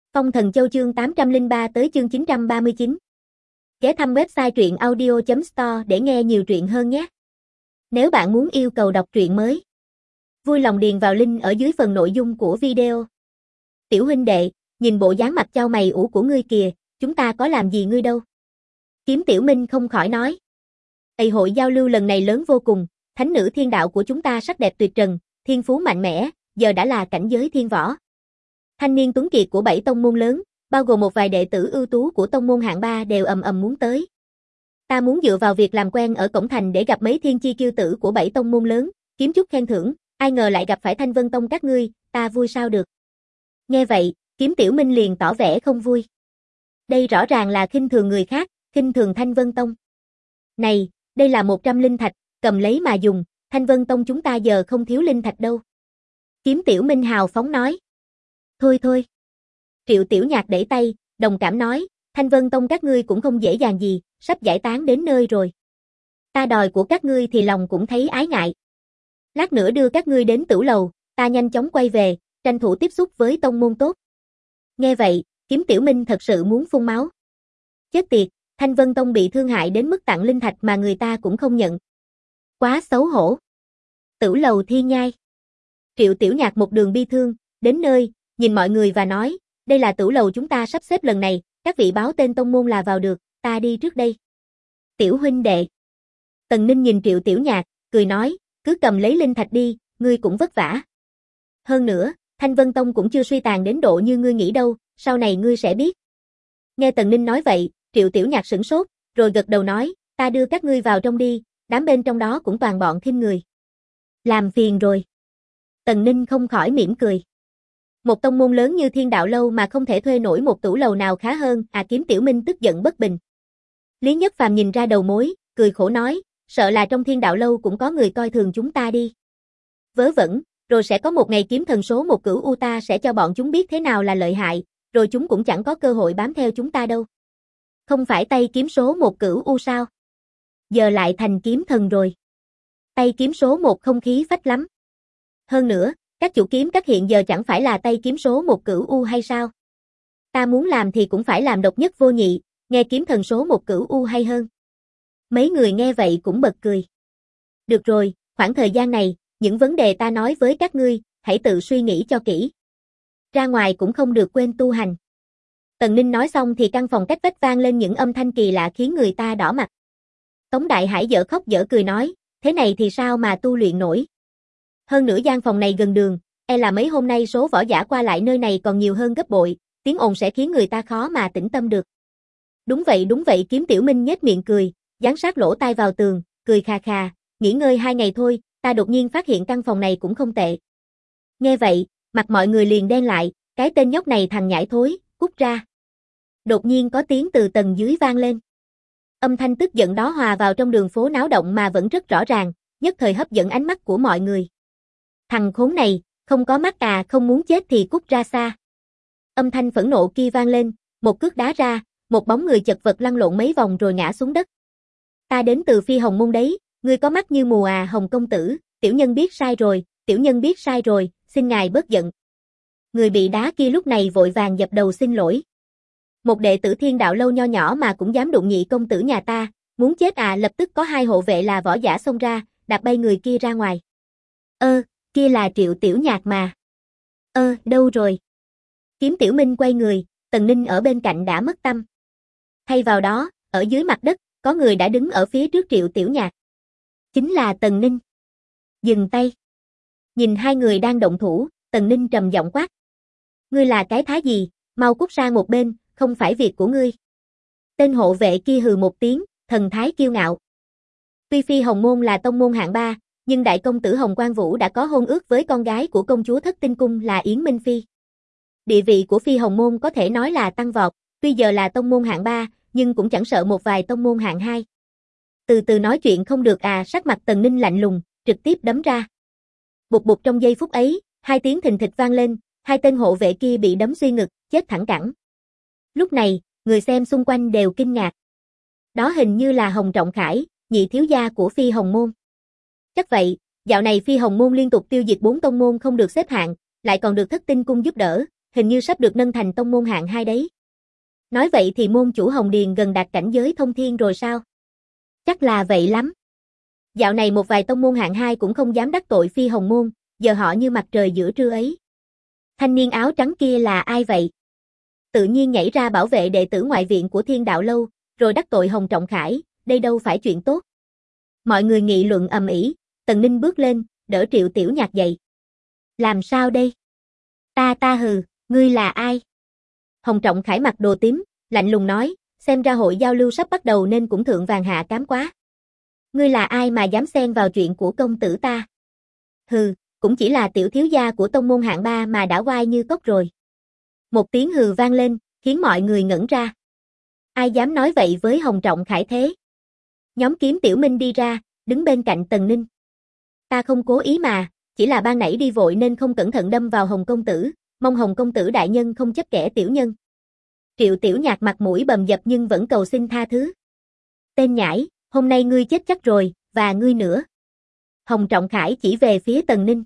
Phong Thần Châu chương 803 tới chương 939. Ghé thăm website truyện audio.store để nghe nhiều truyện hơn nhé. Nếu bạn muốn yêu cầu đọc truyện mới, vui lòng điền vào link ở dưới phần nội dung của video. Tiểu huynh đệ, nhìn bộ dáng mặt chau mày ủ của ngươi kìa, chúng ta có làm gì ngươi đâu. Kiếm Tiểu Minh không khỏi nói. Hội giao lưu lần này lớn vô cùng, thánh nữ thiên đạo của chúng ta sắc đẹp tuyệt trần, thiên phú mạnh mẽ, giờ đã là cảnh giới thiên võ. Thanh niên tuấn kiệt của 7 tông môn lớn, bao gồm một vài đệ tử ưu tú của tông môn hạng 3 đều ầm ầm muốn tới. Ta muốn dựa vào việc làm quen ở cổng thành để gặp mấy thiên chi kiêu tử của 7 tông môn lớn, kiếm chút khen thưởng, ai ngờ lại gặp phải Thanh Vân Tông các ngươi, ta vui sao được. Nghe vậy, Kiếm Tiểu Minh liền tỏ vẻ không vui. Đây rõ ràng là khinh thường người khác, khinh thường Thanh Vân Tông. Này, đây là 100 linh thạch, cầm lấy mà dùng, Thanh Vân Tông chúng ta giờ không thiếu linh thạch đâu. Kiếm Tiểu Minh hào phóng nói. Thôi thôi. Triệu Tiểu Nhạc đẩy tay, đồng cảm nói, Thanh Vân Tông các ngươi cũng không dễ dàng gì, sắp giải tán đến nơi rồi. Ta đòi của các ngươi thì lòng cũng thấy ái ngại. Lát nữa đưa các ngươi đến tửu lầu, ta nhanh chóng quay về, tranh thủ tiếp xúc với tông môn tốt. Nghe vậy, Kiếm Tiểu Minh thật sự muốn phun máu. Chết tiệt, Thanh Vân Tông bị thương hại đến mức tặng linh thạch mà người ta cũng không nhận. Quá xấu hổ. Tửu lầu Thiên Nhai. Triệu Tiểu Nhạc một đường bi thương, đến nơi, nhìn mọi người và nói, đây là tửu lầu chúng ta sắp xếp lần này, các vị báo tên tông môn là vào được, ta đi trước đây. Tiểu huynh đệ. Tần Ninh nhìn Triệu Tiểu Nhạc, cười nói, cứ cầm lấy linh thạch đi, ngươi cũng vất vả. Hơn nữa, Thanh Vân Tông cũng chưa suy tàn đến độ như ngươi nghĩ đâu, sau này ngươi sẽ biết. Nghe Tần Ninh nói vậy, Triệu Tiểu Nhạc sửng sốt, rồi gật đầu nói, ta đưa các ngươi vào trong đi, đám bên trong đó cũng toàn bọn khinh người. Làm phiền rồi. Tần Ninh không khỏi mỉm cười. Một tông môn lớn như Thiên Đạo Lâu mà không thể thuê nổi một tửu lầu nào khá hơn, Kiếm Tiểu Minh tức giận bất bình. Lý Nhất Phàm nhìn ra đầu mối, cười khổ nói, sợ là trong Thiên Đạo Lâu cũng có người coi thường chúng ta đi. Vớ vẩn, rồi sẽ có một ngày kiếm thần số một cửu U ta sẽ cho bọn chúng biết thế nào là lợi hại, rồi chúng cũng chẳng có cơ hội bám theo chúng ta đâu. Không phải tay kiếm số một cửu U sao? Giờ lại thành kiếm thần rồi. Tay kiếm số một không khí phách lắm. Hơn nữa, các chủ kiếm các hiện giờ chẳng phải là tay kiếm số một cửu U hay sao? Ta muốn làm thì cũng phải làm độc nhất vô nhị, nghe kiếm thần số một cửu U hay hơn. Mấy người nghe vậy cũng bật cười. Được rồi, khoảng thời gian này, những vấn đề ta nói với các ngươi, hãy tự suy nghĩ cho kỹ. Ra ngoài cũng không được quên tu hành. Tần Ninh nói xong thì căn phòng cách vách vang lên những âm thanh kỳ lạ khiến người ta đỏ mặt. Tống Đại Hải dở khóc dở cười nói, thế này thì sao mà tu luyện nổi. Hơn nữa gian phòng này gần đường, là mấy hôm nay số võ giả qua lại nơi này còn nhiều hơn gấp bội, tiếng ồn sẽ khiến người ta khó mà tĩnh tâm được. Đúng vậy, Kiếm Tiểu Minh nhếch miệng cười, dán sát lỗ tai vào tường, cười khà khà, nghỉ ngơi 2 ngày thôi, ta đột nhiên phát hiện căn phòng này cũng không tệ. Nghe vậy, mặt mọi người liền đen lại, cái tên nhóc này thằng nhãi thối, cút ra. Đột nhiên có tiếng từ tầng dưới vang lên. Âm thanh tức giận đó hòa vào trong đường phố náo động mà vẫn rất rõ ràng, nhất thời hấp dẫn ánh mắt của mọi người. Thằng khốn này, không có mắt không muốn chết thì cút ra xa. Âm thanh phẫn nộ kia vang lên, một cước đá ra, một bóng người chật vật lăn lộn mấy vòng rồi ngã xuống đất. Ta đến từ Phi Hồng Môn đấy, ngươi có mắt như mù Hồng công tử, tiểu nhân biết sai rồi, xin ngài bớt giận. Người bị đá kia lúc này vội vàng dập đầu xin lỗi. Một đệ tử Thiên Đạo Lâu nho nhỏ mà cũng dám đụng nhị công tử nhà ta, muốn chết lập tức có 2 hộ vệ là võ giả xông ra, đạp bay người kia ra ngoài. Kia là Triệu Tiểu Nhạc mà. Đâu rồi? Kiếm Tiểu Minh quay người, Tần Ninh ở bên cạnh đã mất tâm. Thay vào đó, ở dưới mặt đất, có người đã đứng ở phía trước Triệu Tiểu Nhạc. Chính là Tần Ninh. Dừng tay. Nhìn 2 người đang động thủ, Tần Ninh trầm giọng quát. Ngươi là cái thá gì, mau cút sang một bên, không phải việc của ngươi. Tên hộ vệ kia hừ một tiếng, thần thái kiêu ngạo. Tuy Phi Hồng Môn là tông môn hạng 3, nhưng đại công tử Hồng Quang Vũ đã có hôn ước với con gái của công chúa Thất Tinh Cung là Yến Minh Phi. Địa vị của Phi Hồng Môn có thể nói là tăng vọt, tuy giờ là tông môn hạng 3, nhưng cũng chẳng sợ một vài tông môn hạng 2. Từ từ nói chuyện không được sắc mặt Tần Ninh lạnh lùng, trực tiếp đấm ra. Bụt bụt trong giây phút ấy, 2 tiếng thình thịch vang lên, 2 tên hộ vệ kia bị đấm xuyên ngực, chết thẳng cẳng. Lúc này, người xem xung quanh đều kinh ngạc. Đó hình như là Hồng Trọng Khải, nhị thiếu gia của Phi Hồng Môn. Chắc vậy, dạo này Phi Hồng Môn liên tục tiêu diệt 4 tông môn không được xếp hạng, lại còn được Thất Tinh Cung giúp đỡ, hình như sắp được nâng thành tông môn hạng 2 đấy. Nói vậy thì môn chủ Hồng Điền gần đạt cảnh giới thông thiên rồi sao? Chắc là vậy lắm. Dạo này một vài tông môn hạng 2 cũng không dám đắc tội Phi Hồng môn, giờ họ như mặt trời giữa trưa ấy. Thanh niên áo trắng kia là ai vậy? Tự nhiên nhảy ra bảo vệ đệ tử ngoại viện của Thiên Đạo Lâu, rồi đắc tội Hồng Trọng Khải, đây đâu phải chuyện tốt. Mọi người nghị luận ầm ĩ, Tần Ninh bước lên, đỡ Triệu Tiểu Nhạc dậy. Làm sao đây? Ta hừ, ngươi là ai? Hồng Trọng Khải mặc đồ tím, lạnh lùng nói, xem ra hội giao lưu sắp bắt đầu nên cũng thượng vàng hạ cám quá. Ngươi là ai mà dám xen vào chuyện của công tử ta? Hừ, cũng chỉ là tiểu thiếu gia của tông môn hạng 3 mà đã oai như cốc rồi. Một tiếng hừ vang lên, khiến mọi người ngẩn ra. Ai dám nói vậy với Hồng Trọng Khải thế? Nhóm Kiếm Tiểu Minh đi ra, đứng bên cạnh Tần Ninh. Ta không cố ý mà, chỉ là ban nãy đi vội nên không cẩn thận đâm vào Hồng công tử, mong Hồng công tử đại nhân không chấp kẻ tiểu nhân. Triệu Tiểu Nhạc mặt mũi bầm dập nhưng vẫn cầu xin tha thứ. Tên nhãi, hôm nay ngươi chết chắc rồi, và ngươi nữa. Hồng Trọng Khải chỉ về phía Tần Ninh.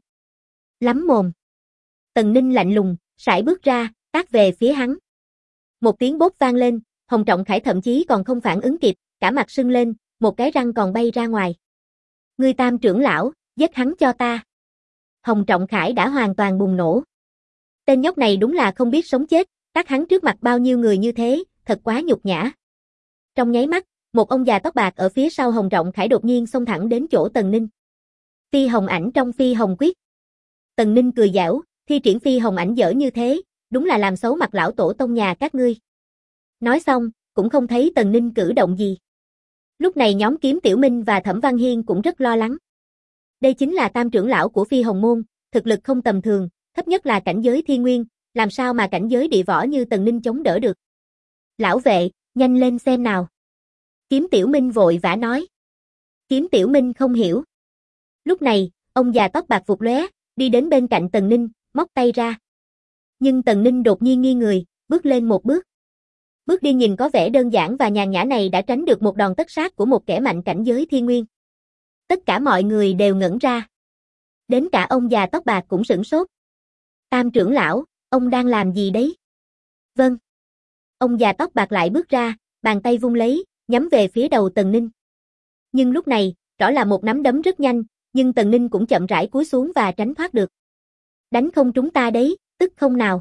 Lắm mồm. Tần Ninh lạnh lùng, sải bước ra, tát về phía hắn. Một tiếng bốp vang lên, Hồng Trọng Khải thậm chí còn không phản ứng kịp, cả mặt sưng lên, một cái răng còn bay ra ngoài. Ngươi Tam trưởng lão, giết hắn cho ta. Hồng Trọng Khải đã hoàn toàn bùng nổ. Tên nhóc này đúng là không biết sống chết, tát hắn trước mặt bao nhiêu người như thế, thật quá nhục nhã. Trong nháy mắt, một ông già tóc bạc ở phía sau Hồng Trọng Khải đột nhiên xông thẳng đến chỗ Tần Ninh. Phi hồng ảnh trong Phi Hồng Quyết. Tần Ninh cười giảo, thi triển Phi Hồng ảnh dở như thế, đúng là làm xấu mặt lão tổ tông nhà các ngươi. Nói xong, cũng không thấy Tần Ninh cử động gì. Lúc này nhóm Kiếm Tiểu Minh và Thẩm Văn Hiên cũng rất lo lắng. Đây chính là tam trưởng lão của Phi Hồng môn, thực lực không tầm thường, thấp nhất là cảnh giới thiên nguyên, làm sao mà cảnh giới địa võ như Tần Ninh chống đỡ được. Lão vệ, nhanh lên xem nào. Kiếm Tiểu Minh vội vã nói. Kiếm Tiểu Minh không hiểu. Lúc này, ông già tóc bạc vụt lóe, đi đến bên cạnh Tần Ninh, móc tay ra. Nhưng Tần Ninh đột nhiên nghiêng người, bước lên một bước. Bước đi nhìn có vẻ đơn giản và nhàn nhã này đã tránh được một đòn tất sát của một kẻ mạnh cảnh giới thiên nguyên. Tất cả mọi người đều ngẩn ra. Đến cả ông già tóc bạc cũng sửng sốt. Tam trưởng lão, ông đang làm gì đấy? Vâng. Ông già tóc bạc lại bước ra, bàn tay vung lấy, nhắm về phía đầu Tần Ninh. Nhưng lúc này, rõ là một nắm đấm rất nhanh, nhưng Tần Ninh cũng chậm rãi cúi xuống và tránh thoát được. Đánh không trúng ta đấy, tức không nào?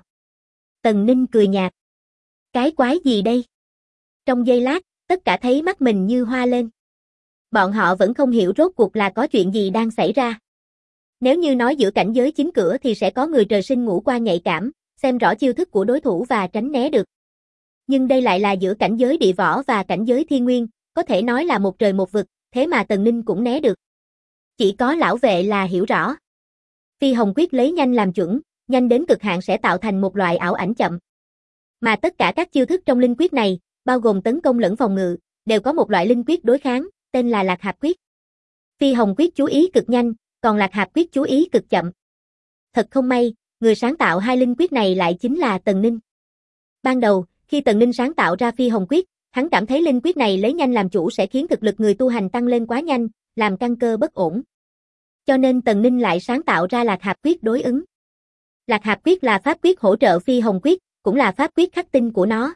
Tần Ninh cười nhạt. Cái quái gì đây? Trong giây lát, tất cả thấy mắt mình như hoa lên. Bọn họ vẫn không hiểu rốt cuộc là có chuyện gì đang xảy ra. Nếu như nói giữa cảnh giới chính cửa thì sẽ có người trời sinh ngũ quan nhạy cảm, xem rõ chiêu thức của đối thủ và tránh né được. Nhưng đây lại là giữa cảnh giới địa võ và cảnh giới thiên nguyên, có thể nói là một trời một vực, thế mà Tần Ninh cũng né được. Chỉ có lão vệ là hiểu rõ. Phi Hồng Quyết lấy nhanh làm chuẩn, nhanh đến cực hạn sẽ tạo thành một loại ảo ảnh chậm. Mà tất cả các chiêu thức trong linh quyết này, bao gồm tấn công lẫn phòng ngự, đều có một loại linh quyết đối kháng, tên là Lạc Hạp Quyết. Phi Hồng Quyết chú ý cực nhanh, còn Lạc Hạp Quyết chú ý cực chậm. Thật không may, người sáng tạo hai linh quyết này lại chính là Tần Ninh. Ban đầu, khi Tần Ninh sáng tạo ra Phi Hồng Quyết, hắn cảm thấy linh quyết này lấy nhanh làm chủ sẽ khiến thực lực người tu hành tăng lên quá nhanh, làm căn cơ bất ổn. Cho nên Tần Ninh lại sáng tạo ra Lạc Hạp Quyết đối ứng. Lạc Hạp Quyết là pháp quyết hỗ trợ Phi Hồng Quyết, cũng là pháp quyết khắc tinh của nó.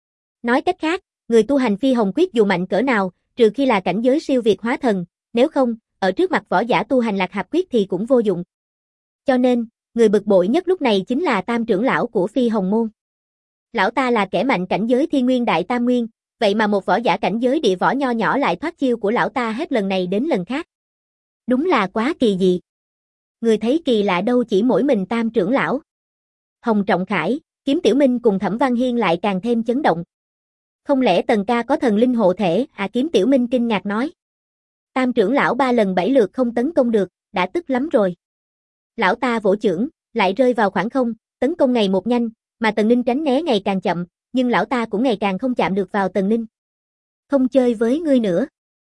Nói cách khác, người tu hành Phi Hồng Quyết dù mạnh cỡ nào, trừ khi là cảnh giới siêu việt hóa thần, nếu không, ở trước mặt võ giả tu hành Lạc Hạp Quyết thì cũng vô dụng. Cho nên, người bực bội nhất lúc này chính là tam trưởng lão của Phi Hồng môn. Lão ta là kẻ mạnh cảnh giới thiên nguyên đại tam nguyên, vậy mà một võ giả cảnh giới địa võ nho nhỏ lại thoát chiêu của lão ta hết lần này đến lần khác. Đúng là quá kỳ dị. Người thấy kỳ lạ đâu chỉ mỗi mình tam trưởng lão. Hồng Trọng Khải, Kiếm Tiểu Minh cùng Thẩm Văn Hiên lại càng thêm chấn động. Không lẽ Tần ca có thần linh hộ thể? Kiếm Tiểu Minh kinh ngạc nói. Tam trưởng lão 3 lần 7 lượt không tấn công được, đã tức lắm rồi. Lão ta vỗ chưởng, lại rơi vào khoảng không, tấn công ngày một nhanh, mà Tần Ninh tránh né ngày càng chậm, nhưng lão ta cũng ngày càng không chạm được vào Tần Ninh. Không chơi với ngươi nữa.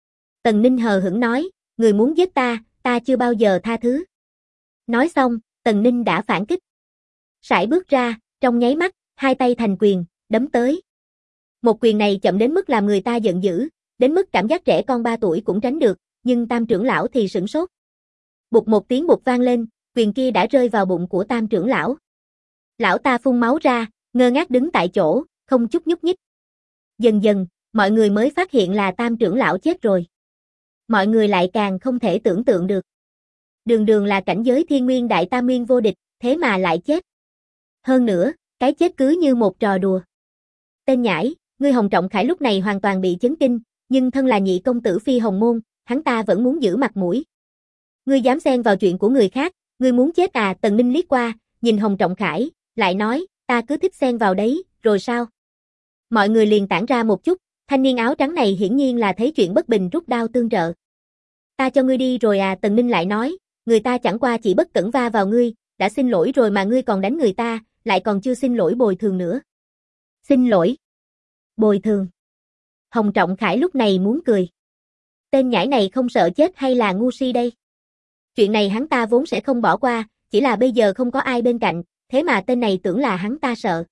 Tần Ninh hờ hững nói, người muốn giết ta chưa bao giờ tha thứ. Nói xong, Tần Ninh đã phản kích. Sải bước ra, trong nháy mắt, hai tay thành quyền, đấm tới. Một quyền này chậm đến mức làm người ta giận dữ, đến mức cảm giác trẻ con 3 tuổi cũng tránh được, nhưng tam trưởng lão thì sửng sốt. Bụt một tiếng bụt vang lên, quyền kia đã rơi vào bụng của tam trưởng lão. Lão ta phun máu ra, ngơ ngác đứng tại chỗ, không chút nhúc nhích. Dần dần, mọi người mới phát hiện là Tam trưởng lão chết rồi. Mọi người lại càng không thể tưởng tượng được. Đường đường là cảnh giới thiên nguyên đại tam nguyên vô địch, thế mà lại chết. Hơn nữa, cái chết cứ như một trò đùa. Tên nhãi, ngươi Hồng Trọng Khải lúc này hoàn toàn bị chấn kinh, nhưng thân là nhị công tử Phi Hồng Môn, hắn ta vẫn muốn giữ mặt mũi. Ngươi dám xen vào chuyện của người khác, ngươi muốn chết à? Tần Ninh liếc qua, nhìn Hồng Trọng Khải, lại nói, ta cứ thích xen vào đấy, rồi sao? Mọi người liền tản ra một chút, thanh niên áo trắng này hiển nhiên là thấy chuyện bất bình rút đao tương trợ. Ta cho ngươi đi rồi à? Tần Ninh lại nói, người ta chẳng qua chỉ bất cẩn va vào ngươi, đã xin lỗi rồi mà ngươi còn đánh người ta, lại còn chưa xin lỗi bồi thường nữa. Xin lỗi? Bồi thường? Hồng Trọng Khải lúc này muốn cười. Tên nhãi này không sợ chết hay là ngu si đây? Chuyện này hắn ta vốn sẽ không bỏ qua, chỉ là bây giờ không có ai bên cạnh, thế mà tên này tưởng là hắn ta sợ.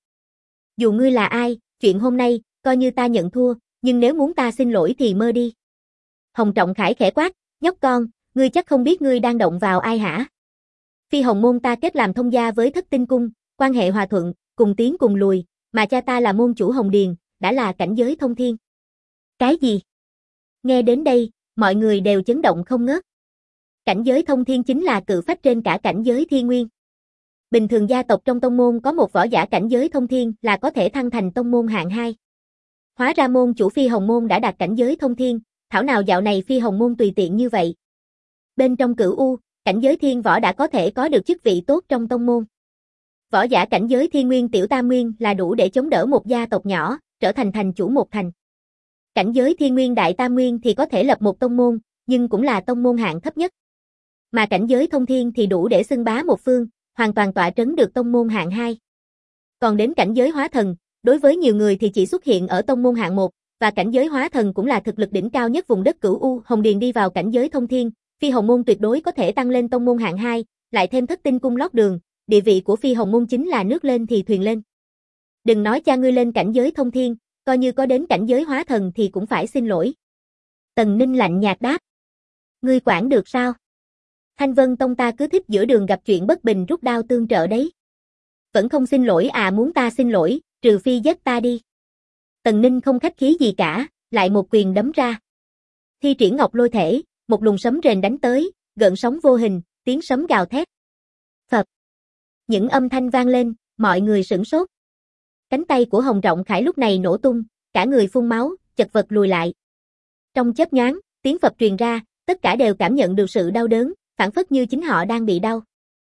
Dù ngươi là ai, chuyện hôm nay, coi như ta nhận thua, nhưng nếu muốn ta xin lỗi thì mơ đi. Hồng Trọng Khải khẽ quát, nhóc con, ngươi chắc không biết ngươi đang động vào ai hả? Phi Hồng Môn ta kết làm thông gia với Thất Tinh Cung, quan hệ hòa thuận, cùng tiến cùng lùi, mà cha ta là môn chủ Hồng Điền, đã là cảnh giới thông thiên. Cái gì? Nghe đến đây, mọi người đều chấn động không ngớt. Cảnh giới thông thiên chính là cự phách trên cả cảnh giới thiên nguyên. Bình thường gia tộc trong tông môn có một võ giả cảnh giới thông thiên là có thể thăng thành tông môn hạng 2. Hóa ra môn chủ Phi Hồng Môn đã đạt cảnh giới thông thiên, thảo nào dạo này Phi Hồng Môn tùy tiện như vậy. Bên trong Cửu U, cảnh giới thiên võ đã có thể có được chức vị tốt trong tông môn. Võ giả cảnh giới thiên nguyên tiểu tam nguyên là đủ để chống đỡ một gia tộc nhỏ, trở thành thành chủ một thành. Cảnh giới thiên nguyên đại tam nguyên thì có thể lập một tông môn, nhưng cũng là tông môn hạng thấp nhất. Mà cảnh giới thông thiên thì đủ để xưng bá một phương, hoàn toàn tọa trấn được tông môn hạng 2. Còn đến cảnh giới hóa thần, đối với nhiều người thì chỉ xuất hiện ở tông môn hạng 1, và cảnh giới hóa thần cũng là thực lực đỉnh cao nhất vùng đất Cửu U. Hồng Điền đi vào cảnh giới thông thiên, Phi Hồng Môn tuyệt đối có thể tăng lên tông môn hạng 2, lại thêm Thất Tinh Cung lót đường, địa vị của Phi Hồng Môn chính là nước lên thì thuyền lên. Đừng nói cha ngươi lên cảnh giới thông thiên, coi như có đến cảnh giới hóa thần thì cũng phải xin lỗi. Tần Ninh lạnh nhạt đáp. Ngươi quản được sao? Thanh Vân Tông ta cứ thích giữa đường gặp chuyện bất bình rút đao tương trợ đấy. Vẫn không xin lỗi à? Muốn ta xin lỗi, trừ phi giết ta đi. Tần Ninh không khách khí gì cả, lại một quyền đấm ra. Thi triển ngọc lôi thể, một luồng sấm rền đánh tới, gợn sóng vô hình, tiếng sấm gào thét. Phập. Những âm thanh vang lên, mọi người sửng sốt. Cánh tay của Hồng Trọng Khải lúc này nổ tung, cả người phun máu, chật vật lùi lại. Trong chớp nhoáng, tiếng phập truyền ra, tất cả đều cảm nhận được sự đau đớn, phảng phất như chính họ đang bị đau.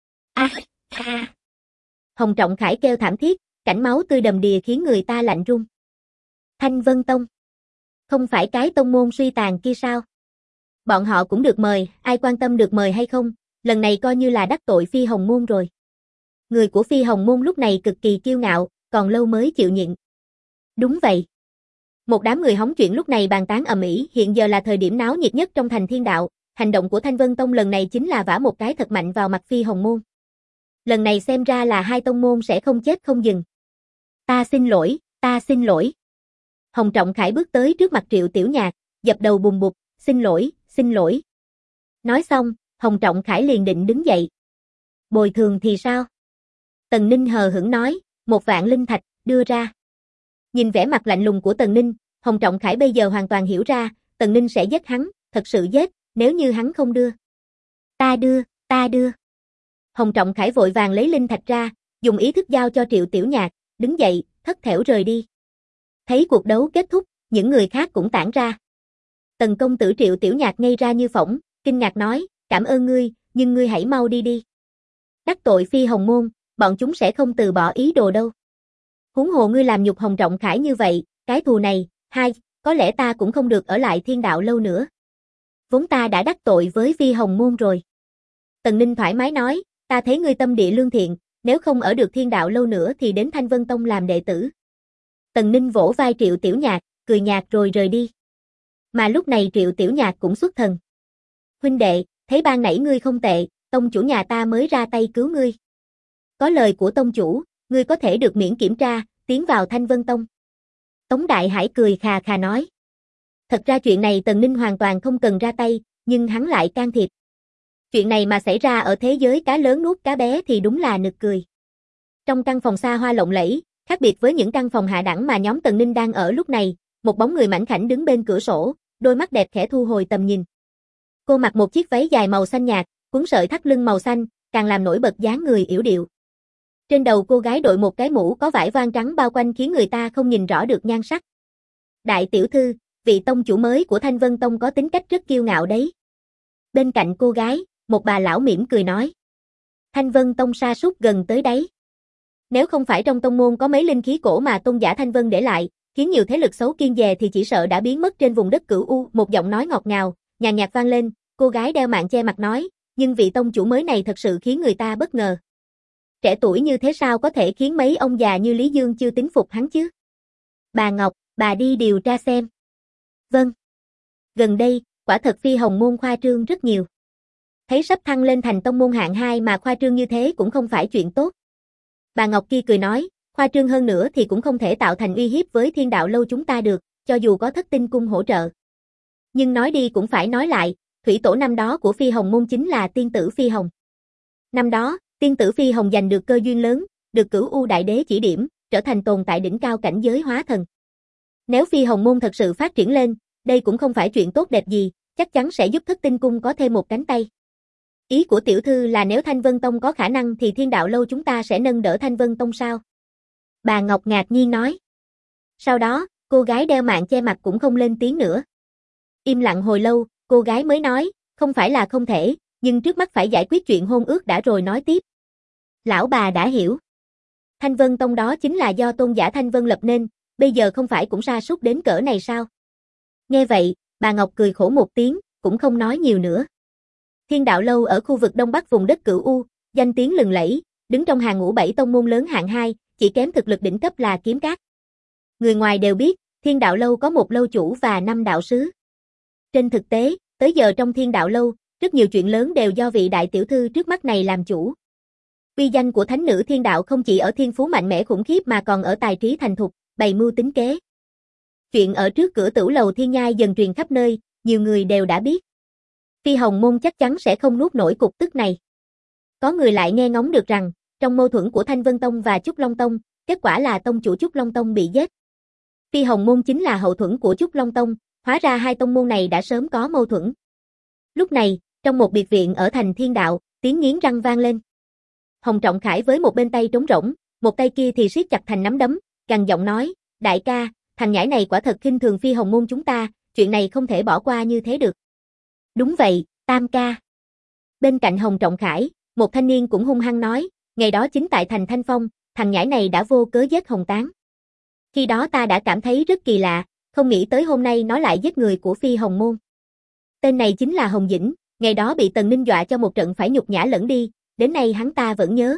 Hồng Trọng Khải kêu thảm thiết, cảnh máu tươi đầm đìa khiến người ta lạnh run. Thanh Vân Tông. Không phải cái tông môn suy tàn kia sao? Bọn họ cũng được mời, ai quan tâm được mời hay không, lần này coi như là đắc tội Phi Hồng Môn rồi. Người của Phi Hồng Môn lúc này cực kỳ kiêu ngạo, còn lâu mới chịu nhịn. Đúng vậy. Một đám người hóng chuyện lúc này bàn tán ầm ĩ, hiện giờ là thời điểm náo nhiệt nhất trong thành Thiên Đạo, hành động của Thanh Vân Tông lần này chính là vả một cái thật mạnh vào mặt Phi Hồng Môn. Lần này xem ra là hai tông môn sẽ không chết không dừng. Ta xin lỗi, ta xin lỗi. Hồng Trọng Khải bước tới trước mặt Triệu Tiểu Nhạc, dập đầu bùng bục, xin lỗi, xin lỗi. Nói xong, Hồng Trọng Khải liền định đứng dậy. Bồi thường thì sao? Tần Ninh hờ hững nói, 1.000.000 linh thạch, đưa ra. Nhìn vẻ mặt lạnh lùng của Tần Ninh, Hồng Trọng Khải bây giờ hoàn toàn hiểu ra, Tần Ninh sẽ giết hắn, thật sự giết, nếu như hắn không đưa. Ta đưa, ta đưa. Hồng Trọng Khải vội vàng lấy linh thạch ra, dùng ý thức giao cho Triệu Tiểu Nhạc, đứng dậy, thất thểu rời đi. Thấy cuộc đấu kết thúc, những người khác cũng tản ra. Tần công tử Triệu Tiểu Nhạc ngây ra như phỗng, kinh ngạc nói, cảm ơn ngươi, nhưng ngươi hãy mau đi đi. Đắc tội Phi Hồng Môn, bọn chúng sẽ không từ bỏ ý đồ đâu. Huống hồ ngươi làm nhục Hồng Trọng Khải như vậy, cái thù này, có lẽ ta cũng không được ở lại Thiên Đạo lâu nữa. Vốn ta đã đắc tội với Phi Hồng Môn rồi. Tần Ninh thoải mái nói, ta thấy ngươi tâm địa lương thiện, nếu không ở được Thiên Đạo lâu nữa thì đến Thanh Vân Tông làm đệ tử. Tần Ninh vỗ vai Triệu Tiểu Nhạc, cười nhạt rồi rời đi. Mà lúc này Triệu Tiểu Nhạc cũng xuất thần. Huynh đệ, thấy ban nãy ngươi không tệ, tông chủ nhà ta mới ra tay cứu ngươi. Có lời của tông chủ, ngươi có thể được miễn kiểm tra, tiến vào Thanh Vân Tông. Tống Đại Hải cười khà khà nói. Thật ra chuyện này Tần Ninh hoàn toàn không cần ra tay, nhưng hắn lại can thiệp. Chuyện này mà xảy ra ở thế giới cá lớn nuốt cá bé thì đúng là nực cười. Trong căn phòng xa hoa lộng lẫy, khác biệt với những căn phòng hạ đẳng mà nhóm Tần Ninh đang ở lúc này, một bóng người mảnh khảnh đứng bên cửa sổ, đôi mắt đẹp khẽ thu hồi tầm nhìn. Cô mặc một chiếc váy dài màu xanh nhạt, cuốn sợi thắt lưng màu xanh, càng làm nổi bật dáng người yểu điệu. Trên đầu cô gái đội một cái mũ có vải voan trắng bao quanh khiến người ta không nhìn rõ được nhan sắc. Đại tiểu thư, vị tông chủ mới của Thanh Vân Tông có tính cách rất kiêu ngạo đấy. Bên cạnh cô gái, một bà lão mỉm cười nói. Thanh Vân Tông sa sút gần tới đấy. Nếu không phải trong tông môn có mấy linh khí cổ mà tôn giả Thanh Vân để lại, khiến nhiều thế lực xấu kiêng dè thì chỉ sợ đã biến mất trên vùng đất Cửu U. Một giọng nói ngọt ngào, nhàn nhạt vang lên, cô gái đeo mạng che mặt nói, nhưng vị tông chủ mới này thật sự khiến người ta bất ngờ. Trẻ tuổi như thế sao có thể khiến mấy ông già như Lý Dương chưa tín phục hắn chứ? Bà Ngọc, bà đi điều tra xem. Vâng. Gần đây, quả thật Phi Hồng môn khoa trương rất nhiều. Thấy sắp thăng lên thành tông môn hạng 2 mà khoa trương như thế cũng không phải chuyện tốt. Bà Ngọc kia cười nói, khoa trương hơn nữa thì cũng không thể tạo thành uy hiếp với Thiên Đạo lâu chúng ta được, cho dù có Thất Tinh cung hỗ trợ. Nhưng nói đi cũng phải nói lại, thủy tổ năm đó của Phi Hồng môn chính là tiên tử Phi Hồng. Năm đó, tiên tử Phi Hồng giành được cơ duyên lớn, được Cửu U đại đế chỉ điểm, trở thành tồn tại đỉnh cao cảnh giới hóa thần. Nếu Phi Hồng môn thật sự phát triển lên, đây cũng không phải chuyện tốt đẹp gì, chắc chắn sẽ giúp Thất Tinh cung có thêm một cánh tay. Ý của tiểu thư là nếu Thanh Vân Tông có khả năng thì Thiên Đạo lâu chúng ta sẽ nâng đỡ Thanh Vân Tông sao? Bà Ngọc ngạc nhiên nói. Sau đó, cô gái đeo mạng che mặt cũng không lên tiếng nữa. Im lặng hồi lâu, cô gái mới nói, không phải là không thể, nhưng trước mắt phải giải quyết chuyện hôn ước đã rồi nói tiếp. Lão bà đã hiểu. Thanh Vân Tông đó chính là do tôn giả Thanh Vân lập nên, bây giờ không phải cũng sa sút đến cỡ này sao? Nghe vậy, bà Ngọc cười khổ một tiếng, cũng không nói nhiều nữa. Thiên Đạo lâu ở khu vực Đông Bắc vùng đất Cửu U, danh tiếng lừng lẫy, đứng trong hàng ngũ 7 tông môn lớn hạng 2, chỉ kém thực lực đỉnh cấp là Kiếm Cát. Người ngoài đều biết, Thiên Đạo lâu có một lâu chủ và 5 đạo sứ. Trên thực tế, tới giờ trong Thiên Đạo lâu, rất nhiều chuyện lớn đều do vị đại tiểu thư trước mắt này làm chủ. Uy danh của thánh nữ Thiên Đạo không chỉ ở thiên phú mạnh mẽ khủng khiếp mà còn ở tài trí thành thục, bày mưu tính kế. Chuyện ở trước cửa Tửu lầu Thiên Nhai dần truyền khắp nơi, nhiều người đều đã biết. Phi Hồng môn chắc chắn sẽ không nuốt nổi cục tức này. Có người lại nghe ngóng được rằng, trong mâu thuẫn của Thanh Vân Tông và Trúc Long Tông, kết quả là tông chủ Trúc Long Tông bị giết. Phi Hồng môn chính là hậu thuẫn của Trúc Long Tông, hóa ra hai tông môn này đã sớm có mâu thuẫn. Lúc này, trong một biệt viện ở thành Thiên Đạo, tiếng nghiến răng vang lên. Hồng Trọng Khải với một bên tay trống rỗng, một tay kia thì siết chặt thành nắm đấm, gằn giọng nói, đại ca, thằng nhãi này quả thật khinh thường Phi Hồng môn chúng ta, chuyện này không thể bỏ qua như thế được. Đúng vậy, Tam ca. Bên cạnh Hồng Trọng Khải, một thanh niên cũng hung hăng nói, ngày đó chính tại thành Thanh Phong, thằng nhãi này đã vô cớ giết Hồng Tán. Khi đó ta đã cảm thấy rất kỳ lạ, không nghĩ tới hôm nay nó lại giết người của Phi Hồng môn. Tên này chính là Hồng Dĩnh, ngày đó bị Tần Ninh dọa cho một trận phải nhục nhã lẫn đi, đến nay hắn ta vẫn nhớ.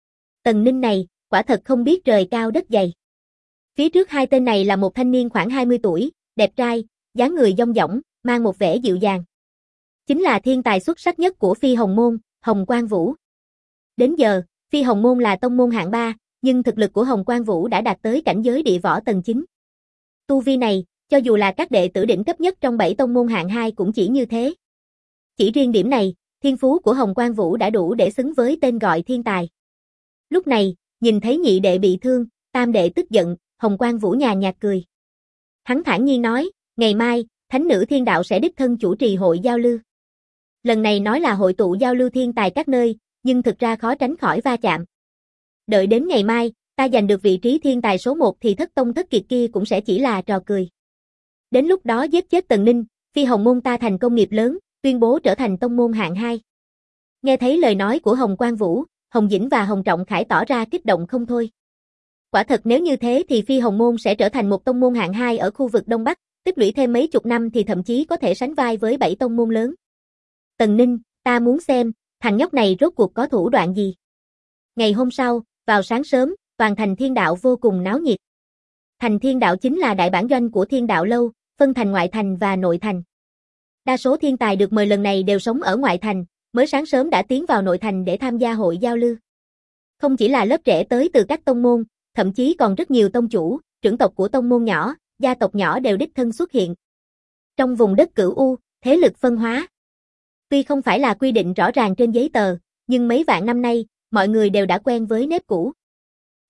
Tần Ninh này, quả thật không biết trời cao đất dày. Phía trước hai tên này là một thanh niên khoảng 20 tuổi, đẹp trai, dáng người dong dỏng, mang một vẻ dịu dàng. Chính là thiên tài xuất sắc nhất của Phi Hồng môn, Hồng Quang Vũ. Đến giờ, Phi Hồng môn là tông môn hạng 3, nhưng thực lực của Hồng Quang Vũ đã đạt tới cảnh giới địa võ tầng 9. Tu vi này, cho dù là các đệ tử đỉnh cấp nhất trong 7 tông môn hạng 2 cũng chỉ như thế. Chỉ riêng điểm này, thiên phú của Hồng Quang Vũ đã đủ để xứng với tên gọi thiên tài. Lúc này, nhìn thấy nhị đệ bị thương, tam đệ tức giận, Hồng Quang Vũ nhàn nhạt cười. Hắn thản nhiên nói, ngày mai, Thánh nữ Thiên Đạo sẽ đích thân chủ trì hội giao lưu. Lần này nói là hội tụ giao lưu thiên tài các nơi, nhưng thực ra khó tránh khỏi va chạm. Đợi đến ngày mai, ta giành được vị trí thiên tài số 1 thì Thất Tông Thất Kiệt kia cũng sẽ chỉ là trò cười. Đến lúc đó giết chết Tần Ninh, Phi Hồng môn ta thành công nghiệp lớn, tuyên bố trở thành tông môn hạng 2. Nghe thấy lời nói của Hồng Quang Vũ, Hồng Dĩnh và Hồng Trọng Khải tỏ ra kích động không thôi. Quả thật nếu như thế thì Phi Hồng môn sẽ trở thành một tông môn hạng 2 ở khu vực Đông Bắc, tích lũy thêm mấy chục năm thì thậm chí có thể sánh vai với 7 tông môn lớn. Tần Ninh, ta muốn xem, thằng nhóc này rốt cuộc có thủ đoạn gì. Ngày hôm sau, vào sáng sớm, toàn thành Thiên Đạo vô cùng náo nhiệt. Thành Thiên Đạo chính là đại bản doanh của Thiên Đạo lâu, phân thành ngoại thành và nội thành. Đa số thiên tài được mời lần này đều sống ở ngoại thành, mới sáng sớm đã tiến vào nội thành để tham gia hội giao lưu. Không chỉ là lớp trẻ tới từ các tông môn, thậm chí còn rất nhiều tông chủ, trưởng tộc của tông môn nhỏ, gia tộc nhỏ đều đích thân xuất hiện. Trong vùng đất Cửu U, thế lực phân hóa. Tuy không phải là quy định rõ ràng trên giấy tờ, nhưng mấy vạn năm nay, mọi người đều đã quen với nếp cũ.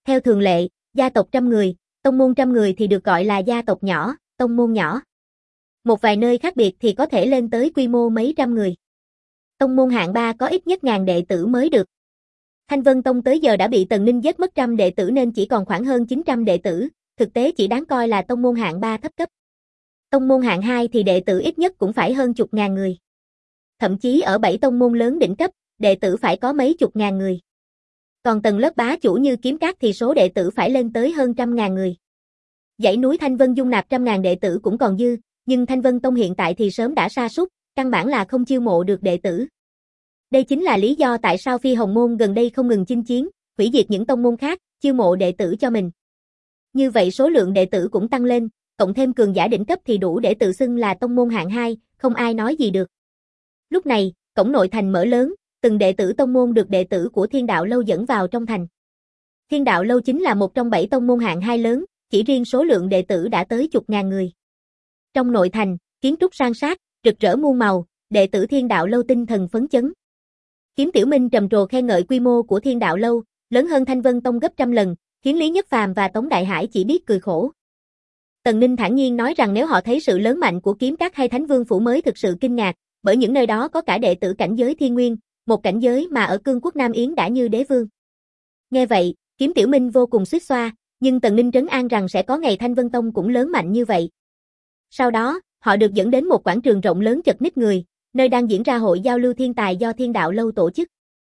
Theo thường lệ, gia tộc 100 người, tông môn 100 người thì được gọi là gia tộc nhỏ, tông môn nhỏ. Một vài nơi khác biệt thì có thể lên tới quy mô mấy trăm người. Tông môn hạng 3 có ít nhất 1000 đệ tử mới được. Thanh Vân Tông tới giờ đã bị Tần Ninh giết mất 100 đệ tử nên chỉ còn khoảng hơn 900 đệ tử, thực tế chỉ đáng coi là tông môn hạng 3 thấp cấp. Tông môn hạng 2 thì đệ tử ít nhất cũng phải hơn chục ngàn người. Thậm chí ở 7 tông môn lớn đỉnh cấp, đệ tử phải có mấy chục ngàn người. Còn tầng lớp bá chủ như Kiếm Các thì số đệ tử phải lên tới hơn 100.000 người. Dãy núi Thanh Vân dung nạp 100.000 đệ tử cũng còn dư, nhưng Thanh Vân Tông hiện tại thì sớm đã sa sút, căn bản là không chiêu mộ được đệ tử. Đây chính là lý do tại sao Phi Hồng Môn gần đây không ngừng chinh chiến, hủy diệt những tông môn khác, chiêu mộ đệ tử cho mình. Như vậy số lượng đệ tử cũng tăng lên, cộng thêm cường giả đỉnh cấp thì đủ để tự xưng là tông môn hạng 2, không ai nói gì được. Lúc này, cổng nội thành mở lớn, từng đệ tử tông môn được đệ tử của Thiên Đạo Lâu dẫn vào trong thành. Thiên Đạo Lâu chính là một trong 7 tông môn hạng 2 lớn, chỉ riêng số lượng đệ tử đã tới chục ngàn người. Trong nội thành, kiến trúc sang sát, rực rỡ muôn màu, đệ tử Thiên Đạo Lâu tinh thần phấn chấn. Kiếm Tiểu Minh trầm trồ khen ngợi quy mô của Thiên Đạo Lâu, lớn hơn Thanh Vân Tông gấp 100 lần, khiến Lý Nhất Phàm và Tống Đại Hải chỉ biết cười khổ. Tần Ninh thản nhiên nói rằng nếu họ thấy sự lớn mạnh của Kiếm Các hay Thánh Vương Phủ mới thực sự kinh ngạc, bởi những nơi đó có cả đệ tử cảnh giới Thiên Nguyên, một cảnh giới mà ở cương quốc Nam Yến đã như đế vương. Nghe vậy, Kiếm Tiểu Minh vô cùng xuýt xoa, nhưng Tần Ninh trấn an rằng sẽ có ngày Thanh Vân Tông cũng lớn mạnh như vậy. Sau đó, họ được dẫn đến một quảng trường rộng lớn chật ních người, nơi đang diễn ra hội giao lưu thiên tài do Thiên Đạo Lâu tổ chức.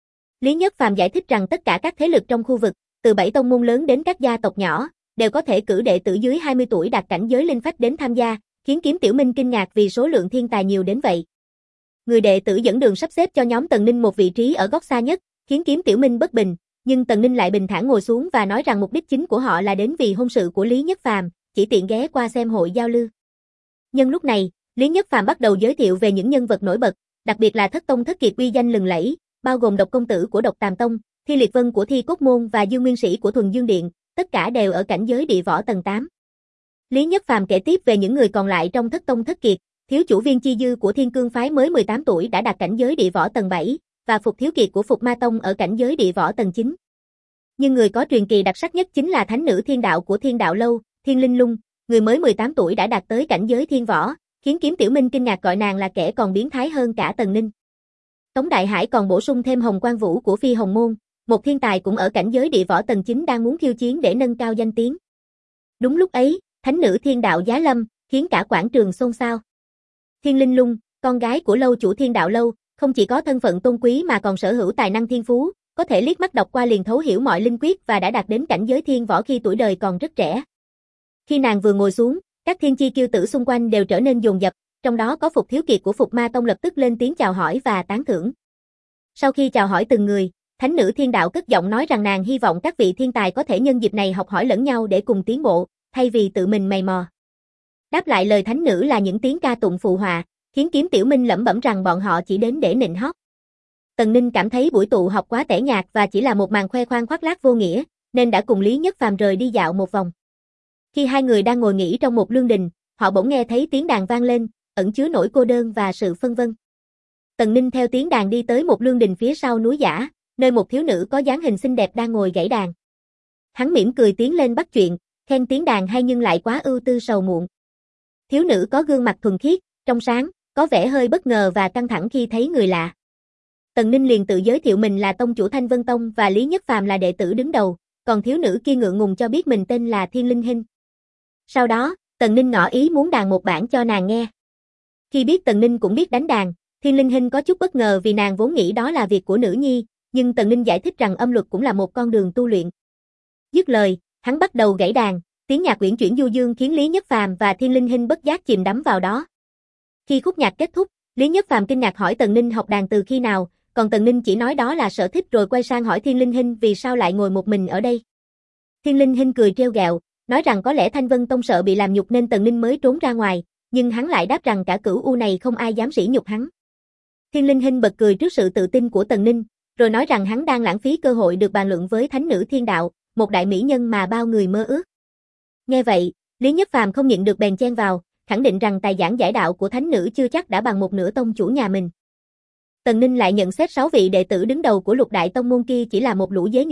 Lý Nhất Phàm giải thích rằng tất cả các thế lực trong khu vực, từ 7 tông môn lớn đến các gia tộc nhỏ, đều có thể cử đệ tử dưới 20 tuổi đạt cảnh giới linh phách đến tham gia, khiến Kiếm Tiểu Minh kinh ngạc vì số lượng thiên tài nhiều đến vậy. Người đệ tử dẫn đường sắp xếp cho nhóm Tần Ninh một vị trí ở góc xa nhất, khiến Kiếm Tiểu Minh bất bình, nhưng Tần Ninh lại bình thản ngồi xuống và nói rằng mục đích chính của họ là đến vì hôn sự của Lý Nhất Phàm, chỉ tiện ghé qua xem hội giao lưu. Nhân lúc này, Lý Nhất Phàm bắt đầu giới thiệu về những nhân vật nổi bật, đặc biệt là thất tông thất kiệt uy danh lừng lẫy, bao gồm Độc Công Tử của Độc Tàm Tông, Thi Liệt Vân của Thi Cốt Môn và Dương Nguyên Sĩ của Thuần Dương Điện, tất cả đều ở cảnh giới địa võ tầng 8. Lý Nhất Phàm kể tiếp về những người còn lại trong thất tông thất kiệt, thiếu chủ Viên Chi Dư của Thiên Cương phái mới 18 tuổi đã đạt cảnh giới địa võ tầng 7, và Phục Thiếu Kiệt của Phục Ma Tông ở cảnh giới địa võ tầng 9. Nhưng người có truyền kỳ đặc sắc nhất chính là thánh nữ thiên đạo của Thiên Đạo Lâu, Thiên Linh Lung, người mới 18 tuổi đã đạt tới cảnh giới thiên võ, khiến Kiếm Tiểu Minh kinh ngạc gọi nàng là kẻ còn biến thái hơn cả Tần Ninh. Tống Đại Hải còn bổ sung thêm Hồng Quang Vũ của Phi Hồng Môn, một thiên tài cũng ở cảnh giới địa võ tầng 9 đang muốn khiêu chiến để nâng cao danh tiếng. Đúng lúc ấy, thánh nữ thiên đạo giá lâm, khiến cả quảng trường xôn xao. Thiên Linh Lung, con gái của lâu chủ Thiên Đạo Lâu, không chỉ có thân phận tôn quý mà còn sở hữu tài năng thiên phú, có thể liếc mắt đọc qua liền thấu hiểu mọi linh quyết và đã đạt đến cảnh giới thiên võ khi tuổi đời còn rất trẻ. Khi nàng vừa ngồi xuống, các thiên chi kiêu tử xung quanh đều trở nên dồn dập, trong đó có Phục Thiếu Kiệt của Phục Ma Tông lập tức lên tiếng chào hỏi và tán thưởng. Sau khi chào hỏi từng người, thánh nữ thiên đạo cất giọng nói rằng nàng hy vọng các vị thiên tài có thể nhân dịp này học hỏi lẫn nhau để cùng tiến bộ, thay vì tự mình mày mò. Đáp lại lời thánh nữ là những tiếng ca tụng phụ họa, khiến Kiếm Tiểu Minh lẩm bẩm rằng bọn họ chỉ đến để nịnh hót. Tần Ninh cảm thấy buổi tụ họp quá tẻ nhạt và chỉ là một màn khoe khoang khoác lác vô nghĩa, nên đã cùng Lý Nhất Phàm rời đi dạo một vòng. Khi hai người đang ngồi nghỉ trong một lương đình, họ bỗng nghe thấy tiếng đàn vang lên, ẩn chứa nỗi cô đơn và sự phân vân. Tần Ninh theo tiếng đàn đi tới một lương đình phía sau núi giả, nơi một thiếu nữ có dáng hình xinh đẹp đang ngồi gảy đàn. Hắn mỉm cười tiến lên bắt chuyện, khen tiếng đàn hay nhưng lại quá ưu tư sầu muộn. Thiếu nữ có gương mặt thuần khiết, trong sáng, có vẻ hơi bất ngờ và căng thẳng khi thấy người lạ. Tần Ninh liền tự giới thiệu mình là tông chủ Thanh Vân Tông và Lý Nhất Phàm là đệ tử đứng đầu, còn thiếu nữ kia ngượng ngùng cho biết mình tên là Thiên Linh Hinh. Sau đó, Tần Ninh ngỏ ý muốn đàn một bản cho nàng nghe. Khi biết Tần Ninh cũng biết đánh đàn, Thiên Linh Hinh có chút bất ngờ vì nàng vốn nghĩ đó là việc của nữ nhi, nhưng Tần Ninh giải thích rằng âm luật cũng là một con đường tu luyện. Dứt lời, hắn bắt đầu gảy đàn, tiếng nhạc uyển chuyển du dương khiến Lý Nhất Phàm và Thiên Linh Hinh bất giác chìm đắm vào đó. Khi khúc nhạc kết thúc, Lý Nhất Phàm kinh ngạc hỏi Tần Ninh học đàn từ khi nào, còn Tần Ninh chỉ nói đó là sở thích rồi quay sang hỏi Thiên Linh Hinh vì sao lại ngồi một mình ở đây. Thiên Linh Hinh cười trêu ghẹo, nói rằng có lẽ Thanh Vân Tông sợ bị làm nhục nên Tần Ninh mới trốn ra ngoài, nhưng hắn lại đáp rằng cả cửu u này không ai dám sỉ nhục hắn. Thiên Linh Hinh bật cười trước sự tự tin của Tần Ninh, rồi nói rằng hắn đang lãng phí cơ hội được bàn luận với thánh nữ thiên đạo, một đại mỹ nhân mà bao người mơ ước. Nghe vậy, Lý Nhất Phàm không nhịn được bèn chen vào, khẳng định rằng tài giảng giải đạo của thánh nữ chưa chắc đã bằng một nửa tông chủ nhà mình. Tần Ninh lại nhận xét 6 vị đệ tử đứng đầu của Lục Đại Tông môn kia chỉ là một lũ dế nhủi,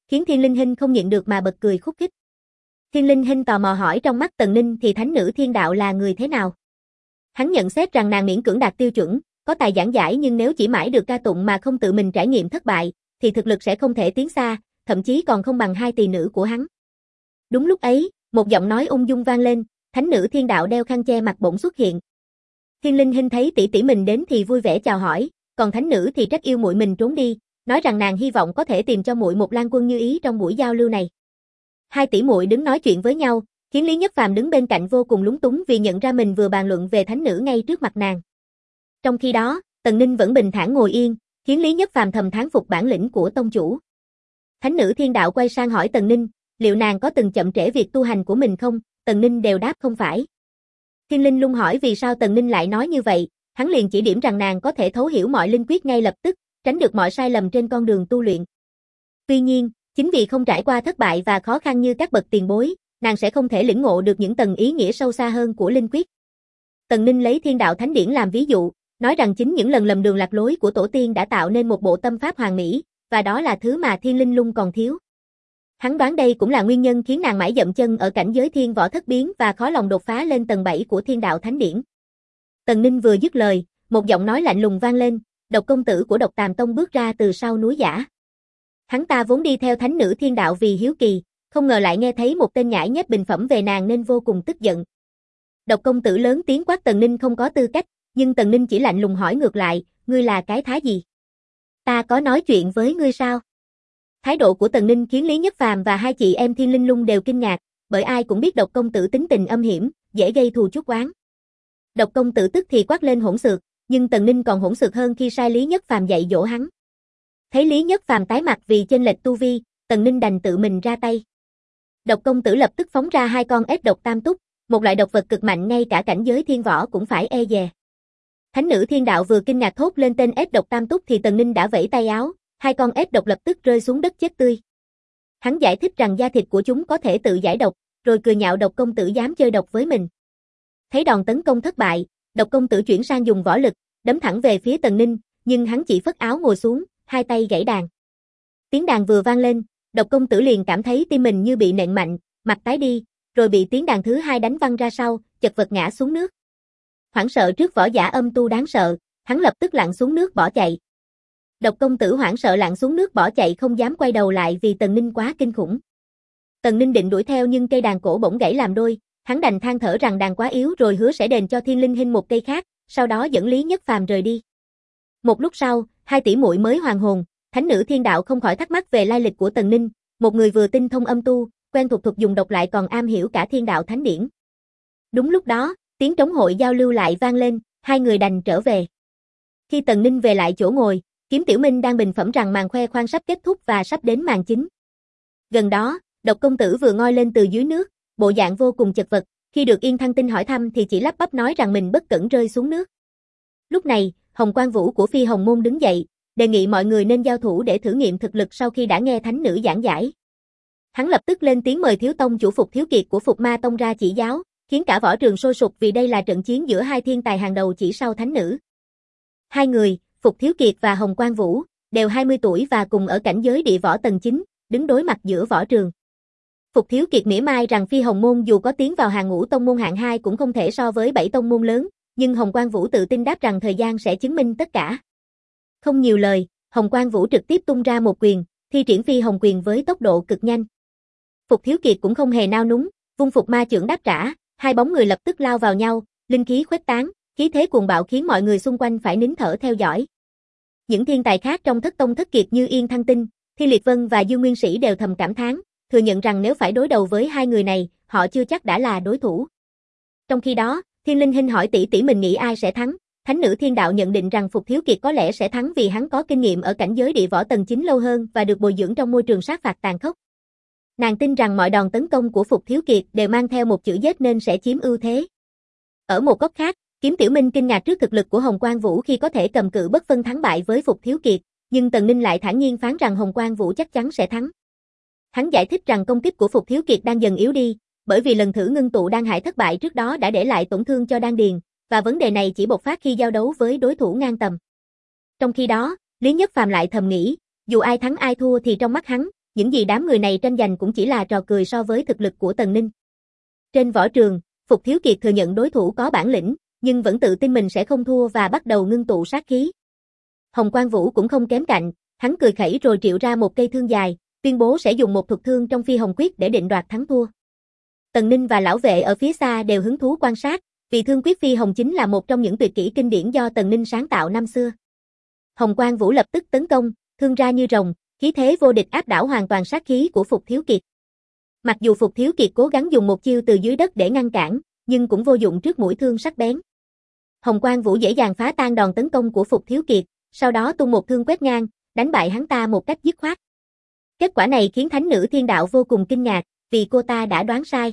khiến Thiên Linh Hinh không nhịn được mà bật cười khúc khích. Thiên Linh Hinh tò mò hỏi trong mắt Tần Ninh thì thánh nữ thiên đạo là người thế nào? Hắn nhận xét rằng nàng miễn cưỡng đạt tiêu chuẩn, có tài giảng giải nhưng nếu chỉ mãi được ca tụng mà không tự mình trải nghiệm thất bại, thì thực lực sẽ không thể tiến xa, thậm chí còn không bằng hai tỳ nữ của hắn. Đúng lúc ấy, một giọng nói ung dung vang lên, thánh nữ thiên đạo đeo khăn che mặt bỗng xuất hiện. Thiên Linh Hinh thấy tỷ tỷ mình đến thì vui vẻ chào hỏi, còn thánh nữ thì trách yêu muội mình trốn đi, nói rằng nàng hy vọng có thể tìm cho muội một lang quân như ý trong buổi giao lưu này. Hai tỷ muội đứng nói chuyện với nhau, khiến Lý Nhất Phàm đứng bên cạnh vô cùng lúng túng vì nhận ra mình vừa bàn luận về thánh nữ ngay trước mặt nàng. Trong khi đó, Tần Ninh vẫn bình thản ngồi yên, khiến Lý Nhất Phàm thầm thán phục bản lĩnh của tông chủ. Thánh nữ thiên đạo quay sang hỏi Tần Ninh, liệu nàng có từng chậm trễ việc tu hành của mình không? Tần Ninh đều đáp không phải. Thiên Linh Lung hỏi vì sao Tần Ninh lại nói như vậy, hắn liền chỉ điểm rằng nàng có thể thấu hiểu mọi linh quyết ngay lập tức, tránh được mọi sai lầm trên con đường tu luyện. Tuy nhiên, chính vì không trải qua thất bại và khó khăn như các bậc tiền bối, nàng sẽ không thể lĩnh ngộ được những tầng ý nghĩa sâu xa hơn của linh quyết. Tần Ninh lấy Thiên Đạo Thánh Điển làm ví dụ, nói rằng chính những lần lầm đường lạc lối của tổ tiên đã tạo nên một bộ tâm pháp hoàn mỹ, và đó là thứ mà Thiên Linh Lung còn thiếu. Hắn đoán đây cũng là nguyên nhân khiến nàng mãi dậm chân ở cảnh giới thiên võ thất biến và khó lòng đột phá lên tầng 7 của Thiên Đạo Thánh Điển. Tần Ninh vừa dứt lời, một giọng nói lạnh lùng vang lên, Độc công tử của Độc Tàm Tông bước ra từ sau núi giả. Hắn ta vốn đi theo thánh nữ thiên đạo vì hiếu kỳ, không ngờ lại nghe thấy một tên nhãi nhép bình phẩm về nàng nên vô cùng tức giận. Độc công tử lớn tiếng quát Tần Ninh không có tư cách, nhưng Tần Ninh chỉ lạnh lùng hỏi ngược lại, ngươi là cái thá gì? Ta có nói chuyện với ngươi sao? Thái độ của Tần Ninh khiến Lý Nhất Phàm và hai chị em Thiên Linh Lung đều kinh ngạc, bởi ai cũng biết Độc công tử tính tình âm hiểm, dễ gây thù chuốc oán. Độc công tử tức thì quát lên hỗn xược, nhưng Tần Ninh còn hỗn xược hơn khi sai Lý Nhất Phàm dạy dỗ hắn. Thấy Lý Nhất Phàm tái mặt vì chênh lệch tu vi, Tần Ninh đành tự mình ra tay. Độc công tử lập tức phóng ra hai con ếch độc tam túc, một loại độc vật cực mạnh ngay cả cảnh giới thiên võ cũng phải e dè. Thánh nữ thiên đạo vừa kinh ngạc thốt lên tên ếch độc tam túc thì Tần Ninh đã vẫy tay áo, hai con ếch độc lập tức rơi xuống đất chết tươi. Hắn giải thích rằng da thịt của chúng có thể tự giải độc, rồi cười nhạo Độc công tử dám chơi độc với mình. Thấy đòn tấn công thất bại, Độc công tử chuyển sang dùng võ lực, đấm thẳng về phía Tần Ninh, nhưng hắn chỉ phất áo ngồi xuống, hai tay gãy đàn. Tiếng đàn vừa vang lên, Độc công tử liền cảm thấy tim mình như bị nện mạnh, mặt tái đi, rồi bị tiếng đàn thứ hai đánh văng ra sau, chật vật ngã xuống nước. Hoảng sợ trước võ giả âm tu đáng sợ, hắn lập tức lặn xuống nước bỏ chạy. Độc công tử hoảng sợ lặn xuống nước bỏ chạy không dám quay đầu lại vì Tần Ninh quá kinh khủng. Tần Ninh định đuổi theo nhưng cây đàn cổ bỗng gãy làm đôi, hắn đành than thở rằng đàn quá yếu rồi hứa sẽ đền cho Thiên Linh Hinh một cây khác, sau đó dẫn Lý Nhất Phàm rời đi. Một lúc sau, hai tỷ muội mới hoàn hồn, thánh nữ thiên đạo không khỏi thắc mắc về lai lịch của Tần Ninh, một người vừa tinh thông âm tu, quen thuộc thuật dùng độc lại còn am hiểu cả Thiên Đạo Thánh Điển. Đúng lúc đó, tiếng trống hội giao lưu lại vang lên, hai người đành trở về. Khi Tần Ninh về lại chỗ ngồi, Kiếm Tiểu Minh đang bình phẩm rằng màn khoe khoang sắp kết thúc và sắp đến màn chính. Gần đó, Độc công tử vừa ngoi lên từ dưới nước, bộ dạng vô cùng chật vật, khi được Yên Thăng Tinh hỏi thăm thì chỉ lắp bắp nói rằng mình bất cẩn rơi xuống nước. Lúc này, Hồng Quang Vũ của Phi Hồng Môn đứng dậy, đề nghị mọi người nên giao thủ để thử nghiệm thực lực sau khi đã nghe thánh nữ giảng giải. Hắn lập tức lên tiếng mời thiếu tông chủ Phục Thiếu Kiệt của Phục Ma Tông ra chỉ giáo, khiến cả võ trường sôi sục vì đây là trận chiến giữa hai thiên tài hàng đầu chỉ sau thánh nữ. Hai người, Phục Thiếu Kiệt và Hồng Quang Vũ, đều 20 tuổi và cùng ở cảnh giới địa võ tầng 9, đứng đối mặt giữa võ trường. Phục Thiếu Kiệt mỉa mai rằng Phi Hồng Môn dù có tiến vào hàng ngũ tông môn hạng 2 cũng không thể so với 7 tông môn lớn, nhưng Hồng Quang Vũ tự tin đáp rằng thời gian sẽ chứng minh tất cả. Không nhiều lời, Hồng Quang Vũ trực tiếp tung ra một quyền, thi triển Phi Hồng quyền với tốc độ cực nhanh. Phục Thiếu Kiệt cũng không hề nao núng, vung Phục Ma chưởng đáp trả, hai bóng người lập tức lao vào nhau, linh khí khuếch tán, khí thế cuồng bạo khiến mọi người xung quanh phải nín thở theo dõi. Những thiên tài khác trong thất tông thất kiệt như Yên Thăng Tinh, Thi Liệt Vân và Dương Nguyên Sĩ đều thầm cảm thán, thừa nhận rằng nếu phải đối đầu với hai người này, họ chưa chắc đã là đối thủ. Trong khi đó, Thiên Linh Hinh hỏi tỷ tỷ mình nghĩ ai sẽ thắng, thánh nữ thiên đạo nhận định rằng Phục Thiếu Kiệt có lẽ sẽ thắng vì hắn có kinh nghiệm ở cảnh giới địa võ tầng 9 lâu hơn và được bồi dưỡng trong môi trường sát phạt tàn khốc. Nàng tin rằng mọi đòn tấn công của Phục Thiếu Kiệt đều mang theo một chữ giết nên sẽ chiếm ưu thế. Ở một góc khác, Kiếm Tiểu Minh kinh ngạc trước thực lực của Hồng Quang Vũ khi có thể cầm cự bất phân thắng bại với Phục Thiếu Kiệt, nhưng Tần Ninh lại thản nhiên phán rằng Hồng Quang Vũ chắc chắn sẽ thắng. Hắn giải thích rằng công kích của Phục Thiếu Kiệt đang dần yếu đi, bởi vì lần thử ngưng tụ đan hải thất bại trước đó đã để lại tổn thương cho đan điền, và vấn đề này chỉ bộc phát khi giao đấu với đối thủ ngang tầm. Trong khi đó, Lý Nhất Phàm lại thầm nghĩ, dù ai thắng ai thua thì trong mắt hắn, những gì đám người này tranh giành cũng chỉ là trò cười so với thực lực của Tần Ninh. Trên võ trường, Phục Thiếu Kiệt thừa nhận đối thủ có bản lĩnh, nhưng vẫn tự tin mình sẽ không thua và bắt đầu ngưng tụ sát khí. Hồng Quang Vũ cũng không kém cạnh, hắn cười khẩy rồi triệu ra một cây thương dài, tuyên bố sẽ dùng một thuật thương trong Phi Hồng Quyết để định đoạt thắng thua. Tần Ninh và lão vệ ở phía xa đều hứng thú quan sát, vì thương quyết Phi Hồng chính là một trong những tuyệt kỹ kinh điển do Tần Ninh sáng tạo năm xưa. Hồng Quang Vũ lập tức tấn công, thương ra như rồng, khí thế vô địch áp đảo hoàn toàn sát khí của Phục Thiếu Kiệt. Mặc dù Phục Thiếu Kiệt cố gắng dùng một chiêu từ dưới đất để ngăn cản, nhưng cũng vô dụng trước mũi thương sắc bén. Hồng Quang Vũ dễ dàng phá tan đòn tấn công của Phục Thiếu Kiệt, sau đó tung một thương quét ngang, đánh bại hắn ta một cách dứt khoát. Kết quả này khiến thánh nữ thiên đạo vô cùng kinh ngạc, vì cô ta đã đoán sai.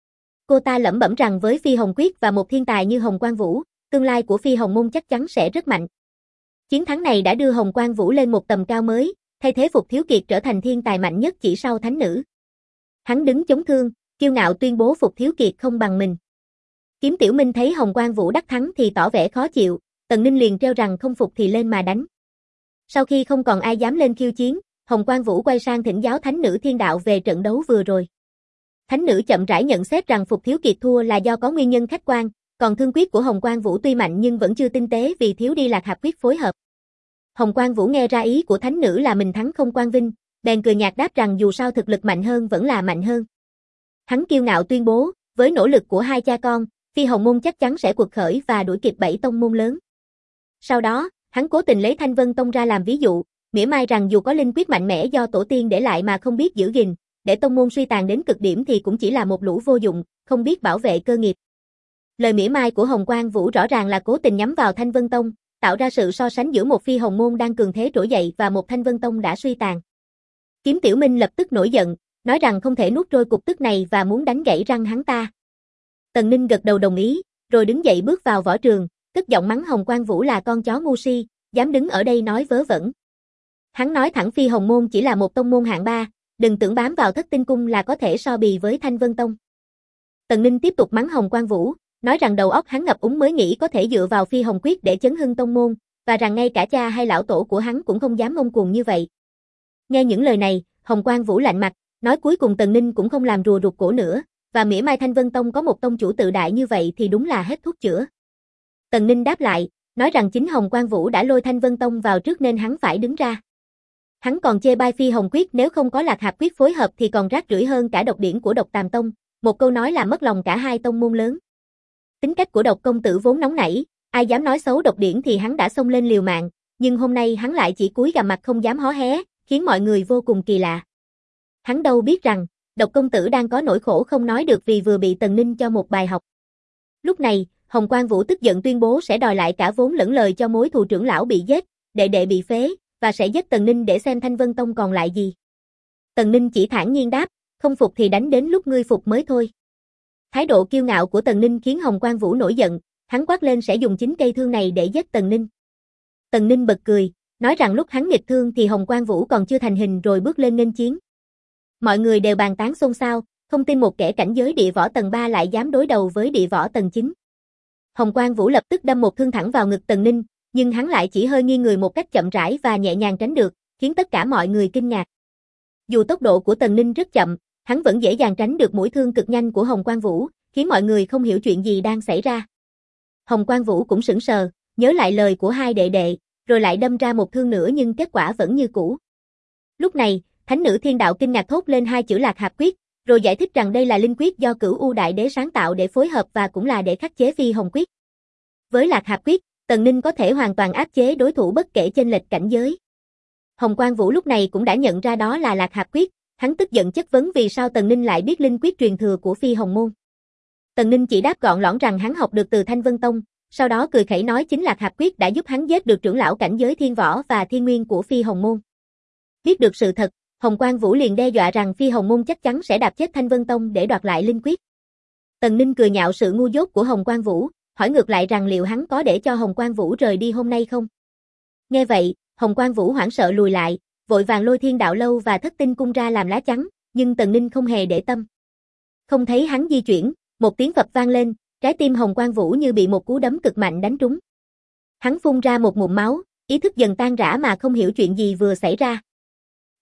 Cô ta lẩm bẩm rằng với Phi Hồng Quyết và một thiên tài như Hồng Quang Vũ, tương lai của Phi Hồng Môn chắc chắn sẽ rất mạnh. Chiến thắng này đã đưa Hồng Quang Vũ lên một tầm cao mới, thay thế Phục Thiếu Kiệt trở thành thiên tài mạnh nhất chỉ sau thánh nữ. Hắn đứng chống thương, kiêu ngạo tuyên bố Phục Thiếu Kiệt không bằng mình. Kiếm Tiểu Minh thấy Hồng Quang Vũ đắc thắng thì tỏ vẻ khó chịu, Tần Ninh liền treo rằng không phục thì lên mà đánh. Sau khi không còn ai dám lên khiêu chiến, Hồng Quang Vũ quay sang thỉnh giáo thánh nữ thiên đạo về trận đấu vừa rồi. Thánh nữ chậm rãi nhận xét rằng Phục Thiếu Kiệt thua là do có nguyên nhân khách quan, còn thương quyết của Hồng Quang Vũ tuy mạnh nhưng vẫn chưa tinh tế vì thiếu đi Lạc Hạp Quyết phối hợp. Hồng Quang Vũ nghe ra ý của thánh nữ là mình thắng không quang vinh, bèn cười nhạt đáp rằng dù sao thực lực mạnh hơn vẫn là mạnh hơn. Hắn kiêu ngạo tuyên bố, với nỗ lực của hai cha con, Phi Hồng Môn chắc chắn sẽ quật khởi và đuổi kịp 7 tông môn lớn. Sau đó, hắn cố tình lấy Thanh Vân Tông ra làm ví dụ, mỉa mai rằng dù có linh quyết mạnh mẽ do tổ tiên để lại mà không biết giữ gìn, để tông môn suy tàn đến cực điểm thì cũng chỉ là một lũ vô dụng, không biết bảo vệ cơ nghiệp. Lời mỉa mai của Hồng Quang Vũ rõ ràng là cố tình nhắm vào Thanh Vân Tông, tạo ra sự so sánh giữa một Phi Hồng Môn đang cường thế trỗi dậy và một Thanh Vân Tông đã suy tàn. Kiếm Tiểu Minh lập tức nổi giận, nói rằng không thể nuốt trôi cục tức này và muốn đánh gãy răng hắn ta. Tần Ninh gật đầu đồng ý, rồi đứng dậy bước vào võ trường, cất giọng mắng Hồng Quang Vũ là con chó ngu si, dám đứng ở đây nói vớ vẩn. Hắn nói thẳng Phi Hồng Môn chỉ là một tông môn hạng 3, đừng tưởng bám vào Thất Tinh Cung là có thể so bì với Thanh Vân Tông. Tần Ninh tiếp tục mắng Hồng Quang Vũ, nói rằng đầu óc hắn ngập úng mới nghĩ có thể dựa vào Phi Hồng Quyết để chấn hưng tông môn, và rằng ngay cả cha hay lão tổ của hắn cũng không dám ngông cuồng như vậy. Nghe những lời này, Hồng Quang Vũ lạnh mặt, nói cuối cùng Tần Ninh cũng không làm rùa rụt cổ nữa, và mỉa mai Thanh Vân Tông có một tông chủ tự đại như vậy thì đúng là hết thuốc chữa. Tần Ninh đáp lại, nói rằng chính Hồng Quang Vũ đã lôi Thanh Vân Tông vào trước nên hắn phải đứng ra. Hắn còn chê bai Phi Hồng Quyết nếu không có Lạc Hạp Quyết phối hợp thì còn rác rưởi hơn cả độc điển của Độc Tàm Tông, một câu nói làm mất lòng cả hai tông môn lớn. Tính cách của Độc công tử vốn nóng nảy, ai dám nói xấu độc điển thì hắn đã xông lên liều mạng, nhưng hôm nay hắn lại chỉ cúi gằm mặt không dám hó hé, khiến mọi người vô cùng kỳ lạ. Hắn đâu biết rằng, Độc công tử đang có nỗi khổ không nói được vì vừa bị Tần Ninh cho một bài học. Lúc này, Hồng Quang Vũ tức giận tuyên bố sẽ đòi lại cả vốn lẫn lời cho mối thù trưởng lão bị giết, đệ đệ bị phế, và sẽ giết Tần Ninh để xem Thanh Vân Tông còn lại gì. Tần Ninh chỉ thản nhiên đáp, không phục thì đánh đến lúc ngươi phục mới thôi. Thái độ kiêu ngạo của Tần Ninh khiến Hồng Quang Vũ nổi giận, hắn quát lên sẽ dùng chính cây thương này để giết Tần Ninh. Tần Ninh bật cười, nói rằng lúc hắn nghịch thương thì Hồng Quang Vũ còn chưa thành hình rồi bước lên nghênh chiến. Mọi người đều bàn tán xôn xao, không tin một kẻ cảnh giới địa võ tầng 3 lại dám đối đầu với địa võ tầng 9. Hồng Quang Vũ lập tức đâm một thương thẳng vào ngực Tần Ninh, nhưng hắn lại chỉ hơi nghiêng người một cách chậm rãi và nhẹ nhàng tránh được, khiến tất cả mọi người kinh ngạc. Dù tốc độ của Tần Ninh rất chậm, hắn vẫn dễ dàng tránh được mũi thương cực nhanh của Hồng Quang Vũ, khiến mọi người không hiểu chuyện gì đang xảy ra. Hồng Quang Vũ cũng sững sờ, nhớ lại lời của hai đệ đệ, rồi lại đâm ra một thương nữa nhưng kết quả vẫn như cũ. Lúc này, Thánh nữ Thiên Đạo kinh ngạc thốt lên hai chữ Lạc Hạp Quyết, rồi giải thích rằng đây là linh quyết do Cửu U Đại Đế sáng tạo để phối hợp và cũng là để khắc chế Phi Hồng Quyết. Với Lạc Hạp Quyết, Tần Ninh có thể hoàn toàn áp chế đối thủ bất kể chênh lệch cảnh giới. Hồng Quang Vũ lúc này cũng đã nhận ra đó là Lạc Hạp Quyết, hắn tức giận chất vấn vì sao Tần Ninh lại biết linh quyết truyền thừa của Phi Hồng Môn. Tần Ninh chỉ đáp gọn lõn rằng hắn học được từ Thanh Vân Tông, sau đó cười khẩy nói chính Lạc Hạp Quyết đã giúp hắn giết được trưởng lão cảnh giới Thiên Võ và Thiên Nguyên của Phi Hồng Môn. Biết được sự thật, Hồng Quang Vũ liền đe dọa rằng Phi Hồng Môn chắc chắn sẽ đạp chết Thanh Vân Tông để đoạt lại linh quyết. Tần Ninh cười nhạo sự ngu dốt của Hồng Quang Vũ, hỏi ngược lại rằng liệu hắn có để cho Hồng Quang Vũ rời đi hôm nay không? Nghe vậy, Hồng Quang Vũ hoảng sợ lùi lại, vội vàng lôi Thiên Đạo Lâu và Thất Tinh Cung ra làm lá chắn, nhưng Tần Ninh không hề để tâm. Không thấy hắn di chuyển, một tiếng phập vang lên, trái tim Hồng Quang Vũ như bị một cú đấm cực mạnh đánh trúng. Hắn phun ra một ngụm máu, ý thức dần tan rã mà không hiểu chuyện gì vừa xảy ra.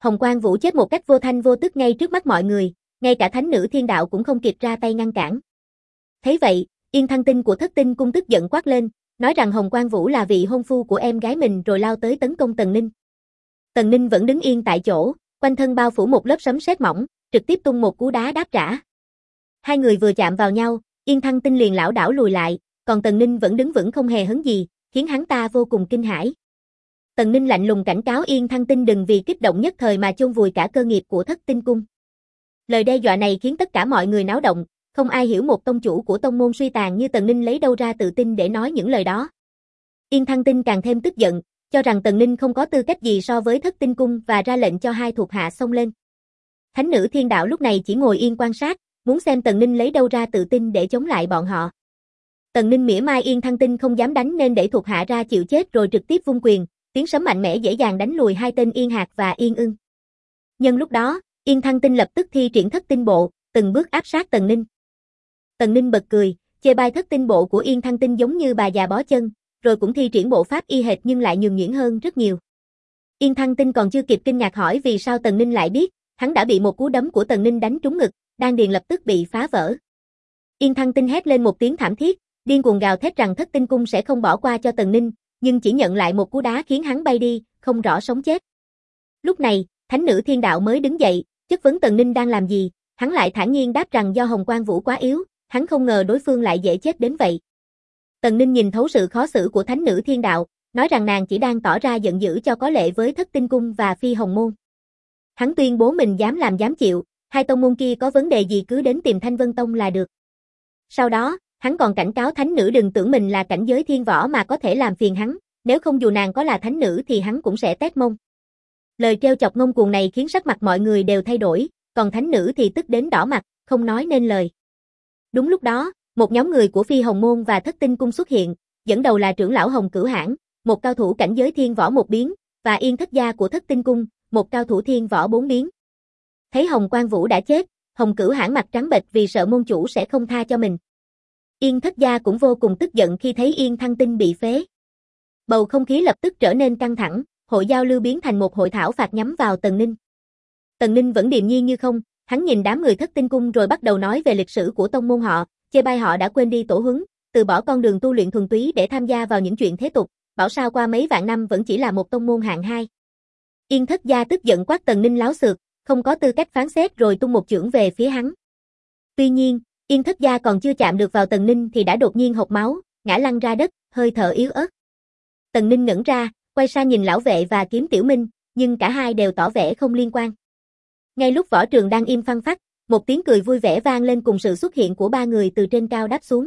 Hồng Quang Vũ chết một cách vô thanh vô tức ngay trước mắt mọi người, ngay cả thánh nữ thiên đạo cũng không kịp ra tay ngăn cản. Thấy vậy, Yên Thăng Tinh của Thất Tinh Cung tức giận quát lên, nói rằng Hồng Quang Vũ là vị hôn phu của em gái mình rồi lao tới tấn công Tần Ninh. Tần Ninh vẫn đứng yên tại chỗ, quanh thân bao phủ một lớp sấm sét mỏng, trực tiếp tung một cú đá đáp trả. Hai người vừa chạm vào nhau, Yên Thăng Tinh liền lảo đảo lùi lại, còn Tần Ninh vẫn đứng vững không hề hấn gì, khiến hắn ta vô cùng kinh hãi. Tần Ninh lạnh lùng cảnh cáo Yên Thăng Tinh đừng vì kích động nhất thời mà chôn vùi cả cơ nghiệp của Thất Tinh Cung. Lời đe dọa này khiến tất cả mọi người náo động, không ai hiểu một tông chủ của tông môn suy tàn như Tần Ninh lấy đâu ra tự tin để nói những lời đó. Yên Thăng Tinh càng thêm tức giận, cho rằng Tần Ninh không có tư cách gì so với Thất Tinh Cung và ra lệnh cho hai thuộc hạ xông lên. Thánh nữ thiên đạo lúc này chỉ ngồi yên quan sát, muốn xem Tần Ninh lấy đâu ra tự tin để chống lại bọn họ. Tần Ninh mỉa mai Yên Thăng Tinh không dám đánh nên để thuộc hạ ra chịu chết rồi trực tiếp vung quyền, tiếng sấm mạnh mẽ dễ dàng đánh lùi hai tên Yên Hạc và Yên Ưng. Nhân lúc đó, Yên Thăng Tinh lập tức thi triển Thất Tinh Bộ, từng bước áp sát Tần Ninh. Tần Ninh bật cười, chê bai Thất Tinh Bộ của Yên Thăng Tinh giống như bà già bó chân, rồi cũng thi triển bộ pháp y hệt nhưng lại nhường nhuyễn hơn rất nhiều. Yên Thăng Tinh còn chưa kịp kinh ngạc hỏi vì sao Tần Ninh lại biết, hắn đã bị một cú đấm của Tần Ninh đánh trúng ngực, đan điền lập tức bị phá vỡ. Yên Thăng Tinh hét lên một tiếng thảm thiết, điên cuồng gào thét rằng Thất Tinh Cung sẽ không bỏ qua cho Tần Ninh, nhưng chỉ nhận lại một cú đá khiến hắn bay đi, không rõ sống chết. Lúc này, thánh nữ thiên đạo mới đứng dậy, chất vấn Tần Ninh đang làm gì, hắn lại thản nhiên đáp rằng do Hồng Quang Vũ quá yếu, hắn không ngờ đối phương lại dễ chết đến vậy. Tần Ninh nhìn thấu sự khó xử của thánh nữ thiên đạo, nói rằng nàng chỉ đang tỏ ra giận dữ cho có lệ với Thất Tinh Cung và Phi Hồng Môn. Hắn tuyên bố mình dám làm dám chịu, hai tông môn kia có vấn đề gì cứ đến tìm Thanh Vân Tông là được. Sau đó, hắn còn cảnh cáo thánh nữ đừng tưởng mình là cảnh giới thiên võ mà có thể làm phiền hắn, nếu không dù nàng có là thánh nữ thì hắn cũng sẽ tét mông. Lời trêu chọc ngông cuồng này khiến sắc mặt mọi người đều thay đổi, còn thánh nữ thì tức đến đỏ mặt, không nói nên lời. Đúng lúc đó, một nhóm người của Phi Hồng Môn và Thất Tinh Cung xuất hiện, dẫn đầu là trưởng lão Hồng Cửu Hãn, một cao thủ cảnh giới thiên võ một biến, và Yên Thất Gia của Thất Tinh Cung, một cao thủ thiên võ bốn biến. Thấy Hồng Quang Vũ đã chết, Hồng Cửu Hãn mặt trắng bệch vì sợ môn chủ sẽ không tha cho mình. Yên Thất Gia cũng vô cùng tức giận khi thấy Yên Thăng Tinh bị phế. Bầu không khí lập tức trở nên căng thẳng, hội giao lưu biến thành một hội thảo phạt nhắm vào Tần Ninh. Tần Ninh vẫn điềm nhiên như không, hắn nhìn đám người Thất Tinh Cung rồi bắt đầu nói về lịch sử của tông môn họ, chê bai họ đã quên đi tổ huấn, từ bỏ con đường tu luyện thuần túy để tham gia vào những chuyện thế tục, bảo sao qua mấy vạn năm vẫn chỉ là một tông môn hạng 2. Yên Thất Gia tức giận quát Tần Ninh láo xược, không có tư cách phán xét rồi tung một chưởng về phía hắn. Tuy nhiên, Yên Thất Gia còn chưa chạm được vào Tần Ninh thì đã đột nhiên hộc máu, ngã lăn ra đất, hơi thở yếu ớt. Tần Ninh ngẩn ra, quay sang nhìn lão vệ và Kiếm Tiểu Minh, nhưng cả hai đều tỏ vẻ không liên quan. Ngay lúc võ trường đang im phăng phắc, một tiếng cười vui vẻ vang lên cùng sự xuất hiện của ba người từ trên cao đáp xuống.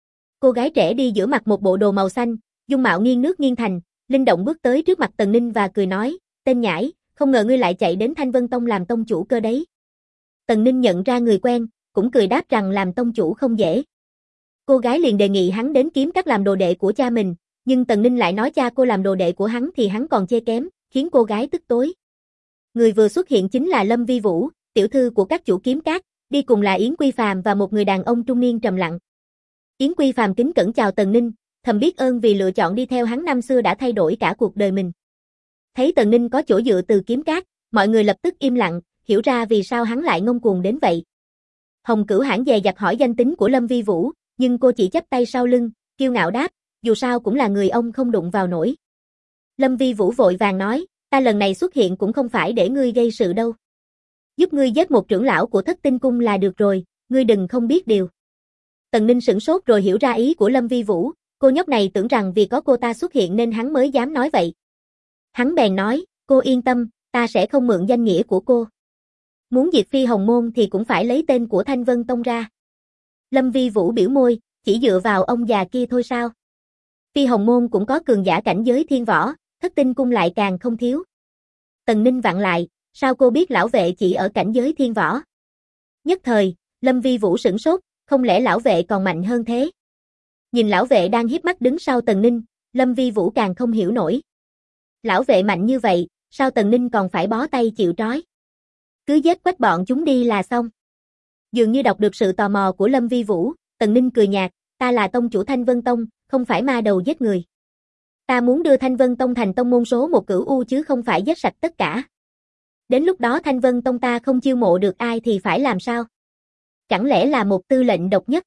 Cô gái trẻ đi giữa mặt một bộ đồ màu xanh, dung mạo nghiêng nước nghiêng thành, linh động bước tới trước mặt Tần Ninh và cười nói, tên nhãi, không ngờ ngươi lại chạy đến Thanh Vân Tông làm tông chủ cơ đấy. Tần Ninh nhận ra người quen, cũng cười đáp rằng làm tông chủ không dễ. Cô gái liền đề nghị hắn đến Kiếm Các làm đồ đệ của cha mình, nhưng Tần Ninh lại nói cha cô làm đồ đệ của hắn thì hắn còn chê kém, khiến cô gái tức tối. Người vừa xuất hiện chính là Lâm Vi Vũ, tiểu thư của các chủ Kiếm Các, đi cùng là Yến Quy Phàm và một người đàn ông trung niên trầm lặng. Yến Quy Phàm kính cẩn chào Tần Ninh, thầm biết ơn vì lựa chọn đi theo hắn năm xưa đã thay đổi cả cuộc đời mình. Thấy Tần Ninh có chỗ dựa từ Kiếm Các, mọi người lập tức im lặng, hiểu ra vì sao hắn lại ngông cuồng đến vậy. Hồng Cửu Hãn dè dặt hỏi danh tính của Lâm Vi Vũ, nhưng cô chỉ chắp tay sau lưng, kiêu ngạo đáp, dù sao cũng là người ông không đụng vào nổi. Lâm Vi Vũ vội vàng nói, ta lần này xuất hiện cũng không phải để ngươi gây sự đâu. Giúp ngươi giết một trưởng lão của Thất Tinh Cung là được rồi, ngươi đừng không biết điều. Tần Ninh sửng sốt rồi hiểu ra ý của Lâm Vi Vũ, cô nhóc này tưởng rằng vì có cô ta xuất hiện nên hắn mới dám nói vậy. Hắn bèn nói, cô yên tâm, ta sẽ không mượn danh nghĩa của cô. Muốn diệt Phi Hồng Môn thì cũng phải lấy tên của Thanh Vân Tông ra. Lâm Vi Vũ biểu môi, chỉ dựa vào ông già kia thôi sao? Phi Hồng Môn cũng có cường giả cảnh giới thiên võ, Thất Tinh Cung lại càng không thiếu. Tần Ninh vặn lại, sao cô biết lão vệ chỉ ở cảnh giới thiên võ? Nhất thời, Lâm Vi Vũ sửng sốt, không lẽ lão vệ còn mạnh hơn thế? Nhìn lão vệ đang hiếp mắt đứng sau Tần Ninh, Lâm Vi Vũ càng không hiểu nổi. Lão vệ mạnh như vậy, sao Tần Ninh còn phải bó tay chịu trói? Cứ giết quách bọn chúng đi là xong. Dường như đọc được sự tò mò của Lâm Vi Vũ, Tần Ninh cười nhạt, ta là tông chủ Thanh Vân Tông, không phải ma đầu giết người. Ta muốn đưa Thanh Vân Tông thành tông môn số một cửu u chứ không phải giết sạch tất cả. Đến lúc đó Thanh Vân Tông ta không chiêu mộ được ai thì phải làm sao? Chẳng lẽ là một tư lệnh độc nhất?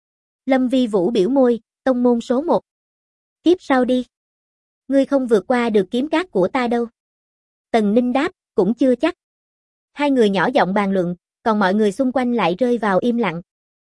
Lâm Vi Vũ biểu môi, tông môn số 1. Kiếp sau đi. Ngươi không vượt qua được kiếm cát của ta đâu. Tần Ninh đáp, cũng chưa chắc. Hai người nhỏ giọng bàn luận, còn mọi người xung quanh lại rơi vào im lặng.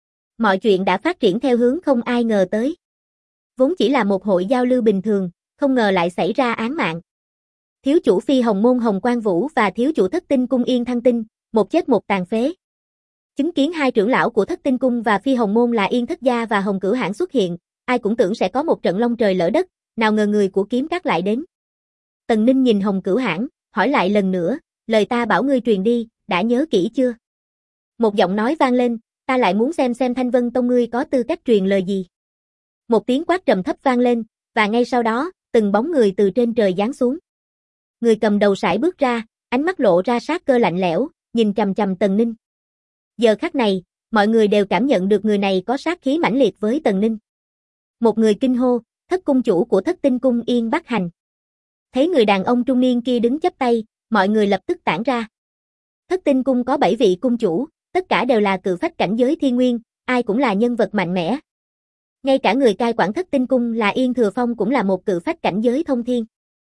Mọi chuyện đã phát triển theo hướng không ai ngờ tới. Vốn chỉ là một hội giao lưu bình thường, không ngờ lại xảy ra án mạng. Thiếu chủ Phi Hồng Môn Hồng Quang Vũ và thiếu chủ Thất Tinh Cung Yên Thăng Tinh, một chết một tàn phế. Chứng kiến hai trưởng lão của Thất Tinh Cung và Phi Hồng Môn là Yên Thất Gia và Hồng Cửu Hãn xuất hiện, ai cũng tưởng sẽ có một trận long trời lỡ đất, nào ngờ người của kiếm cát lại đến. Tần Ninh nhìn Hồng Cửu Hãn, hỏi lại lần nữa, lời ta bảo ngươi truyền đi, đã nhớ kỹ chưa? Một giọng nói vang lên, ta lại muốn xem Thanh Vân Tông ngươi có tư cách truyền lời gì. Một tiếng quát trầm thấp vang lên, và ngay sau đó, từng bóng người từ trên trời giáng xuống. Người cầm đầu sải bước ra, ánh mắt lộ ra sát cơ lạnh lẽo, nhìn chằm chằm Tần Ninh. Giờ khắc này, mọi người đều cảm nhận được người này có sát khí mãnh liệt với Tần Ninh. Một người kinh hô, Thất cung chủ của Thất Tinh Cung Yên Bắc Hành. Thấy người đàn ông trung niên kia đứng chắp tay, mọi người lập tức tản ra. Thất Tinh Cung có 7 vị cung chủ, tất cả đều là cự phách cảnh giới thiên nguyên, ai cũng là nhân vật mạnh mẽ. Ngay cả người cai quản Thất Tinh Cung là Yên Thừa Phong cũng là một cự phách cảnh giới thông thiên.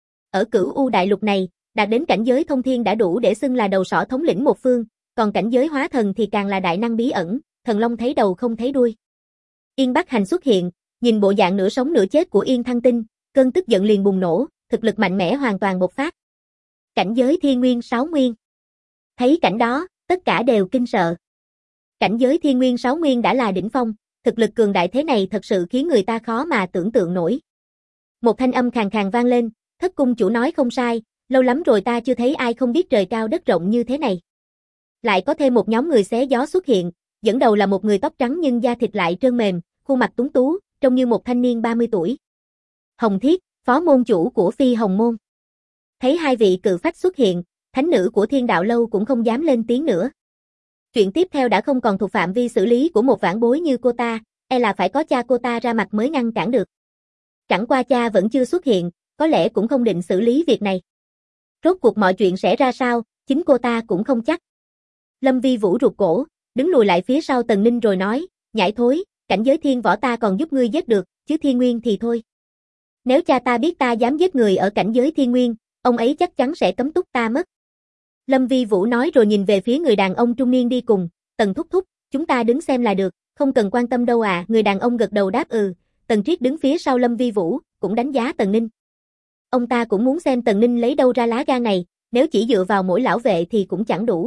Ở Cửu U đại lục này, đạt đến cảnh giới thông thiên đã đủ để xưng là đầu sỏ thống lĩnh một phương, còn cảnh giới hóa thần thì càng là đại năng bí ẩn, thần long thấy đầu không thấy đuôi. Yên Bắc Hành xuất hiện, nhìn bộ dạng nửa sống nửa chết của Yên Thăng Tinh, cơn tức giận liền bùng nổ, thực lực mạnh mẽ hoàn toàn bộc phát. Cảnh giới thiên nguyên 6 nguyên. Thấy cảnh đó, tất cả đều kinh sợ. Cảnh giới thiên nguyên 6 nguyên đã là đỉnh phong, thực lực cường đại thế này thật sự khiến người ta khó mà tưởng tượng nổi. Một thanh âm khàn khàn vang lên, Thất cung chủ nói không sai, lâu lắm rồi ta chưa thấy ai không biết trời cao đất rộng như thế này. Lại có thêm một nhóm người xé gió xuất hiện, dẫn đầu là một người tóc trắng nhưng da thịt lại trơn mềm, khuôn mặt tuấn tú, trông như một thanh niên 30 tuổi. Hồng Thiết, phó môn chủ của Phi Hồng Môn. Thấy hai vị cự phách xuất hiện, thánh nữ của Thiên Đạo Lâu cũng không dám lên tiếng nữa. Chuyện tiếp theo đã không còn thuộc phạm vi xử lý của một vãn bối như cô ta, e là phải có cha cô ta ra mặt mới ngăn cản được. Chẳng qua cha vẫn chưa xuất hiện, có lẽ cũng không định xử lý việc này. Rốt cuộc mọi chuyện sẽ ra sao, chính cô ta cũng không chắc. Lâm Vi Vũ rụt cổ, đứng lùi lại phía sau Tần Ninh rồi nói, nhãi thối, cảnh giới thiên võ ta còn giúp ngươi giết được, chứ thiên nguyên thì thôi. Nếu cha ta biết ta dám giết người ở cảnh giới thiên nguyên, ông ấy chắc chắn sẽ cấm túc ta mất. Lâm Vi Vũ nói rồi nhìn về phía người đàn ông trung niên đi cùng, Tần thúc thúc, chúng ta đứng xem là được, không cần quan tâm đâu à, người đàn ông gật đầu đáp ừ. Tần Triết đứng phía sau Lâm Vi Vũ, cũng đánh giá Tần Ninh. Ông ta cũng muốn xem Tần Ninh lấy đâu ra lá gan này, nếu chỉ dựa vào mỗi lão vệ thì cũng chẳng đủ.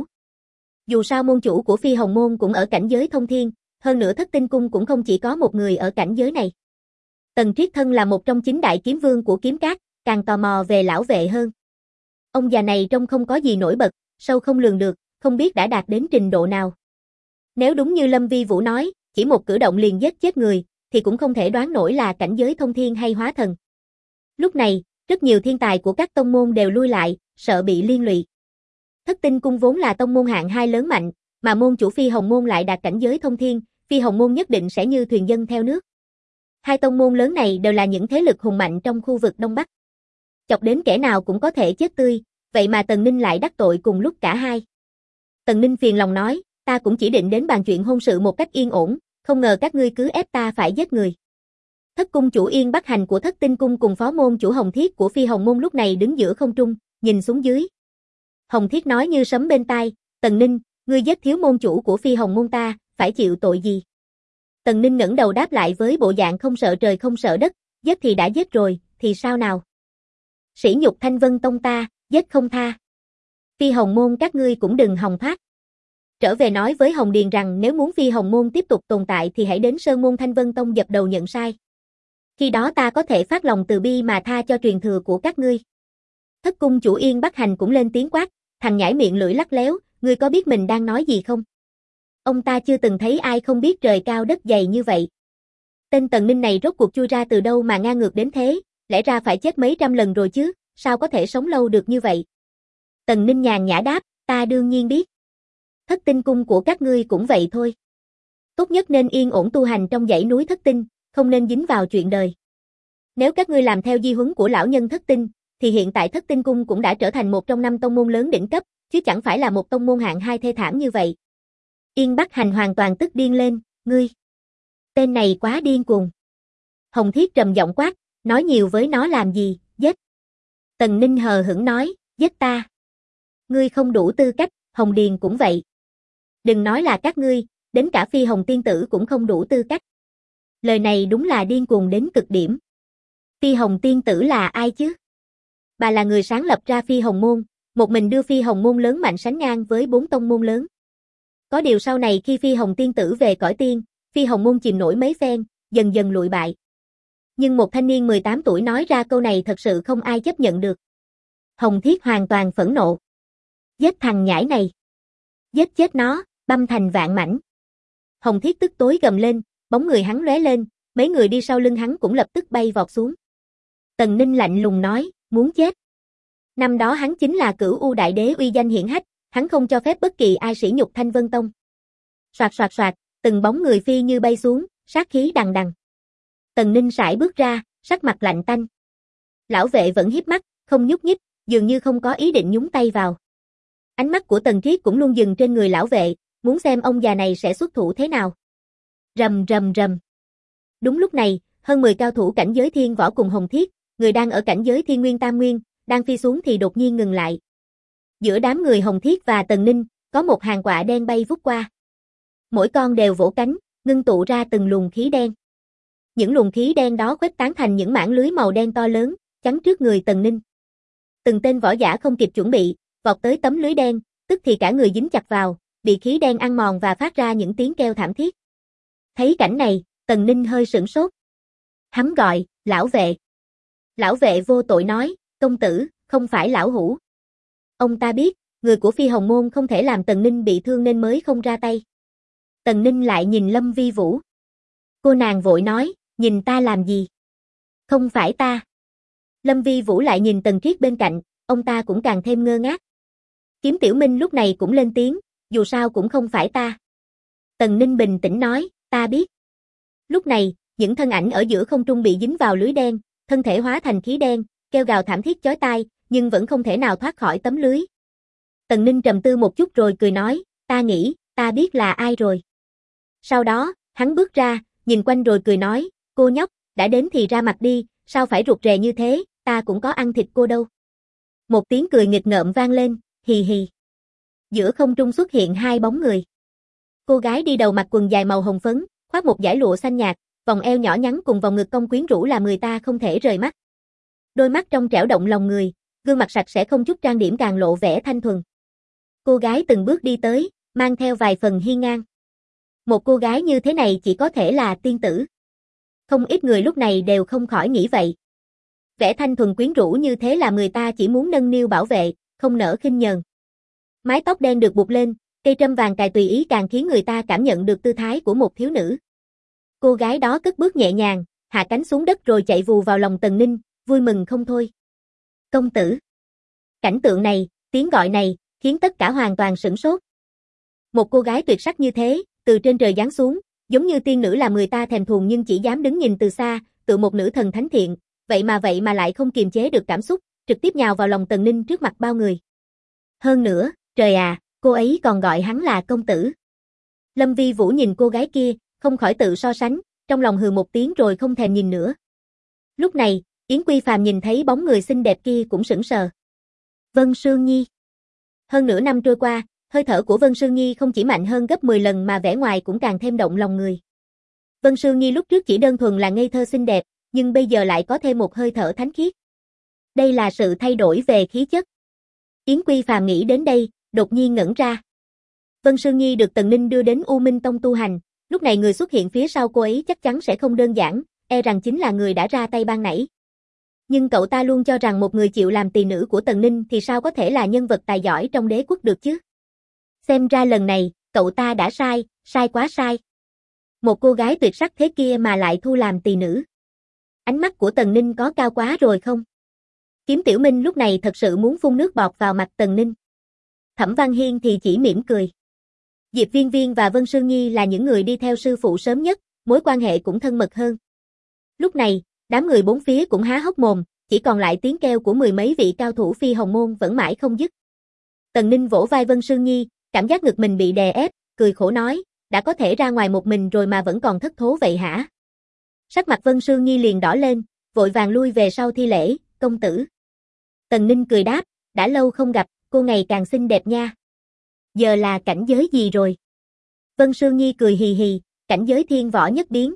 Dù sao môn chủ của Phi Hồng Môn cũng ở cảnh giới thông thiên, hơn nữa Thất Tinh Cung cũng không chỉ có một người ở cảnh giới này. Tần Triết thân là một trong 9 đại kiếm vương của kiếm cát, càng tò mò về lão vệ hơn. Ông già này trông không có gì nổi bật, sâu không lường được, không biết đã đạt đến trình độ nào. Nếu đúng như Lâm Vi Vũ nói, chỉ một cử động liền giết chết người, thì cũng không thể đoán nổi là cảnh giới thông thiên hay hóa thần. Lúc này, rất nhiều thiên tài của các tông môn đều lui lại, sợ bị liên lụy. Thất Tinh Cung vốn là tông môn hạng 2 lớn mạnh, mà môn chủ Phi Hồng Môn lại đạt cảnh giới thông thiên, Phi Hồng Môn nhất định sẽ như thuyền dân theo nước. Hai tông môn lớn này đều là những thế lực hùng mạnh trong khu vực Đông Bắc. Chọc đến kẻ nào cũng có thể chết tươi, vậy mà Tần Ninh lại đắc tội cùng lúc cả hai. Tần Ninh phiền lòng nói, ta cũng chỉ định đến bàn chuyện hôn sự một cách yên ổn, không ngờ các ngươi cứ ép ta phải giết người. Thất cung chủ Yên Bắc Hành của Thất Tinh Cung cùng phó môn chủ Hồng Thiết của Phi Hồng Môn lúc này đứng giữa không trung, nhìn xuống dưới. Hồng Thiết nói như sấm bên tai, Tần Ninh, ngươi giết thiếu môn chủ của Phi Hồng Môn ta, phải chịu tội gì? Tần Ninh ngẩng đầu đáp lại với bộ dạng không sợ trời không sợ đất, giết thì đã giết rồi, thì sao nào? Sỉ nhục Thanh Vân Tông ta, giết không tha. Phi Hồng Môn các ngươi cũng đừng hòng thoát. Trở về nói với Hồng Điền rằng nếu muốn Phi Hồng Môn tiếp tục tồn tại thì hãy đến Sơn Môn Thanh Vân Tông dập đầu nhận sai. Khi đó ta có thể phát lòng từ bi mà tha cho truyền thừa của các ngươi. Thất cung chủ Yên Bắc Hành cũng lên tiếng quát, thằng nhãi miệng lưỡi lắc léo, ngươi có biết mình đang nói gì không? Ông ta chưa từng thấy ai không biết trời cao đất dày như vậy. Tên Tần Ninh này rốt cuộc chui ra từ đâu mà ngang ngược đến thế, lẽ ra phải chết mấy trăm lần rồi chứ, sao có thể sống lâu được như vậy? Tần Ninh nhàn nhã đáp, ta đương nhiên biết. Thất Tinh Cung của các ngươi cũng vậy thôi. Tốt nhất nên yên ổn tu hành trong dãy núi Thất Tinh, không nên dính vào chuyện đời. Nếu các ngươi làm theo di huấn của lão nhân Thất Tinh, thì hiện tại Thất Tinh Cung cũng đã trở thành một trong 5 tông môn lớn đỉnh cấp, chứ chẳng phải là một tông môn hạng 2 thê thảm như vậy. Yên Bắc Hành hoàn toàn tức điên lên, ngươi. Tên này quá điên cuồng. Hồng Thiết trầm giọng quát, nói nhiều với nó làm gì, giết. Tần Ninh hờ hững nói, giết ta. Ngươi không đủ tư cách, Hồng Điền cũng vậy. Đừng nói là các ngươi, đến cả Phi Hồng Tiên Tử cũng không đủ tư cách. Lời này đúng là điên cuồng đến cực điểm. Phi Hồng Tiên Tử là ai chứ? Bà là người sáng lập ra Phi Hồng Môn, một mình đưa Phi Hồng Môn lớn mạnh sánh ngang với 4 tông môn lớn. Có điều sau này khi Phi Hồng Tiên Tử về cõi tiên, Phi Hồng Môn chìm nổi mấy phen, dần dần lụi bại. Nhưng một thanh niên 18 tuổi nói ra câu này thật sự không ai chấp nhận được. Hồng Thiết hoàn toàn phẫn nộ. Giết thằng nhãi này. Giết chết nó, băm thành vạn mảnh. Hồng Thiết tức tối gầm lên, bóng người hắn lóe lên, mấy người đi sau lưng hắn cũng lập tức bay vọt xuống. Tần Ninh lạnh lùng nói, muốn chết. Năm đó hắn chính là Cửu U Đại Đế uy danh hiển hách, hắn không cho phép bất kỳ ai sỉ nhục Thanh Vân Tông. Soạt soạt soạt, từng bóng người phi như bay xuống, sát khí đằng đằng. Tần Ninh sải bước ra, sắc mặt lạnh tanh. Lão vệ vẫn híp mắt, không nhúc nhích, dường như không có ý định nhúng tay vào. Ánh mắt của Tần Triết cũng luôn dừng trên người lão vệ, muốn xem ông già này sẽ xuất thủ thế nào. Rầm rầm rầm. Đúng lúc này, hơn 10 cao thủ cảnh giới thiên võ cùng Hồng Thiết, người đang ở cảnh giới thiên nguyên tam nguyên, đang phi xuống thì đột nhiên ngừng lại. Giữa đám người Hồng Thiết và Tần Ninh, có một hàng quạ đen bay vút qua. Mỗi con đều vỗ cánh, ngưng tụ ra từng luồng khí đen. Những luồng khí đen đó khuếch tán thành những mảng lưới màu đen to lớn, chắn trước người Tần Ninh. Từng tên võ giả không kịp chuẩn bị, vọt tới tấm lưới đen, tức thì cả người dính chặt vào, bị khí đen ăn mòn và phát ra những tiếng kêu thảm thiết. Thấy cảnh này, Tần Ninh hơi sửng sốt. Hắn gọi, lão vệ. Lão vệ vô tội nói, công tử, không phải lão hủ. Ông ta biết, người của Phi Hồng Môn không thể làm Tần Ninh bị thương nên mới không ra tay. Tần Ninh lại nhìn Lâm Vi Vũ. Cô nàng vội nói, nhìn ta làm gì? Không phải ta. Lâm Vi Vũ lại nhìn Tần Triết bên cạnh, ông ta cũng càng thêm ngơ ngác. Kiếm Tiểu Minh lúc này cũng lên tiếng, dù sao cũng không phải ta. Tần Ninh bình tĩnh nói, ta biết. Lúc này, những thân ảnh ở giữa không trung bị dính vào lưới đen, thân thể hóa thành khí đen, kêu gào thảm thiết chói tai, nhưng vẫn không thể nào thoát khỏi tấm lưới. Tần Ninh trầm tư một chút rồi cười nói, ta nghĩ, ta biết là ai rồi. Sau đó, hắn bước ra, nhìn quanh rồi cười nói, cô nhóc, đã đến thì ra mặt đi, sao phải rụt rè như thế, ta cũng có ăn thịt cô đâu. Một tiếng cười nghịch ngợm vang lên, hì hì. Giữa không trung xuất hiện hai bóng người. Cô gái đi đầu mặc quần dài màu hồng phấn, khoác một dải lụa xanh nhạt, vòng eo nhỏ nhắn cùng vòng ngực cong quyến rũ làm người ta không thể rời mắt. Đôi mắt trong trẻo động lòng người, gương mặt sạch sẽ không chút trang điểm càng lộ vẻ thanh thuần. Cô gái từng bước đi tới, mang theo vài phần hiên ngang. Một cô gái như thế này chỉ có thể là tiên tử. Không ít người lúc này đều không khỏi nghĩ vậy. Vẻ thanh thuần quyến rũ như thế là người ta chỉ muốn nâng niu bảo vệ, không nỡ khinh nhờn. Mái tóc đen được buộc lên, cây trâm vàng cài tùy ý càng khiến người ta cảm nhận được tư thái của một thiếu nữ. Cô gái đó cất bước nhẹ nhàng, hạ cánh xuống đất rồi chạy vù vào lòng Tần Ninh, vui mừng không thôi. Công tử. Cảnh tượng này, tiếng gọi này, khiến tất cả hoàn toàn sửng sốt. Một cô gái tuyệt sắc như thế, từ trên trời giáng xuống, giống như tiên nữ làm người ta thèm thuồng nhưng chỉ dám đứng nhìn từ xa, tự một nữ thần thánh thiện, vậy mà lại không kiềm chế được cảm xúc, trực tiếp nhào vào lòng Tần Ninh trước mặt bao người. Hơn nữa, trời à, cô ấy còn gọi hắn là công tử. Lâm Vi Vũ nhìn cô gái kia, không khỏi tự so sánh, trong lòng hừ một tiếng rồi không thèm nhìn nữa. Lúc này, Yến Quy Phàm nhìn thấy bóng người xinh đẹp kia cũng sững sờ. Vân Sương Nhi. Hơn nửa năm trôi qua, hơi thở của Vân Sương Nhi không chỉ mạnh hơn gấp 10 lần mà vẻ ngoài cũng càng thêm động lòng người. Vân Sương Nhi lúc trước chỉ đơn thuần là ngây thơ xinh đẹp, nhưng bây giờ lại có thêm một hơi thở thánh khiết. Đây là sự thay đổi về khí chất. Yến Quy Phàm nghĩ đến đây, đột nhiên ngẩn ra. Vân Sương Nhi được Tần Ninh đưa đến U Minh Tông tu hành, lúc này người xuất hiện phía sau cô ấy chắc chắn sẽ không đơn giản, e rằng chính là người đã ra tay ban nãy. Nhưng cậu ta luôn cho rằng một người chịu làm tỳ nữ của Tần Ninh thì sao có thể là nhân vật tài giỏi trong đế quốc được chứ? Xem ra lần này, cậu ta đã sai, sai quá sai. Một cô gái tuyệt sắc thế kia mà lại thu làm tỳ nữ. Ánh mắt của Tần Ninh có cao quá rồi không? Kiếm Tiểu Minh lúc này thật sự muốn phun nước bọt vào mặt Tần Ninh. Thẩm Văn Hiên thì chỉ mỉm cười. Diệp Viên Viên và Vân Sương Nhi là những người đi theo sư phụ sớm nhất, mối quan hệ cũng thân mật hơn. Lúc này, đám người bốn phía cũng há hốc mồm, chỉ còn lại tiếng kêu của mười mấy vị cao thủ Phi Hồng Môn vẫn mãi không dứt. Tần Ninh vỗ vai Vân Sương Nhi, cảm giác ngực mình bị đè ép, cười khổ nói, đã có thể ra ngoài một mình rồi mà vẫn còn thất thố vậy hả? Sắc mặt Vân Sương Nhi liền đỏ lên, vội vàng lui về sau thi lễ, công tử. Tần Ninh cười đáp, đã lâu không gặp, cô ngày càng xinh đẹp nha. Giờ là cảnh giới gì rồi? Vân Sương Nhi cười hì hì, cảnh giới thiên võ nhất biến.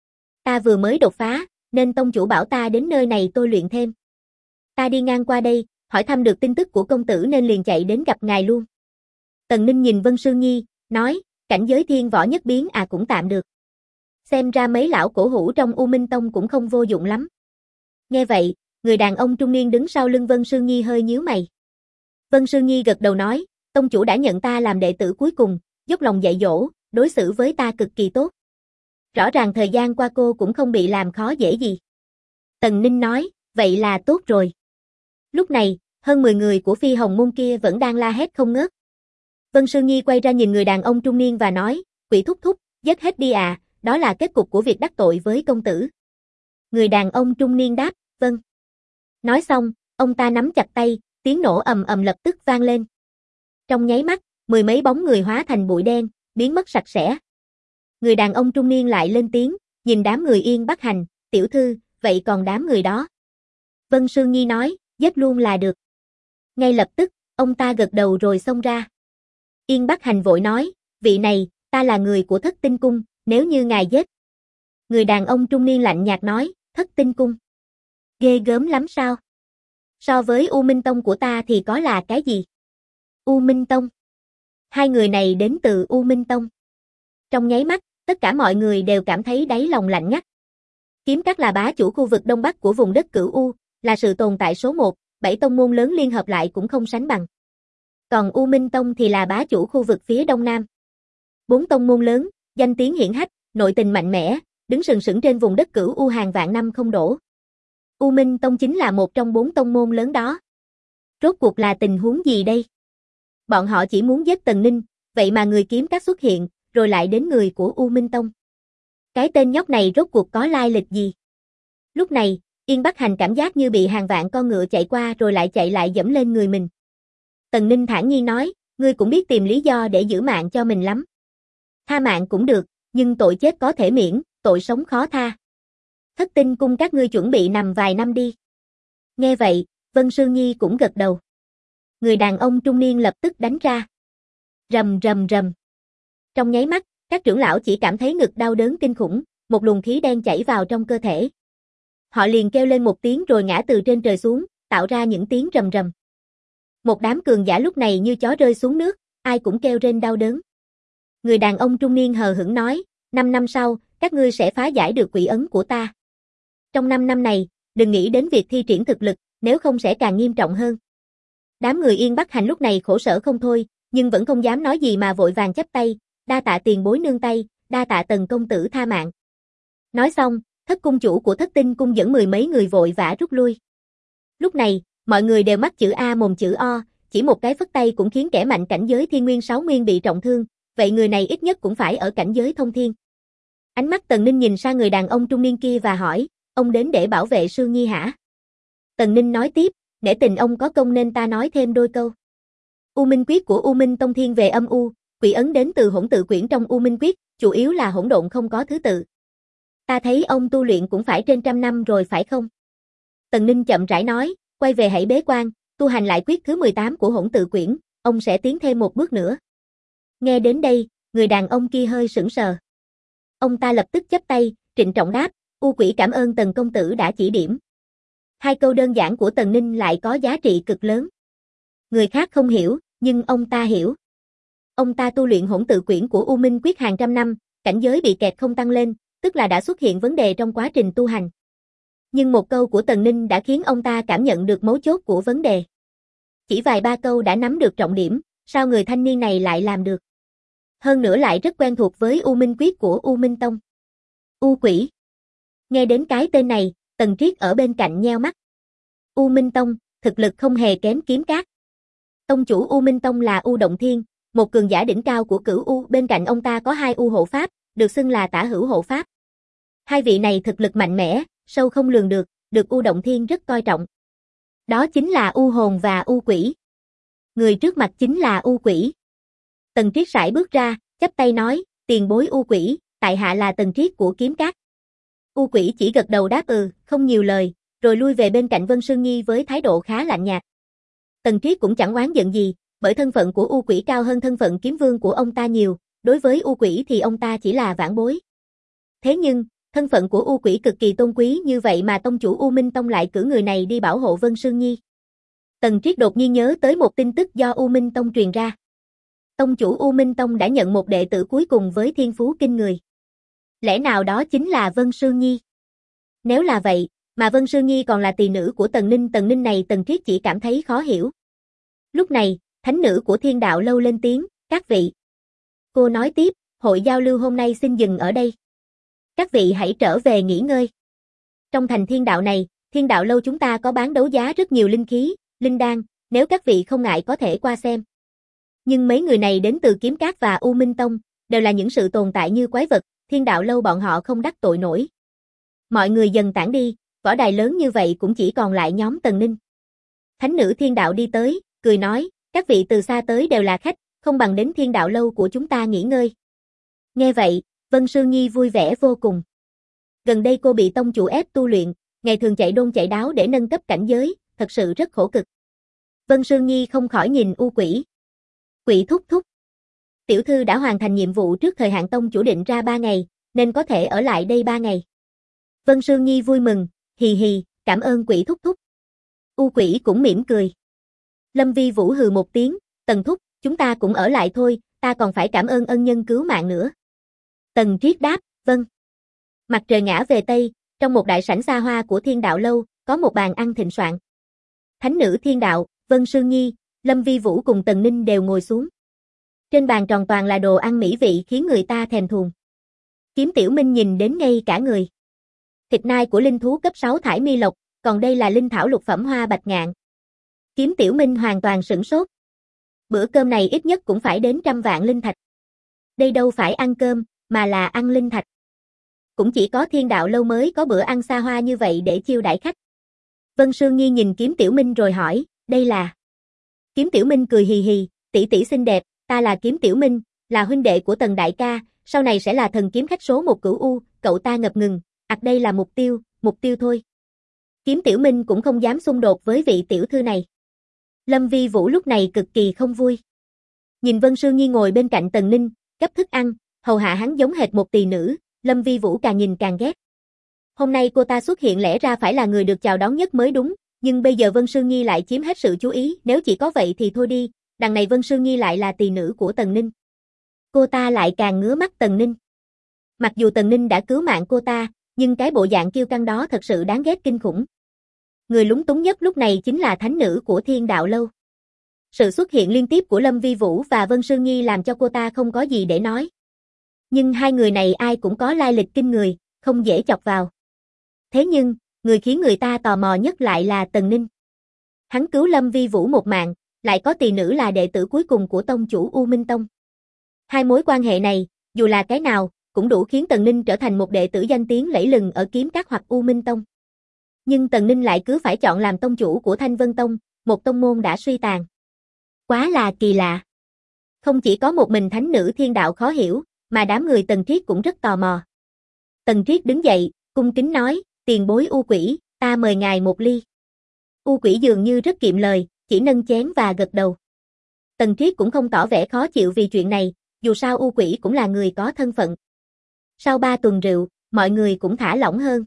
Ta vừa mới đột phá, nên tông chủ bảo ta đến nơi này tôi luyện thêm. Ta đi ngang qua đây, hỏi thăm được tin tức của công tử nên liền chạy đến gặp ngài luôn. Tần Ninh nhìn Vân Sương Nhi, nói, cảnh giới thiên võ nhất biến à cũng tạm được. Xem ra mấy lão cổ hủ trong U Minh Tông cũng không vô dụng lắm. Nghe vậy, người đàn ông trung niên đứng sau lưng Vân Sương Nhi hơi nhíu mày. Vân Sương Nhi gật đầu nói, tông chủ đã nhận ta làm đệ tử cuối cùng, dốc lòng dạy dỗ, đối xử với ta cực kỳ tốt. Rõ ràng thời gian qua cô cũng không bị làm khó dễ gì. Tần Ninh nói, vậy là tốt rồi. Lúc này, hơn 10 người của Phi Hồng Môn kia vẫn đang la hét không ngớt. Vân Sương Nhi quay ra nhìn người đàn ông trung niên và nói, quỷ thúc thúc, giết hết đi à, đó là kết cục của việc đắc tội với công tử. Người đàn ông trung niên đáp, vâng. Nói xong, ông ta nắm chặt tay, tiếng nổ ầm ầm lập tức vang lên. Trong nháy mắt, 10 mấy bóng người hóa thành bụi đen, biến mất sạch sẽ. Người đàn ông trung niên lại lên tiếng, nhìn đám người Yên Bắc Hành, tiểu thư, vậy còn đám người đó? Vân Sương Nhi nói, giết luôn là được. Ngay lập tức, ông ta gật đầu rồi xông ra. Yên Bắc Hành vội nói, vị này, ta là người của Thất Tinh Cung, nếu như ngài giết. Người đàn ông trung niên lạnh nhạt nói, Thất Tinh Cung. Ghê gớm lắm sao? So với U Minh Tông của ta thì có là cái gì? U Minh Tông. Hai người này đến từ U Minh Tông. Trong nháy mắt, tất cả mọi người đều cảm thấy đáy lòng lạnh ngắt. Kiếm Các là bá chủ khu vực Đông Bắc của vùng đất Cửu U, là sự tồn tại số 1, 7 tông môn lớn liên hợp lại cũng không sánh bằng. Còn U Minh Tông thì là bá chủ khu vực phía Đông Nam. 4 tông môn lớn, danh tiếng hiển hách, nội tình mạnh mẽ, đứng sừng sững trên vùng đất Cửu U hàng vạn năm không đổ. U Minh Tông chính là một trong 4 tông môn lớn đó. Rốt cuộc là tình huống gì đây? Bọn họ chỉ muốn giết Tần Ninh, vậy mà người Kiếm Các xuất hiện, rồi lại đến người của U Minh Tông. Cái tên nhóc này rốt cuộc có lai lịch gì? Lúc này, Yên Bắc Hành cảm giác như bị hàng vạn con ngựa chạy qua rồi lại chạy lại dẫm lên người mình. Tần Ninh thản nhiên nói, ngươi cũng biết tìm lý do để giữ mạng cho mình lắm. Tha mạng cũng được, nhưng tội chết có thể miễn, tội sống khó tha. Thất Tinh Cung các ngươi chuẩn bị nằm vài năm đi. Nghe vậy, Vân Sương Nhi cũng gật đầu. Người đàn ông trung niên lập tức đánh ra. Rầm rầm rầm. Trong nháy mắt, các trưởng lão chỉ cảm thấy ngực đau đớn kinh khủng, một luồng khí đen chảy vào trong cơ thể. Họ liền kêu lên một tiếng rồi ngã từ trên trời xuống, tạo ra những tiếng rầm rầm. Một đám cường giả lúc này như chó rơi xuống nước, ai cũng kêu rên đau đớn. Người đàn ông trung niên hờ hững nói, 5 năm sau, các ngươi sẽ phá giải được quỷ ấn của ta. Trong 5 năm này, đừng nghĩ đến việc thi triển thực lực, nếu không sẽ càng nghiêm trọng hơn. Đám người Yên Bắc Hành lúc này khổ sở không thôi, nhưng vẫn không dám nói gì mà vội vàng chắp tay, đa tạ tiền bối nương tay, đa tạ Tần công tử tha mạng. Nói xong, Thất cung chủ của Thất Tinh Cung dẫn 10 mấy người vội vã rút lui. Lúc này, mọi người đều mắc chữ A mồm chữ O, chỉ một cái phất tay cũng khiến kẻ mạnh cảnh giới Thiên Nguyên 6 Nguyên bị trọng thương, vậy người này ít nhất cũng phải ở cảnh giới thông thiên. Ánh mắt Tần Ninh nhìn sang người đàn ông trung niên kia và hỏi, ông đến để bảo vệ Sương Nhi hả? Tần Ninh nói tiếp, nể tình ông có công nên ta nói thêm đôi câu. U Minh Quyết của U Minh Tông thiên về âm u, quỷ ấn đến từ hỗn tự quyển trong U Minh Quyết, chủ yếu là hỗn độn không có thứ tự. Ta thấy ông tu luyện cũng phải trên 100 năm rồi phải không? Tần Ninh chậm rãi nói, quay về hãy bế quan, tu hành lại quyết thứ 18 của hỗn tự quyển, ông sẽ tiến thêm một bước nữa. Nghe đến đây, người đàn ông kia hơi sững sờ. Ông ta lập tức chắp tay, trịnh trọng đáp, U Quỷ cảm ơn Tần công tử đã chỉ điểm. Hai câu đơn giản của Tần Ninh lại có giá trị cực lớn. Người khác không hiểu, nhưng ông ta hiểu. Ông ta tu luyện hỗn tự quyển của U Minh Quyết hàng trăm năm, cảnh giới bị kẹt không tăng lên, tức là đã xuất hiện vấn đề trong quá trình tu hành. Nhưng một câu của Tần Ninh đã khiến ông ta cảm nhận được mấu chốt của vấn đề. Chỉ vài ba câu đã nắm được trọng điểm, sao người thanh niên này lại làm được? Hơn nữa lại rất quen thuộc với U Minh Quyết của U Minh Tông. U Quỷ. Nghe đến cái tên này, Tần Triết ở bên cạnh nheo mắt. U Minh Tông, thực lực không hề kém Kiếm Các. Tông chủ U Minh Tông là U Động Thiên, một cường giả đỉnh cao của Cửu U, bên cạnh ông ta có 2 U hộ pháp, được xưng là tả hữu hộ pháp. Hai vị này thực lực mạnh mẽ, sâu không lường được U Động Thiên rất coi trọng. Đó chính là U Hồn và U Quỷ. Người trước mặt chính là U Quỷ. Tần Triết sải bước ra, chắp tay nói, tiền bối U Quỷ, tại hạ là Tần Triết của Kiếm Các. U Quỷ chỉ gật đầu đáp không nhiều lời, rồi lui về bên cạnh Vân Sương Nhi với thái độ khá lạnh nhạt. Tần Triết cũng chẳng oán giận gì, bởi thân phận của U Quỷ cao hơn thân phận kiếm vương của ông ta nhiều, đối với U Quỷ thì ông ta chỉ là vãn bối. Thế nhưng, thân phận của U Quỷ cực kỳ tôn quý như vậy mà tông chủ U Minh Tông lại cử người này đi bảo hộ Vân Sương Nhi. Tần Triết đột nhiên nhớ tới một tin tức do U Minh Tông truyền ra. Tông chủ U Minh Tông đã nhận một đệ tử cuối cùng với thiên phú kinh người. Lẽ nào đó chính là Vân Sương Nhi? Nếu là vậy, mà Vân Sương Nhi còn là tỳ nữ của Tần Ninh này Tần Triết chỉ cảm thấy khó hiểu. Lúc này, thánh nữ của Thiên Đạo Lâu lên tiếng, các vị. Cô nói tiếp, hội giao lưu hôm nay xin dừng ở đây. Các vị hãy trở về nghỉ ngơi. Trong thành Thiên Đạo này, Thiên Đạo Lâu chúng ta có bán đấu giá rất nhiều linh khí, linh đan, nếu các vị không ngại có thể qua xem. Nhưng mấy người này đến từ Kiếm Các và U Minh Tông, đều là những sự tồn tại như quái vật, Thiên Đạo Lâu bọn họ không đắc tội nổi. Mọi người dần tản đi, võ đài lớn như vậy cũng chỉ còn lại nhóm Tần Ninh. Thánh nữ Thiên Đạo đi tới, cười nói, các vị từ xa tới đều là khách, không bằng đến Thiên Đạo Lâu của chúng ta nghỉ ngơi. Nghe vậy, Vân Sương Nhi vui vẻ vô cùng. Gần đây cô bị tông chủ ép tu luyện, ngày thường chạy đôn chạy đáo để nâng cấp cảnh giới, thật sự rất khổ cực. Vân Sương Nhi không khỏi nhìn U Quỷ. Quỷ thúc thúc. Tiểu thư đã hoàn thành nhiệm vụ trước thời hạn tông chủ định ra 3 ngày, nên có thể ở lại đây 3 ngày. Vân Sương Nhi vui mừng, hì hì, cảm ơn Quỷ thúc thúc. U Quỷ cũng mỉm cười. Lâm Vi Vũ hừ một tiếng, Tần thúc, chúng ta cũng ở lại thôi, ta còn phải cảm ơn ân nhân cứu mạng nữa. Tần Triết đáp, vâng. Mặt trời ngã về Tây, trong một đại sảnh xa hoa của Thiên Đạo Lâu, có một bàn ăn thịnh soạn. Thánh nữ Thiên Đạo, Vân Sương Nhi, Lâm Vi Vũ cùng Tần Ninh đều ngồi xuống. Trên bàn tròn toàn là đồ ăn mỹ vị khiến người ta thèm thuồng. Kiếm Tiểu Minh nhìn đến ngây cả người. Thịt nai của linh thú cấp 6 thải mi lộc, còn đây là linh thảo lục phẩm hoa bạch ngạn. Kiếm Tiểu Minh hoàn toàn sửng sốt. Bữa cơm này ít nhất cũng phải đến 100 vạn linh thạch. Đây đâu phải ăn cơm, mà là ăn linh thạch. Cũng chỉ có Thiên Đạo Lâu mới có bữa ăn xa hoa như vậy để chiêu đãi khách. Vân Sương Nhi nhìn Kiếm Tiểu Minh rồi hỏi, đây là... Kiếm Tiểu Minh cười hì hì, tỷ tỷ xinh đẹp, ta là Kiếm Tiểu Minh, là huynh đệ của Tần đại ca, sau này sẽ là thần kiếm khách số 1 Cửu U, cậu ta ngập ngừng, đây là mục tiêu thôi. Kiếm Tiểu Minh cũng không dám xung đột với vị tiểu thư này. Lâm Vi Vũ lúc này cực kỳ không vui. Nhìn Vân Sương Nhi ngồi bên cạnh Tần Ninh, gấp thức ăn, hầu hạ hắn giống hệt một tỳ nữ, Lâm Vi Vũ càng nhìn càng ghét. Hôm nay cô ta xuất hiện lẽ ra phải là người được chào đón nhất mới đúng, nhưng bây giờ Vân Sương Nhi lại chiếm hết sự chú ý, nếu chỉ có vậy thì thôi đi, đằng này Vân Sương Nhi lại là tỳ nữ của Tần Ninh. Cô ta lại càng ngứa mắt Tần Ninh. Mặc dù Tần Ninh đã cứu mạng cô ta, nhưng cái bộ dạng kiêu căng đó thật sự đáng ghét kinh khủng. Người lúng túng nhất lúc này chính là thánh nữ của Thiên Đạo Lâu. Sự xuất hiện liên tiếp của Lâm Vi Vũ và Vân Sương Nhi làm cho cô ta không có gì để nói. Nhưng hai người này ai cũng có lai lịch kinh người, không dễ chọc vào. Thế nhưng, người khiến người ta tò mò nhất lại là Tần Ninh. Hắn cứu Lâm Vi Vũ một mạng, lại có tỳ nữ là đệ tử cuối cùng của tông chủ U Minh Tông. Hai mối quan hệ này, dù là cái nào, cũng đủ khiến Tần Ninh trở thành một đệ tử danh tiếng lẫy lừng ở Kiếm Các hoặc U Minh Tông. Nhưng Tần Ninh lại cứ phải chọn làm tông chủ của Thanh Vân Tông, một tông môn đã suy tàn. Quá là kỳ lạ. Không chỉ có một mình thánh nữ Thiên Đạo khó hiểu, mà đám người Tần Triết cũng rất tò mò. Tần Triết đứng dậy, cung kính nói, tiền bối U Quỷ, ta mời ngài một ly. U Quỷ dường như rất kiệm lời, chỉ nâng chén và gật đầu. Tần Triết cũng không tỏ vẻ khó chịu vì chuyện này, dù sao U Quỷ cũng là người có thân phận. Sau 3 tuần rượu, mọi người cũng thả lỏng hơn.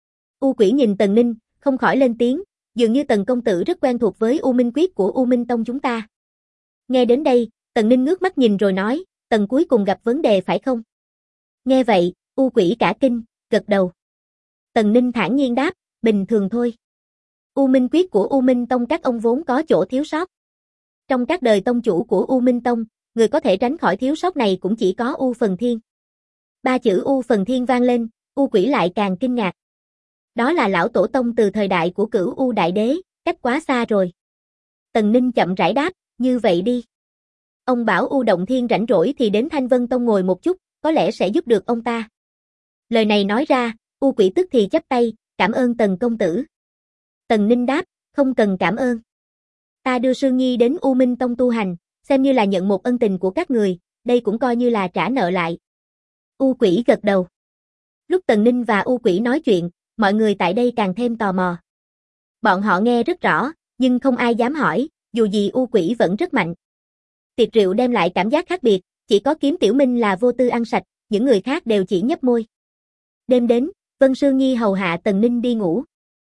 U Quỷ nhìn Tần Ninh, không khỏi lên tiếng, dường như Tần công tử rất quen thuộc với U Minh Quyết của U Minh Tông chúng ta. Nghe đến đây, Tần Ninh ngước mắt nhìn rồi nói, Tần cuối cùng gặp vấn đề phải không? Nghe vậy, U Quỷ cả kinh, gật đầu. Tần Ninh thản nhiên đáp, bình thường thôi. U Minh Quyết của U Minh Tông các ông vốn có chỗ thiếu sót. Trong các đời tông chủ của U Minh Tông, người có thể tránh khỏi thiếu sót này cũng chỉ có U Phần Thiên. 3 chữ U Phần Thiên vang lên, U Quỷ lại càng kinh ngạc. Đó là lão tổ tông từ thời đại của Cửu U Đại Đế, cách quá xa rồi. Tần Ninh chậm rãi đáp, như vậy đi. Ông bảo U Động Thiên rảnh rỗi thì đến Thanh Vân Tông ngồi một chút, có lẽ sẽ giúp được ông ta. Lời này nói ra, U Quỷ tức thì chắp tay, cảm ơn Tần công tử. Tần Ninh đáp, không cần cảm ơn. Ta đưa Sương Nhi đến U Minh Tông tu hành, xem như là nhận một ân tình của các người, đây cũng coi như là trả nợ lại. U Quỷ gật đầu. Lúc Tần Ninh và U Quỷ nói chuyện, mọi người tại đây càng thêm tò mò. Bọn họ nghe rất rõ, nhưng không ai dám hỏi, dù gì U Quỷ vẫn rất mạnh. Tiệc rượu đem lại cảm giác khác biệt, chỉ có Kiếm Tiểu Minh là vô tư ăn sạch, những người khác đều chỉ nhấp môi. Đêm đến, Vân Sương Nhi hầu hạ Tần Ninh đi ngủ.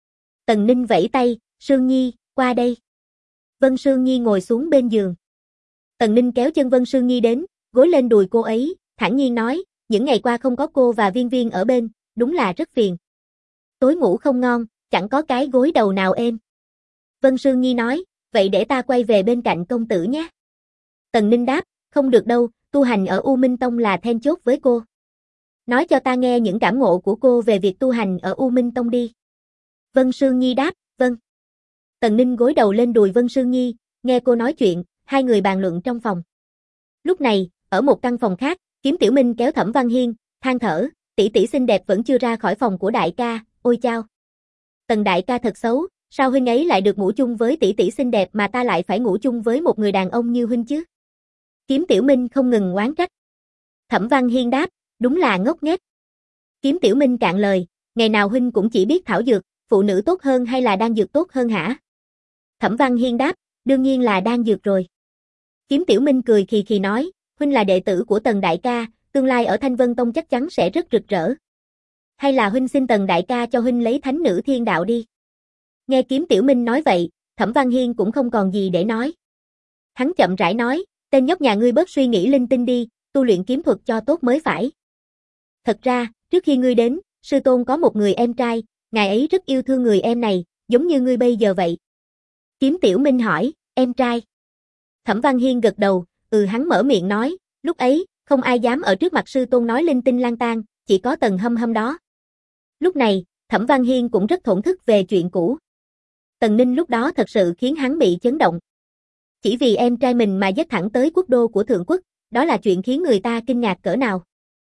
Tần Ninh vẫy tay, Sương Nhi, qua đây. Vân Sương Nhi ngồi xuống bên giường. Tần Ninh kéo chân Vân Sương Nhi đến, gối lên đùi cô ấy, thản nhiên nói, những ngày qua không có cô và Viên Viên ở bên, đúng là rất phiền. Tối ngủ không ngon, chẳng có cái gối đầu nào êm. Vân Sương Nhi nói, vậy để ta quay về bên cạnh công tử nhé. Tần Ninh đáp, không được đâu, tu hành ở U Minh Tông là then chốt với cô. Nói cho ta nghe những cảm ngộ của cô về việc tu hành ở U Minh Tông đi. Vân Sương Nhi đáp, vâng. Tần Ninh gối đầu lên đùi Vân Sương Nhi, nghe cô nói chuyện, hai người bàn luận trong phòng. Lúc này, ở một căn phòng khác, Kiếm Tiểu Minh kéo Thẩm Văn Hiên, than thở, tỷ tỷ xinh đẹp vẫn chưa ra khỏi phòng của đại ca, ôi chao. Tần đại ca thật xấu, sao huynh ấy lại được ngủ chung với tỷ tỷ xinh đẹp mà ta lại phải ngủ chung với một người đàn ông như huynh chứ? Kiếm Tiểu Minh không ngừng oán trách. Thẩm Văn Hiên đáp, đúng là ngốc nghếch. Kiếm Tiểu Minh cạn lời, ngày nào huynh cũng chỉ biết thảo dược, phụ nữ tốt hơn hay là đan dược tốt hơn hả? Thẩm Văn Hiên đáp, đương nhiên là đan dược rồi. Kiếm Tiểu Minh cười khì khì nói, huynh là đệ tử của Tần đại ca, tương lai ở Thanh Vân Tông chắc chắn sẽ rất rực rỡ. Hay là huynh xin Tần đại ca cho huynh lấy thánh nữ thiên đạo đi. Nghe Kiếm Tiểu Minh nói vậy, Thẩm Văn Hiên cũng không còn gì để nói. Hắn chậm rãi nói, tên nhóc nhà ngươi bớt suy nghĩ linh tinh đi, tu luyện kiếm thuật cho tốt mới phải. Thật ra, trước khi ngươi đến, sư tôn có một người em trai, ngài ấy rất yêu thương người em này, giống như ngươi bây giờ vậy. Kiếm Tiểu Minh hỏi, em trai? Thẩm Văn Hiên gật đầu, hắn mở miệng nói, lúc ấy, không ai dám ở trước mặt sư tôn nói linh tinh lang tang, chỉ có Tần Hâm Hâm đó. Lúc này, Thẩm Văn Hiên cũng rất thổn thức về chuyện cũ. Tần Ninh lúc đó thật sự khiến hắn bị chấn động. Chỉ vì em trai mình mà dắt thẳng tới quốc đô của Thượng Quốc, đó là chuyện khiến người ta kinh ngạc cỡ nào.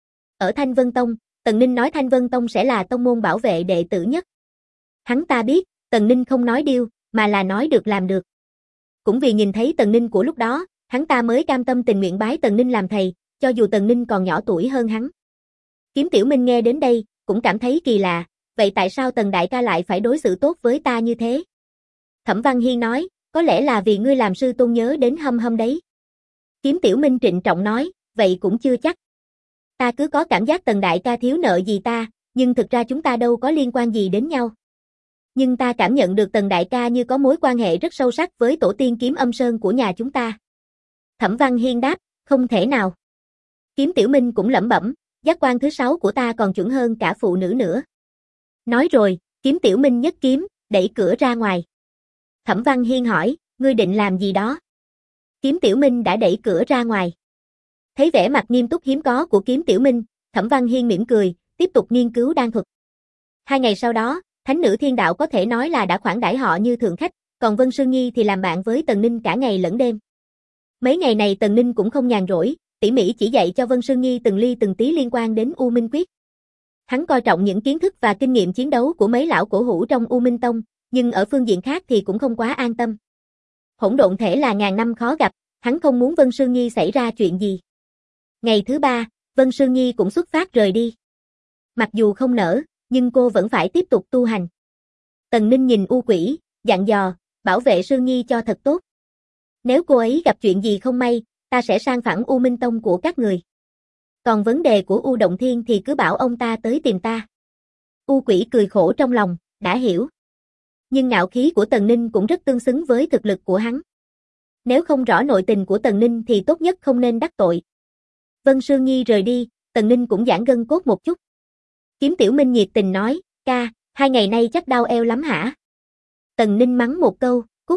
Ở Thanh Vân Tông, Tần Ninh nói Thanh Vân Tông sẽ là tông môn bảo vệ đệ tử nhất. Hắn ta biết, Tần Ninh không nói điêu, mà là nói được làm được. Cũng vì nhìn thấy Tần Ninh của lúc đó, hắn ta mới cam tâm tình nguyện bái Tần Ninh làm thầy, cho dù Tần Ninh còn nhỏ tuổi hơn hắn. Kiếm Tiểu Minh nghe đến đây, cũng cảm thấy kỳ lạ, vậy tại sao Tần đại ca lại phải đối xử tốt với ta như thế? Thẩm Văn Hiên nói, có lẽ là vì ngươi làm sư tôn nhớ đến Hâm Hâm đấy. Kiếm Tiểu Minh trịnh trọng nói, vậy cũng chưa chắc. Ta cứ có cảm giác Tần đại ca thiếu nợ gì ta, nhưng thực ra chúng ta đâu có liên quan gì đến nhau. Nhưng ta cảm nhận được Tần đại ca như có mối quan hệ rất sâu sắc với tổ tiên Kiếm Âm Sơn của nhà chúng ta. Thẩm Văn Hiên đáp, không thể nào. Kiếm Tiểu Minh cũng lẩm bẩm, giác quan thứ 6 của ta còn chuẩn hơn cả phụ nữ nữa. Nói rồi, Kiếm Tiểu Minh nhấc kiếm, đẩy cửa ra ngoài. Thẩm Văn Hiên hỏi, ngươi định làm gì đó? Kiếm Tiểu Minh đã đẩy cửa ra ngoài. Thấy vẻ mặt nghiêm túc hiếm có của Kiếm Tiểu Minh, Thẩm Văn Hiên mỉm cười, tiếp tục nghiên cứu đan thuật. 2 ngày sau đó, Thánh nữ thiên đạo có thể nói là đã khoản đãi họ như thượng khách, còn Vân Sương Nhi thì làm bạn với Tần Ninh cả ngày lẫn đêm. Mấy ngày này Tần Ninh cũng không nhàn rỗi, tỉ mỉ chỉ dạy cho Vân Sương Nhi từng ly từng tí liên quan đến U Minh Quyết. Hắn coi trọng những kiến thức và kinh nghiệm chiến đấu của mấy lão cổ hủ trong U Minh Tông, nhưng ở phương diện khác thì cũng không quá an tâm. Hỗn độn thể là ngàn năm khó gặp, hắn không muốn Vân Sương Nhi xảy ra chuyện gì. Ngày thứ 3, Vân Sương Nhi cũng xuất phát rời đi. Mặc dù không nỡ, nhưng cô vẫn phải tiếp tục tu hành. Tần Ninh nhìn U Quỷ, dặn dò, bảo vệ Sương Nhi cho thật tốt. Nếu cô ấy gặp chuyện gì không may, ta sẽ sang phẳng U Minh Tông của các người. Còn vấn đề của U Động Thiên thì cứ bảo ông ta tới tìm ta. U Quỷ cười khổ trong lòng, đã hiểu. Nhưng ngạo khí của Tần Ninh cũng rất tương xứng với thực lực của hắn. Nếu không rõ nội tình của Tần Ninh thì tốt nhất không nên đắc tội. Vân Sương Nhi rời đi, Tần Ninh cũng giãn gân cốt một chút. Kiếm Tiểu Minh nhiệt tình nói, ca, 2 ngày nay chắc đau eo lắm hả? Tần Ninh mắng một câu, cút.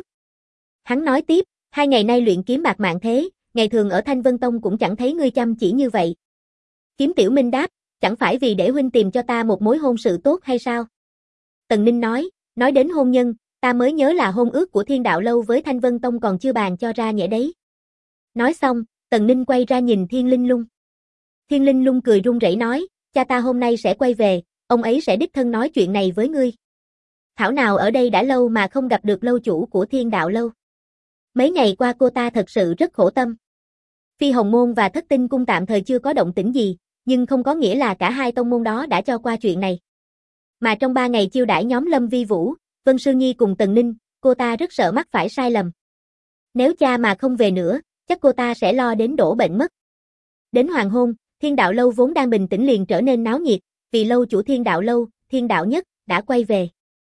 Hắn nói tiếp, 2 ngày nay luyện kiếm bạc mạng thế, ngày thường ở Thanh Vân Tông cũng chẳng thấy ngươi chăm chỉ như vậy. Kiếm Tiểu Minh đáp, chẳng phải vì để huynh tìm cho ta một mối hôn sự tốt hay sao? Tần Ninh nói đến hôn nhân, ta mới nhớ là hôn ước của Thiên Đạo Lâu với Thanh Vân Tông còn chưa bàn cho ra nhẽ đấy. Nói xong, Tần Ninh quay ra nhìn Thiên Linh Lung. Thiên Linh Lung cười run rẩy nói, cha ta hôm nay sẽ quay về, ông ấy sẽ đích thân nói chuyện này với ngươi. Thảo nào ở đây đã lâu mà không gặp được lâu chủ của Thiên Đạo Lâu. Mấy ngày qua cô ta thật sự rất khổ tâm. Phi Hồng Môn và Thất Tinh Cung tạm thời chưa có động tĩnh gì, nhưng không có nghĩa là cả hai tông môn đó đã cho qua chuyện này. Mà trong 3 ngày chiêu đãi nhóm Lâm Vi Vũ, Vân Sư Nhi cùng Tần Ninh, cô ta rất sợ mắc phải sai lầm. Nếu cha mà không về nữa, chắc cô ta sẽ lo đến đổ bệnh mất. Đến hoàng hôn, Thiên Đạo Lâu vốn đang bình tĩnh liền trở nên náo nhiệt, vì lâu chủ Thiên Đạo Lâu, Thiên Đạo Nhất, đã quay về.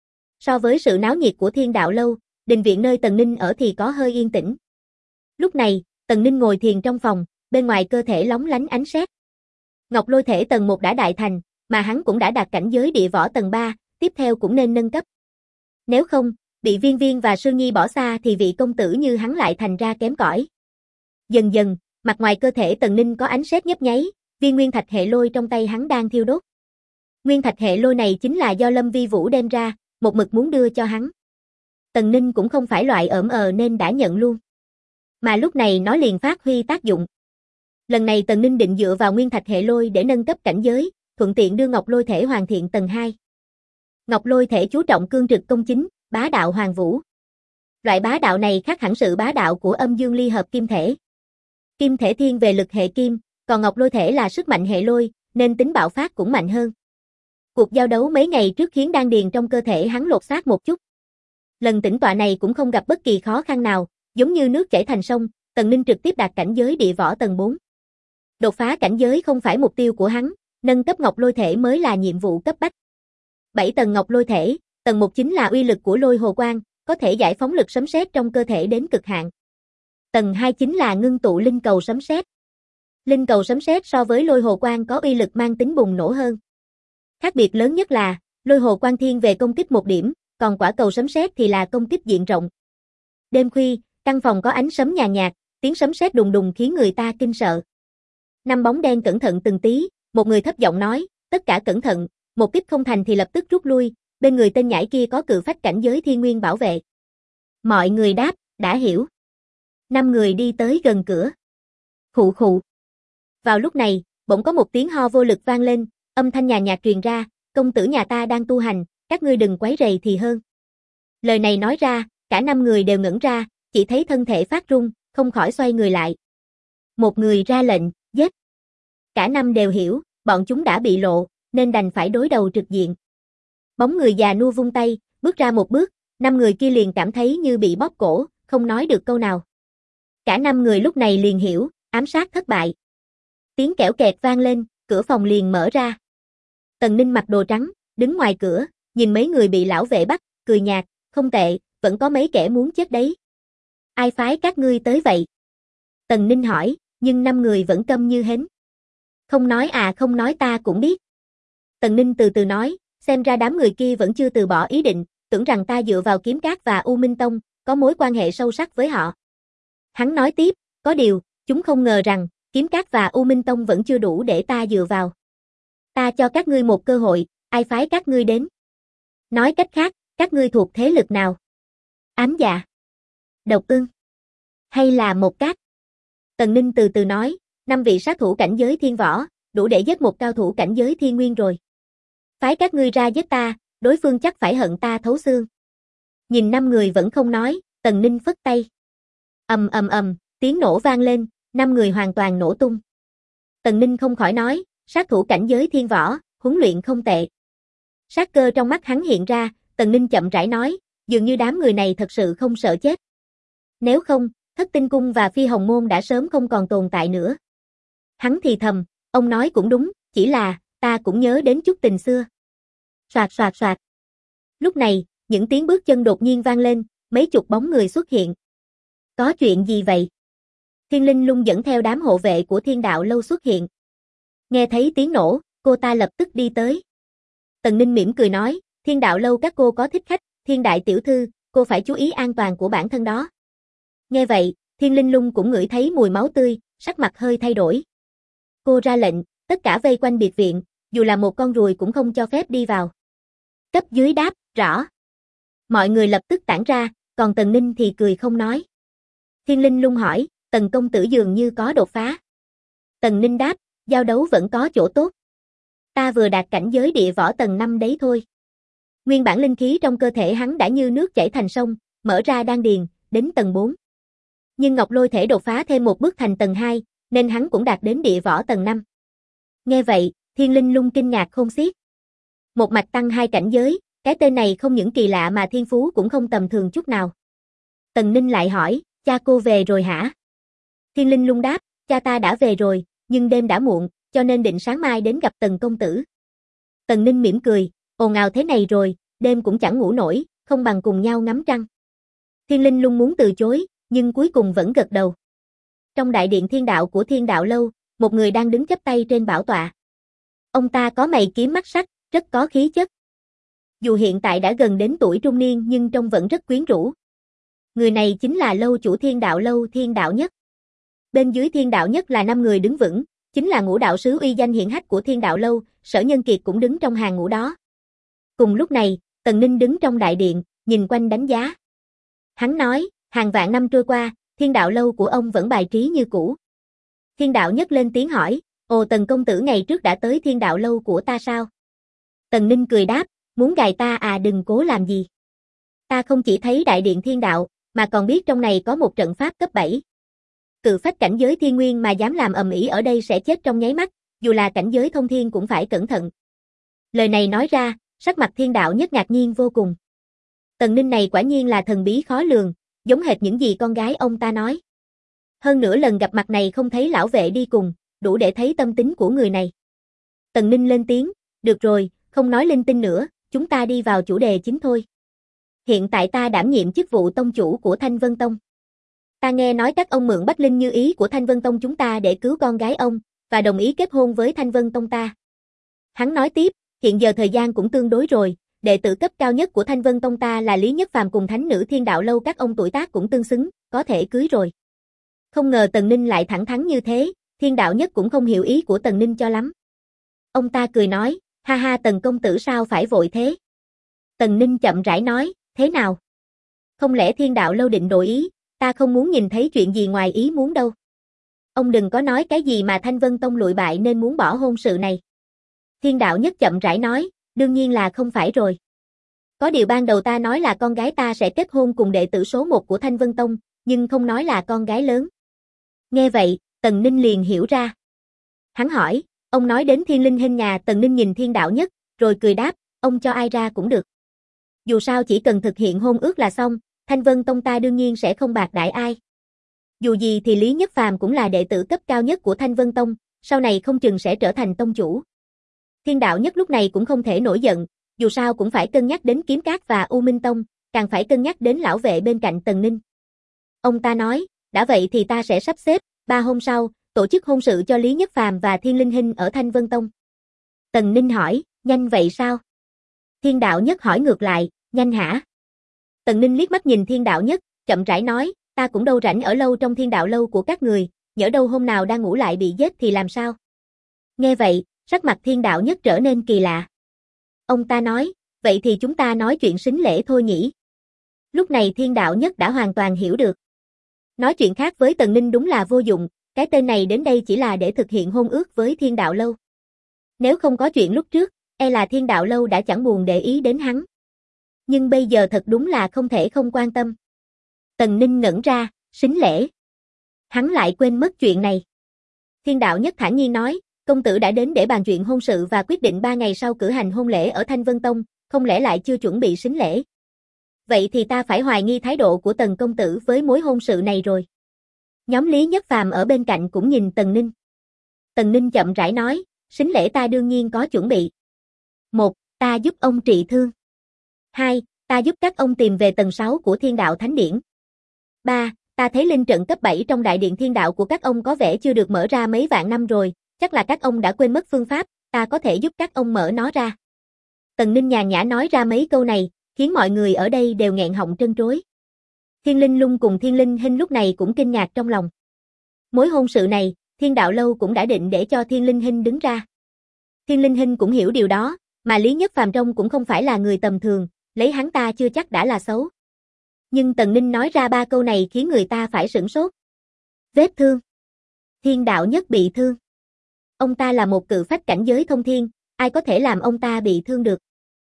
So với sự náo nhiệt của Thiên Đạo Lâu, đình viện nơi Tần Ninh ở thì có hơi yên tĩnh. Lúc này, Tần Ninh ngồi thiền trong phòng, bên ngoài cơ thể lóng lánh ánh sét. Ngọc Lôi thể tầng 1 đã đại thành, mà hắn cũng đã đạt cảnh giới địa võ tầng 3, tiếp theo cũng nên nâng cấp. Nếu không, bị Viên Viên và Sương Nhi bỏ xa thì vị công tử như hắn lại thành ra kém cỏi. Dần dần, mặt ngoài cơ thể Tần Ninh có ánh sét nhấp nháy, viên nguyên thạch hệ lôi trong tay hắn đang thiêu đốt. Nguyên thạch hệ lôi này chính là do Lâm Vi Vũ đem ra, một mực muốn đưa cho hắn. Tần Ninh cũng không phải loại ỡm nên đã nhận luôn. Mà lúc này nó liền phát huy tác dụng. Lần này Tần Ninh định dựa vào nguyên thạch hệ lôi để nâng cấp cảnh giới, thuận tiện đưa Ngọc Lôi thể hoàn thiện tầng 2. Ngọc Lôi thể chú trọng cương trực công chính, bá đạo hoàn vũ. Loại bá đạo này khác hẳn sự bá đạo của âm dương ly hợp kim thể. Kim thể thiên về lực hệ kim, còn Ngọc Lôi thể là sức mạnh hệ lôi, nên tính bạo phát cũng mạnh hơn. Cuộc giao đấu mấy ngày trước khiến đan điền trong cơ thể hắn lột xác một chút. Lần tĩnh tọa này cũng không gặp bất kỳ khó khăn nào, giống như nước chảy thành sông, Tần Ninh trực tiếp đạt cảnh giới địa võ tầng 4. Đột phá cảnh giới không phải mục tiêu của hắn, nâng cấp Ngọc Lôi thể mới là nhiệm vụ cấp bách. 7 tầng Ngọc Lôi thể, tầng 1 chính là uy lực của lôi hồ quang, có thể giải phóng lực sấm sét trong cơ thể đến cực hạn. Tầng 2 chính là ngưng tụ linh cầu sấm sét. Linh cầu sấm sét so với lôi hồ quang có uy lực mang tính bùng nổ hơn. Khác biệt lớn nhất là, lôi hồ quang thiên về công kích một điểm, còn quả cầu sấm sét thì là công kích diện rộng. Đêm khuya, căn phòng có ánh sấm nhàn nhạt, tiếng sấm sét đùng đùng khiến người ta kinh sợ. 5 bóng đen cẩn thận từng tí, một người thấp giọng nói, tất cả cẩn thận, một kích không thành thì lập tức rút lui, bên người tên nhãi kia có cự phách cảnh giới thiên nguyên bảo vệ. Mọi người đáp, đã hiểu. 5 người đi tới gần cửa. Khụ khụ. Vào lúc này, bỗng có một tiếng ho vô lực vang lên, âm thanh nhàn nhạt truyền ra, công tử nhà ta đang tu hành, các ngươi đừng quấy rầy thì hơn. Lời này nói ra, cả 5 người đều ngẩn ra, chỉ thấy thân thể phát run, không khỏi xoay người lại. Một người ra lệnh, giết. Cả 5 đều hiểu, bọn chúng đã bị lộ, nên đành phải đối đầu trực diện. Bóng người già nua vung tay, bước ra một bước, 5 người kia liền cảm thấy như bị bóp cổ, không nói được câu nào. Cả 5 người lúc này liền hiểu, ám sát thất bại. Tiếng kẽo kẹt vang lên, cửa phòng liền mở ra. Tần Ninh mặc đồ trắng, đứng ngoài cửa, nhìn mấy người bị lão vệ bắt, cười nhạt, không tệ, vẫn có mấy kẻ muốn chết đấy. Ai phái các ngươi tới vậy? Tần Ninh hỏi, nhưng 5 người vẫn câm như hến. Không nói à, không nói ta cũng biết. Tần Ninh từ từ nói, xem ra đám người kia vẫn chưa từ bỏ ý định, tưởng rằng ta dựa vào Kiếm Cát và U Minh Tông, có mối quan hệ sâu sắc với họ. Hắn nói tiếp, có điều, chúng không ngờ rằng, Kiếm Cát và U Minh Tông vẫn chưa đủ để ta dựa vào. Ta cho các ngươi một cơ hội, ai phái các ngươi đến? Nói cách khác, các ngươi thuộc thế lực nào? Ám Dạ, Độc Ưng, hay là Một Cát? Tần Ninh từ từ nói, 5 vị sát thủ cảnh giới thiên võ, đủ để giết một cao thủ cảnh giới thiên nguyên rồi. Phái các ngươi ra giết ta, đối phương chắc phải hận ta thấu xương. Nhìn 5 người vẫn không nói, Tần Ninh phất tay. Ầm ầm ầm, tiếng nổ vang lên, 5 người hoàn toàn nổ tung. Tần Ninh không khỏi nói, sát thủ cảnh giới thiên võ, huấn luyện không tệ. Sát cơ trong mắt hắn hiện ra, Tần Ninh chậm rãi nói, dường như đám người này thật sự không sợ chết. Nếu không, Thất Tinh Cung và Phi Hồng Môn đã sớm không còn tồn tại nữa. Hắn thì thầm, ông nói cũng đúng, chỉ là, ta cũng nhớ đến chút tình xưa. Soạt soạt soạt. Lúc này, những tiếng bước chân đột nhiên vang lên, mấy chục bóng người xuất hiện. Có chuyện gì vậy? Thiên Linh Lung dẫn theo đám hộ vệ của Thiên Đạo Lâu xuất hiện. Nghe thấy tiếng nổ, cô ta lập tức đi tới. Tần Ninh mỉm cười nói, Thiên Đạo Lâu các cô có thích khách, Thiên Đại tiểu thư, cô phải chú ý an toàn của bản thân đó. Nghe vậy, Thiên Linh Lung cũng ngửi thấy mùi máu tươi, sắc mặt hơi thay đổi. Cô ra lệnh, tất cả vây quanh biệt viện, dù là một con ruồi cũng không cho phép đi vào. Cấp dưới đáp, rõ. Mọi người lập tức tản ra, còn Tần Ninh thì cười không nói. Thiên Linh Lung hỏi, Tần công tử dường như có đột phá. Tần Ninh đáp, giao đấu vẫn có chỗ tốt. Ta vừa đạt cảnh giới địa võ tầng 5 đấy thôi. Nguyên bản linh khí trong cơ thể hắn đã như nước chảy thành sông, mở ra đan điền, đến tầng 4. Nhưng Ngọc Lôi thể đột phá thêm một bước thành tầng 2, nên hắn cũng đạt đến địa võ tầng 5. Nghe vậy, Thiên Linh Lung kinh ngạc không xiết. Một mạch tăng 2 cảnh giới, cái tên này không những kỳ lạ mà thiên phú cũng không tầm thường chút nào. Tần Ninh lại hỏi, cha cô về rồi hả? Thiên Linh Lung đáp, cha ta đã về rồi, nhưng đêm đã muộn, cho nên định sáng mai đến gặp Tần công tử. Tần Ninh mỉm cười, ồn ào thế này rồi, đêm cũng chẳng ngủ nổi, không bằng cùng nhau ngắm trăng. Thiên Linh Lung muốn từ chối, nhưng cuối cùng vẫn gật đầu. Trong đại điện thiên đạo của Thiên Đạo Lâu, một người đang đứng chắp tay trên bảo tọa. Ông ta có mày kiếm mắt sắc, rất có khí chất. Dù hiện tại đã gần đến tuổi trung niên nhưng trông vẫn rất quyến rũ. Người này chính là lâu chủ Thiên Đạo Lâu Thiên Đạo Nhất. Bên dưới Thiên Đạo Nhất là 5 người đứng vững, chính là ngũ đạo sứ uy danh hiển hách của Thiên Đạo Lâu, Sở Nhân Kiệt cũng đứng trong hàng ngũ đó. Cùng lúc này, Tần Ninh đứng trong đại điện, nhìn quanh đánh giá. Hắn nói, hàng vạn năm trôi qua, Thiên Đạo Lâu của ông vẫn bài trí như cũ. Thiên Đạo Nhất lên tiếng hỏi, ồ Tần công tử ngày trước đã tới Thiên Đạo Lâu của ta sao? Tần Ninh cười đáp, muốn gài ta à, đừng cố làm gì. Ta không chỉ thấy đại điện thiên đạo, mà còn biết trong này có một trận pháp cấp 7. Cự phách cảnh giới thiên nguyên mà dám làm ầm ĩ ở đây sẽ chết trong nháy mắt, dù là cảnh giới thông thiên cũng phải cẩn thận. Lời này nói ra, sắc mặt Thiên Đạo Nhất ngạc nhiên vô cùng. Tần Ninh này quả nhiên là thần bí khó lường, giống hệt những gì con gái ông ta nói. Hơn nữa lần gặp mặt này không thấy lão vệ đi cùng, đủ để thấy tâm tính của người này. Tần Ninh lên tiếng, được rồi, không nói linh tinh nữa, chúng ta đi vào chủ đề chính thôi. Hiện tại ta đảm nhiệm chức vụ tông chủ của Thanh Vân Tông. Ta nghe nói các ông mượn Bách Linh Như Ý của Thanh Vân Tông chúng ta để cứu con gái ông, và đồng ý kết hôn với Thanh Vân Tông ta. Hắn nói tiếp, hiện giờ thời gian cũng tương đối rồi, đệ tử cấp cao nhất của Thanh Vân Tông ta là Lý Nhất Phàm cùng Thánh Nữ Thiên Đạo Lâu các ông tuổi tác cũng tương xứng, có thể cưới rồi. Không ngờ Tần Ninh lại thẳng thắn như thế, Thiên Đạo Nhất cũng không hiểu ý của Tần Ninh cho lắm. Ông ta cười nói, ha ha Tần công tử sao phải vội thế? Tần Ninh chậm rãi nói, thế nào? Không lẽ Thiên Đạo Lâu định đổi ý, ta không muốn nhìn thấy chuyện gì ngoài ý muốn đâu. Ông đừng có nói cái gì mà Thanh Vân Tông lụi bại nên muốn bỏ hôn sự này. Thiên Đạo Nhất chậm rãi nói, đương nhiên là không phải rồi. Có điều ban đầu ta nói là con gái ta sẽ kết hôn cùng đệ tử số 1 của Thanh Vân Tông, nhưng không nói là con gái lớn. Nghe vậy, Tần Ninh liền hiểu ra. Hắn hỏi, ông nói đến Thiên Linh Hinh nhà? Tần Ninh nhìn Thiên Đạo Nhất, rồi cười đáp, ông cho ai ra cũng được. Dù sao chỉ cần thực hiện hôn ước là xong, Thanh Vân Tông ta đương nhiên sẽ không bạc đãi ai. Dù gì thì Lý Nhất Phàm cũng là đệ tử cấp cao nhất của Thanh Vân Tông, sau này không chừng sẽ trở thành tông chủ. Thiên Đạo Nhất lúc này cũng không thể nổi giận, dù sao cũng phải cân nhắc đến Kiếm Cát và U Minh Tông, càng phải cân nhắc đến lão vệ bên cạnh Tần Ninh. Ông ta nói, đã vậy thì ta sẽ sắp xếp, 3 hôm sau, tổ chức hôn sự cho Lý Nhất Phàm và Thiên Linh Hinh ở Thanh Vân Tông. Tần Ninh hỏi, nhanh vậy sao? Thiên Đạo Nhất hỏi ngược lại, nhanh hả? Tần Ninh liếc mắt nhìn Thiên Đạo Nhất, chậm rãi nói, ta cũng đâu rảnh ở lâu trong Thiên Đạo Lâu của các người, nhỡ đâu hôm nào đang ngủ lại bị giết thì làm sao? Nghe vậy, sắc mặt Thiên Đạo Nhất trở nên kỳ lạ. Ông ta nói, vậy thì chúng ta nói chuyện sính lễ thôi nhỉ? Lúc này Thiên Đạo Nhất đã hoàn toàn hiểu được. Nói chuyện khác với Tần Ninh đúng là vô dụng, cái tên này đến đây chỉ là để thực hiện hôn ước với Thiên Đạo Lâu. Nếu không có chuyện lúc trước, e là Thiên Đạo Lâu đã chẳng buồn để ý đến hắn. Nhưng bây giờ thật đúng là không thể không quan tâm. Tần Ninh ngẩn ra, sính lễ. Hắn lại quên mất chuyện này. Thiên Đạo Nhất thản nhiên nói, công tử đã đến để bàn chuyện hôn sự và quyết định 3 ngày sau cử hành hôn lễ ở Thanh Vân Tông, không lẽ lại chưa chuẩn bị sính lễ? Vậy thì ta phải hoài nghi thái độ của Tần công tử với mối hôn sự này rồi. Nhóm Lý Nhất Phàm ở bên cạnh cũng nhìn Tần Ninh. Tần Ninh chậm rãi nói, sính lễ ta đương nhiên có chuẩn bị. 1. Ta giúp ông trị thương. 2. Ta giúp các ông tìm về tầng 6 của Thiên Đạo Thánh Điển. 3. Ta thấy linh trận cấp 7 trong đại điện thiên đạo của các ông có vẻ chưa được mở ra mấy vạn năm rồi, chắc là các ông đã quên mất phương pháp, ta có thể giúp các ông mở nó ra. Tần Ninh nhàn nhã nói ra mấy câu này, khiến mọi người ở đây đều nghẹn họng trân trối. Thiên Linh Lung cùng Thiên Linh Hinh lúc này cũng kinh ngạc trong lòng. Mối hôn sự này, Thiên Đạo Lâu cũng đã định để cho Thiên Linh Hinh đứng ra. Thiên Linh Hinh cũng hiểu điều đó, mà Lý Nhất Phàm trông cũng không phải là người tầm thường, lấy hắn ta chưa chắc đã là xấu. Nhưng Tần Ninh nói ra 3 câu này khiến người ta phải sửng sốt. Vết thương. Thiên Đạo Nhất bị thương. Ông ta là một cự phách cảnh giới thông thiên, ai có thể làm ông ta bị thương được.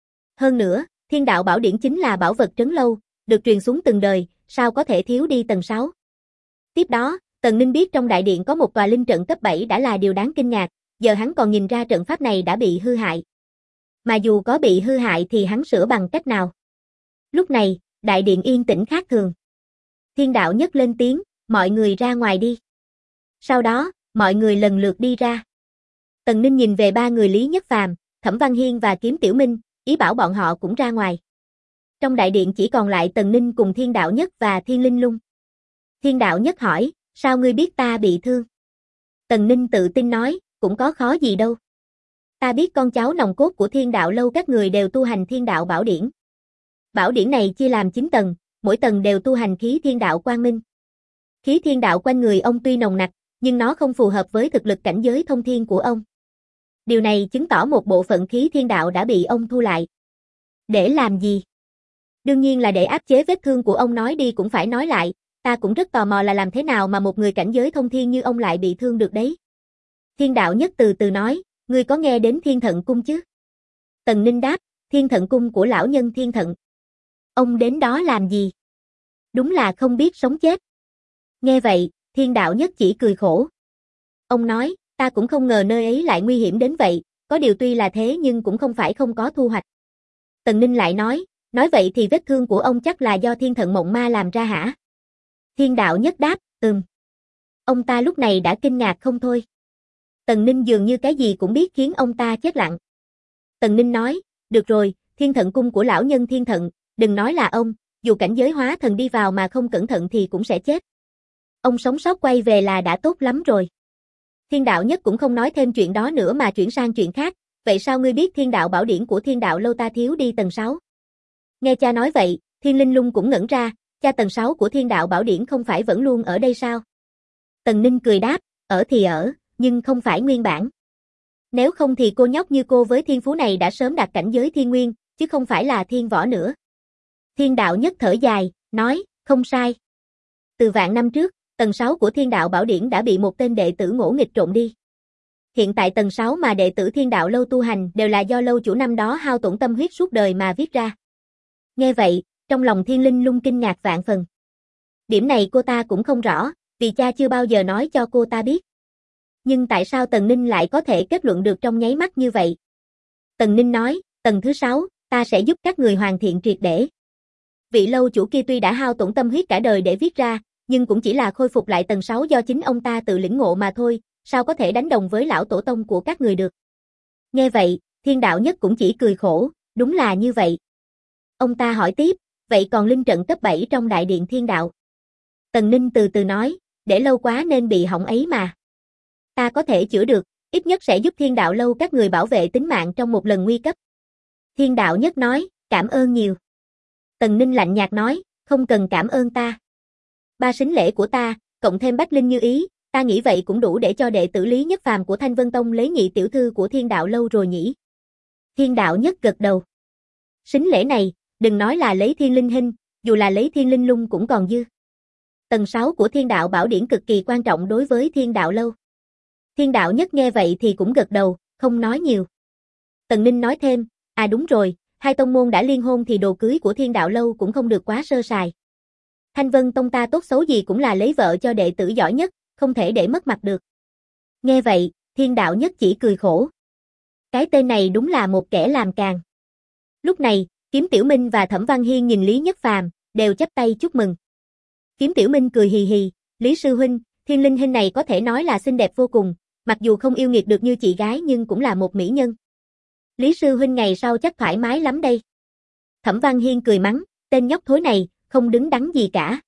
Hơn nữa, Thiên Đạo Bảo Điển chính là bảo vật trấn lâu, được truyền xuống từng đời, sao có thể thiếu đi tầng 6. Tiếp đó, Tần Ninh biết trong đại điện có một tòa linh trận cấp 7 đã là điều đáng kinh ngạc, giờ hắn còn nhìn ra trận pháp này đã bị hư hại. Mà dù có bị hư hại thì hắn sửa bằng cách nào? Lúc này, đại điện yên tĩnh khác thường. Thiên đạo nhất lên tiếng, mọi người ra ngoài đi. Sau đó, mọi người lần lượt đi ra. Tần Ninh nhìn về ba người Lý Nhất Phàm, Thẩm Văn Hiên và Kiếm Tiểu Minh, ý bảo bọn họ cũng ra ngoài. Trong đại điện chỉ còn lại Tần Ninh cùng Thiên Đạo Nhất và Thiên Linh Lung. Thiên Đạo Nhất hỏi, sao ngươi biết ta bị thương? Tần Ninh tự tin nói, cũng có khó gì đâu. Ta biết con cháu nòng cốt của Thiên Đạo Lâu các người đều tu hành Thiên Đạo Bảo Điển. Bảo Điển này chia làm 9 tầng, mỗi tầng đều tu hành khí Thiên Đạo Quang Minh. Khí Thiên Đạo quanh người ông tuy nồng nặc, nhưng nó không phù hợp với thực lực cảnh giới thông thiên của ông. Điều này chứng tỏ một bộ phận khí Thiên Đạo đã bị ông thu lại. Để làm gì? Đương nhiên là để áp chế vết thương của ông, nói đi cũng phải nói lại, ta cũng rất tò mò là làm thế nào mà một người cảnh giới thông thiên như ông lại bị thương được đấy. Thiên Đạo Nhất từ từ nói, ngươi có nghe đến Thiên Thận Cung chứ? Tần Ninh đáp, Thiên Thận Cung của lão nhân Thiên Thận. Ông đến đó làm gì? Đúng là không biết sống chết. Nghe vậy, Thiên Đạo Nhất chỉ cười khổ. Ông nói, ta cũng không ngờ nơi ấy lại nguy hiểm đến vậy, có điều tuy là thế nhưng cũng không phải không có thu hoạch. Tần Ninh lại nói vậy thì vết thương của ông chắc là do Thiên Thận Mộng Ma làm ra hả? Thiên Đạo Nhất đáp, Ông ta lúc này đã kinh ngạc không thôi. Tần Ninh dường như cái gì cũng biết khiến ông ta chết lặng. Tần Ninh nói, được rồi, Thiên Thận Cung của lão nhân Thiên Thận, đừng nói là ông, dù cảnh giới hóa thần đi vào mà không cẩn thận thì cũng sẽ chết. Ông sống sót quay về là đã tốt lắm rồi. Thiên Đạo Nhất cũng không nói thêm chuyện đó nữa mà chuyển sang chuyện khác, vậy sao ngươi biết Thiên Đạo Bảo Điển của Thiên Đạo Lâu ta thiếu đi tầng 6? Nghe cha nói vậy, Thiên Linh Lung cũng ngẩn ra, cha tầng 6 của Thiên Đạo Bảo Điển không phải vẫn luôn ở đây sao? Tần Ninh cười đáp, ở thì ở, nhưng không phải nguyên bản. Nếu không thì cô nhóc như cô với thiên phú này đã sớm đạt cảnh giới thiên nguyên, chứ không phải là thiên võ nữa. Thiên Đạo Nhất thở dài, nói, không sai. Từ vạn năm trước, tầng 6 của Thiên Đạo Bảo Điển đã bị một tên đệ tử ngỗ nghịch trộm đi. Hiện tại tầng 6 mà đệ tử Thiên Đạo Lâu tu hành đều là do lâu chủ năm đó hao tổn tâm huyết suốt đời mà viết ra. Nghe vậy, trong lòng Thiên Linh Lung kinh ngạc vạn phần. Điểm này cô ta cũng không rõ, vì cha chưa bao giờ nói cho cô ta biết. Nhưng tại sao Tần Ninh lại có thể kết luận được trong nháy mắt như vậy? Tần Ninh nói, tầng thứ 6, ta sẽ giúp các người hoàn thiện triệt để. Vị lâu chủ kia tuy đã hao tổn tâm huyết cả đời để viết ra, nhưng cũng chỉ là khôi phục lại tầng 6 do chính ông ta tự lĩnh ngộ mà thôi, sao có thể đánh đồng với lão tổ tông của các người được. Nghe vậy, Thiên Đạo Nhất cũng chỉ cười khổ, đúng là như vậy. Ông ta hỏi tiếp, vậy còn linh trận cấp 7 trong đại điện Thiên Đạo? Tần Ninh từ từ nói, để lâu quá nên bị hỏng ấy mà. Ta có thể chữa được, ít nhất sẽ giúp Thiên Đạo Lâu các người bảo vệ tính mạng trong một lần nguy cấp. Thiên Đạo Nhất nói, cảm ơn nhiều. Tần Ninh lạnh nhạt nói, không cần cảm ơn ta. 3 sính lễ của ta, cộng thêm Bách Linh Như Ý, ta nghĩ vậy cũng đủ để cho đệ tử Lý Nhất Phàm của Thanh Vân Tông lấy nhị tiểu thư của Thiên Đạo Lâu rồi nhỉ. Thiên Đạo Nhất gật đầu. Sính lễ này, đừng nói là lấy Thiên Linh Hinh, dù là lấy Thiên Linh Lung cũng còn dư. Tầng 6 của Thiên Đạo Bảo Điển cực kỳ quan trọng đối với Thiên Đạo Lâu. Thiên Đạo Nhất nghe vậy thì cũng gật đầu, không nói nhiều. Tần Ninh nói thêm, đúng rồi, hai tông môn đã liên hôn thì đồ cưới của Thiên Đạo Lâu cũng không được quá sơ sài. Thanh Vân Tông ta tốt xấu gì cũng là lấy vợ cho đệ tử giỏi nhất, không thể để mất mặt được. Nghe vậy, Thiên Đạo Nhất chỉ cười khổ. Cái tên này đúng là một kẻ làm càng. Lúc này, Kiếm Tiểu Minh và Thẩm Văn Hiên nhìn Lý Nhất Phàm, đều chắp tay chúc mừng. Kiếm Tiểu Minh cười hì hì, Lý sư huynh, Thiên Linh Hinh này có thể nói là xinh đẹp vô cùng, mặc dù không yêu nghiệt được như chị gái nhưng cũng là một mỹ nhân. Lý sư huynh ngày sau chắc thoải mái lắm đây. Thẩm Văn Hiên cười mắng, tên nhóc thối này, không đứng đắn gì cả.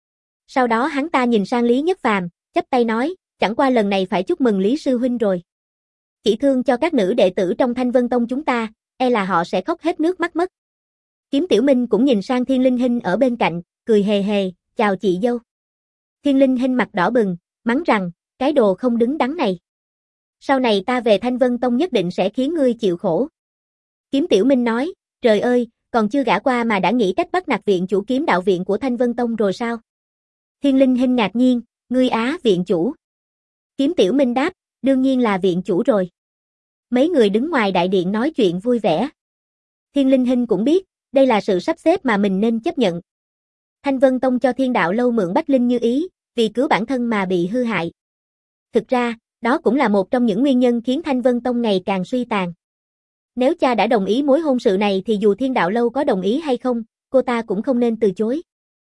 Sau đó hắn ta nhìn sang Lý Nhất Phàm, chắp tay nói, chẳng qua lần này phải chúc mừng Lý sư huynh rồi. Chỉ thương cho các nữ đệ tử trong Thanh Vân Tông chúng ta, e là họ sẽ khóc hết nước mắt mất. Kiếm Tiểu Minh cũng nhìn sang Thiên Linh Hinh ở bên cạnh, cười hề hề, chào chị dâu. Thiên Linh Hinh mặt đỏ bừng, mắng rằng, cái đồ không đứng đắn này. Sau này ta về Thanh Vân Tông nhất định sẽ khiến ngươi chịu khổ. Kiếm Tiểu Minh nói, trời ơi, còn chưa gả qua mà đã nghĩ cách bắt nạt viện chủ Kiếm Đạo viện của Thanh Vân Tông rồi sao? Thiên Linh Hinh ngạc nhiên, ngươi viện chủ. Kiếm Tiểu Minh đáp, đương nhiên là viện chủ rồi. Mấy người đứng ngoài đại điện nói chuyện vui vẻ. Thiên Linh Hinh cũng biết, đây là sự sắp xếp mà mình nên chấp nhận. Thanh Vân Tông cho Thiên Đạo Lâu mượn Bách Linh Như Ý, vì cứu bản thân mà bị hư hại. Thực ra, đó cũng là một trong những nguyên nhân khiến Thanh Vân Tông ngày càng suy tàn. Nếu cha đã đồng ý mối hôn sự này thì dù Thiên Đạo Lâu có đồng ý hay không, cô ta cũng không nên từ chối.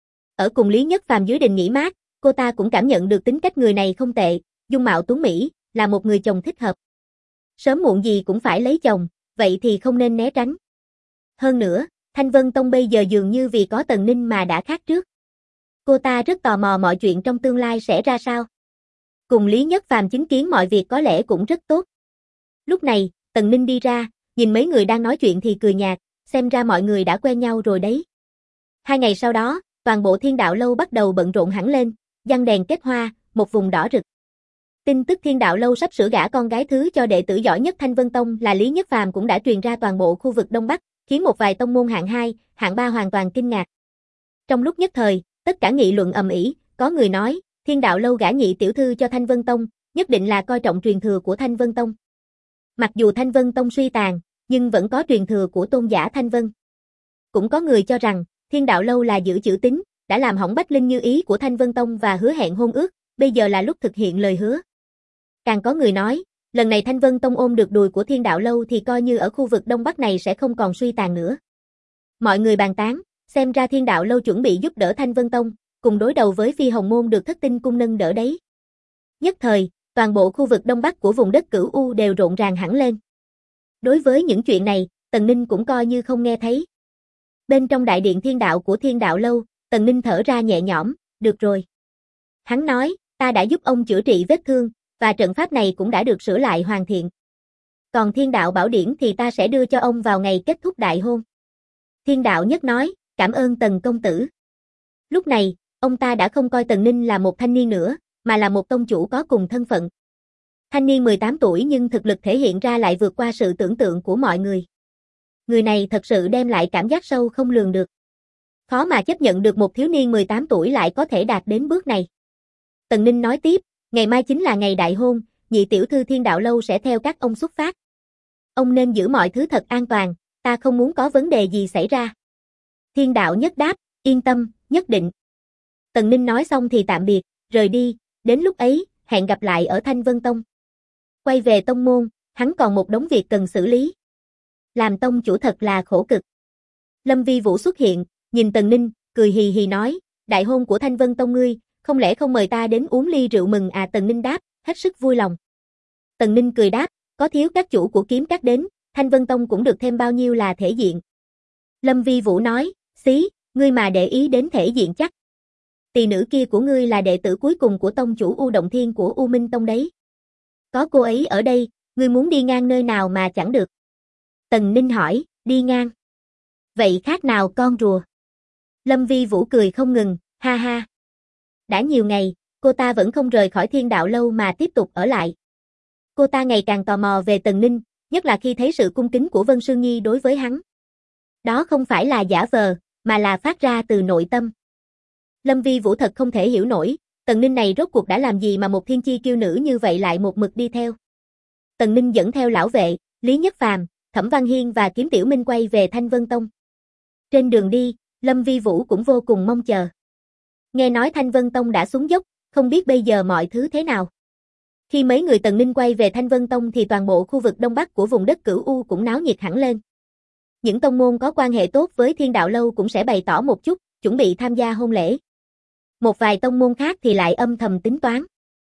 Ở cùng Lý Nhất Phàm dưới đình nghỉ mát, cô ta cũng cảm nhận được tính cách người này không tệ, dung mạo tuấn mỹ, là một người chồng thích hợp. Sớm muộn gì cũng phải lấy chồng, vậy thì không nên né tránh. Hơn nữa, Thanh Vân Tông bây giờ dường như vì có Tần Ninh mà đã khác trước. Cô ta rất tò mò mọi chuyện trong tương lai sẽ ra sao. Cùng Lý Nhất Phàm chứng kiến mọi việc có lẽ cũng rất tốt. Lúc này, Tần Ninh đi ra, nhìn mấy người đang nói chuyện thì cười nhạt, xem ra mọi người đã quen nhau rồi đấy. 2 ngày sau đó, toàn bộ Thiên Đạo Lâu bắt đầu bận rộn hẳn lên, giăng đèn kết hoa, một vùng đỏ rực. Tin tức Thiên Đạo Lâu sắp sửa gả con gái thứ cho đệ tử giỏi nhất Thanh Vân Tông là Lý Nhất Phàm cũng đã truyền ra toàn bộ khu vực Đông Bắc, khiến một vài tông môn hạng 2, hạng 3 hoàn toàn kinh ngạc. Trong lúc nhất thời, tất cả nghị luận ầm ĩ, có người nói, Thiên Đạo Lâu gả nhị tiểu thư cho Thanh Vân Tông, nhất định là coi trọng truyền thừa của Thanh Vân Tông. Mặc dù Thanh Vân Tông suy tàn, nhưng vẫn có truyền thừa của tôn giả Thanh Vân. Cũng có người cho rằng, Thiên Đạo Lâu là giữ chữ tín, đã làm hỏng Bách Linh Như ý của Thanh Vân Tông và hứa hẹn hôn ước, bây giờ là lúc thực hiện lời hứa. Càng có người nói, lần này Thanh Vân Tông ôm được đùi của Thiên Đạo Lâu thì coi như ở khu vực Đông Bắc này sẽ không còn suy tàn nữa. Mọi người bàn tán, xem ra Thiên Đạo Lâu chuẩn bị giúp đỡ Thanh Vân Tông, cùng đối đầu với Phi Hồng Môn được Thất Tinh Cung nâng đỡ đấy. Nhất thời, toàn bộ khu vực Đông Bắc của vùng đất Cửu U đều rộn ràng hẳn lên. Đối với những chuyện này, Tần Ninh cũng coi như không nghe thấy. Bên trong đại điện thiên đạo của Thiên Đạo Lâu, Tần Ninh thở ra nhẹ nhõm, được rồi. Hắn nói, ta đã giúp ông chữa trị vết thương, và trận pháp này cũng đã được sửa lại hoàn thiện. Còn Thiên Đạo Bảo Điển thì ta sẽ đưa cho ông vào ngày kết thúc đại hôn. Thiên Đạo Nhất nói, cảm ơn Tần công tử. Lúc này, ông ta đã không coi Tần Ninh là một thanh niên nữa, mà là một tông chủ có cùng thân phận. Thanh niên 18 tuổi nhưng thực lực thể hiện ra lại vượt qua sự tưởng tượng của mọi người. Người này thật sự đem lại cảm giác sâu không lường được. Khó mà chấp nhận được một thiếu niên 18 tuổi lại có thể đạt đến bước này. Tần Ninh nói tiếp, ngày mai chính là ngày đại hôn, nhị tiểu thư Thiên Đạo Lâu sẽ theo các ông xuất phát. Ông nên giữ mọi thứ thật an toàn, ta không muốn có vấn đề gì xảy ra. Thiên Đạo Nhất đáp, yên tâm, nhất định. Tần Ninh nói xong thì tạm biệt, rời đi, đến lúc ấy, hẹn gặp lại ở Thanh Vân Tông. Quay về tông môn, hắn còn một đống việc cần xử lý. Làm tông chủ thật là khổ cực. Lâm Vi Vũ xuất hiện, nhìn Tần Ninh, cười hì hì nói, đại hôn của Thanh Vân Tông ngươi, không lẽ không mời ta đến uống ly rượu mừng à? Tần Ninh đáp, hết sức vui lòng. Tần Ninh cười đáp, có thiếu các chủ của kiếm các đến, Thanh Vân Tông cũng được thêm bao nhiêu là thể diện. Lâm Vi Vũ nói, xí, ngươi mà để ý đến thể diện chắc. Tỳ nữ kia của ngươi là đệ tử cuối cùng của tông chủ U Động Thiên của U Minh Tông đấy. Có cô ấy ở đây, ngươi muốn đi ngang nơi nào mà chẳng được. Tần Ninh hỏi, đi ngang. Vậy khác nào con rùa? Lâm Vi Vũ cười không ngừng, ha ha. Đã nhiều ngày, cô ta vẫn không rời khỏi Thiên Đạo Lâu mà tiếp tục ở lại. Cô ta ngày càng tò mò về Tần Ninh, nhất là khi thấy sự cung kính của Vân Sương Nhi đối với hắn. Đó không phải là giả vờ, mà là phát ra từ nội tâm. Lâm Vi Vũ thật không thể hiểu nổi, Tần Ninh này rốt cuộc đã làm gì mà một thiên chi kiêu nữ như vậy lại một mực đi theo. Tần Ninh dẫn theo lão vệ, Lý Nhất Phàm, Thẩm Văn Hiên và Kiếm Tiểu Minh quay về Thanh Vân Tông. Trên đường đi, Lâm Vi Vũ cũng vô cùng mong chờ. Nghe nói Thanh Vân Tông đã xuống dốc, không biết bây giờ mọi thứ thế nào. Khi mấy người Tần Ninh quay về Thanh Vân Tông thì toàn bộ khu vực Đông Bắc của vùng đất Cửu U cũng náo nhiệt hẳn lên. Những tông môn có quan hệ tốt với Thiên Đạo Lâu cũng sẽ bày tỏ một chút, chuẩn bị tham gia hôn lễ. Một vài tông môn khác thì lại âm thầm tính toán.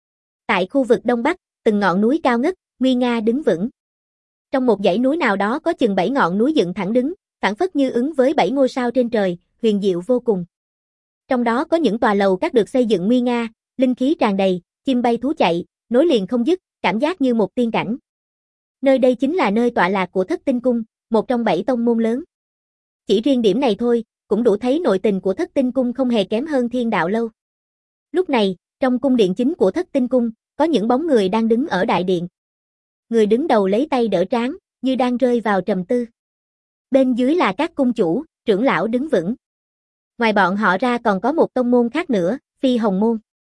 Tại khu vực Đông Bắc, từng ngọn núi cao ngất, nguy nga đứng vững. Trong một dãy núi nào đó có chừng 7 ngọn núi dựng thẳng đứng, phảng phất như ứng với 7 ngôi sao trên trời, huyền diệu vô cùng. Trong đó có những tòa lầu các được xây dựng nguy nga, linh khí tràn đầy, chim bay thú chạy, nối liền không dứt, cảm giác như một tiên cảnh. Nơi đây chính là nơi tọa lạc của Thất Tinh Cung, một trong 7 tông môn lớn. Chỉ riêng điểm này thôi, cũng đủ thấy nội tình của Thất Tinh Cung không hề kém hơn Thiên Đạo Lâu. Lúc này, trong cung điện chính của Thất Tinh Cung, có những bóng người đang đứng ở đại điện. Người đứng đầu lấy tay đỡ trán, như đang rơi vào trầm tư. Bên dưới là các cung chủ, trưởng lão đứng vững. Ngoài bọn họ ra còn có một tông môn khác nữa, Phi Hồng Môn.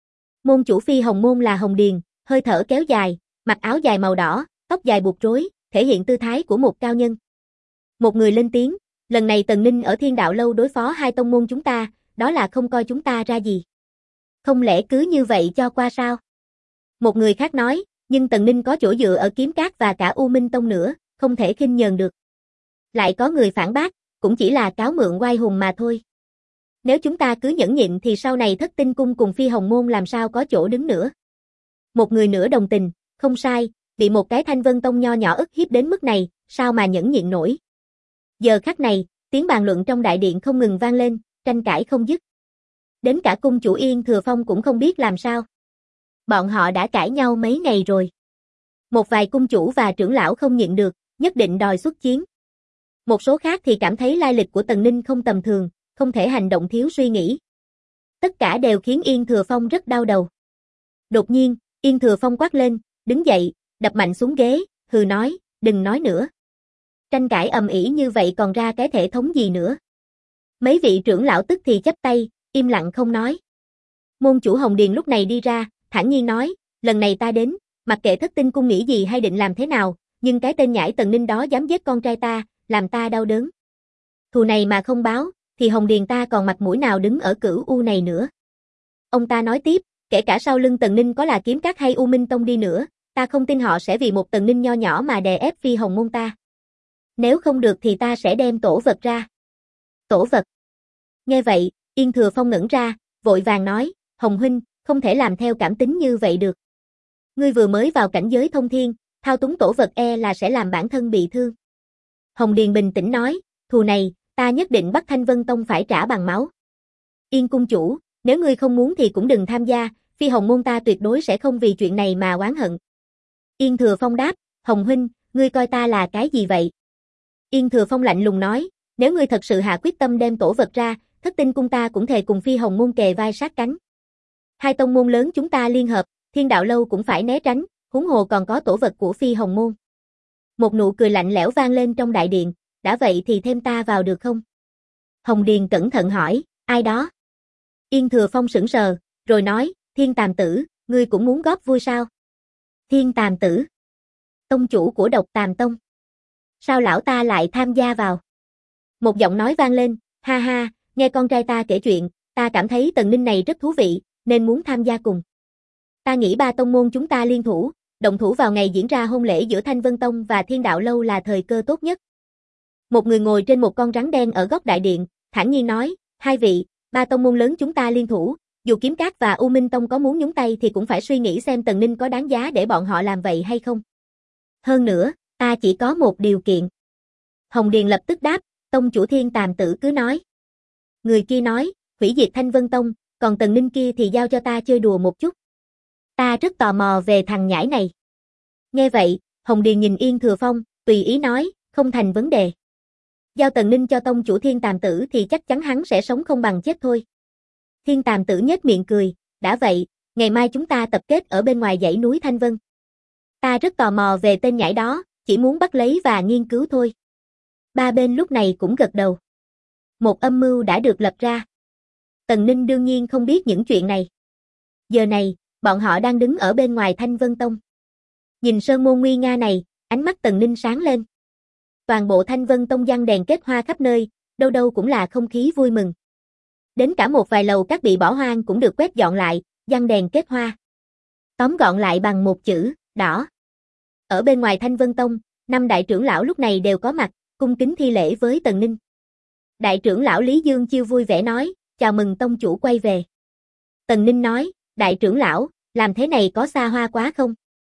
Môn chủ Phi Hồng Môn là Hồng Điền, hơi thở kéo dài, mặc áo dài màu đỏ, tóc dài buộc rối, thể hiện tư thái của một cao nhân. Một người lên tiếng, lần này Tần Ninh ở Thiên Đạo Lâu đối phó 2 tông môn chúng ta, đó là không coi chúng ta ra gì. Không lẽ cứ như vậy cho qua sao? Một người khác nói, nhưng Tần Ninh có chỗ dựa ở Kiếm Cát và cả U Minh Tông nữa, không thể khinh nhờn được. Lại có người phản bác, cũng chỉ là cáo mượn oai hùng mà thôi. Nếu chúng ta cứ nhẫn nhịn thì sau này Thất Tinh Cung cùng Phi Hồng Môn làm sao có chỗ đứng nữa. Một người nữa đồng tình, không sai, bị một cái Thanh Vân Tông nho nhỏ ức hiếp đến mức này, sao mà nhẫn nhịn nổi. Giờ khắc này, tiếng bàn luận trong đại điện không ngừng vang lên, tranh cãi không dứt. Đến cả cung chủ Yên Thừa Phong cũng không biết làm sao. Bọn họ đã cãi nhau mấy ngày rồi. Một vài cung chủ và trưởng lão không nhịn được, nhất định đòi xuất chiến. Một số khác thì cảm thấy lai lịch của Tần Ninh không tầm thường, không thể hành động thiếu suy nghĩ. Tất cả đều khiến Yên Thừa Phong rất đau đầu. Đột nhiên, Yên Thừa Phong quát lên, đứng dậy, đập mạnh xuống ghế, hừ nói, đừng nói nữa. Tranh cãi ầm ĩ như vậy còn ra cái thể thống gì nữa. Mấy vị trưởng lão tức thì chắp tay, im lặng không nói. Môn chủ Hồng Điền lúc này đi ra, thản nhiên nói, lần này ta đến, mặc kệ Thất Tinh Cung nghĩ gì hay định làm thế nào, nhưng cái tên nhãi Tần Ninh đó dám giết con trai ta, làm ta đau đớn. Thù này mà không báo, thì Hồng Điền ta còn mặt mũi nào đứng ở Cửu U này nữa. Ông ta nói tiếp, kể cả sau lưng Tần Ninh có là Kiếm Cát hay U Minh Tông đi nữa, ta không tin họ sẽ vì một Tần Ninh nho nhỏ mà đè ép Phi Hồng Môn ta. Nếu không được thì ta sẽ đem tổ vật ra. Tổ vật. Nghe vậy, Yên Thừa Phong ngẩn ra, vội vàng nói, Hồng huynh, không thể làm theo cảm tính như vậy được. Ngươi vừa mới vào cảnh giới thông thiên, thao túng tổ vật là sẽ làm bản thân bị thương. Hồng Điền bình tĩnh nói, thù này, ta nhất định bắt Thanh Vân Tông phải trả bằng máu. Yên cung chủ, nếu ngươi không muốn thì cũng đừng tham gia, Phi Hồng Môn ta tuyệt đối sẽ không vì chuyện này mà oán hận. Yên Thừa Phong đáp, Hồng huynh, ngươi coi ta là cái gì vậy? Yên Thừa Phong lạnh lùng nói, nếu ngươi thật sự hạ quyết tâm đem tổ vật ra, Thất Tinh Cung ta cũng thề cùng Phi Hồng Môn kề vai sát cánh. Hai tông môn lớn chúng ta liên hợp, Thiên Đạo Lâu cũng phải né tránh, huống hồ còn có tổ vật của Phi Hồng Môn. Một nụ cười lạnh lẽo vang lên trong đại điện, đã vậy thì thêm ta vào được không? Hồng Điền cẩn thận hỏi, ai đó? Yên Thừa Phong sững sờ, rồi nói, Thiên Tàm Tử, ngươi cũng muốn góp vui sao? Thiên Tàm Tử, tông chủ của Độc Tàm Tông. Sao lão ta lại tham gia vào? Một giọng nói vang lên, ha ha, nghe con trai ta kể chuyện, ta cảm thấy Tần Ninh này rất thú vị, nên muốn tham gia cùng. Ta nghĩ ba tông môn chúng ta liên thủ, động thủ vào ngày diễn ra hôn lễ giữa Thanh Vân Tông và Thiên Đạo Lâu là thời cơ tốt nhất. Một người ngồi trên một con rắn đen ở góc đại điện, thản nhiên nói, hai vị, ba tông môn lớn chúng ta liên thủ, dù Kiếm Cát và U Minh Tông có muốn nhúng tay thì cũng phải suy nghĩ xem Tần Ninh có đáng giá để bọn họ làm vậy hay không. Hơn nữa, ta chỉ có một điều kiện. Hồng Điền lập tức đáp, tông chủ Thiên Tàm Tử cứ nói. Người kia nói, hủy diệt Thanh Vân Tông, còn Tần Ninh kia thì giao cho ta chơi đùa một chút. Ta rất tò mò về thằng nhãi này. Nghe vậy, Hồng Điền nhìn Yên Thừa Phong, tùy ý nói, không thành vấn đề. Giao Tần Ninh cho tông chủ Thiên Tàm Tử thì chắc chắn hắn sẽ sống không bằng chết thôi. Thiên Tàm Tử nhếch miệng cười, đã vậy, ngày mai chúng ta tập kết ở bên ngoài dãy núi Thanh Vân. Ta rất tò mò về tên nhãi đó, chỉ muốn bắt lấy và nghiên cứu thôi. Ba bên lúc này cũng gật đầu. Một âm mưu đã được lập ra. Tần Ninh đương nhiên không biết những chuyện này. Giờ này, bọn họ đang đứng ở bên ngoài Thanh Vân Tông. Nhìn sơn môn nguy nga này, ánh mắt Tần Ninh sáng lên. Toàn bộ Thanh Vân Tông giăng đèn kết hoa khắp nơi, đâu đâu cũng là không khí vui mừng. Đến cả một vài lầu các bị bỏ hoang cũng được quét dọn lại, giăng đèn kết hoa. Tóm gọn lại bằng một chữ, đỏ. Ở bên ngoài Thanh Vân Tông, 5 đại trưởng lão lúc này đều có mặt, cung kính thi lễ với Tần Ninh. Đại trưởng lão Lý Dương Chiêu vui vẻ nói, chào mừng tông chủ quay về. Tần Ninh nói, đại trưởng lão, làm thế này có xa hoa quá không?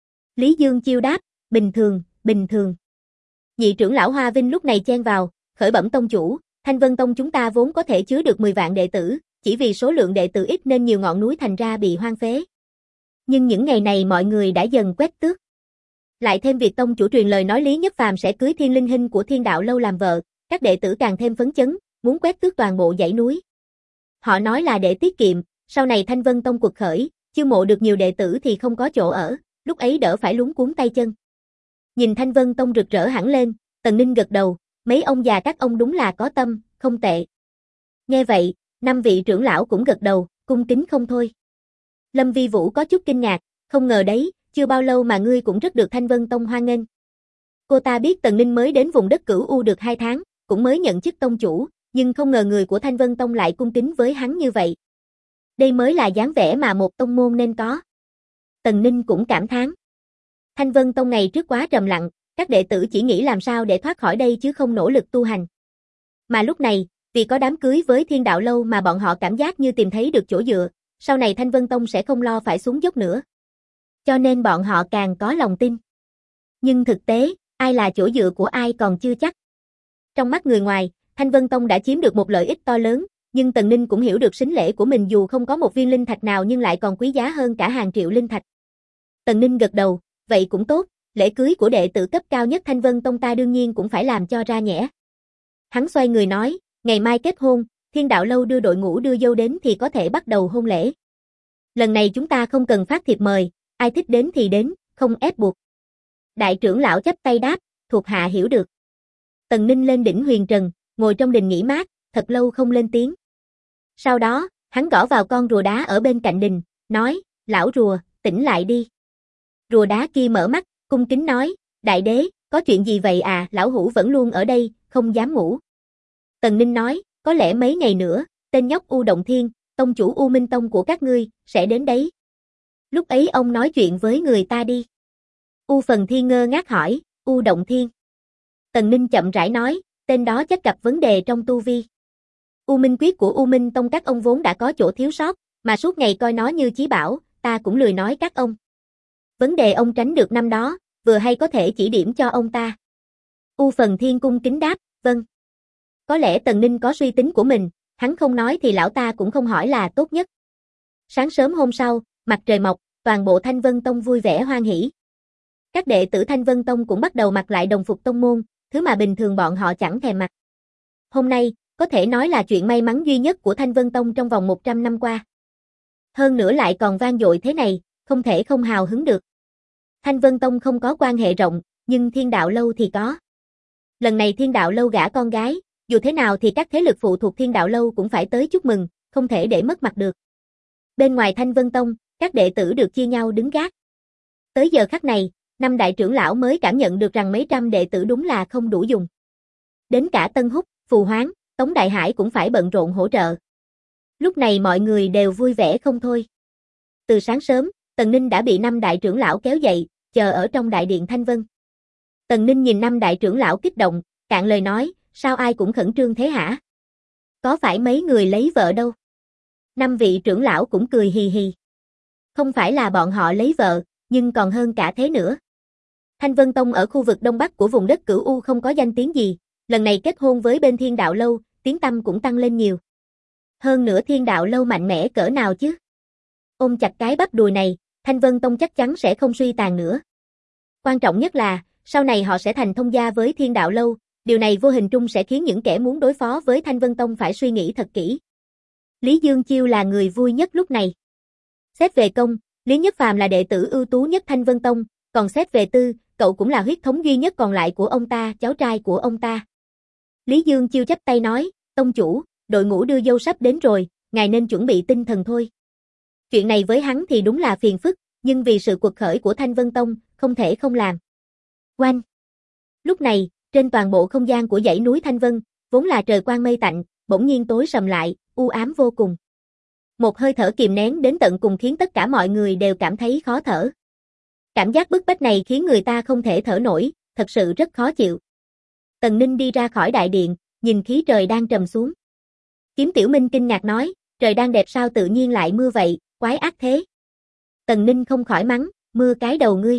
Lý Dương Chiêu đáp, bình thường, bình thường. Nhị trưởng lão Hoa Vinh lúc này chen vào, khởi bẩm tông chủ, Thanh Vân Tông chúng ta vốn có thể chứa được 10 vạn đệ tử, chỉ vì số lượng đệ tử ít nên nhiều ngọn núi thành ra bị hoang phế. Nhưng những ngày này mọi người đã dần quét tước. Lại thêm việc tông chủ truyền lời nói Lý Nhất Phàm sẽ cưới Thiên Linh Hinh của Thiên Đạo Lâu làm vợ, các đệ tử càng thêm phấn chấn, muốn quét tước toàn bộ dãy núi. Họ nói là để tiết kiệm, sau này Thanh Vân Tông quật khởi, chiêu mộ được nhiều đệ tử thì không có chỗ ở, lúc ấy đỡ phải luống cuống tay chân. Nhìn Thanh Vân Tông rực rỡ hẳn lên, Tần Ninh gật đầu, mấy ông già các ông đúng là có tâm, không tệ. Nghe vậy, 5 vị trưởng lão cũng gật đầu, cung kính không thôi. Lâm Vi Vũ có chút kinh ngạc, không ngờ đấy, chưa bao lâu mà ngươi cũng rất được Thanh Vân Tông hoan nghênh. Cô ta biết Tần Ninh mới đến vùng đất Cửu U được 2 tháng, cũng mới nhận chức tông chủ, nhưng không ngờ người của Thanh Vân Tông lại cung kính với hắn như vậy. Đây mới là dáng vẻ mà một tông môn nên có. Tần Ninh cũng cảm thán. Thanh Vân Tông ngày trước quá trầm lặng, các đệ tử chỉ nghĩ làm sao để thoát khỏi đây chứ không nỗ lực tu hành. Mà lúc này, vì có đám cưới với Thiên Đạo Lâu mà bọn họ cảm giác như tìm thấy được chỗ dựa, sau này Thanh Vân Tông sẽ không lo phải xuống dốc nữa. Cho nên bọn họ càng có lòng tin. Nhưng thực tế, ai là chỗ dựa của ai còn chưa chắc. Trong mắt người ngoài, Thanh Vân Tông đã chiếm được một lợi ích to lớn, nhưng Tần Ninh cũng hiểu được sính lễ của mình dù không có một viên linh thạch nào nhưng lại còn quý giá hơn cả hàng triệu linh thạch. Tần Ninh gật đầu, vậy cũng tốt, lễ cưới của đệ tử cấp cao nhất Thanh Vân Tông ta đương nhiên cũng phải làm cho ra nhẽ. Hắn xoay người nói, ngày mai kết hôn, Thiên Đạo Lâu đưa đội ngũ đưa dâu đến thì có thể bắt đầu hôn lễ. Lần này chúng ta không cần phát thiệp mời, ai thích đến thì đến, không ép buộc. Đại trưởng lão chắp tay đáp, thuộc hạ hiểu được. Tần Ninh lên đỉnh huyền trần, ngồi trong đình nghỉ mát, thật lâu không lên tiếng. Sau đó, hắn gõ vào con rùa đá ở bên cạnh đình, nói, lão rùa, tỉnh lại đi. Rùa đá kia mở mắt, cung kính nói, đại đế, có chuyện gì vậy à, lão hủ vẫn luôn ở đây, không dám ngủ. Tần Ninh nói, có lẽ mấy ngày nữa, tên nhóc U Động Thiên, tông chủ U Minh Tông của các ngươi, sẽ đến đấy. Lúc ấy ông nói chuyện với người ta đi. U Phần Thiên ngơ ngác hỏi, U Động Thiên. Tần Ninh chậm rãi nói, tên đó chắc gặp vấn đề trong tu vi. U Minh Quyết của U Minh Tông các ông vốn đã có chỗ thiếu sót, mà suốt ngày coi nó như chí bảo, ta cũng lười nói các ông. Vấn đề ông tránh được năm đó, vừa hay có thể chỉ điểm cho ông ta. U Phần Thiên cung kính đáp, vâng. Có lẽ Tần Ninh có suy tính của mình, hắn không nói thì lão ta cũng không hỏi là tốt nhất. Sáng sớm hôm sau, mặt trời mọc, toàn bộ Thanh Vân Tông vui vẻ hoan hỉ. Các đệ tử Thanh Vân Tông cũng bắt đầu mặc lại đồng phục tông môn, thứ mà bình thường bọn họ chẳng thèm mặc. Hôm nay, có thể nói là chuyện may mắn duy nhất của Thanh Vân Tông trong vòng 100 năm qua. Hơn nữa lại còn vang dội thế này, không thể không hào hứng được. Thanh Vân Tông không có quan hệ rộng, nhưng Thiên Đạo Lâu thì có. Lần này Thiên Đạo Lâu gả con gái, dù thế nào thì các thế lực phụ thuộc Thiên Đạo Lâu cũng phải tới chúc mừng, không thể để mất mặt được. Bên ngoài Thanh Vân Tông, các đệ tử được chia nhau đứng gác. Tới giờ khắc này, năm đại trưởng lão mới cảm nhận được rằng mấy trăm đệ tử đúng là không đủ dùng. Đến cả Tân Húc, Phù Hoáng, Tống Đại Hải cũng phải bận rộn hỗ trợ. Lúc này mọi người đều vui vẻ không thôi. Từ sáng sớm, Tần Ninh đã bị năm đại trưởng lão kéo dậy, chờ ở trong đại điện Thanh Vân. Tần Ninh nhìn năm đại trưởng lão kích động, cạn lời nói, sao ai cũng khẩn trương thế hả? Có phải mấy người lấy vợ đâu? Năm vị trưởng lão cũng cười hì hì. Không phải là bọn họ lấy vợ, nhưng còn hơn cả thế nữa. Thanh Vân Tông ở khu vực đông bắc của vùng đất Cửu U không có danh tiếng gì, lần này kết hôn với bên Thiên Đạo Lâu, tiếng tăm cũng tăng lên nhiều. Hơn nữa Thiên Đạo Lâu mạnh mẽ cỡ nào chứ? Ôm chặt cái bắp đùi này, Thanh Vân Tông chắc chắn sẽ không suy tàn nữa. Quan trọng nhất là, sau này họ sẽ thành thông gia với Thiên Đạo Lâu, điều này vô hình trung sẽ khiến những kẻ muốn đối phó với Thanh Vân Tông phải suy nghĩ thật kỹ. Lý Dương Chiêu là người vui nhất lúc này. Xét về công, Lý Nhất Phàm là đệ tử ưu tú nhất Thanh Vân Tông, còn xét về tư, cậu cũng là huyết thống duy nhất còn lại của ông ta, cháu trai của ông ta. Lý Dương Chiêu chắp tay nói, tông chủ, đội ngũ đưa dâu sắp đến rồi, ngài nên chuẩn bị tinh thần thôi. Chuyện này với hắn thì đúng là phiền phức, nhưng vì sự quật khởi của Thanh Vân Tông, không thể không làm. Oanh! Lúc này, trên toàn bộ không gian của dãy núi Thanh Vân, vốn là trời quang mây tạnh, bỗng nhiên tối sầm lại, u ám vô cùng. Một hơi thở kìm nén đến tận cùng khiến tất cả mọi người đều cảm thấy khó thở. Cảm giác bức bách này khiến người ta không thể thở nổi, thật sự rất khó chịu. Tần Ninh đi ra khỏi đại điện, nhìn khí trời đang trầm xuống. Kiếm Tiểu Minh kinh ngạc nói, trời đang đẹp sao tự nhiên lại mưa vậy, quái ác thế. Tần Ninh không khỏi mắng, mưa cái đầu ngươi.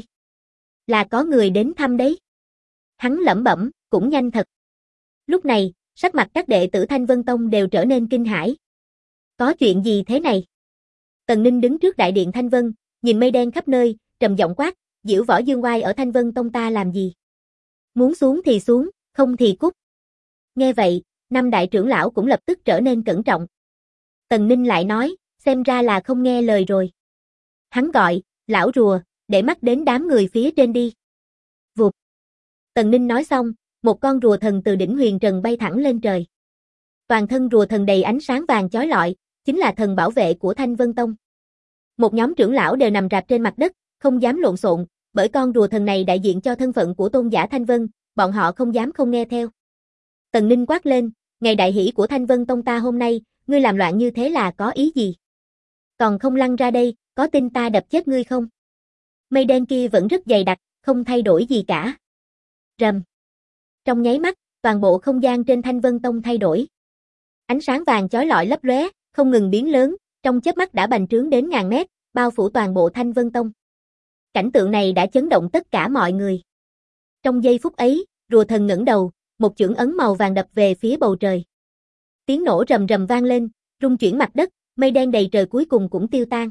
Là có người đến thăm đấy. Hắn lẩm bẩm, cũng nhanh thật. Lúc này, sắc mặt các đệ tử Thanh Vân Tông đều trở nên kinh hãi. Có chuyện gì thế này? Tần Ninh đứng trước đại điện Thanh Vân, nhìn mây đen khắp nơi, trầm giọng quát, Diễu Võ Dương Oai ở Thanh Vân Tông ta làm gì? Muốn xuống thì xuống, không thì cút. Nghe vậy, năm đại trưởng lão cũng lập tức trở nên cẩn trọng. Tần Ninh lại nói, xem ra là không nghe lời rồi. Hắn gọi, lão rùa, để mắt đến đám người phía trên đi. Vụt. Tần Ninh nói xong, một con rùa thần từ đỉnh huyền trần bay thẳng lên trời. Toàn thân rùa thần đầy ánh sáng vàng chói lọi, chính là thần bảo vệ của Thanh Vân Tông. Một nhóm trưởng lão đều nằm rạp trên mặt đất, không dám lộn xộn, bởi con rùa thần này đại diện cho thân phận của tôn giả Thanh Vân, bọn họ không dám không nghe theo. Tần Ninh quát lên, ngày đại hỷ của Thanh Vân Tông ta hôm nay, ngươi làm loạn như thế là có ý gì? Còn không lăn ra đây, có tin ta đập chết ngươi không? Mây đen kia vẫn rất dày đặc, không thay đổi gì cả. Rầm. Trong nháy mắt, toàn bộ không gian trên Thanh Vân Tông thay đổi. Ánh sáng vàng chói lọi lấp lóe, không ngừng biến lớn, trong chớp mắt đã bành trướng đến ngàn mét, bao phủ toàn bộ Thanh Vân Tông. Cảnh tượng này đã chấn động tất cả mọi người. Trong giây phút ấy, rùa thần ngẩng đầu, một chưởng ấn màu vàng đập về phía bầu trời. Tiếng nổ rầm rầm vang lên, rung chuyển mặt đất, mây đen đầy trời cuối cùng cũng tiêu tan.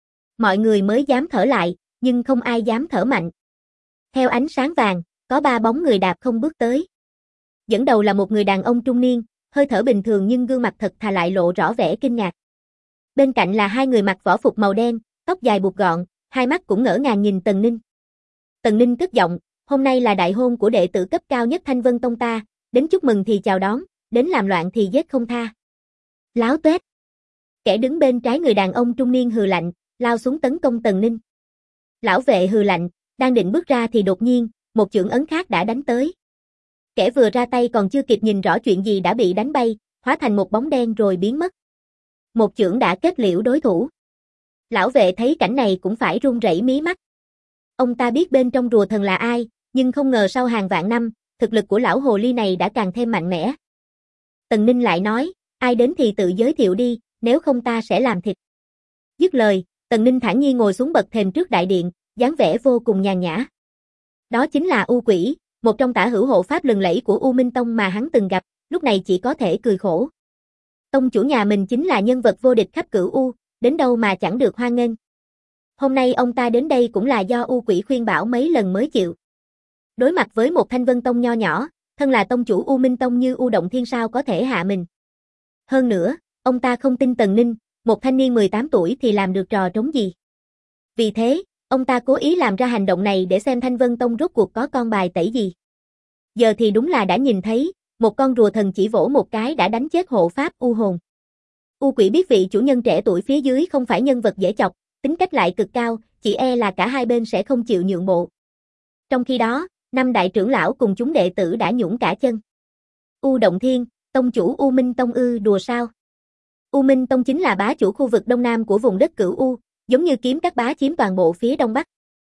Mọi người mới dám thở lại, nhưng không ai dám thở mạnh. Theo ánh sáng vàng, có 3 bóng người đạp không bước tới. Dẫn đầu là một người đàn ông trung niên, hơi thở bình thường nhưng gương mặt thật thà lại lộ rõ vẻ kinh ngạc. Bên cạnh là 2 người mặc võ phục màu đen, tóc dài buộc gọn, hai mắt cũng ngỡ ngàng nhìn Tần Ninh. Tần Ninh cất giọng, hôm nay là đại hôn của đệ tử cấp cao nhất Thanh Vân Tông ta, đến chúc mừng thì chào đón, đến làm loạn thì giết không tha. Láo tuét. Kẻ đứng bên trái người đàn ông trung niên hừ lạnh, lao xuống tấn công Tần Ninh. Lão vệ hừ lạnh, đang định bước ra thì đột nhiên, một chưởng ấn khác đã đánh tới. Kẻ vừa ra tay còn chưa kịp nhìn rõ chuyện gì đã bị đánh bay, hóa thành một bóng đen rồi biến mất. Một chưởng đã kết liễu đối thủ. Lão vệ thấy cảnh này cũng phải run rẩy mí mắt. Ông ta biết bên trong rùa thần là ai, nhưng không ngờ sau hàng vạn năm, thực lực của lão hồ ly này đã càng thêm mạnh mẽ. Tần Ninh lại nói, ai đến thì tự giới thiệu đi, nếu không ta sẽ làm thịt. Dứt lời, Tần Ninh thản nhiên ngồi xuống bậc thềm trước đại điện, dáng vẻ vô cùng nhàn nhã. Đó chính là U Quỷ, một trong tả hữu hộ pháp lừng lẫy của U Minh Tông mà hắn từng gặp, lúc này chỉ có thể cười khổ. Tông chủ nhà mình chính là nhân vật vô địch khắp cửu U, đến đâu mà chẳng được hoan nghênh. Hôm nay ông ta đến đây cũng là do U Quỷ khuyên bảo mấy lần mới chịu. Đối mặt với một Thanh Vân Tông nho nhỏ, thân là tông chủ U Minh Tông như U Động Thiên sao có thể hạ mình. Hơn nữa, ông ta không tin Tần Ninh, một thanh niên 18 tuổi thì làm được trò trống gì. Vì thế, ông ta cố ý làm ra hành động này để xem Thanh Vân Tông rốt cuộc có con bài tẩy gì. Giờ thì đúng là đã nhìn thấy, một con rùa thần chỉ vỗ một cái đã đánh chết hộ pháp U Hồn. U Quỷ biết vị chủ nhân trẻ tuổi phía dưới không phải nhân vật dễ chọc, tính cách lại cực cao, chỉ e là cả hai bên sẽ không chịu nhượng bộ. Trong khi đó, 5 đại trưởng lão cùng chúng đệ tử đã nhũn cả chân. U Động Thiên, tông chủ U Minh Tông đùa sao? U Minh Tông chính là bá chủ khu vực đông nam của vùng đất Cửu U, giống như Kiếm Các bá chiếm toàn bộ phía đông bắc.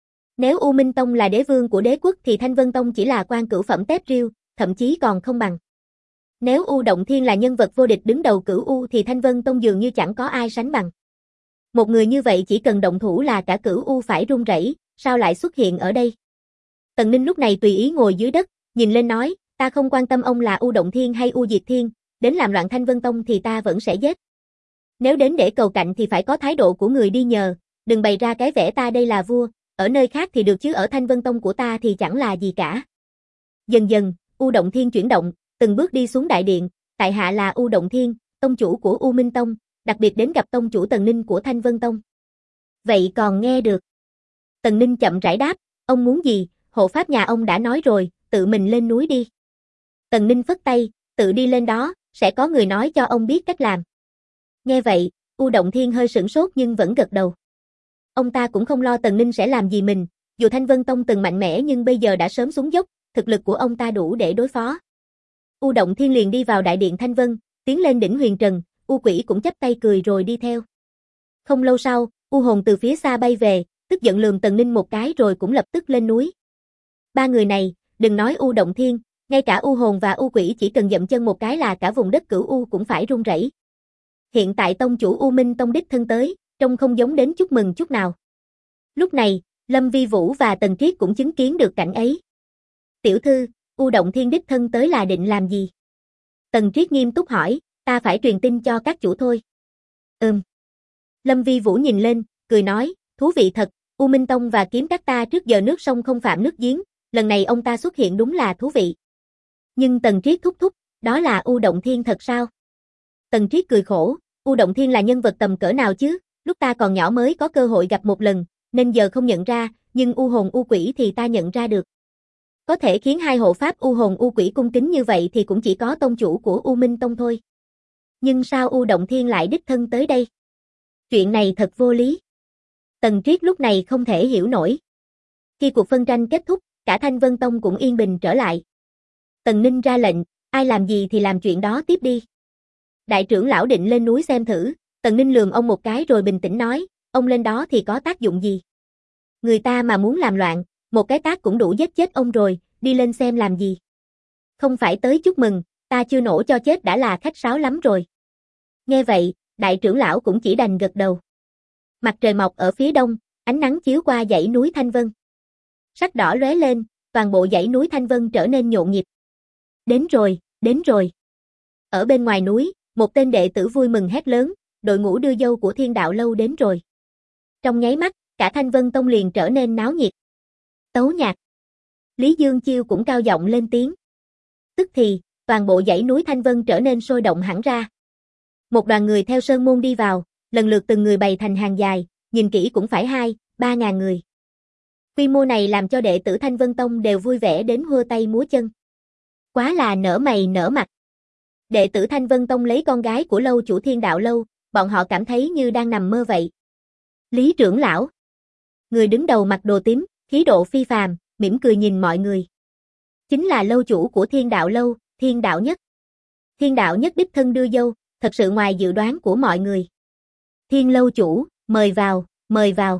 Nếu U Minh Tông là đế vương của đế quốc thì Thanh Vân Tông chỉ là quan cửu phẩm tép riêu, thậm chí còn không bằng. Nếu U Động Thiên là nhân vật vô địch đứng đầu Cửu U thì Thanh Vân Tông dường như chẳng có ai sánh bằng. Một người như vậy chỉ cần động thủ là cả Cửu U phải run rẩy, sao lại xuất hiện ở đây? Tần Ninh lúc này tùy ý ngồi dưới đất, nhìn lên nói, ta không quan tâm ông là U Động Thiên hay U Diệt Thiên, đến làm loạn Thanh Vân Tông thì ta vẫn sẽ giết. Nếu đến để cầu cạnh thì phải có thái độ của người đi nhờ, đừng bày ra cái vẻ ta đây là vua, ở nơi khác thì được chứ ở Thanh Vân Tông của ta thì chẳng là gì cả. Dần dần, U Động Thiên chuyển động, từng bước đi xuống đại điện, tại hạ là U Động Thiên, tông chủ của U Minh Tông, đặc biệt đến gặp tông chủ Tần Ninh của Thanh Vân Tông. Vậy còn nghe được. Tần Ninh chậm rãi đáp, ông muốn gì, hộ pháp nhà ông đã nói rồi, tự mình lên núi đi. Tần Ninh phất tay, tự đi lên đó, sẽ có người nói cho ông biết cách làm. Nghe vậy, U Động Thiên hơi sửng sốt nhưng vẫn gật đầu. Ông ta cũng không lo Tần Ninh sẽ làm gì mình, dù Thanh Vân Tông từng mạnh mẽ nhưng bây giờ đã sớm xuống dốc, thực lực của ông ta đủ để đối phó. U Động Thiên liền đi vào đại điện Thanh Vân, tiến lên đỉnh huyền trần, U Quỷ cũng chắp tay cười rồi đi theo. Không lâu sau, U Hồn từ phía xa bay về, tức giận lườm Tần Ninh một cái rồi cũng lập tức lên núi. 3 người này, đừng nói U Động Thiên, ngay cả U Hồn và U Quỷ chỉ cần dậm chân một cái là cả vùng đất Cửu U cũng phải run rẩy. Hiện tại tông chủ U Minh Tông đích thân tới, trông không giống đến chúc mừng chút nào. Lúc này, Lâm Vi Vũ và Tần Triết cũng chứng kiến được cảnh ấy. Tiểu thư, U Động Thiên đích thân tới là định làm gì? Tần Triết nghiêm túc hỏi, ta phải truyền tin cho các chủ thôi. Lâm Vi Vũ nhìn lên, cười nói, thú vị thật, U Minh Tông và Kiếm Các ta trước giờ nước sông không phạm nước giếng, lần này ông ta xuất hiện đúng là thú vị. Nhưng Tần Triết thúc thúc, đó là U Động Thiên thật sao? Tần Triết cười khổ, U Động Thiên là nhân vật tầm cỡ nào chứ, lúc ta còn nhỏ mới có cơ hội gặp một lần, nên giờ không nhận ra, nhưng U Hồn U Quỷ thì ta nhận ra được. Có thể khiến hai hộ pháp U Hồn U Quỷ cung kính như vậy thì cũng chỉ có tông chủ của U Minh Tông thôi. Nhưng sao U Động Thiên lại đích thân tới đây? Chuyện này thật vô lý. Tần Triết lúc này không thể hiểu nổi. Khi cuộc phân tranh kết thúc, cả Thanh Vân Tông cũng yên bình trở lại. Tần Ninh ra lệnh, ai làm gì thì làm chuyện đó tiếp đi. Đại trưởng lão định lên núi xem thử, Tần Ninh lườm ông một cái rồi bình tĩnh nói, ông lên đó thì có tác dụng gì? Người ta mà muốn làm loạn, một cái tát cũng đủ giết chết ông rồi, đi lên xem làm gì? Không phải tới chúc mừng, ta chưa nổ cho chết đã là khách sáo lắm rồi. Nghe vậy, đại trưởng lão cũng chỉ đành gật đầu. Mặt trời mọc ở phía đông, ánh nắng chiếu qua dãy núi Thanh Vân. Sắc đỏ lóe lên, toàn bộ dãy núi Thanh Vân trở nên nhộn nhịp. Đến rồi, đến rồi. Ở bên ngoài núi, một tên đệ tử vui mừng hét lớn, đội ngũ đưa dâu của Thiên Đạo Lâu đến rồi. Trong nháy mắt, cả Thanh Vân Tông liền trở nên náo nhiệt. Tấu nhạc. Lý Dương Chiêu cũng cao giọng lên tiếng. Tức thì, toàn bộ dãy núi Thanh Vân trở nên sôi động hẳn ra. Một đoàn người theo sơn môn đi vào, lần lượt từng người bày thành hàng dài, nhìn kỹ cũng phải 2-3 ngàn người. Quy mô này làm cho đệ tử Thanh Vân Tông đều vui vẻ đến hơ tay múa chân. Quá là nở mày nở mặt. Đệ tử Thanh Vân Tông lấy con gái của lâu chủ Thiên Đạo Lâu, bọn họ cảm thấy như đang nằm mơ vậy. Lý trưởng lão. Người đứng đầu mặc đồ tím, khí độ phi phàm, mỉm cười nhìn mọi người. Chính là lâu chủ của Thiên Đạo Lâu, Thiên Đạo Nhất. Thiên Đạo Nhất đích thân đưa dâu, thật sự ngoài dự đoán của mọi người. Thiên lâu chủ, mời vào, mời vào.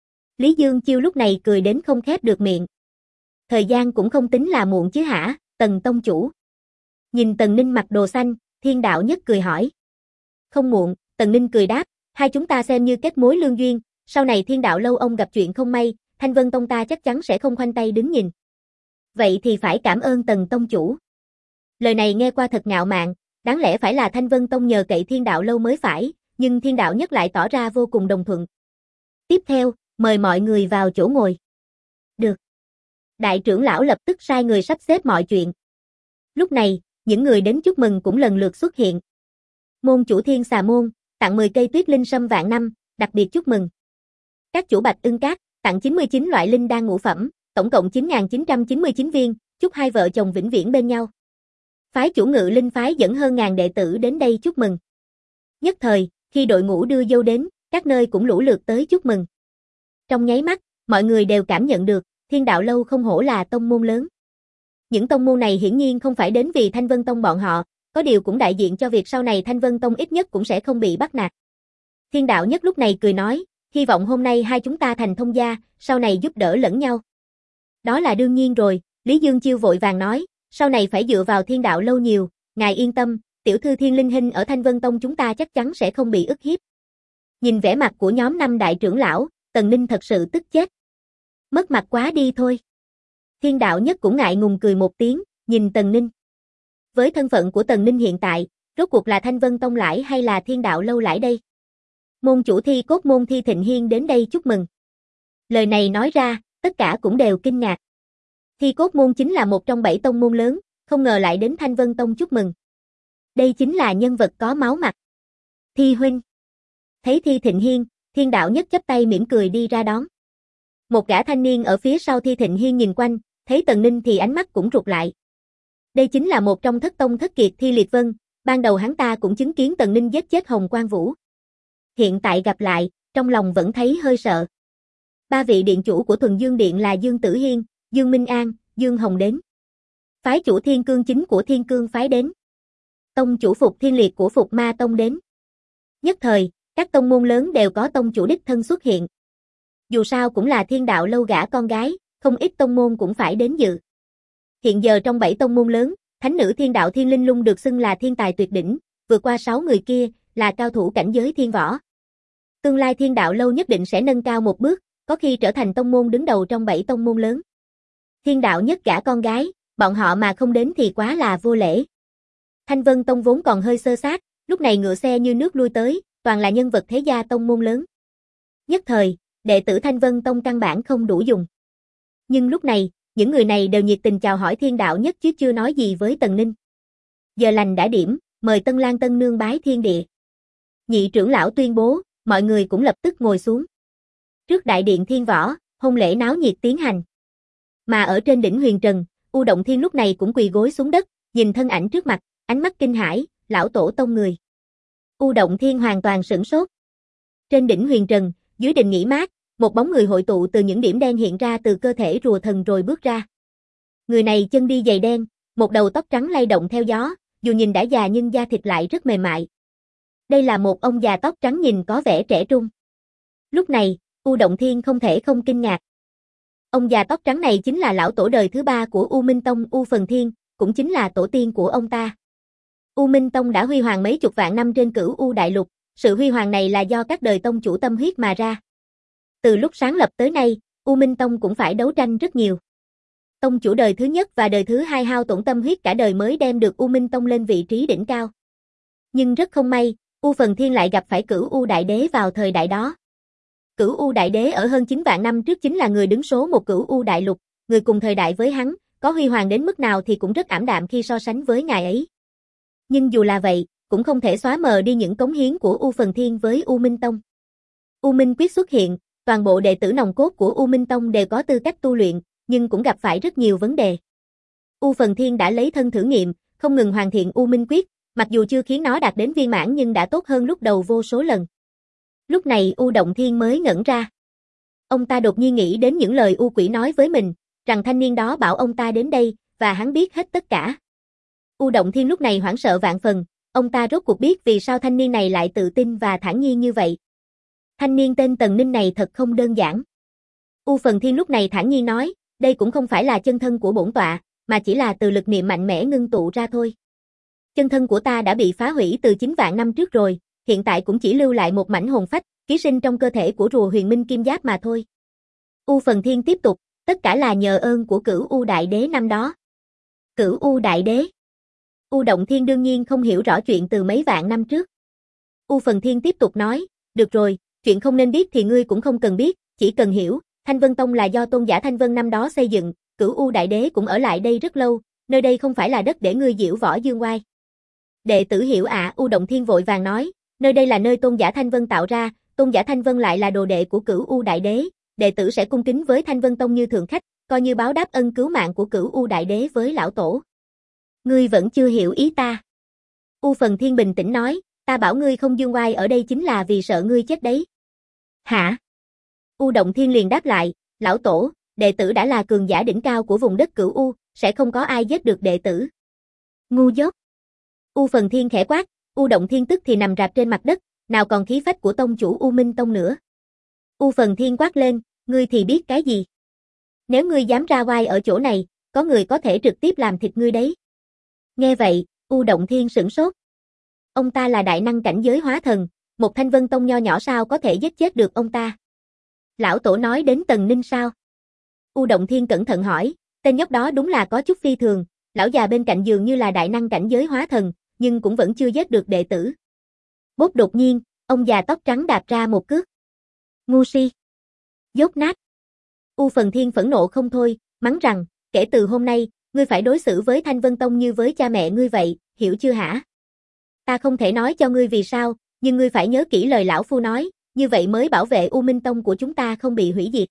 Lý Dương Chiêu lúc này cười đến không khép được miệng. Thời gian cũng không tính là muộn chứ hả, Tần tông chủ. Nhìn Tần Ninh mặc đồ xanh, Thiên Đạo Nhất cười hỏi. Không muộn, Tần Ninh cười đáp, hai chúng ta xem như kết mối lương duyên, sau này Thiên Đạo Lâu ông gặp chuyện không may, Thanh Vân Tông ta chắc chắn sẽ không khoanh tay đứng nhìn. Vậy thì phải cảm ơn Tần tông chủ. Lời này nghe qua thật ngạo mạn, đáng lẽ phải là Thanh Vân Tông nhờ cậy Thiên Đạo Lâu mới phải, nhưng Thiên Đạo Nhất lại tỏ ra vô cùng đồng thuận. Tiếp theo, mời mọi người vào chỗ ngồi. Được. Đại trưởng lão lập tức sai người sắp xếp mọi chuyện. Lúc này, những người đến chúc mừng cũng lần lượt xuất hiện. Môn chủ Thiên Xà Môn, tặng 10 cây tuyết linh sâm vạn năm, đặc biệt chúc mừng. Các chủ Bạch Ưng Cát, tặng 99 loại linh đan ngũ phẩm, tổng cộng 9.999 viên, chúc hai vợ chồng vĩnh viễn bên nhau. Phái chủ Ngự Linh phái dẫn hơn ngàn đệ tử đến đây chúc mừng. Nhất thời, khi đội ngũ đưa dâu đến, các nơi cũng lũ lượt tới chúc mừng. Trong nháy mắt, mọi người đều cảm nhận được, Thiên Đạo Lâu không hổ là tông môn lớn. Những tông môn này hiển nhiên không phải đến vì Thanh Vân Tông bọn họ, có điều cũng đại diện cho việc sau này Thanh Vân Tông ít nhất cũng sẽ không bị bắt nạt. Thiên Đạo Nhất lúc này cười nói, hy vọng hôm nay hai chúng ta thành thông gia, sau này giúp đỡ lẫn nhau. Đó là đương nhiên rồi, Lý Dương Chiêu vội vàng nói, sau này phải dựa vào Thiên Đạo Lâu nhiều, ngài yên tâm, tiểu thư Thiên Linh Hinh ở Thanh Vân Tông chúng ta chắc chắn sẽ không bị ức hiếp. Nhìn vẻ mặt của nhóm 5 đại trưởng lão, Tần Ninh thật sự tức chết. Mất mặt quá đi thôi. Thiên Đạo Nhất cũng ngại ngùng cười một tiếng, nhìn Tần Ninh. Với thân phận của Tần Ninh hiện tại, rốt cuộc là Thanh Vân Tông lãi hay là Thiên Đạo Lâu lãi đây? Môn chủ Thi Cốt môn Thi Thịnh Hiên đến đây chúc mừng. Lời này nói ra, tất cả cũng đều kinh ngạc. Thi Cốt môn chính là một trong 7 tông môn lớn, không ngờ lại đến Thanh Vân Tông chúc mừng. Đây chính là nhân vật có máu mặt. Thi huynh. Thấy Thi Thịnh Hiên, Thiên Đạo Nhất chắp tay mỉm cười đi ra đón. Một gã thanh niên ở phía sau Thi Thịnh Hiên nhìn quanh, thấy Tần Ninh thì ánh mắt cũng rụt lại. Đây chính là một trong thất tông thất kiệt Thi Liệt Vân, ban đầu hắn ta cũng chứng kiến Tần Ninh giết chết Hồng Quang Vũ. Hiện tại gặp lại, trong lòng vẫn thấy hơi sợ. Ba vị điện chủ của Thuần Dương Điện là Dương Tử Hiên, Dương Minh An, Dương Hồng đến. Phái chủ Thiên Cương chính của Thiên Cương phái đến. Tông chủ Phục Thiên Liệt của Phục Ma Tông đến. Nhất thời, các tông môn lớn đều có tông chủ đích thân xuất hiện. Dù sao cũng là Thiên Đạo Lâu gả con gái, không ít tông môn cũng phải đến dự. Hiện giờ trong 7 tông môn lớn, thánh nữ Thiên Đạo Thiên Linh Lung được xưng là thiên tài tuyệt đỉnh, vượt qua 6 người kia, là cao thủ cảnh giới thiên võ. Tương lai Thiên Đạo Lâu nhất định sẽ nâng cao một bước, có khi trở thành tông môn đứng đầu trong 7 tông môn lớn. Thiên Đạo Nhất gả con gái, bọn họ mà không đến thì quá là vô lễ. Thanh Vân Tông vốn còn hơi sơ sát, lúc này ngựa xe như nước lui tới, toàn là nhân vật thế gia tông môn lớn. Nhất thời, đệ tử Thanh Vân Tông căn bản không đủ dùng. Nhưng lúc này, những người này đều nhiệt tình chào hỏi Thiên Đạo Nhất chứ chưa nói gì với Tần Ninh. Giờ lành đã điểm, mời Tân Lang Tân Nương bái thiên địa. Nhị trưởng lão tuyên bố, mọi người cũng lập tức ngồi xuống. Trước đại điện Thiên Võ, hôn lễ náo nhiệt tiến hành. Mà ở trên đỉnh Huyền Trần, U Động Thiên lúc này cũng quỳ gối xuống đất, nhìn thân ảnh trước mặt, ánh mắt kinh hãi, lão tổ tông người. U Động Thiên hoàn toàn sửng sốt. Trên đỉnh Huyền Trần, dưới đình nghỉ mát, một bóng người hội tụ từ những điểm đen hiện ra từ cơ thể rùa thần rồi bước ra. Người này chân đi giày đen, một đầu tóc trắng lay động theo gió, dù nhìn đã già nhưng da thịt lại rất mềm mại. Đây là một ông già tóc trắng nhìn có vẻ trẻ trung. Lúc này, U Động Thiên không thể không kinh ngạc. Ông già tóc trắng này chính là lão tổ đời thứ 3 của U Minh Tông U Phần Thiên, cũng chính là tổ tiên của ông ta. U Minh Tông đã huy hoàng mấy chục vạn năm trên Cửu U Đại Lục, sự huy hoàng này là do các đời tông chủ tâm huyết mà ra. Từ lúc sáng lập tới nay, U Minh Tông cũng phải đấu tranh rất nhiều. Tông chủ đời thứ nhất và đời thứ 2 hao tổn tâm huyết cả đời mới đem được U Minh Tông lên vị trí đỉnh cao. Nhưng rất không may, U Phần Thiên lại gặp phải Cửu U Đại Đế vào thời đại đó. Cửu U Đại Đế ở hơn 9 vạn năm trước chính là người đứng số một Cửu U Đại Lục, người cùng thời đại với hắn, có huy hoàng đến mức nào thì cũng rất ảm đạm khi so sánh với ngài ấy. Nhưng dù là vậy, cũng không thể xóa mờ đi những cống hiến của U Phần Thiên với U Minh Tông. U Minh Quyết xuất hiện, toàn bộ đệ tử nòng cốt của U Minh Tông đều có tư cách tu luyện, nhưng cũng gặp phải rất nhiều vấn đề. U Phần Thiên đã lấy thân thử nghiệm, không ngừng hoàn thiện U Minh Quyết, mặc dù chưa khiến nó đạt đến viên mãn nhưng đã tốt hơn lúc đầu vô số lần. Lúc này U Động Thiên mới ngẩn ra. Ông ta đột nhiên nghĩ đến những lời U Quỷ nói với mình, rằng thanh niên đó bảo ông ta đến đây, và hắn biết hết tất cả. U Động Thiên lúc này hoảng sợ vạn phần, ông ta rốt cuộc biết vì sao thanh niên này lại tự tin và thản nhiên như vậy. Thanh niên tên Tần Ninh này thật không đơn giản. U Phần Thiên lúc này thản nhiên nói, đây cũng không phải là chân thân của bổn tọa, mà chỉ là từ lực niệm mạnh mẽ ngưng tụ ra thôi. Chân thân của ta đã bị phá hủy từ 9 vạn năm trước rồi, hiện tại cũng chỉ lưu lại một mảnh hồn phách, ký sinh trong cơ thể của rùa huyền minh kim giáp mà thôi. U Phần Thiên tiếp tục, tất cả là nhờ ơn của Cửu U Đại Đế năm đó. Cửu U Đại Đế. U Động Thiên đương nhiên không hiểu rõ chuyện từ mấy vạn năm trước. U Phần Thiên tiếp tục nói, được rồi, chuyện không nên biết thì ngươi cũng không cần biết, chỉ cần hiểu, Thanh Vân Tông là do tôn giả Thanh Vân năm đó xây dựng, Cửu U Đại Đế cũng ở lại đây rất lâu, nơi đây không phải là đất để ngươi diễu võ dương oai. Đệ tử hiểu ạ, U Động Thiên vội vàng nói, nơi đây là nơi tôn giả Thanh Vân tạo ra, tôn giả Thanh Vân lại là đồ đệ của Cửu U Đại Đế, đệ tử sẽ cung kính với Thanh Vân Tông như thượng khách, coi như báo đáp ân cứu mạng của Cửu U Đại Đế với lão tổ. Ngươi vẫn chưa hiểu ý ta. U Phần Thiên bình tĩnh nói, ta bảo ngươi không dương oai ở đây chính là vì sợ ngươi chết đấy. Hả? U Động Thiên liền đáp lại, lão tổ, đệ tử đã là cường giả đỉnh cao của vùng đất Cửu U, sẽ không có ai giết được đệ tử. Ngu dốt. U Phần Thiên khẽ quát, U Động Thiên tức thì nằm rạp trên mặt đất, nào còn khí phách của tông chủ U Minh Tông nữa. U Phần Thiên quát lên, ngươi thì biết cái gì? Nếu ngươi dám ra oai ở chỗ này, có người có thể trực tiếp làm thịt ngươi đấy. Nghe vậy, U Động Thiên sửng sốt. Ông ta là đại năng cảnh giới hóa thần, một Thanh Vân Tông nho nhỏ sao có thể giết chết được ông ta? Lão tổ nói đến Tần Ninh sao? U Động Thiên cẩn thận hỏi, tên nhóc đó đúng là có chút phi thường, lão già bên cạnh dường như là đại năng cảnh giới hóa thần, nhưng cũng vẫn chưa giết được đệ tử. Bốp đột nhiên, ông già tóc trắng đạp ra một cước. Ngu si. Dốt nát. U Phần Thiên phẫn nộ không thôi, mắng rằng, kể từ hôm nay, ngươi phải đối xử với Thanh Vân Tông như với cha mẹ ngươi vậy, hiểu chưa hả? Ta không thể nói cho ngươi vì sao, nhưng ngươi phải nhớ kỹ lời lão phu nói, như vậy mới bảo vệ U Minh Tông của chúng ta không bị hủy diệt.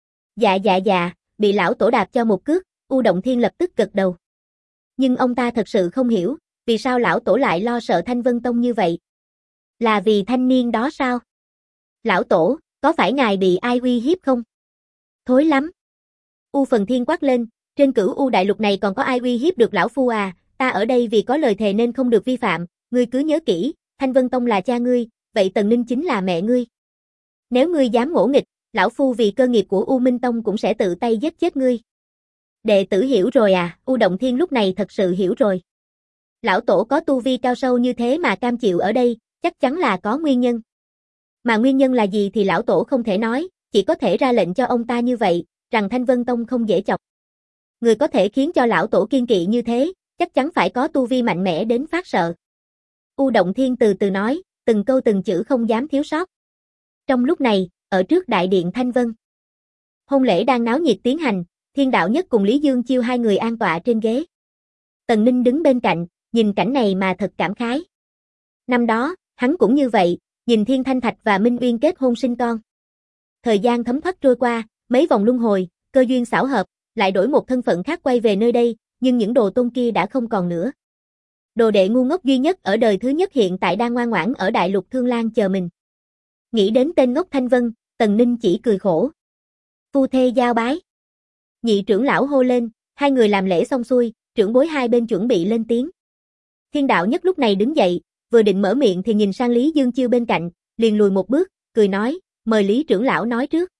Dạ, bị lão tổ đạp cho một cước, U Động Thiên lập tức gật đầu. Nhưng ông ta thật sự không hiểu, vì sao lão tổ lại lo sợ Thanh Vân Tông như vậy? Là vì thanh niên đó sao? Lão tổ, có phải ngài bị ai uy hiếp không? Thối lắm. U Phần Thiên quát lên, trên Cửu U Đại Lục này còn có ai uy hiếp được lão phu à, ta ở đây vì có lời thề nên không được vi phạm, ngươi cứ nhớ kỹ, Thanh Vân Tông là cha ngươi, vậy Tần Ninh chính là mẹ ngươi. Nếu ngươi dám ngỗ nghịch, lão phu vì cơ nghiệp của U Minh Tông cũng sẽ tự tay giết chết ngươi. Đệ tử hiểu rồi à, U Động Thiên lúc này thật sự hiểu rồi. Lão tổ có tu vi cao sâu như thế mà cam chịu ở đây, chắc chắn là có nguyên nhân. Mà nguyên nhân là gì thì lão tổ không thể nói, chỉ có thể ra lệnh cho ông ta như vậy, rằng Thanh Vân Tông không dễ chọc. Người có thể khiến cho lão tổ kiên kỵ như thế, chắc chắn phải có tu vi mạnh mẽ đến phát sợ. U Động Thiên từ từ nói, từng câu từng chữ không dám thiếu sót. Trong lúc này, ở trước đại điện Thanh Vân, hôn lễ đang náo nhiệt tiến hành, Thiên Đạo Nhất cùng Lý Dương Chiêu hai người an tọa trên ghế. Tần Ninh đứng bên cạnh, nhìn cảnh này mà thật cảm khái. Năm đó, hắn cũng như vậy, nhìn Thiên Thanh Thạch và Minh Uyên kết hôn sinh con. Thời gian thấm thoát trôi qua, mấy vòng luân hồi, cơ duyên xảo hợp, lại đổi một thân phận khác quay về nơi đây, nhưng những đồ tôn kia đã không còn nữa. Đồ đệ ngu ngốc duy nhất ở đời thứ nhất hiện tại đang ngoan ngoãn ở Đại Lục Thương Lan chờ mình. Nghĩ đến tên ngốc Thanh Vân, Tần Ninh chỉ cười khổ. Phu thê giao bái. Nhị trưởng lão hô lên, hai người làm lễ xong xuôi, trưởng bối hai bên chuẩn bị lên tiếng. Thiên Đạo Nhất lúc này đứng dậy, vừa định mở miệng thì nhìn sang Lý Dương Chiêu bên cạnh, liền lùi một bước, cười nói, mời Lý trưởng lão nói trước.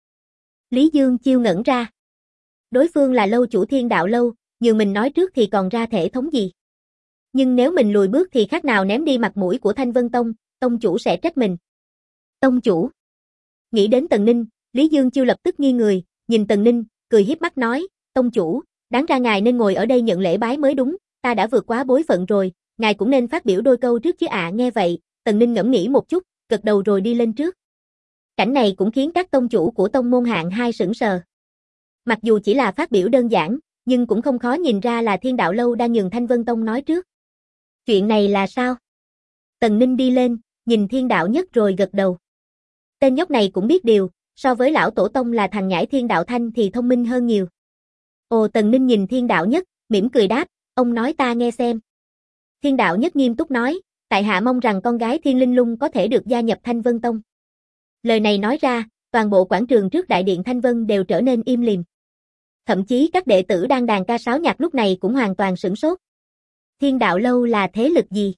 Lý Dương Chiêu ngẩn ra. Đối phương là lâu chủ Thiên Đạo Lâu, nhường mình nói trước thì còn ra thể thống gì. Nhưng nếu mình lùi bước thì khác nào ném đi mặt mũi của Thanh Vân Tông, tông chủ sẽ trách mình. Tông chủ. Nghĩ đến Tần Ninh, Lý Dương Chiêu lập tức nghiêng người, nhìn Tần Ninh, cười hiếp mắt nói, tông chủ, đáng ra ngài nên ngồi ở đây nhận lễ bái mới đúng, ta đã vượt quá bối phận rồi, ngài cũng nên phát biểu đôi câu trước chứ ạ. Nghe vậy, Tần Ninh ngẫm nghĩ một chút, gật đầu rồi đi lên trước. Cảnh này cũng khiến các tông chủ của tông môn hạng 2 sững sờ. Mặc dù chỉ là phát biểu đơn giản, nhưng cũng không khó nhìn ra là Thiên Đạo Lâu đang nhường Thanh Vân Tông nói trước. Chuyện này là sao? Tần Ninh đi lên, nhìn Thiên Đạo Nhất rồi gật đầu. Tên nhóc này cũng biết điều, so với lão tổ tông là thằng nhãi Thiên Đạo Thanh thì thông minh hơn nhiều. Ồ, Tần Ninh nhìn Thiên Đạo Nhất, mỉm cười đáp, ông nói ta nghe xem. Thiên Đạo Nhất nghiêm túc nói, tại hạ mong rằng con gái Thiên Linh Lung có thể được gia nhập Thanh Vân Tông. Lời này nói ra, toàn bộ quảng trường trước đại điện Thanh Vân đều trở nên im lìm. Thậm chí các đệ tử đang đàn ca sáo nhạc lúc này cũng hoàn toàn sửng sốt. Thiên Đạo Lâu là thế lực gì?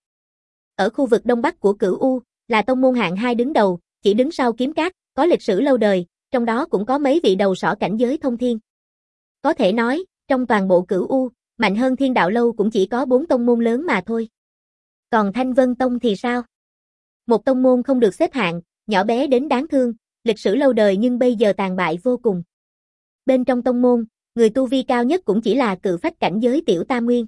Ở khu vực Đông Bắc của Cửu U, là tông môn hạng 2 đứng đầu, chỉ đứng sau Kiếm Cát, có lịch sử lâu đời, trong đó cũng có mấy vị đầu sỏ cảnh giới thông thiên. Có thể nói, trong toàn bộ Cửu U, mạnh hơn Thiên Đạo Lâu cũng chỉ có 4 tông môn lớn mà thôi. Còn Thanh Vân Tông thì sao? Một tông môn không được xếp hạng, nhỏ bé đến đáng thương, lịch sử lâu đời nhưng bây giờ tàn bại vô cùng. Bên trong tông môn, người tu vi cao nhất cũng chỉ là cự phách cảnh giới tiểu tam nguyên.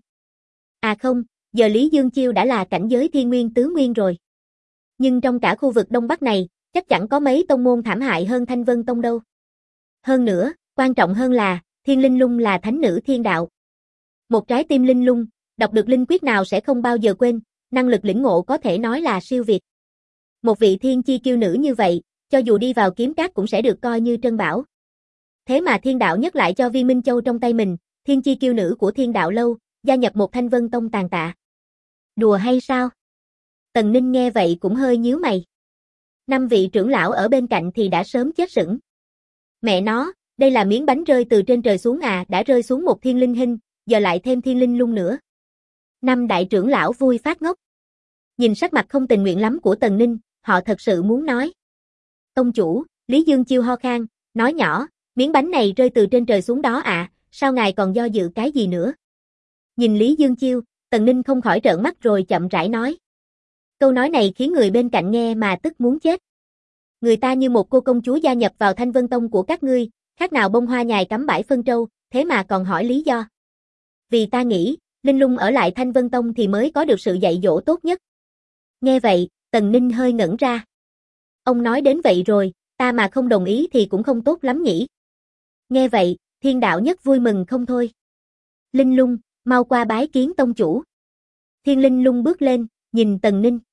À không, giờ Lý Dương Chiêu đã là cảnh giới thiên nguyên tứ nguyên rồi. Nhưng trong cả khu vực Đông Bắc này, chắc chẳng có mấy tông môn thảm hại hơn Thanh Vân Tông đâu. Hơn nữa, quan trọng hơn là, Thiên Linh Lung là thánh nữ thiên đạo. Một trái tim linh lung, đọc được linh quyết nào sẽ không bao giờ quên, năng lực lĩnh ngộ có thể nói là siêu việt. Một vị thiên chi kiêu nữ như vậy, cho dù đi vào Kiếm Cát cũng sẽ được coi như trân bảo. Thế mà Thiên Đạo Nhất lại cho Viên Minh Châu trong tay mình, thiên chi kiêu nữ của Thiên Đạo Lâu, gia nhập một Thanh Vân Tông tàn tạ. Đùa hay sao? Tần Ninh nghe vậy cũng hơi nhíu mày. 5 vị trưởng lão ở bên cạnh thì đã sớm chết sững. Mẹ nó, đây là miếng bánh rơi từ trên trời xuống à, đã rơi xuống một thiên linh hình, giờ lại thêm thiên linh lung nữa. 5 đại trưởng lão vui phát ngốc. Nhìn sắc mặt không tình nguyện lắm của Tần Ninh, họ thật sự muốn nói. Tông chủ, Lý Dương Chiêu ho khan, nói nhỏ, miếng bánh này rơi từ trên trời xuống đó à, sao ngài còn do dự cái gì nữa? Nhìn Lý Dương Chiêu, Tần Ninh không khỏi trợn mắt rồi chậm rãi nói. Câu nói này khiến người bên cạnh nghe mà tức muốn chết. Người ta như một cô công chúa gia nhập vào Thanh Vân Tông của các ngươi, khác nào bông hoa nhài cắm bãi phân trâu, thế mà còn hỏi lý do. Vì ta nghĩ, Linh Lung ở lại Thanh Vân Tông thì mới có được sự dạy dỗ tốt nhất. Nghe vậy, Tần Ninh hơi ngẩn ra. Ông nói đến vậy rồi, ta mà không đồng ý thì cũng không tốt lắm nhỉ. Nghe vậy, Thiên Đạo Nhất vui mừng không thôi. Linh Lung, mau qua bái kiến tông chủ. Thiên Linh Lung bước lên, nhìn Tần Ninh.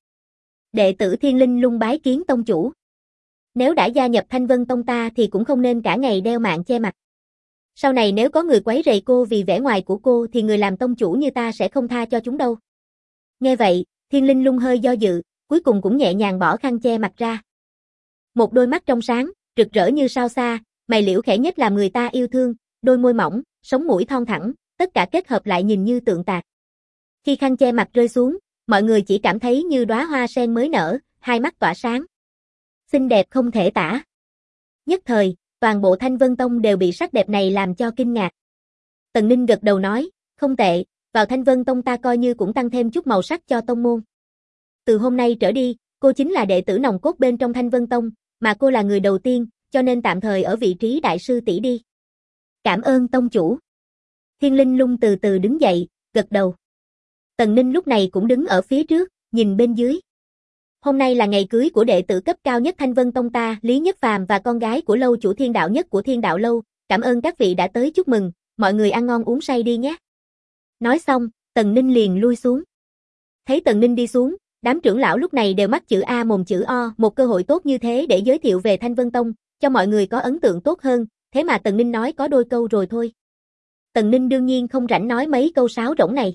Đệ tử Thiên Linh Lung bái kiến tông chủ. Nếu đã gia nhập Thanh Vân Tông ta thì cũng không nên cả ngày đeo mạng che mặt. Sau này nếu có người quấy rầy cô vì vẻ ngoài của cô thì người làm tông chủ như ta sẽ không tha cho chúng đâu. Nghe vậy, Thiên Linh Lung hơi do dự, cuối cùng cũng nhẹ nhàng bỏ khăn che mặt ra. Một đôi mắt trong sáng, rực rỡ như sao xa, mày liễu khẽ nhếch làm người ta yêu thương, đôi môi mỏng, sống mũi thon thẳng, tất cả kết hợp lại nhìn như tượng tạc. Khi khăn che mặt rơi xuống, mọi người chỉ cảm thấy như đóa hoa sen mới nở, hai mắt tỏa sáng. Xinh đẹp không thể tả. Nhất thời, toàn bộ Thanh Vân Tông đều bị sắc đẹp này làm cho kinh ngạc. Tần Ninh gật đầu nói, không tệ, vào Thanh Vân Tông ta coi như cũng tăng thêm chút màu sắc cho tông môn. Từ hôm nay trở đi, cô chính là đệ tử nòng cốt bên trong Thanh Vân Tông, mà cô là người đầu tiên, cho nên tạm thời ở vị trí đại sư tỷ đi. Cảm ơn tông chủ. Thiên Linh Lung từ từ đứng dậy, gật đầu. Tần Ninh lúc này cũng đứng ở phía trước, nhìn bên dưới. Hôm nay là ngày cưới của đệ tử cấp cao nhất Thanh Vân Tông ta, Lý Nhất Phàm và con gái của lâu chủ Thiên Đạo Nhất của Thiên Đạo Lâu, cảm ơn các vị đã tới chúc mừng, mọi người ăn ngon uống say đi nhé. Nói xong, Tần Ninh liền lui xuống. Thấy Tần Ninh đi xuống, đám trưởng lão lúc này đều mắt chữ A mồm chữ O, một cơ hội tốt như thế để giới thiệu về Thanh Vân Tông, cho mọi người có ấn tượng tốt hơn, thế mà Tần Ninh nói có đôi câu rồi thôi. Tần Ninh đương nhiên không rảnh nói mấy câu sáo rỗng này.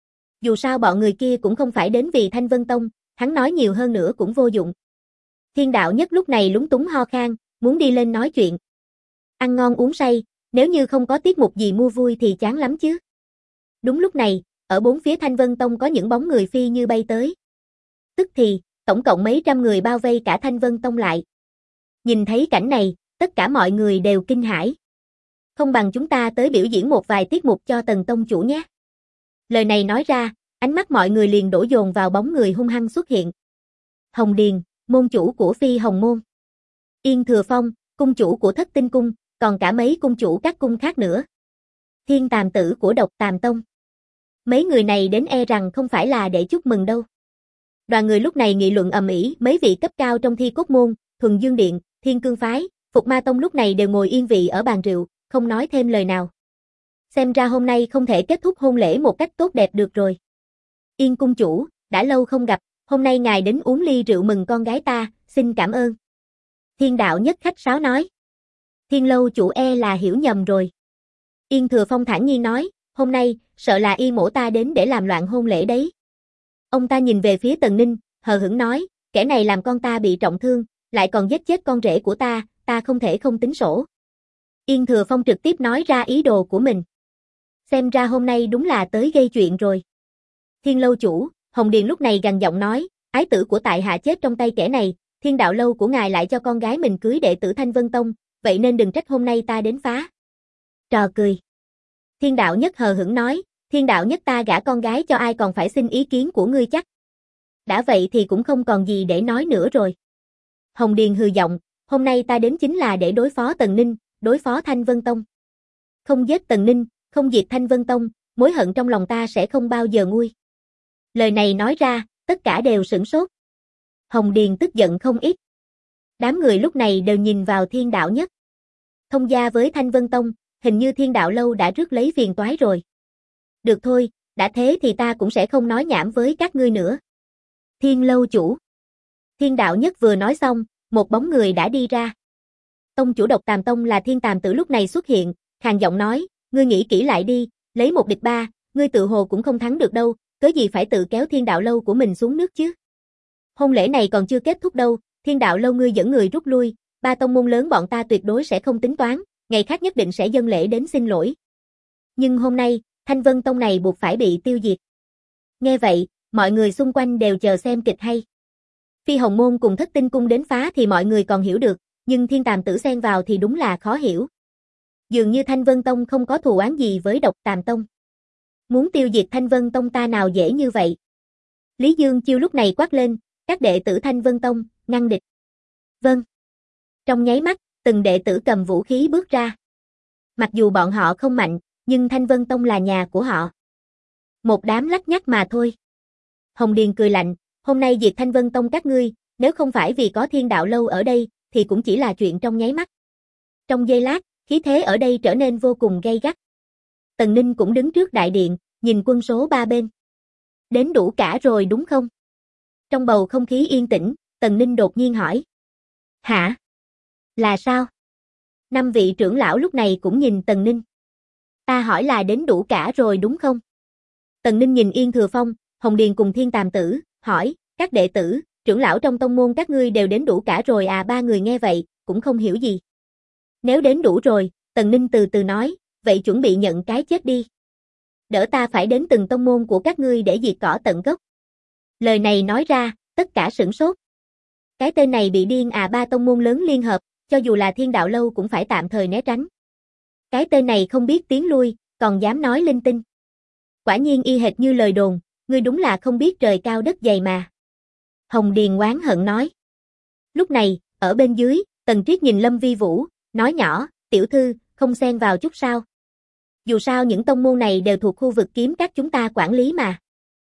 Dù sao bọn người kia cũng không phải đến vì Thanh Vân Tông, hắn nói nhiều hơn nữa cũng vô dụng. Thiên Đạo Nhất lúc này lúng túng ho khan, muốn đi lên nói chuyện. Ăn ngon uống say, nếu như không có tiết mục gì mua vui thì chán lắm chứ. Đúng lúc này, ở bốn phía Thanh Vân Tông có những bóng người phi như bay tới. Tức thì, tổng cộng mấy trăm người bao vây cả Thanh Vân Tông lại. Nhìn thấy cảnh này, tất cả mọi người đều kinh hãi. Không bằng chúng ta tới biểu diễn một vài tiết mục cho Tần tông chủ nhé. Lời này nói ra, ánh mắt mọi người liền đổ dồn vào bóng người hung hăng xuất hiện. Hồng Điền, môn chủ của Phi Hồng Môn. Yên Thừa Phong, cung chủ của Thất Tinh Cung, còn cả mấy cung chủ các cung khác nữa. Thiên Tàm Tử của Độc Tàm Tông. Mấy người này đến e rằng không phải là để chúc mừng đâu. Đoàn người lúc này nghị luận ầm ĩ, mấy vị cấp cao trong Thi Cốt Môn, Thuần Dương Điện, Thiên Cương Phái, Phục Ma Tông lúc này đều ngồi yên vị ở bàn rượu, không nói thêm lời nào. Xem ra hôm nay không thể kết thúc hôn lễ một cách tốt đẹp được rồi. Yên cung chủ, đã lâu không gặp, hôm nay ngài đến uống ly rượu mừng con gái ta, xin cảm ơn. Thiên đạo nhất khách sáo nói. Thiên lâu chủ e là hiểu nhầm rồi. Yên Thừa Phong thản nhiên nói, hôm nay, sợ là y mổ ta đến để làm loạn hôn lễ đấy. Ông ta nhìn về phía Tần Ninh, hờ hững nói, kẻ này làm con ta bị trọng thương, lại còn giết chết con rể của ta không thể không tính sổ. Yên Thừa Phong trực tiếp nói ra ý đồ của mình. Xem ra hôm nay đúng là tới gây chuyện rồi. Thiên lâu chủ, Hồng Điền lúc này gằn giọng nói, ái tử của tại hạ chết trong tay kẻ này, Thiên đạo lâu của ngài lại cho con gái mình cưới đệ tử Thanh Vân Tông, vậy nên đừng trách hôm nay ta đến phá. Trò cười. Thiên đạo nhất hờ hững nói, Thiên đạo nhất ta gả con gái cho ai còn phải xin ý kiến của ngươi chắc. Đã vậy thì cũng không còn gì để nói nữa rồi. Hồng Điền hừ giọng, hôm nay ta đến chính là để đối phó Tần Ninh, đối phó Thanh Vân Tông. Không giết Tần Ninh, không diệt Thanh Vân Tông, mối hận trong lòng ta sẽ không bao giờ nguôi. Lời này nói ra, tất cả đều sửng sốt. Hồng Điền tức giận không ít. Đám người lúc này đều nhìn vào Thiên đạo nhất. Thông gia với Thanh Vân Tông, hình như Thiên đạo lâu đã rước lấy phiền toái rồi. Được thôi, đã thế thì ta cũng sẽ không nói nhảm với các ngươi nữa. Thiên lâu chủ. Thiên đạo nhất vừa nói xong, một bóng người đã đi ra. Tông chủ Độc Tàm Tông là Thiên Tàm Tử lúc này xuất hiện, khàn giọng nói, ngươi nghĩ kỹ lại đi, lấy một địch ba, ngươi tự hồ cũng không thắng được đâu, cớ gì phải tự kéo Thiên đạo lâu của mình xuống nước chứ. Hôn lễ này còn chưa kết thúc đâu, Thiên đạo lâu ngươi dẫn người rút lui, ba tông môn lớn bọn ta tuyệt đối sẽ không tính toán, ngày khác nhất định sẽ dâng lễ đến xin lỗi. Nhưng hôm nay, Thanh Vân Tông này buộc phải bị tiêu diệt. Nghe vậy, mọi người xung quanh đều chờ xem kịch hay. Phi Hồng Môn cùng Thất Tinh Cung đến phá thì mọi người còn hiểu được, nhưng Thiên Tàm Tử xen vào thì đúng là khó hiểu. Dường như Thanh Vân Tông không có thù oán gì với Độc Tàm Tông. Muốn tiêu diệt Thanh Vân Tông ta nào dễ như vậy. Lý Dương Chiêu lúc này quát lên, các đệ tử Thanh Vân Tông, ngăn địch. Vâng. Trong nháy mắt, từng đệ tử cầm vũ khí bước ra. Mặc dù bọn họ không mạnh, nhưng Thanh Vân Tông là nhà của họ. Một đám lắt nhắt mà thôi. Hồng Điền cười lạnh, hôm nay diệt Thanh Vân Tông các ngươi, nếu không phải vì có Thiên đạo lâu ở đây, thì cũng chỉ là chuyện trong nháy mắt. Trong giây lát, khí thế ở đây trở nên vô cùng gay gắt. Tần Ninh cũng đứng trước đại điện, nhìn quân số ba bên. Đến đủ cả rồi đúng không? Trong bầu không khí yên tĩnh, Tần Ninh đột nhiên hỏi. Hả? Là sao? 5 vị trưởng lão lúc này cũng nhìn Tần Ninh. Ta hỏi là đến đủ cả rồi đúng không? Tần Ninh nhìn Yên Thừa Phong, Hồng Điền cùng Thiên Tàm Tử, hỏi, các đệ tử, trưởng lão trong tông môn các ngươi đều đến đủ cả rồi à? Ba người nghe vậy, cũng không hiểu gì. Nếu đến đủ rồi, Tần Ninh từ từ nói, vậy chuẩn bị nhận cái chết đi. Đỡ ta phải đến từng tông môn của các ngươi để diệt cỏ tận gốc. Lời này nói ra, tất cả sửng sốt. Cái tên này bị điên à? Ba tông môn lớn liên hợp, cho dù là Thiên đạo lâu cũng phải tạm thời né tránh. Cái tên này không biết tiến lui, còn dám nói linh tinh. Quả nhiên y hệt như lời đồn, ngươi đúng là không biết trời cao đất dày mà. Hồng Điền oán hận nói. Lúc này, ở bên dưới, Tần Triết nhìn Lâm Vi Vũ, nói nhỏ, tiểu thư, không xen vào chút sao. Dù sao những tông môn này đều thuộc khu vực kiếm các chúng ta quản lý mà.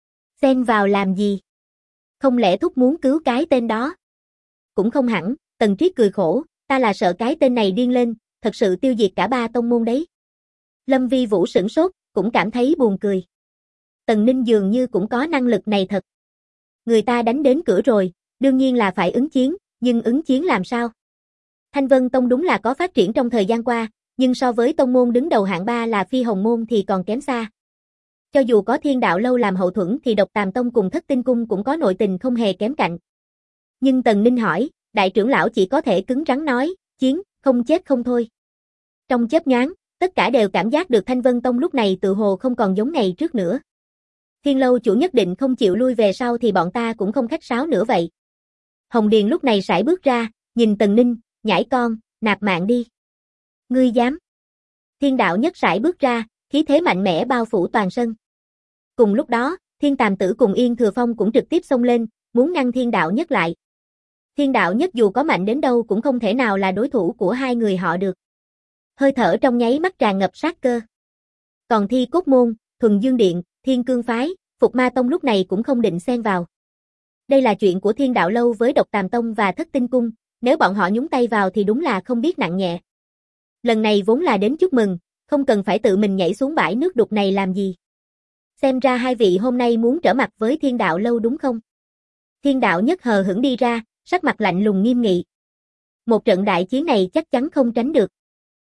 Xen vào làm gì? Không lẽ thúc muốn cứu cái tên đó? Cũng không hẳn, Tần Triết cười khổ, ta là sợ cái tên này điên lên, thật sự tiêu diệt cả ba tông môn đấy. Lâm Vi Vũ sửng sốt, cũng cảm thấy buồn cười. Tần Ninh dường như cũng có năng lực này thật. Người ta đánh đến cửa rồi, đương nhiên là phải ứng chiến, nhưng ứng chiến làm sao? Thanh Vân Tông đúng là có phát triển trong thời gian qua, nhưng so với tông môn đứng đầu hạng 3 là Phi Hồng Môn thì còn kém xa. Cho dù có Thiên đạo lâu làm hậu thuẫn thì Độc Tàm Tông cùng Thất Tinh Cung cũng có nội tình không hề kém cạnh. Nhưng Tần Ninh hỏi, đại trưởng lão chỉ có thể cứng rắn nói, chiến, không chết không thôi. Trong chớp nhoáng, tất cả đều cảm giác được Thanh Vân Tông lúc này tự hồ không còn giống ngày trước nữa. Thiên Lâu chủ nhất định không chịu lui về sau thì bọn ta cũng không khách sáo nữa vậy. Hồng Điền lúc này sải bước ra, nhìn Tần Ninh, nhãi con, nạp mạng đi. Ngươi dám? Thiên đạo nhất sải bước ra, khí thế mạnh mẽ bao phủ toàn sân. Cùng lúc đó, Thiên Tàm Tử cùng Yên Thừa Phong cũng trực tiếp xông lên, muốn ngăn Thiên đạo nhất lại. Thiên đạo nhất dù có mạnh đến đâu cũng không thể nào là đối thủ của hai người họ được. Hơi thở trong nháy mắt tràn ngập sát cơ. Còn Thi Cốt Môn, Thuần Dương Điện, Thiên Cương Phái, Phục Ma Tông lúc này cũng không định xen vào. Đây là chuyện của Thiên Đạo Lâu với Độc Tàm Tông và Thất Tinh Cung, nếu bọn họ nhúng tay vào thì đúng là không biết nặng nhẹ. Lần này vốn là đến chúc mừng, không cần phải tự mình nhảy xuống bãi nước đục này làm gì. Xem ra hai vị hôm nay muốn trở mặt với Thiên Đạo Lâu đúng không? Thiên đạo nhất hờ hững đi ra, sắc mặt lạnh lùng nghiêm nghị. Một trận đại chiến này chắc chắn không tránh được.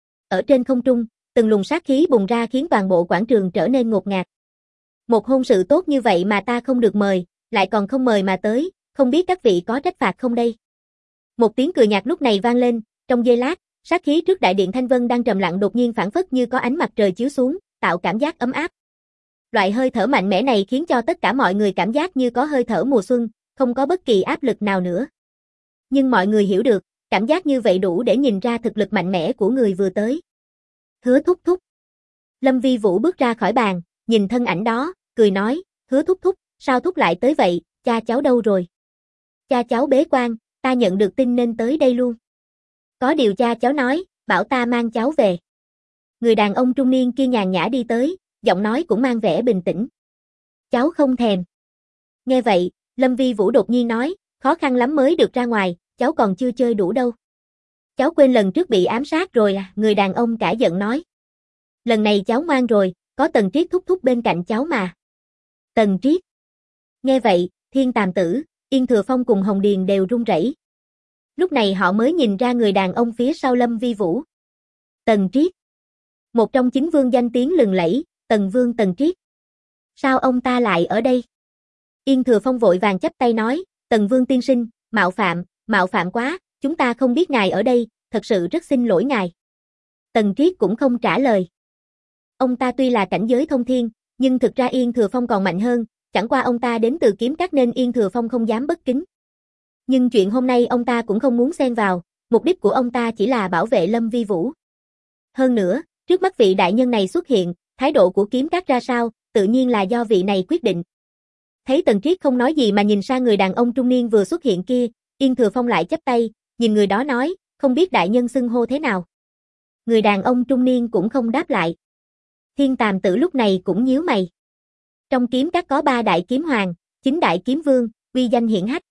Ở trên không trung, từng luồng sát khí bùng ra khiến toàn bộ quảng trường trở nên ngột ngạt. Một hôn sự tốt như vậy mà ta không được mời, lại còn không mời mà tới, không biết các vị có trách phạt không đây? Một tiếng cười nhạt lúc này vang lên, trong giây lát, sát khí trước đại điện Thanh Vân đang trầm lặng đột nhiên phảng phất như có ánh mặt trời chiếu xuống, tạo cảm giác ấm áp. Loại hơi thở mạnh mẽ này khiến cho tất cả mọi người cảm giác như có hơi thở mùa xuân, không có bất kỳ áp lực nào nữa. Nhưng mọi người hiểu được, cảm giác như vậy đủ để nhìn ra thực lực mạnh mẽ của người vừa tới. Hứa thúc thúc. Lâm Vi Vũ bước ra khỏi bàn, nhìn thân ảnh đó, cười nói, Hứa thúc thúc, sao thúc lại tới vậy, cha cháu đâu rồi? Cha cháu bế quan, ta nhận được tin nên tới đây luôn. Có điều cha cháu nói, bảo ta mang cháu về. Người đàn ông trung niên kia nhàn nhã đi tới, giọng nói cũng mang vẻ bình tĩnh. Cháu không thèm. Nghe vậy, Lâm Vi Vũ đột nhiên nói, khó khăn lắm mới được ra ngoài, cháu còn chưa chơi đủ đâu. Cháu quên lần trước bị ám sát rồi à, người đàn ông cả giận nói. Lần này cháu ngoan rồi, có Tần Triết thúc thúc bên cạnh cháu mà. Tần Triết. Nghe vậy, Thiên Tàm Tử, Yên Thừa Phong cùng Hồng Điền đều run rẩy. Lúc này họ mới nhìn ra người đàn ông phía sau Lâm Vi Vũ. Tần Triết. Một trong chín vương danh tiếng lừng lẫy, Tần Vương Tần Triết. Sao ông ta lại ở đây? Yên Thừa Phong vội vàng chắp tay nói, Tần Vương tiên sinh, mạo phạm quá, chúng ta không biết ngài ở đây, thật sự rất xin lỗi ngài. Tần Triết cũng không trả lời. Ông ta tuy là cảnh giới thông thiên, nhưng thực ra Yên Thừa Phong còn mạnh hơn, chẳng qua ông ta đến từ kiếm các nên Yên Thừa Phong không dám bất kính. Nhưng chuyện hôm nay ông ta cũng không muốn xen vào, mục đích của ông ta chỉ là bảo vệ Lâm Vi Vũ. Hơn nữa, trước mắt vị đại nhân này xuất hiện, thái độ của kiếm các ra sao, tự nhiên là do vị này quyết định. Thấy Tần Triết không nói gì mà nhìn sang người đàn ông trung niên vừa xuất hiện kia, Yên Thừa Phong lại chắp tay, nhìn người đó nói, không biết đại nhân xưng hô thế nào. Người đàn ông trung niên cũng không đáp lại. Thiên Tàm Tử lúc này cũng nhíu mày. Trong kiếm các có 3 đại kiếm hoàng, 9 đại kiếm vương, uy danh hiển hách.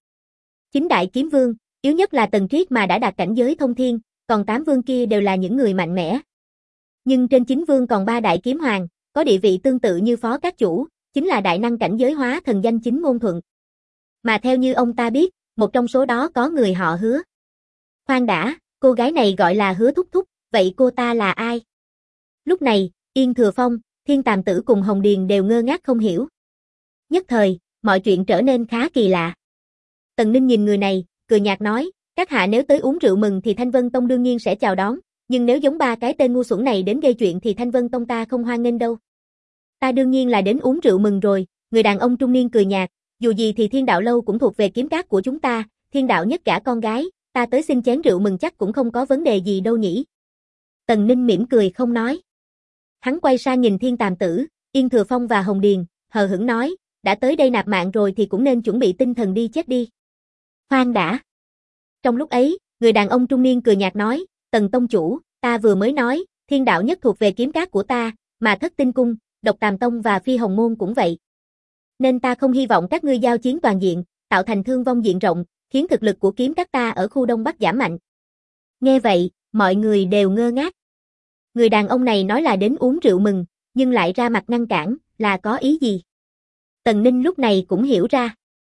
9 đại kiếm vương, yếu nhất là Tần Triết mà đã đạt cảnh giới thông thiên, còn 8 vương kia đều là những người mạnh mẽ. Nhưng trên 9 vương còn 3 đại kiếm hoàng, có địa vị tương tự như phó các chủ, chính là đại năng cảnh giới hóa thần danh Chính Ngôn Thuận. Mà theo như ông ta biết, một trong số đó có người họ Hứa. Khoan đã, cô gái này gọi là Hứa thúc thúc, vậy cô ta là ai? Lúc này, Yên Thừa Phong, Thiên Tàm Tử cùng Hồng Điền đều ngơ ngác không hiểu. Nhất thời, mọi chuyện trở nên khá kỳ lạ. Tần Ninh nhìn người này, cười nhạt nói, các hạ nếu tới uống rượu mừng thì Thanh Vân Tông đương nhiên sẽ chào đón, nhưng nếu giống 3 cái tên ngu xuẩn này đến gây chuyện thì Thanh Vân Tông ta không hoan nghênh đâu. Ta đương nhiên là đến uống rượu mừng rồi, người đàn ông trung niên cười nhạt, dù gì thì Thiên Đạo Lâu cũng thuộc về kiếm các của chúng ta, Thiên Đạo nhất gả con gái, ta tới xin chén rượu mừng chắc cũng không có vấn đề gì đâu nhỉ. Tần Ninh mỉm cười không nói. Hắn quay sang nhìn Thiên Tàm Tử, Yên Thừa Phong và Hồng Điền, hờ hững nói, đã tới đây nạp mạng rồi thì cũng nên chuẩn bị tinh thần đi chết đi. Khoan đã. Trong lúc ấy, người đàn ông trung niên cười nhạt nói, Tần Tông Chủ, ta vừa mới nói, Thiên Đạo nhất thuộc về kiếm các của ta, mà Thất Tinh Cung, Độc Tàm Tông và Phi Hồng Môn cũng vậy. Nên ta không hy vọng các ngươi giao chiến toàn diện, tạo thành thương vong diện rộng, khiến thực lực của kiếm các ta ở khu Đông Bắc giảm mạnh. Nghe vậy, mọi người đều ngơ ngác. Người đàn ông này nói là đến uống rượu mừng, nhưng lại ra mặt ngăn cản, là có ý gì? Tần Ninh lúc này cũng hiểu ra.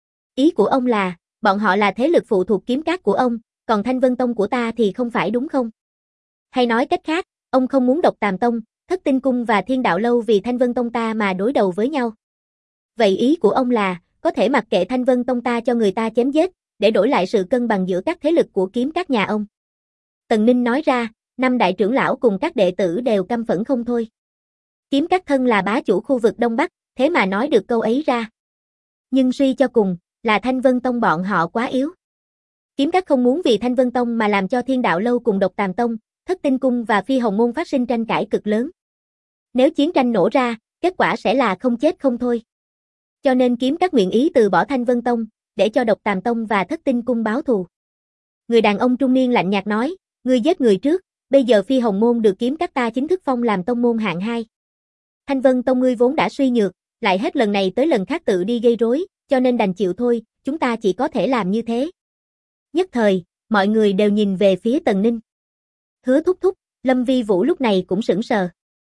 Ý của ông là, bọn họ là thế lực phụ thuộc kiếm các của ông, còn Thanh Vân Tông của ta thì không phải đúng không? Hay nói cách khác, ông không muốn Độc Tàm Tông, Thất Tinh Cung và Thiên Đạo Lâu vì Thanh Vân Tông ta mà đối đầu với nhau. Vậy ý của ông là, có thể mặc kệ Thanh Vân Tông ta cho người ta chém giết, để đổi lại sự cân bằng giữa các thế lực của kiếm các nhà ông. Tần Ninh nói ra, 5 đại trưởng lão cùng các đệ tử đều căm phẫn không thôi. Kiếm các thân là bá chủ khu vực Đông Bắc, thế mà nói được câu ấy ra. Nhưng suy cho cùng, là Thanh Vân Tông bọn họ quá yếu. Kiếm Các không muốn vì Thanh Vân Tông mà làm cho Thiên Đạo Lâu cùng Độc Tàm Tông, Thất Tinh Cung và Phi Hồng Môn phát sinh tranh cãi cực lớn. Nếu chiến tranh nổ ra, kết quả sẽ là không chết không thôi. Cho nên Kiếm Các nguyện ý từ bỏ Thanh Vân Tông, để cho Độc Tàm Tông và Thất Tinh Cung báo thù. Người đàn ông trung niên lạnh nhạt nói, ngươi giết người trước, bây giờ Phi Hồng Môn được Kiếm Các ta chính thức phong làm tông môn hạng 2. Thanh Vân Tông ngươi vốn đã suy nhược, lại hết lần này tới lần khác tự đi gây rối, cho nên đành chịu thôi, chúng ta chỉ có thể làm như thế. Nhất thời, mọi người đều nhìn về phía Tần Ninh. Hứa thúc thúc, Lâm Vi Vũ lúc này cũng sững sờ.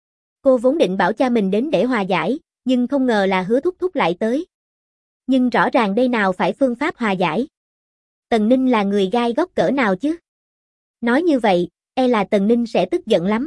Cô vốn định bảo cha mình đến để hòa giải, nhưng không ngờ là Hứa thúc thúc lại tới. Nhưng rõ ràng đây nào phải phương pháp hòa giải. Tần Ninh là người gai góc cỡ nào chứ? Nói như vậy, e là Tần Ninh sẽ tức giận lắm.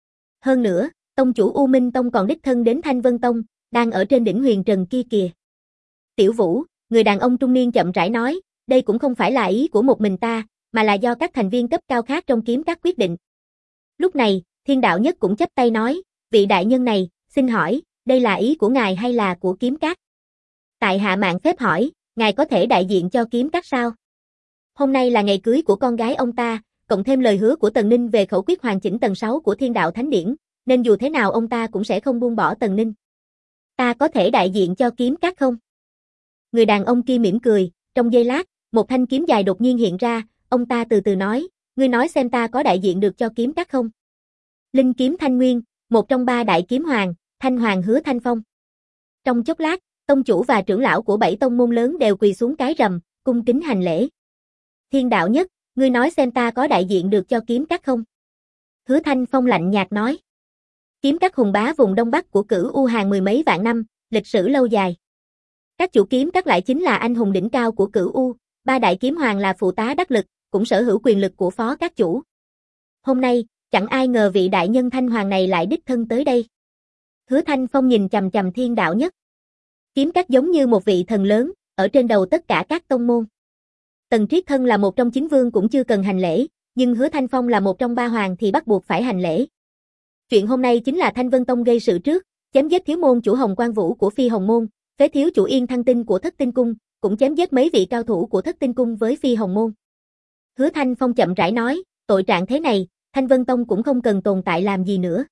Hơn nữa, tông chủ U Minh Tông còn đích thân đến Thanh Vân Tông, đang ở trên đỉnh huyền trần kia kìa. Tiểu Vũ, người đàn ông trung niên chậm rãi nói, đây cũng không phải là ý của một mình ta, mà là do các thành viên cấp cao khác trong Kiếm Các quyết định. Lúc này, Thiên Đạo Nhất cũng chắp tay nói, vị đại nhân này, xin hỏi, đây là ý của ngài hay là của Kiếm Các? Tại hạ mạn phép hỏi, ngài có thể đại diện cho Kiếm Các sao? Hôm nay là ngày cưới của con gái ông ta, cộng thêm lời hứa của Tần Ninh về khẩu quyết hoàn chỉnh tầng 6 của Thiên Đạo Thánh Điển, nên dù thế nào ông ta cũng sẽ không buông bỏ Tần Ninh. Ta có thể đại diện cho Kiếm Các không? Người đàn ông kia mỉm cười, trong giây lát, một thanh kiếm dài đột nhiên hiện ra, ông ta từ từ nói, ngươi nói xem ta có đại diện được cho Kiếm Các không? Linh kiếm Thanh Nguyên, một trong 3 đại kiếm hoàng, Thanh Hoàng Hứa Thanh Phong. Trong chốc lát, tông chủ và trưởng lão của 7 tông môn lớn đều quỳ xuống cái rầm, cung kính hành lễ. Thiên Đạo Nhất, ngươi nói xem ta có đại diện được cho Kiếm Các không? Hứa Thanh Phong lạnh nhạt nói. Kiếm Các hùng bá vùng Đông Bắc của Cửu U hàng mười mấy vạn năm, lịch sử lâu dài. Các chủ Kiếm Các lại chính là anh hùng đỉnh cao của Cửu U, 3 đại kiếm hoàng là phụ tá đắc lực, cũng sở hữu quyền lực của phó các chủ. Hôm nay, chẳng ai ngờ vị đại nhân Thanh Hoàng này lại đích thân tới đây. Hứa Thanh Phong nhìn chằm chằm Thiên Đạo Nhất. Kiếm Các giống như một vị thần lớn, ở trên đầu tất cả các tông môn. Tần Triết Thân là một trong 9 vương cũng chưa cần hành lễ, nhưng Hứa Thanh Phong là một trong 3 hoàng thì bắt buộc phải hành lễ. Chuyện hôm nay chính là Thanh Vân Tông gây sự trước, chém giết thiếu môn chủ Hồng Quang Vũ của Phi Hồng Môn, phế thiếu chủ Yên Thăng Tinh của Thất Tinh Cung, cũng chém giết mấy vị cao thủ của Thất Tinh Cung với Phi Hồng Môn. Hứa Thanh Phong chậm rãi nói, tội trạng thế này, Thanh Vân Tông cũng không cần tồn tại làm gì nữa.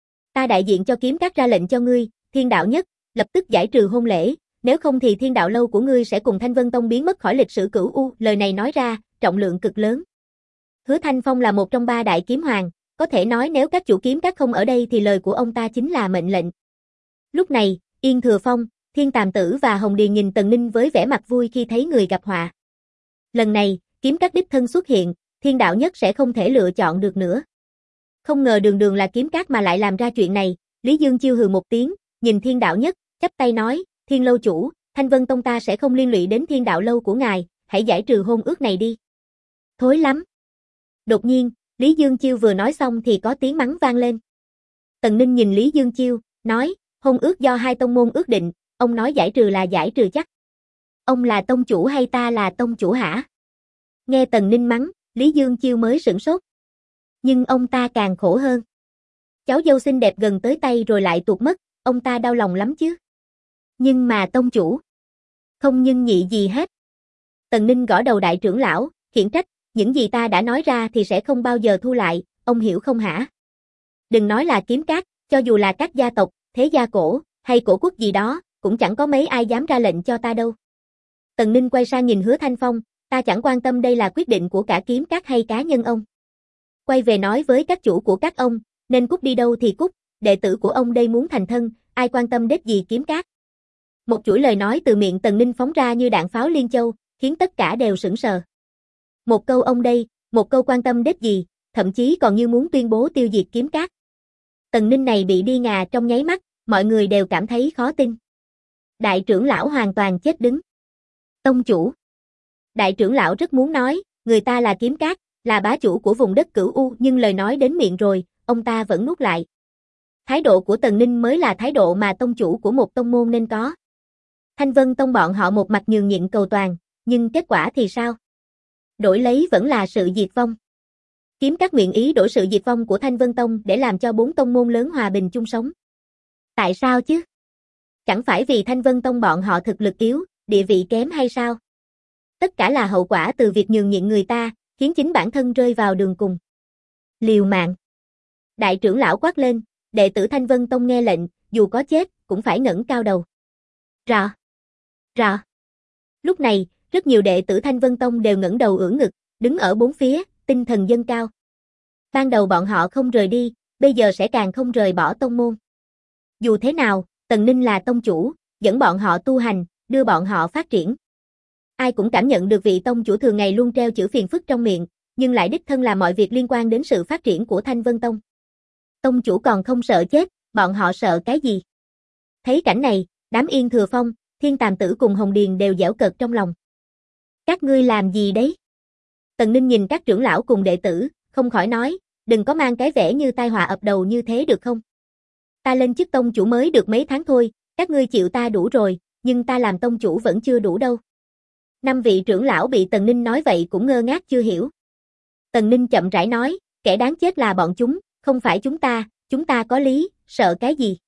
Ta đại diện cho Kiếm Các ra lệnh cho ngươi, Thiên Đạo Nhất, lập tức giải trừ hôn lễ, nếu không thì Thiên Đạo Lâu của ngươi sẽ cùng Thanh Vân Tông biến mất khỏi lịch sử Cửu U. Lời này nói ra, trọng lượng cực lớn. Hứa Thanh Phong là một trong 3 đại kiếm hoàng, có thể nói nếu các chủ Kiếm Các không ở đây thì lời của ông ta chính là mệnh lệnh. Lúc này, Yên Thừa Phong, Thiên Tàm Tử và Hồng Điền nhìn Tần Ninh với vẻ mặt vui khi thấy người gặp họa. Lần này, Kiếm Các đích thân xuất hiện, Thiên Đạo Nhất sẽ không thể lựa chọn được nữa. Không ngờ đường đường là Kiếm Các mà lại làm ra chuyện này, Lý Dương Chiêu hừ một tiếng, nhìn Thiên Đạo Nhất, chắp tay nói, Thiên Lâu chủ, Thanh Vân Tông ta sẽ không liên lụy đến Thiên Đạo Lâu của ngài, hãy giải trừ hôn ước này đi. Thối lắm. Đột nhiên, Lý Dương Chiêu vừa nói xong thì có tiếng mắng vang lên. Tần Ninh nhìn Lý Dương Chiêu, nói, hôn ước do 2 tông môn ước định, ông nói giải trừ là giải trừ chắc. Ông là tông chủ hay ta là tông chủ hả? Nghe Tần Ninh mắng, Lý Dương Chiêu mới sửng sốt. Nhưng ông ta càng khổ hơn. Cháu dâu xinh đẹp gần tới tay rồi lại tuột mất, ông ta đau lòng lắm chứ. Nhưng mà tông chủ, không nhưng nhị gì hết. Tần Ninh gõ đầu đại trưởng lão, khiển trách, những gì ta đã nói ra thì sẽ không bao giờ thu lại, ông hiểu không hả? Đừng nói là Kiếm Các, cho dù là các gia tộc, thế gia cổ, hay cổ quốc gì đó, cũng chẳng có mấy ai dám ra lệnh cho ta đâu. Tần Ninh quay sang nhìn Hứa Thanh Phong, ta chẳng quan tâm đây là quyết định của cả Kiếm Các hay cá nhân ông. Quay về nói với các chủ của các ông, nên cút đi đâu thì cút, đệ tử của ông đây muốn thành thân, ai quan tâm đếch gì Kiếm Các. Một chuỗi lời nói từ miệng Tần Ninh phóng ra như đạn pháo liên châu, khiến tất cả đều sững sờ. Một câu ông đây, một câu quan tâm đếch gì, thậm chí còn như muốn tuyên bố tiêu diệt Kiếm Các. Tần Ninh này bị đi ngà trong nháy mắt, mọi người đều cảm thấy khó tin. Đại trưởng lão hoàn toàn chết đứng. Tông chủ. Đại trưởng lão rất muốn nói, người ta là Kiếm Các, là bá chủ của vùng đất Cửu U, nhưng lời nói đến miệng rồi, ông ta vẫn nuốt lại. Thái độ của Tần Ninh mới là thái độ mà tông chủ của một tông môn nên có. Thanh Vân Tông bọn họ một mặt nhường nhịn cầu toàn, nhưng kết quả thì sao? Đổi lấy vẫn là sự diệt vong. Kiếm Các nguyện ý đổi sự diệt vong của Thanh Vân Tông để làm cho 4 tông môn lớn hòa bình chung sống. Tại sao chứ? Chẳng phải vì Thanh Vân Tông bọn họ thực lực yếu, địa vị kém hay sao? Tất cả là hậu quả từ việc nhường nhịn người ta, khiến chính bản thân rơi vào đường cùng. Liều mạng. Đại trưởng lão quát lên, đệ tử Thanh Vân Tông nghe lệnh, dù có chết, cũng phải ngẩng cao đầu. Rọ. Rọ. Lúc này, rất nhiều đệ tử Thanh Vân Tông đều ngẩng đầu ưỡn ngực, đứng ở bốn phía, tinh thần dâng cao. Ban đầu bọn họ không rời đi, bây giờ sẽ càng không rời bỏ tông môn. Dù thế nào, Tần Ninh là tông chủ, dẫn bọn họ tu hành, đưa bọn họ phát triển. Ai cũng cảm nhận được vị tông chủ thường ngày luôn treo chữ phiền phức trong miệng, nhưng lại đích thân làm mọi việc liên quan đến sự phát triển của Thanh Vân Tông. Tông chủ còn không sợ chết, bọn họ sợ cái gì? Thấy cảnh này, đám Yên Thừa Phong, Thiên Tàm Tử cùng Hồng Điền đều giễu cợt trong lòng. Các ngươi làm gì đấy? Tần Ninh nhìn các trưởng lão cùng đệ tử, không khỏi nói, đừng có mang cái vẻ như tai họa ập đầu như thế được không? Ta lên chức tông chủ mới được mấy tháng thôi, các ngươi chịu ta đủ rồi, nhưng ta làm tông chủ vẫn chưa đủ đâu. 5 vị trưởng lão bị Tần Ninh nói vậy cũng ngơ ngác chưa hiểu. Tần Ninh chậm rãi nói, kẻ đáng chết là bọn chúng, không phải chúng ta có lý, sợ cái gì?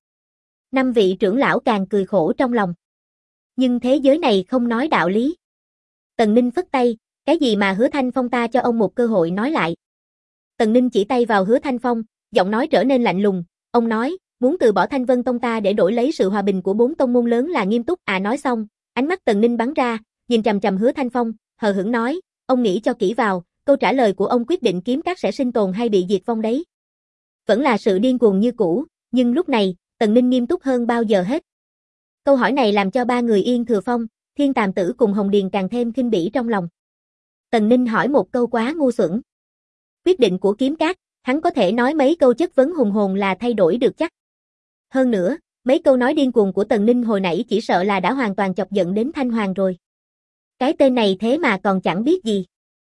5 vị trưởng lão càng cười khổ trong lòng. Nhưng thế giới này không nói đạo lý. Tần Ninh phất tay, cái gì mà Hứa Thanh Phong, ta cho ông một cơ hội nói lại. Tần Ninh chỉ tay vào Hứa Thanh Phong, giọng nói trở nên lạnh lùng, ông nói, muốn từ bỏ Thanh Vân Tông ta để đổi lấy sự hòa bình của 4 tông môn lớn là nghiêm túc à? Nói xong, ánh mắt Tần Ninh bắn ra, nhìn chằm chằm Hứa Thanh Phong, hờ hững nói, ông nghĩ cho kỹ vào, câu trả lời của ông quyết định kiếm các sẽ sinh tồn hay bị diệt vong đấy. Vẫn là sự điên cuồng như cũ, nhưng lúc này, Tần Ninh nghiêm túc hơn bao giờ hết. Câu hỏi này làm cho 3 người Yên Thừa Phong, Thiên Tàm Tử cùng Hồng Điền càng thêm khinh bỉ trong lòng. Tần Ninh hỏi một câu quá ngu xuẩn. Quyết định của kiếm các, hắn có thể nói mấy câu chất vấn hùng hồn là thay đổi được chắc. Hơn nữa, mấy câu nói điên cuồng của Tần Ninh hồi nãy chỉ sợ là đã hoàn toàn chọc giận đến Thanh Hoàng rồi. Cái tên này thế mà còn chẳng biết gì.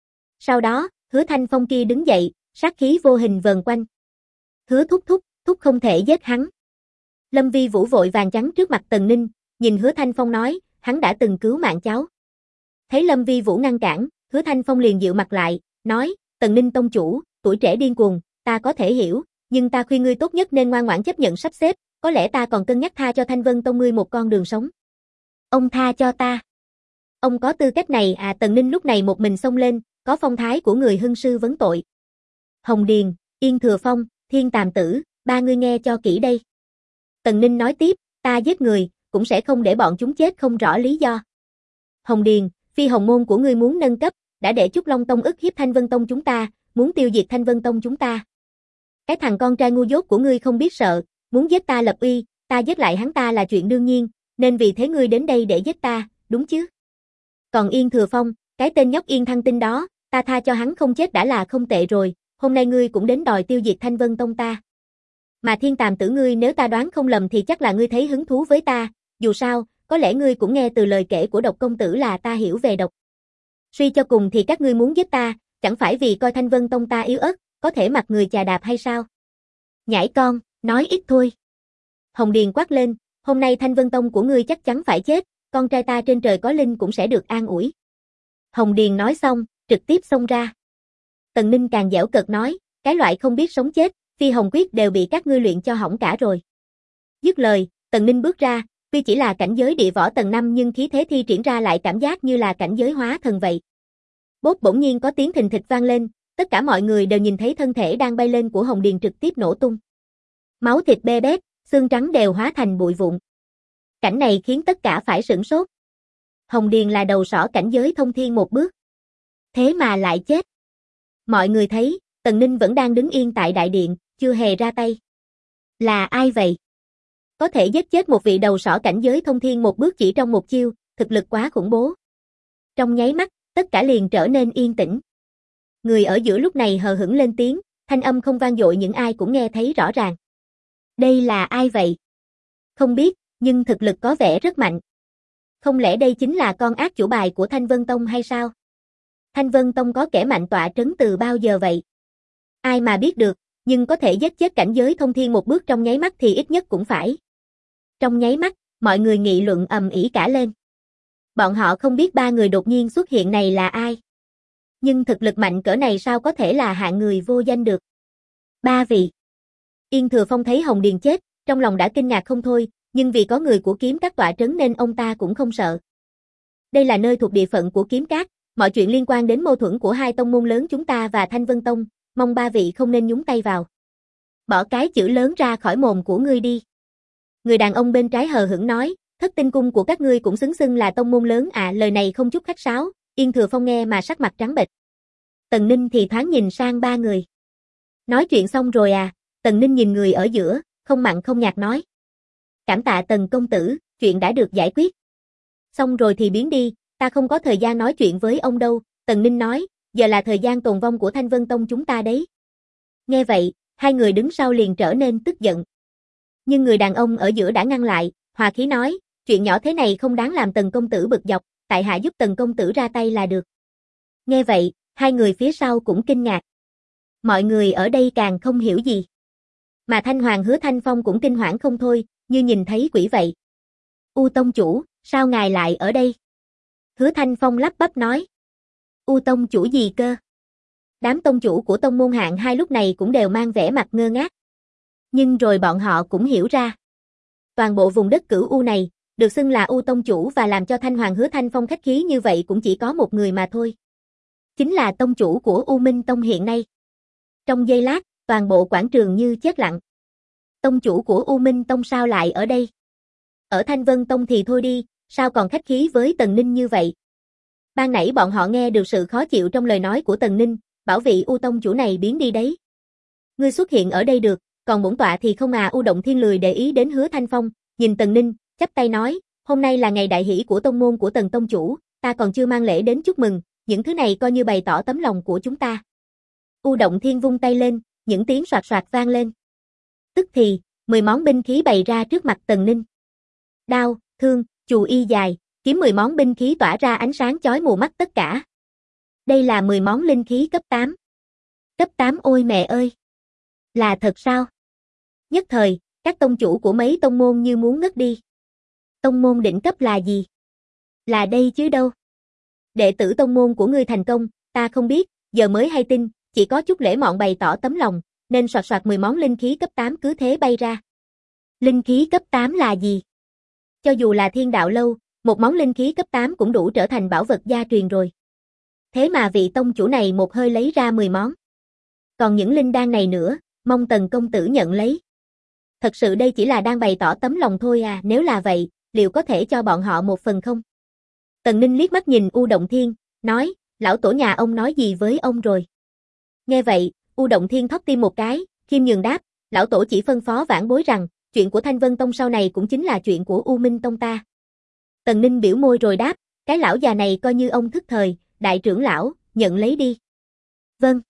Sau đó, Hứa Thanh Phong kia đứng dậy, sát khí vô hình vờn quanh. Hứa thúc không thể giết hắn. Lâm Vi Vũ vội vàng chắn trước mặt Tần Ninh, nhìn Hứa Thanh Phong nói, hắn đã từng cứu mạng cháu. Thấy Lâm Vi Vũ ngăn cản, Hứa Thanh Phong liền dịu mặt lại, nói, Tần Ninh tông chủ, tuổi trẻ điên cuồng, ta có thể hiểu, nhưng ta khuyên ngươi tốt nhất nên ngoan ngoãn chấp nhận sắp xếp, có lẽ ta còn cân nhắc tha cho Thanh Vân Tông ngươi một con đường sống. Ông tha cho ta. Ông có tư cách này à? Tần Ninh lúc này một mình xông lên, có phong thái của người hưng sư vấn tội. Hồng Điền, Yên Thừa Phong, Thiên Tàm Tử, 3 người nghe cho kỹ đây. Tần Ninh nói tiếp, ta giết người, cũng sẽ không để bọn chúng chết không rõ lý do. Hồng Điền, Phi Hồng môn của ngươi muốn nâng cấp, đã để Trúc Long Tông ức hiếp Thanh Vân Tông chúng ta, muốn tiêu diệt Thanh Vân Tông chúng ta. Cái thằng con trai ngu dốt của ngươi không biết sợ, muốn giết ta lập uy, ta giết lại hắn ta là chuyện đương nhiên, nên vì thế ngươi đến đây để giết ta, đúng chứ? Còn Yên Thừa Phong, cái tên nhóc Yên Thăng Tinh đó, ta tha cho hắn không chết đã là không tệ rồi, hôm nay ngươi cũng đến đòi tiêu diệt Thanh Vân Tông ta. Mà Thiên Tàm Tử ngươi, nếu ta đoán không lầm thì chắc là ngươi thấy hứng thú với ta, dù sao, có lẽ ngươi cũng nghe từ lời kể của Độc công tử là ta hiểu về độc. Suy cho cùng thì các ngươi muốn giết ta, chẳng phải vì coi Thanh Vân Tông ta yếu ớt, có thể mặc người chà đạp hay sao? Nhãi con, nói ít thôi. Hồng Điền quát lên, hôm nay Thanh Vân Tông của ngươi chắc chắn phải chết, con trai ta trên trời có linh cũng sẽ được an ủi. Hồng Điền nói xong, trực tiếp xông ra. Tần Ninh càng giễu cợt nói, cái loại không biết sống chết, Phi Hồng quyết đều bị các ngươi luyện cho hỏng cả rồi. Dứt lời, Tần Ninh bước ra, tuy chỉ là cảnh giới địa võ tầng 5 nhưng khí thế thi triển ra lại cảm giác như là cảnh giới hóa thần vậy. Bốp bỗng nhiên có tiếng thình thịch vang lên, tất cả mọi người đều nhìn thấy thân thể đang bay lên của Hồng Điền trực tiếp nổ tung. Máu thịt be bét, xương trắng đều hóa thành bụi vụn. Cảnh này khiến tất cả phải sửng sốt. Hồng Điền là đầu sỏ cảnh giới thông thiên một bước. Thế mà lại chết. Mọi người thấy, Tần Ninh vẫn đang đứng yên tại đại điện, chưa hề ra tay. Là ai vậy? Có thể giết chết một vị đầu sỏ cảnh giới thông thiên một bước chỉ trong một chiêu, thực lực quá khủng bố. Trong nháy mắt, tất cả liền trở nên yên tĩnh. Người ở giữa lúc này hờ hững lên tiếng, thanh âm không vang dội nhưng ai cũng nghe thấy rõ ràng. Đây là ai vậy? Không biết, nhưng thực lực có vẻ rất mạnh. Không lẽ đây chính là con ác chủ bài của Thanh Vân Tông hay sao? Thanh Vân Tông có kẻ mạnh tọa trấn từ bao giờ vậy? Ai mà biết được, nhưng có thể giết chết cảnh giới thông thiên một bước trong nháy mắt thì ít nhất cũng phải. Trong nháy mắt, mọi người nghị luận ầm ĩ cả lên. Bọn họ không biết 3 người đột nhiên xuất hiện này là ai. Nhưng thực lực mạnh cỡ này sao có thể là hạng người vô danh được. 3 vị. Yên Thừa Phong thấy Hồng Điền chết, trong lòng đã kinh ngạc không thôi, nhưng vì có người của kiếm các tọa trấn nên ông ta cũng không sợ. Đây là nơi thuộc địa phận của kiếm các, mọi chuyện liên quan đến mâu thuẫn của hai tông môn lớn chúng ta và Thanh Vân Tông, mong ba vị không nên nhúng tay vào. Bỏ cái chữ lớn ra khỏi mồm của ngươi đi. Người đàn ông bên trái hờ hững nói, Thất Tinh Cung của các ngươi cũng xứng xưng là tông môn lớn à, lời này không chút khách sáo, Yên Thừa Phong nghe mà sắc mặt trắng bệch. Tần Ninh thì thoáng nhìn sang ba người. Nói chuyện xong rồi à? Tần Ninh nhìn người ở giữa, không mặn không nhạt nói. Cảm tạ Tần công tử, chuyện đã được giải quyết. Xong rồi thì biến đi, ta không có thời gian nói chuyện với ông đâu, Tần Ninh nói, giờ là thời gian tồn vong của Thanh Vân Tông chúng ta đấy. Nghe vậy, hai người đứng sau liền trở nên tức giận. Nhưng người đàn ông ở giữa đã ngăn lại, hòa khí nói, chuyện nhỏ thế này không đáng làm Tần công tử bực dọc, tại hạ giúp Tần công tử ra tay là được. Nghe vậy, hai người phía sau cũng kinh ngạc. Mọi người ở đây càng không hiểu gì. Mà Thanh Hoàng Hứa Thanh Phong cũng kinh hoảng không thôi, như nhìn thấy quỷ vậy. U tông chủ, sao ngài lại ở đây? Hứa Thanh Phong lắp bắp nói. U tông chủ gì cơ? Đám tông chủ của tông môn hạng hai lúc này cũng đều mang vẻ mặt ngơ ngác. Nhưng rồi bọn họ cũng hiểu ra. Toàn bộ vùng đất Cửu U này, được xưng là U tông chủ và làm cho Thanh Hoàng Hứa Thanh Phong khách khí như vậy cũng chỉ có một người mà thôi. Chính là tông chủ của U Minh Tông hiện nay. Trong giây lát, toàn bộ quảng trường như chết lặng. Tông chủ của U Minh Tông sao lại ở đây? Ở Thanh Vân Tông thì thôi đi, sao còn khách khí với Tần Ninh như vậy? Ban nãy bọn họ nghe được sự khó chịu trong lời nói của Tần Ninh, bảo vị U tông chủ này biến đi đấy. Ngươi xuất hiện ở đây được, còn bổn tọa thì không à. U Động Thiên lười để ý đến Hứa Thanh Phong, nhìn Tần Ninh, chắp tay nói, hôm nay là ngày đại hỷ của tông môn của Tần tông chủ, ta còn chưa mang lễ đến chúc mừng, những thứ này coi như bày tỏ tấm lòng của chúng ta. U Động Thiên vung tay lên, những tiếng soạt soạt vang lên. Tức thì, 10 món binh khí bày ra trước mặt Tần Ninh. Đao, thương, chù y dài, kiếm 10 món binh khí tỏa ra ánh sáng chói mù mắt tất cả. Đây là 10 món linh khí cấp 8. Cấp 8 ôi mẹ ơi! Là thật sao? Nhất thời, các tông chủ của mấy tông môn như muốn ngất đi. Tông môn đỉnh cấp là gì? Là đây chứ đâu. Đệ tử tông môn của ngươi thành công, ta không biết, giờ mới hay tin, chỉ có chút lễ mọn bày tỏ tấm lòng, nên soạt soạt 10 món linh khí cấp 8 cứ thế bay ra. Linh khí cấp 8 là gì? Cho dù là Thiên Đạo Lâu, một món linh khí cấp 8 cũng đủ trở thành bảo vật gia truyền rồi. Thế mà vị tông chủ này một hơi lấy ra 10 món. Còn những linh đan này nữa, mong Tần công tử nhận lấy. Thật sự đây chỉ là đang bày tỏ tấm lòng thôi à, nếu là vậy, liệu có thể cho bọn họ một phần không? Tần Ninh liếc mắt nhìn U Động Thiên, nói, lão tổ nhà ông nói gì với ông rồi? Nghe vậy, U Động Thiên thót tim một cái, khiêm nhường đáp, lão tổ chỉ phân phó vãn bối rằng, chuyện của Thanh Vân Tông sau này cũng chính là chuyện của U Minh Tông ta. Tần Ninh biểu môi rồi đáp, cái lão già này coi như ông thức thời, đại trưởng lão, nhận lấy đi. Vâng.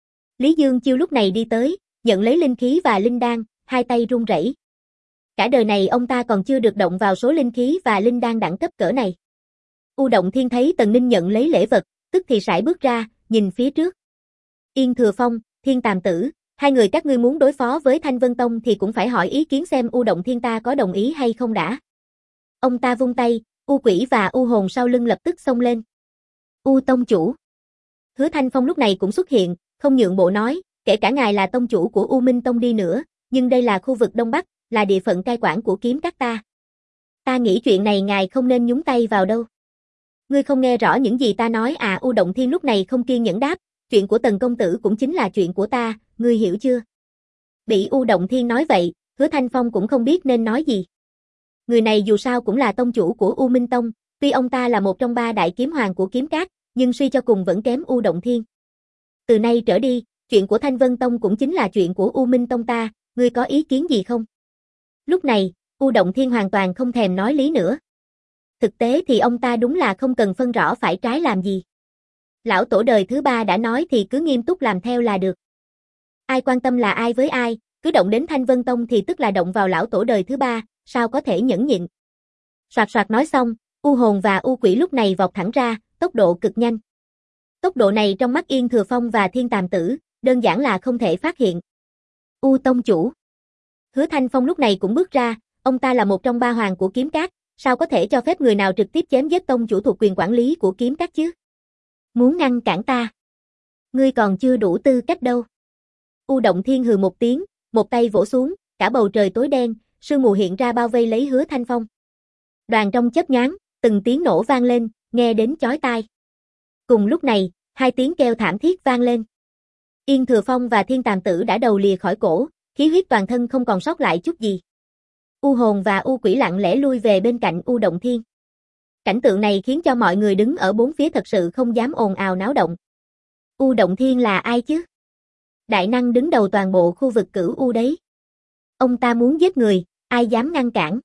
Lý Dương Chiêu lúc này đi tới, nhận lấy linh khí và linh đan, hai tay run rẩy. Cả đời này ông ta còn chưa được động vào số linh khí và linh đan đẳng cấp cỡ này. U Động Thiên thấy Tần Ninh nhận lấy lễ vật, tức thì sải bước ra, nhìn phía trước. Yên Thừa Phong, Thiên Tàm Tử, hai người các ngươi muốn đối phó với Thanh Vân Tông thì cũng phải hỏi ý kiến xem U Động Thiên ta có đồng ý hay không đã. Ông ta vung tay, U Quỷ và U Hồn sau lưng lập tức xông lên. U tông chủ. Hứa Thanh Phong lúc này cũng xuất hiện, không nhượng bộ nói, kể cả ngài là tông chủ của U Minh Tông đi nữa, nhưng đây là khu vực Đông Bắc, là địa phận cai quản của kiếm các ta. Ta nghĩ chuyện này ngài không nên nhúng tay vào đâu. Ngươi không nghe rõ những gì ta nói à? U Động Thiên lúc này không kiên nhẫn đáp, chuyện của Tần công tử cũng chính là chuyện của ta, ngươi hiểu chưa? Bị U Động Thiên nói vậy, Hứa Thanh Phong cũng không biết nên nói gì. Người này dù sao cũng là tông chủ của U Minh Tông, tuy ông ta là một trong 3 đại kiếm hoàng của kiếm các, nhưng suy cho cùng vẫn kém U Động Thiên. Từ nay trở đi, chuyện của Thanh Vân Tông cũng chính là chuyện của U Minh Tông ta, ngươi có ý kiến gì không? Lúc này, U Động Thiên hoàn toàn không thèm nói lý nữa. Thực tế thì ông ta đúng là không cần phân rõ phải trái làm gì. Lão tổ đời thứ 3 đã nói thì cứ nghiêm túc làm theo là được. Ai quan tâm là ai với ai, cứ động đến Thanh Vân Tông thì tức là động vào lão tổ đời thứ 3, sao có thể nhẫn nhịn. Soạt soạt nói xong, U Hồn và U Quỷ lúc này vọt thẳng ra, tốc độ cực nhanh. Tốc độ này trong mắt Yên Thừa Phong và Thiên Tàm Tử, đơn giản là không thể phát hiện. U tông chủ. Hứa Thanh Phong lúc này cũng bước ra, ông ta là một trong 3 hoàng của kiếm các, sao có thể cho phép người nào trực tiếp chém giết tông chủ thuộc quyền quản lý của kiếm các chứ? Muốn ngăn cản ta? Ngươi còn chưa đủ tư cách đâu. U Động Thiên hừ một tiếng, một tay vỗ xuống, cả bầu trời tối đen, sương mù hiện ra bao vây lấy Hứa Thanh Phong. Đoàn trong chớp nhoáng, từng tiếng nổ vang lên, nghe đến chói tai. Cùng lúc này, hai tiếng kêu thảm thiết vang lên. Yên Thừa Phong và Thiên Tàm Tử đã đầu lìa khỏi cổ, khí huyết toàn thân không còn sót lại chút gì. U Hồn và U Quỷ lặng lẽ lui về bên cạnh U Động Thiên. Cảnh tượng này khiến cho mọi người đứng ở bốn phía thật sự không dám ồn ào náo động. U Động Thiên là ai chứ? Đại năng đứng đầu toàn bộ khu vực Cửu U đấy. Ông ta muốn giết người, ai dám ngăn cản?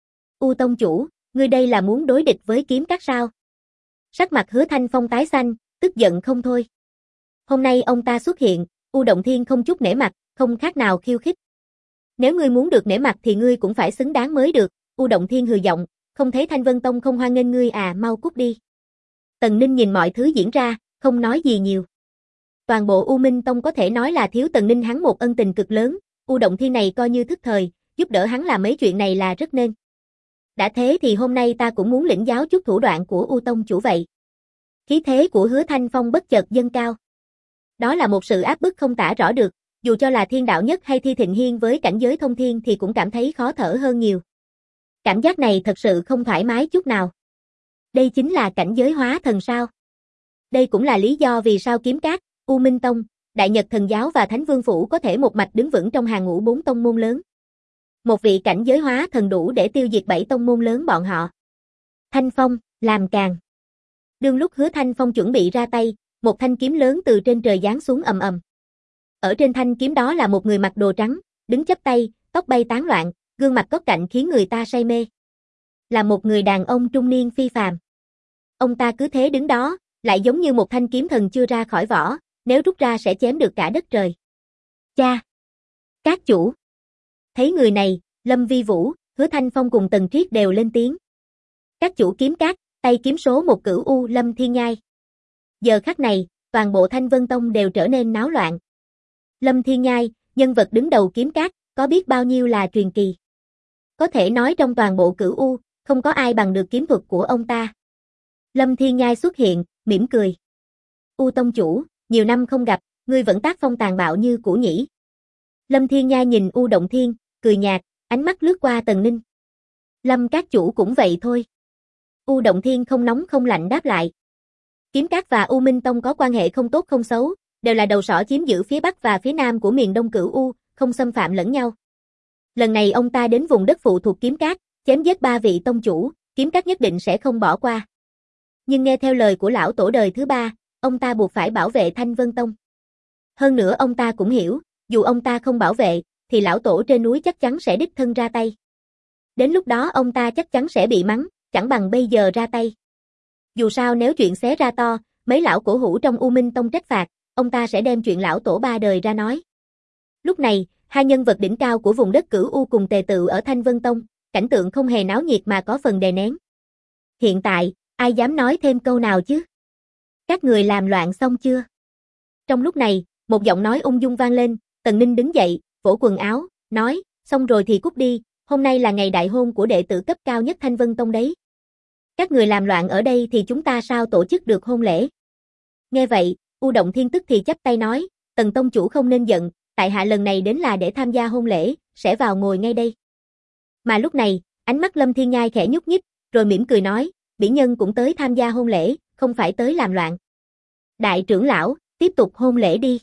U tông chủ, ngươi đây là muốn đối địch với Kiếm Các sao? Sắc mặt Hứa Thanh Phong tái xanh, tức giận không thôi. Hôm nay ông ta xuất hiện, U Động Thiên không chút nể mặt, không khác nào khiêu khích. Nếu ngươi muốn được nể mặt thì ngươi cũng phải xứng đáng mới được. U Động Thiên hừ giọng, không thấy Thanh Vân Tông không hoan nghênh ngươi à, mau cút đi. Tần Ninh nhìn mọi thứ diễn ra, không nói gì nhiều. Toàn bộ U Minh Tông có thể nói là thiếu Tần Ninh hắn một ân tình cực lớn, U Động Thiên này coi như thức thời, giúp đỡ hắn làm mấy chuyện này là rất nên. Đã thế thì hôm nay ta cũng muốn lĩnh giáo chút thủ đoạn của U Tông chủ vậy. Khí thế của Hứa Thanh Phong bất chợt dâng cao. Đó là một sự áp bức không tả rõ được, dù cho là Thiên Đạo Nhất hay Thi Thịnh Hiên với cảnh giới thông thiên thì cũng cảm thấy khó thở hơn nhiều. Cảm giác này thật sự không thoải mái chút nào. Đây chính là cảnh giới hóa thần sao? Đây cũng là lý do vì sao Kiếm Các, U Minh Tông, Đại Nhật Thần Giáo và Thánh Vương Phủ có thể một mạch đứng vững trong hàng ngũ 4 tông môn lớn. Một vị cảnh giới hóa thần đủ để tiêu diệt 7 tông môn lớn bọn họ. Thanh Phong, làm càng. Đương lúc Hứa Thanh Phong chuẩn bị ra tay, một thanh kiếm lớn từ trên trời giáng xuống ầm ầm. Ở trên thanh kiếm đó là một người mặc đồ trắng, đứng chắp tay, tóc bay tán loạn, gương mặt cốt cạnh khiến người ta say mê. Là một người đàn ông trung niên phi phàm. Ông ta cứ thế đứng đó, lại giống như một thanh kiếm thần chưa ra khỏi vỏ, nếu rút ra sẽ chém được cả đất trời. Cha! Các chủ! Thấy người này, Lâm Vi Vũ, Hứa Thanh Phong cùng Tần Triết đều lên tiếng. Các chủ Kiếm Các, tay kiếm số một Cửu U Lâm Thiên Nhai. Giờ khắc này, toàn bộ Thanh Vân Tông đều trở nên náo loạn. Lâm Thiên Nhai, nhân vật đứng đầu Kiếm Các, có biết bao nhiêu là truyền kỳ. Có thể nói trong toàn bộ Cửu U, không có ai bằng được kiếm thuật của ông ta. Lâm Thiên Nhai xuất hiện, mỉm cười. U tông chủ, nhiều năm không gặp, ngươi vẫn tác phong tàn bạo như cũ nhỉ. Lâm Thiên Nhai nhìn U Động Thiên, cười nhạt, ánh mắt lướt qua Tần Ninh. Lâm các chủ cũng vậy thôi. U Động Thiên không nóng không lạnh đáp lại. Kiếm Các và U Minh Tông có quan hệ không tốt không xấu, đều là đầu sỏ chiếm giữ phía Bắc và phía Nam của miền Đông Cửu U, không xâm phạm lẫn nhau. Lần này ông ta đến vùng đất phụ thuộc Kiếm Các, chém giết 3 vị tông chủ, Kiếm Các nhất định sẽ không bỏ qua. Nhưng nghe theo lời của lão tổ đời thứ 3, ông ta buộc phải bảo vệ Thanh Vân Tông. Hơn nữa ông ta cũng hiểu, dù ông ta không bảo vệ, thì lão tổ trên núi chắc chắn sẽ đích thân ra tay. Đến lúc đó ông ta chắc chắn sẽ bị mắng, chẳng bằng bây giờ ra tay. Dù sao nếu chuyện xé ra to, mấy lão cổ hủ trong U Minh Tông trách phạt, ông ta sẽ đem chuyện lão tổ 3 đời ra nói. Lúc này, hai nhân vật đỉnh cao của vùng đất Cửu U cùng tề tựu ở Thanh Vân Tông, cảnh tượng không hề náo nhiệt mà có phần đè nén. Hiện tại, ai dám nói thêm câu nào chứ? Các người làm loạn xong chưa? Trong lúc này, một giọng nói ung dung vang lên, Tần Ninh đứng dậy, vỗ quần áo, nói, xong rồi thì cút đi, hôm nay là ngày đại hôn của đệ tử cấp cao nhất Thanh Vân Tông đấy. Các người làm loạn ở đây thì chúng ta sao tổ chức được hôn lễ? Nghe vậy, U Động Thiên tức thì chắp tay nói, Tần tông chủ không nên giận, tại hạ lần này đến là để tham gia hôn lễ, sẽ vào ngồi ngay đây. Mà lúc này, ánh mắt Lâm Thiên Nhai khẽ nhúc nhích, rồi mỉm cười nói, bỉ nhân cũng tới tham gia hôn lễ, không phải tới làm loạn. Đại trưởng lão, tiếp tục hôn lễ đi.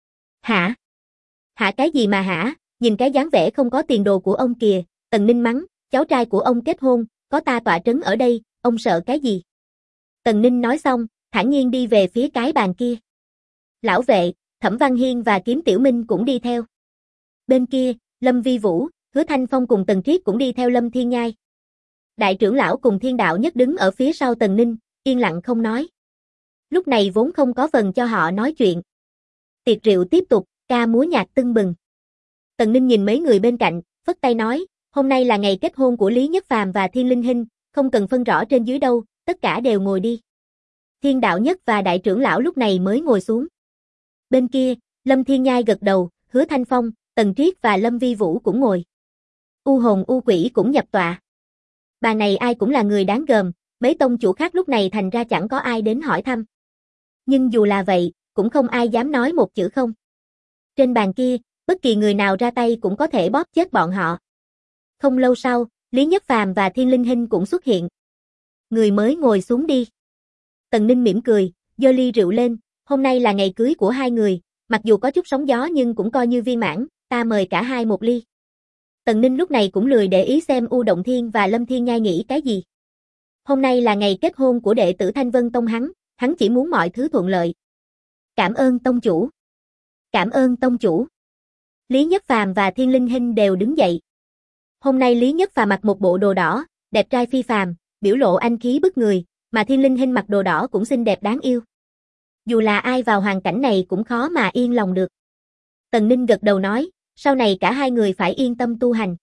Hả? Hả cái gì mà hả? Nhìn cái dáng vẻ không có tiền đồ của ông kìa, Tần Ninh mắng, cháu trai của ông kết hôn, có ta tọa trấn ở đây, ông sợ cái gì? Tần Ninh nói xong, thản nhiên đi về phía cái bàn kia. Lão vệ, Thẩm Văn Hiên và Kiếm Tiểu Minh cũng đi theo. Bên kia, Lâm Vi Vũ, Hứa Thanh Phong cùng Tần Triết cũng đi theo Lâm Thiên Nhai. Đại trưởng lão cùng Thiên Đạo Nhất đứng ở phía sau Tần Ninh, yên lặng không nói. Lúc này vốn không có phần cho họ nói chuyện. Tiệc rượu tiếp tục, ca múa nhạc tưng bừng. Tần Ninh nhìn mấy người bên cạnh, phất tay nói, hôm nay là ngày kết hôn của Lý Nhất Phàm và Thiên Linh Hinh, không cần phân rõ trên dưới đâu, tất cả đều ngồi đi. Thiên Đạo Nhất và Đại trưởng lão lúc này mới ngồi xuống. Bên kia, Lâm Thiên Nhai gật đầu, Hứa Thanh Phong, Tần Triết và Lâm Vi Vũ cũng ngồi. U Hồn U Quỷ cũng nhập tọa. Bà này ai cũng là người đáng gờm, mấy tông chủ khác lúc này thành ra chẳng có ai đến hỏi thăm. Nhưng dù là vậy, cũng không ai dám nói một chữ không. Trên bàn kia, bất kỳ người nào ra tay cũng có thể bóp chết bọn họ. Không lâu sau, Lý Nhất Phàm và Thiên Linh Hinh cũng xuất hiện. Người mới ngồi xuống đi. Tần Ninh mỉm cười, giơ ly rượu lên, hôm nay là ngày cưới của hai người, mặc dù có chút sóng gió nhưng cũng coi như viên mãn, ta mời cả hai một ly. Tần Ninh lúc này cũng lười để ý xem U Động Thiên và Lâm Thiên Nhai nghĩ cái gì. Hôm nay là ngày kết hôn của đệ tử Thanh Vân Tông hắn chỉ muốn mọi thứ thuận lợi. Cảm ơn tông chủ. Cảm ơn tông chủ. Lý Nhất Phàm và Thiên Linh Hinh đều đứng dậy. Hôm nay Lý Nhất Phàm mặc một bộ đồ đỏ, đẹp trai phi phàm, biểu lộ anh khí bức người, mà Thiên Linh Hinh mặc đồ đỏ cũng xinh đẹp đáng yêu. Dù là ai vào hoàn cảnh này cũng khó mà yên lòng được. Tần Ninh gật đầu nói, sau này cả hai người phải yên tâm tu hành.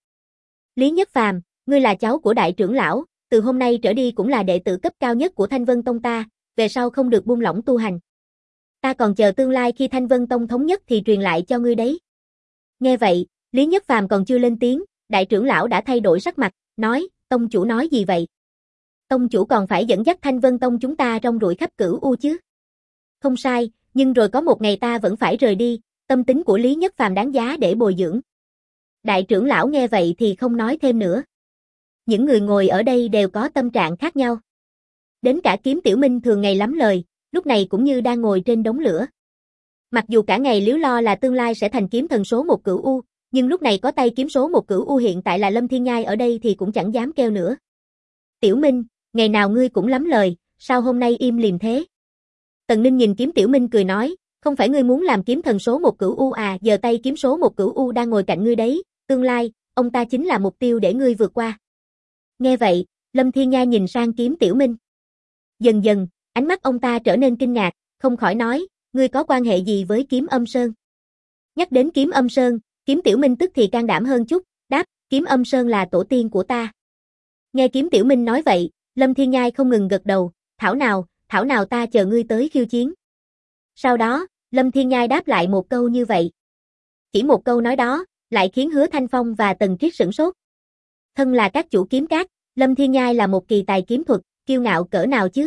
Lý Nhất Phàm, ngươi là cháu của đại trưởng lão, từ hôm nay trở đi cũng là đệ tử cấp cao nhất của Thanh Vân Tông ta, về sau không được buông lỏng tu hành. Ta còn chờ tương lai khi Thanh Vân Tông thống nhất thì truyền lại cho ngươi đấy. Nghe vậy, Lý Nhất Phàm còn chưa lên tiếng, đại trưởng lão đã thay đổi sắc mặt, nói, tông chủ nói gì vậy? Tông chủ còn phải dẫn dắt Thanh Vân Tông chúng ta rong ruổi khắp cửu u chứ? Không sai, nhưng rồi có một ngày ta vẫn phải rời đi, tâm tính của Lý Nhất Phàm đáng giá để bồi dưỡng. Đại trưởng lão nghe vậy thì không nói thêm nữa. Những người ngồi ở đây đều có tâm trạng khác nhau. Đến cả Kiếm Tiểu Minh thường ngày lắm lời, lúc này cũng như đang ngồi trên đống lửa. Mặc dù cả ngày liếu lo là tương lai sẽ thành kiếm thần số một cửu u, nhưng lúc này có tay kiếm số một cửu u hiện tại là Lâm Thiên Nhai ở đây thì cũng chẳng dám kêu nữa. Tiểu Minh, ngày nào ngươi cũng lắm lời, sao hôm nay im lìm thế? Tần Ninh nhìn Kiếm Tiểu Minh cười nói, không phải ngươi muốn làm kiếm thần số một cửu u à, giờ tay kiếm số một cửu u đang ngồi cạnh ngươi đấy, tương lai, ông ta chính là mục tiêu để ngươi vượt qua. Nghe vậy, Lâm Thiên Nhai nhìn sang Kiếm Tiểu Minh. Dần dần, ánh mắt ông ta trở nên kinh ngạc, không khỏi nói, ngươi có quan hệ gì với Kiếm Âm Sơn? Nhắc đến Kiếm Âm Sơn, Kiếm Tiểu Minh tức thì can đảm hơn chút, đáp, Kiếm Âm Sơn là tổ tiên của ta. Nghe Kiếm Tiểu Minh nói vậy, Lâm Thiên Nhai không ngừng gật đầu, thảo nào ta chờ ngươi tới khiêu chiến. Sau đó, Lâm Thiên Nhai đáp lại một câu như vậy. Chỉ một câu nói đó, lại khiến Hứa Thanh Phong và Tần Triết sửng sốt. Thân là các chủ kiếm các, Lâm Thiên Nhai là một kỳ tài kiếm thuật, kiêu ngạo cỡ nào chứ?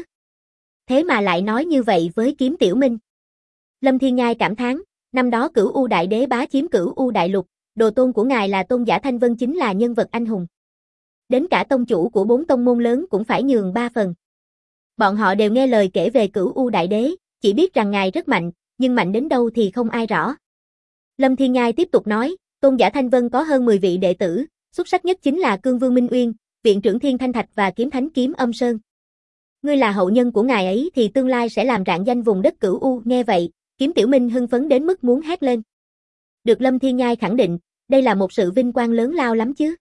Thế mà lại nói như vậy với Kiếm Tiểu Minh. Lâm Thiên Nhai cảm thán, năm đó Cửu U Đại Đế bá chiếm Cửu U Đại Lục, đồ tôn của ngài là Tôn giả Thanh Vân chính là nhân vật anh hùng. Đến cả tông chủ của 4 tông môn lớn cũng phải nhường 3 phần. Bọn họ đều nghe lời kể về Cửu U Đại Đế, chỉ biết rằng ngài rất mạnh, nhưng mạnh đến đâu thì không ai rõ. Lâm Thiên Nhai tiếp tục nói, Tôn giả Thanh Vân có hơn 10 vị đệ tử, xuất sắc nhất chính là Cương Vương Minh Uyên, viện trưởng Thiên Thanh Thạch và kiếm thánh Kiếm Âm Sơn. Ngươi là hậu nhân của ngài ấy thì tương lai sẽ làm rạng danh vùng đất Cửu U. Nghe vậy, Kiếm Tiểu Minh hưng phấn đến mức muốn hét lên. Được Lâm Thiên Nhai khẳng định, đây là một sự vinh quang lớn lao lắm chứ.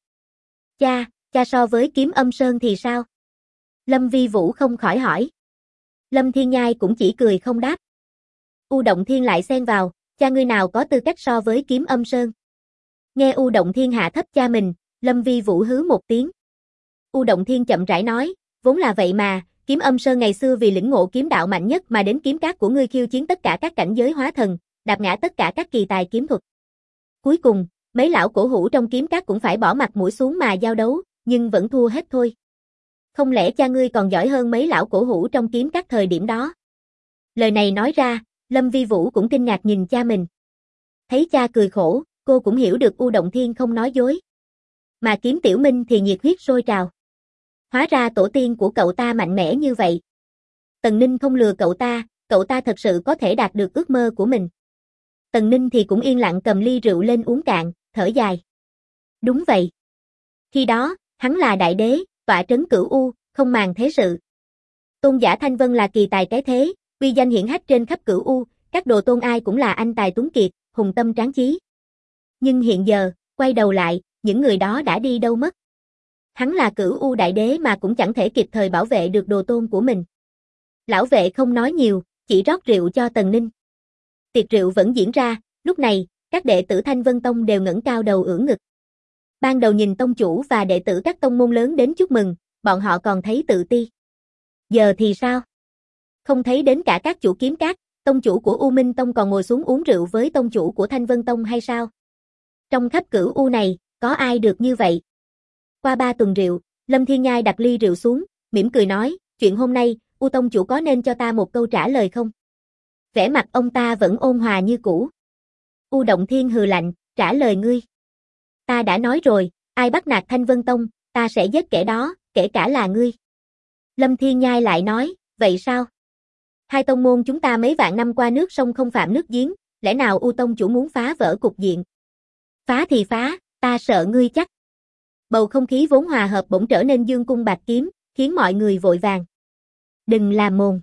Cha so với Kiếm Âm Sơn thì sao? Lâm Vi Vũ không khỏi hỏi. Lâm Thiên Nhai cũng chỉ cười không đáp. U Động Thiên lại xen vào, cha ngươi nào có tư cách so với Kiếm Âm Sơn. Nghe U Động Thiên hạ thấp cha mình, Lâm Vi Vũ hứ một tiếng. U Động Thiên chậm rãi nói, vốn là vậy mà, Kiếm Âm Sơn ngày xưa vì lĩnh ngộ kiếm đạo mạnh nhất mà đến kiếm cát của ngươi khiêu chiến tất cả các cảnh giới hóa thần, đạp ngã tất cả các kỳ tài kiếm thuật. Cuối cùng, mấy lão cổ hủ trong kiếm cát cũng phải bỏ mặt mũi xuống mà giao đấu, nhưng vẫn thua hết thôi. Không lẽ cha ngươi còn giỏi hơn mấy lão cổ hủ trong kiếm cát thời điểm đó? Lời này nói ra, Lâm Vi Vũ cũng kinh ngạc nhìn cha mình. Thấy cha cười khổ, cô cũng hiểu được U Động Thiên không nói dối. Mà Kiếm Tiểu Minh thì nhiệt huyết sôi trào. Hóa ra tổ tiên của cậu ta mạnh mẽ như vậy. Tần Ninh không lừa cậu ta thật sự có thể đạt được ước mơ của mình. Tần Ninh thì cũng yên lặng cầm ly rượu lên uống cạn, thở dài. Đúng vậy. Khi đó, hắn là đại đế, tọa trấn Cửu U, không màng thế sự. Tôn giả Thanh Vân là kỳ tài cái thế, uy danh hiển hách trên khắp Cửu U, các đồ tôn ai cũng là anh tài tuấn kiệt, hùng tâm tráng chí. Nhưng hiện giờ, quay đầu lại, những người đó đã đi đâu mất? Hắn là Cửu U đại đế mà cũng chẳng thể kịp thời bảo vệ được đồ tôn của mình. Lão vệ không nói nhiều, chỉ rót rượu cho Tần Ninh. Tiệc rượu vẫn diễn ra, lúc này, các đệ tử Thanh Vân Tông đều ngẩng cao đầu ưỡn ngực. Ban đầu nhìn tông chủ và đệ tử các tông môn lớn đến chúc mừng, bọn họ còn thấy tự ti. Giờ thì sao? Không thấy đến cả các chủ kiếm các, tông chủ của U Minh Tông còn ngồi xuống uống rượu với tông chủ của Thanh Vân Tông hay sao? Trong khắp Cửu U này, có ai được như vậy? Qua 3 tuần rượu, Lâm Thiên Nhai đặt ly rượu xuống, mỉm cười nói, chuyện hôm nay, U tông chủ có nên cho ta một câu trả lời không? Vẻ mặt ông ta vẫn ôn hòa như cũ. U Động Thiên hừ lạnh, trả lời ngươi. Ta đã nói rồi, Ai bắt nạt Thanh Vân Tông, ta sẽ giết kẻ đó, kể cả là ngươi. Lâm Thiên Nhai lại nói, vậy sao? Hai tông môn chúng ta mấy vạn năm qua nước sông không phạm nước giếng, lẽ nào U tông chủ muốn phá vỡ cục diện? Phá thì phá, ta sợ ngươi chắc. Bầu không khí vốn hòa hợp bỗng trở nên dương cung bạt kiếm, khiến mọi người vội vàng. Đừng làm mồm.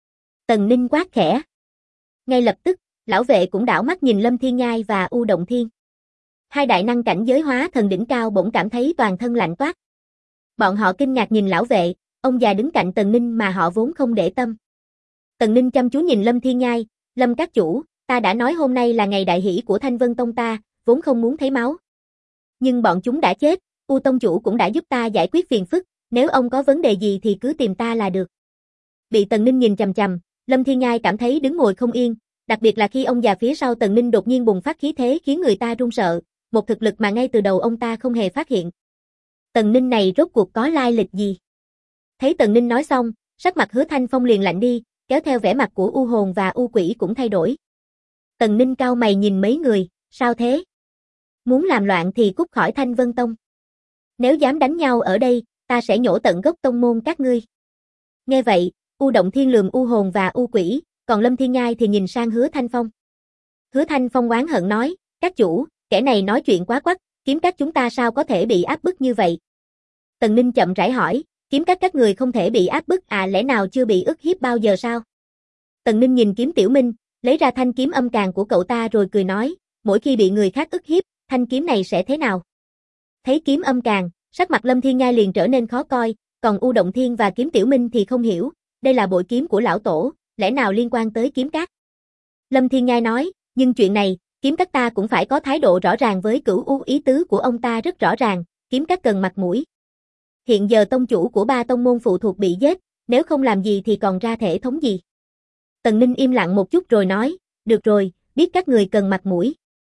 Tần Ninh quát khẽ. Ngay lập tức, lão vệ cũng đảo mắt nhìn Lâm Thiên Nhai và U Động Thiên. Hai đại năng cảnh giới hóa thần đỉnh cao bỗng cảm thấy toàn thân lạnh toát. Bọn họ kinh ngạc nhìn lão vệ, ông già đứng cạnh Tần Ninh mà họ vốn không để tâm. Tần Ninh chăm chú nhìn Lâm Thiên Nhai, Lâm các chủ, ta đã nói hôm nay là ngày đại hỷ của Thanh Vân Tông ta, vốn không muốn thấy máu. Nhưng bọn chúng đã chết, U tông chủ cũng đã giúp ta giải quyết phiền phức, nếu ông có vấn đề gì thì cứ tìm ta là được. Bị Tần Ninh nhìn chằm chằm, Lâm Thiên Nhai cảm thấy đứng ngồi không yên, đặc biệt là khi ông già phía sau Tần Ninh đột nhiên bùng phát khí thế khiến người ta run sợ, một thực lực mà ngay từ đầu ông ta không hề phát hiện. Tần Ninh này rốt cuộc có lai lịch gì? Thấy Tần Ninh nói xong, sắc mặt Hứa Thanh Phong liền lạnh đi, kéo theo vẻ mặt của U hồn và U quỷ cũng thay đổi. Tần Ninh cau mày nhìn mấy người, sao thế? Muốn làm loạn thì cút khỏi Thanh Vân Tông. Nếu dám đánh nhau ở đây, ta sẽ nhổ tận gốc tông môn các ngươi. Nghe vậy, U Động Thiên lườm U hồn và U quỷ, còn Lâm Thiên Nhai thì nhìn sang Hứa Thanh Phong. Hứa Thanh Phong oán hận nói, các chủ, kẻ này nói chuyện quá quắc, kiếm các chúng ta sao có thể bị áp bức như vậy? Tần Ninh chậm rãi hỏi, kiếm các người không thể bị áp bức à, lẽ nào chưa bị ức hiếp bao giờ sao? Tần Ninh nhìn kiếm Tiểu Minh, lấy ra thanh kiếm âm càn của cậu ta rồi cười nói, mỗi khi bị người khác ức hiếp, thanh kiếm này sẽ thế nào? Thấy kiếm âm càn, sắc mặt Lâm Thiên Nhai liền trở nên khó coi, còn U Động Thiên và kiếm Tiểu Minh thì không hiểu, đây là bội kiếm của lão tổ, lẽ nào liên quan tới kiếm các? Lâm Thiên Nhai nói, nhưng chuyện này, kiếm các ta cũng phải có thái độ rõ ràng với Cửu U, ý tứ của ông ta rất rõ ràng, kiếm các cần mặt mũi. Hiện giờ tông chủ của ba tông môn phụ thuộc bị giết, nếu không làm gì thì còn ra thể thống gì? Tần Ninh im lặng một chút rồi nói, được rồi, biết các người cần mặt mũi.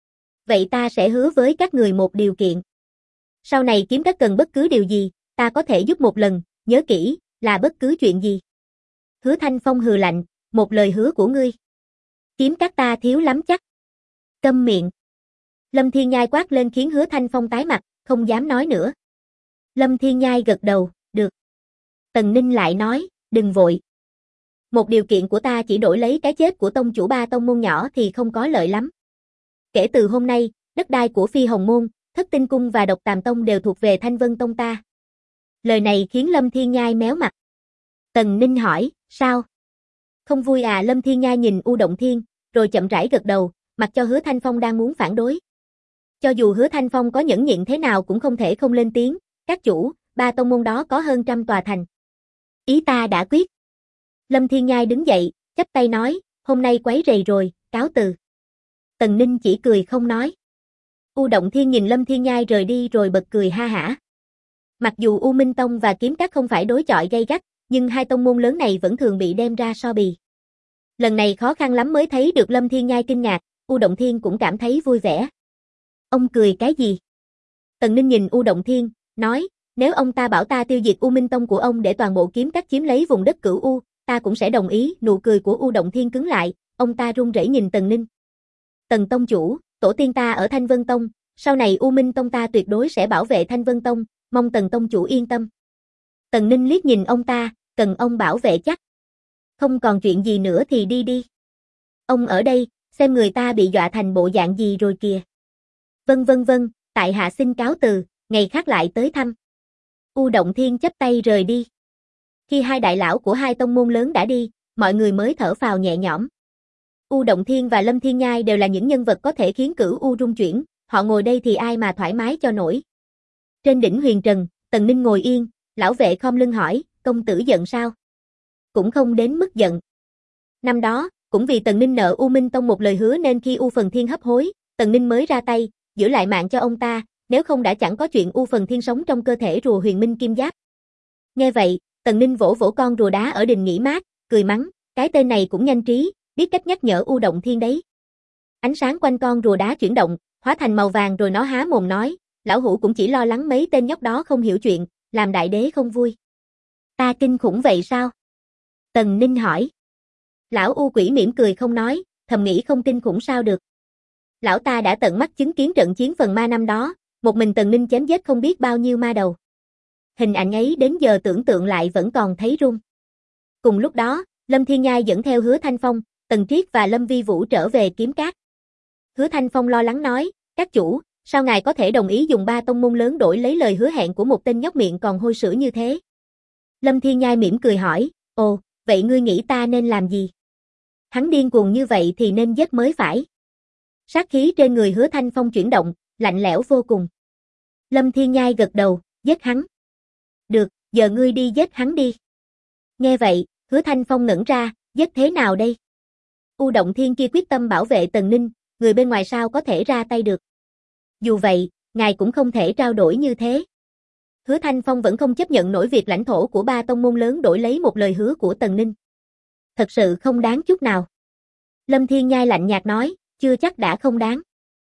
Vậy ta sẽ hứa với các người một điều kiện. Sau này kiếm các cần bất cứ điều gì, ta có thể giúp một lần, nhớ kỹ, là bất cứ chuyện gì. Hứa Thanh Phong hừ lạnh, một lời hứa của ngươi. Kiếm các ta thiếu lắm chắc. Câm miệng. Lâm Thiên Nhai quát lên khiến Hứa Thanh Phong tái mặt, không dám nói nữa. Lâm Thiên Nhai gật đầu, được. Tần Ninh lại nói, đừng vội. Một điều kiện của ta chỉ đổi lấy cái chết của tông chủ ba tông môn nhỏ thì không có lợi lắm. Kể từ hôm nay, đất đai của Phi Hồng Môn, Thất Tinh Cung và Độc Tàm Tông đều thuộc về Thanh Vân Tông ta. Lời này khiến Lâm Thiên Nhai méo mặt. Tần Ninh hỏi, sao? Không vui à? Lâm Thiên Nhai nhìn U Động Thiên, rồi chậm rãi gật đầu, mặc cho Hứa Thanh Phong đang muốn phản đối. Cho dù Hứa Thanh Phong có nhẫn nhịn thế nào cũng không thể không lên tiếng, các chủ, ba tông môn đó có hơn 100 tòa thành. Ý ta đã quyết. Lâm Thiên Nhai đứng dậy, chắp tay nói, hôm nay quấy rầy rồi, cáo từ. Tần Ninh chỉ cười không nói. U Động Thiên nhìn Lâm Thiên Nhai rời đi rồi bật cười ha hả. Mặc dù U Minh Tông và Kiếm Các không phải đối chọi gay gắt, nhưng hai tông môn lớn này vẫn thường bị đem ra so bì. Lần này khó khăn lắm mới thấy được Lâm Thiên Nhai kinh ngạc, U Động Thiên cũng cảm thấy vui vẻ. Ông cười cái gì? Tần Ninh nhìn U Động Thiên, nói, nếu ông ta bảo ta tiêu diệt U Minh Tông của ông để toàn bộ Kiếm Các chiếm lấy vùng đất Cửu U, ta cũng sẽ đồng ý. Nụ cười của U Động Thiên cứng lại, ông ta run rẩy nhìn Tần Ninh. Tần tông chủ, tổ tiên ta ở Thanh Vân Tông, sau này U Minh Tông ta tuyệt đối sẽ bảo vệ Thanh Vân Tông, mong Tần tông chủ yên tâm. Tần Ninh liếc nhìn ông ta, cần ông bảo vệ chắc. Không còn chuyện gì nữa thì đi đi. Ông ở đây, xem người ta bị dọa thành bộ dạng gì rồi kìa. Vâng, tại hạ xin cáo từ, ngày khác lại tới thăm. U Động Thiên chắp tay rời đi. Khi hai đại lão của hai tông môn lớn đã đi, mọi người mới thở phào nhẹ nhõm. U Động Thiên và Lâm Thiên Nhai đều là những nhân vật có thể khiến Cửu U rung chuyển, họ ngồi đây thì ai mà thoải mái cho nổi. Trên đỉnh huyền trần, Tần Ninh ngồi yên, lão vệ khom lưng hỏi, công tử giận sao? Cũng không đến mức giận. Năm đó, cũng vì Tần Ninh nợ U Minh Tông một lời hứa nên khi U Phần Thiên hấp hối, Tần Ninh mới ra tay, giữ lại mạng cho ông ta, nếu không đã chẳng có chuyện U Phần Thiên sống trong cơ thể rùa huyền minh kim giáp. Nghe vậy, Tần Ninh vỗ vỗ con rùa đá ở đình nghỉ mát, cười mắng, cái tên này cũng nhanh trí, biết cách nhắc nhở U Động Thiên đấy. Ánh sáng quanh con rùa đá chuyển động, hóa thành màu vàng rồi nó há mồm nói, lão hủ cũng chỉ lo lắng mấy tên nhóc đó không hiểu chuyện, làm đại đế không vui. Ta kinh khủng vậy sao? Tần Ninh hỏi. Lão U Quỷ mỉm cười không nói, thầm nghĩ không kinh khủng sao được. Lão ta đã tận mắt chứng kiến trận chiến phần ma năm đó, một mình Tần Ninh chém giết không biết bao nhiêu ma đầu. Hình ảnh ấy đến giờ tưởng tượng lại vẫn còn thấy run. Cùng lúc đó, Lâm Thiên Nhai dẫn theo Hứa Thanh Phong, Tần Triết và Lâm Vi Vũ trở về Kiếm Cát. Hứa Thanh Phong lo lắng nói, các chủ, sao ngài có thể đồng ý dùng 3 tông môn lớn đổi lấy lời hứa hẹn của một tên nhóc miệng còn hôi sữa như thế? Lâm Thiên Nhai mỉm cười hỏi, ồ, vậy ngươi nghĩ ta nên làm gì? Hắn điên cuồng như vậy thì nên giết mới phải. Sát khí trên người Hứa Thanh Phong chuyển động, lạnh lẽo vô cùng. Lâm Thiên Nhai gật đầu, giết hắn. Được, giờ ngươi đi giết hắn đi. Nghe vậy, Hứa Thanh Phong ngẩn ra, giết thế nào đây? U Động Thiên kia quyết tâm bảo vệ Tần Ninh, người bên ngoài sao có thể ra tay được. Dù vậy, ngài cũng không thể trao đổi như thế. Hứa Thanh Phong vẫn không chấp nhận nổi việc lãnh thổ của 3 tông môn lớn đổi lấy một lời hứa của Tần Ninh. Thật sự không đáng chút nào. Lâm Thiên Nhai lạnh nhạt nói, chưa chắc đã không đáng.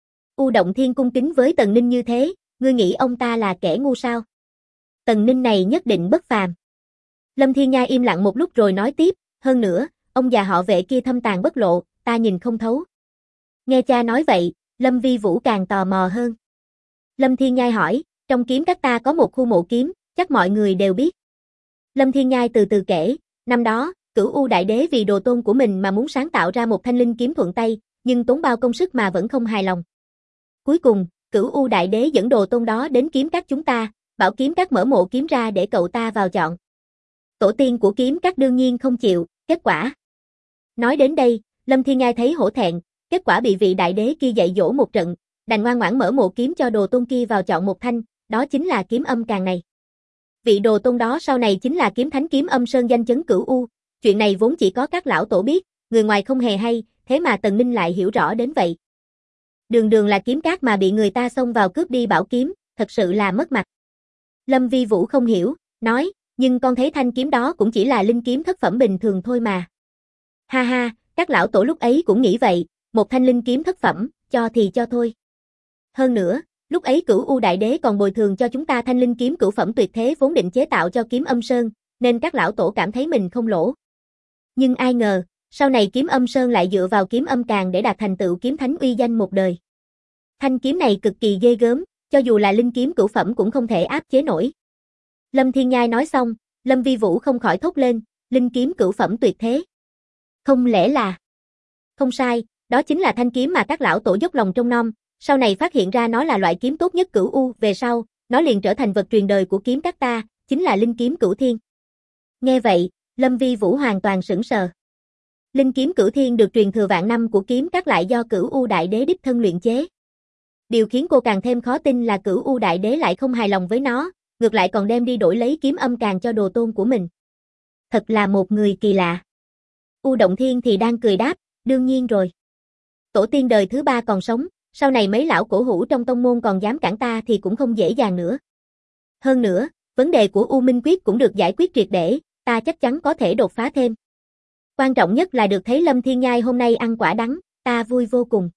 U Động Thiên cung kính với Tần Ninh như thế, ngươi nghĩ ông ta là kẻ ngu sao? Tần Ninh này nhất định bất phàm. Lâm Thiên Nhai im lặng một lúc rồi nói tiếp, hơn nữa, ông già họ Vệ kia thâm tàn bất lộ, ta nhìn không thấu. Nghe cha nói vậy, Lâm Vi Vũ càng tò mò hơn. Lâm Thiên Nhai hỏi, trong kiếm các ta có một khu mộ kiếm, chắc mọi người đều biết. Lâm Thiên Nhai từ từ kể, năm đó, Cửu U Đại Đế vì đồ tôn của mình mà muốn sáng tạo ra một thanh linh kiếm thuận tay, nhưng tốn bao công sức mà vẫn không hài lòng. Cuối cùng, Cửu U Đại Đế dẫn đồ tôn đó đến kiếm các chúng ta, bảo kiếm các mở mộ kiếm ra để cậu ta vào chọn. Tổ tiên của kiếm các đương nhiên không chịu, kết quả. Nói đến đây, Lâm Thiên Nhai thấy hổ thẹn, kết quả bị vị đại đế kia dạy dỗ một trận, đành ngoan ngoãn mở mộ kiếm cho đồ tôn kia vào chọn một thanh, đó chính là kiếm âm càng này. Vị đồ tôn đó sau này chính là kiếm thánh kiếm âm sơn danh chấn Cửu U, chuyện này vốn chỉ có các lão tổ biết, người ngoài không hề hay, thế mà Tần Ninh lại hiểu rõ đến vậy. Đường đường là kiếm các mà bị người ta xông vào cướp đi bảo kiếm, thật sự là mất mặt. Lâm Vi Vũ không hiểu, nói, nhưng con thấy thanh kiếm đó cũng chỉ là linh kiếm thất phẩm bình thường thôi mà. Ha ha, các lão tổ lúc ấy cũng nghĩ vậy, một thanh linh kiếm thất phẩm, cho thì cho thôi. Hơn nữa, lúc ấy Cửu U Đại Đế còn bồi thường cho chúng ta thanh linh kiếm cửu phẩm tuyệt thế vốn định chế tạo cho kiếm âm sơn, nên các lão tổ cảm thấy mình không lỗ. Nhưng ai ngờ, sau này kiếm âm sơn lại dựa vào kiếm âm càng để đạt thành tựu kiếm thánh uy danh một đời. Thanh kiếm này cực kỳ ghê gớm, cho dù là linh kiếm cửu phẩm cũng không thể áp chế nổi. Lâm Thiên Nhai nói xong, Lâm Vi Vũ không khỏi thốt lên, linh kiếm cửu phẩm tuyệt thế. Không lẽ là... Không sai, đó chính là thanh kiếm mà các lão tổ dốc lòng trông nom, sau này phát hiện ra nó là loại kiếm tốt nhất Cửu U, về sau, nó liền trở thành vật truyền đời của kiếm các ta, chính là linh kiếm Cửu Thiên. Nghe vậy, Lâm Vi Vũ hoàn toàn sững sờ. Linh kiếm Cửu Thiên được truyền thừa vạn năm của kiếm các lại do Cửu U Đại Đế đích thân luyện chế. Điều khiến cô càng thêm khó tin là Cửu U Đại Đế lại không hài lòng với nó, ngược lại còn đem đi đổi lấy kiếm âm càng cho đồ tôn của mình. Thật là một người kỳ lạ. U Động Thiên thì đang cười đáp, đương nhiên rồi. Tổ tiên đời thứ 3 còn sống, sau này mấy lão cổ hủ trong tông môn còn dám cản ta thì cũng không dễ dàng nữa. Hơn nữa, vấn đề của U Minh Quyết cũng được giải quyết triệt để, ta chắc chắn có thể đột phá thêm. Quan trọng nhất là được thấy Lâm Thiên Nhai hôm nay ăn quả đắng, ta vui vô cùng.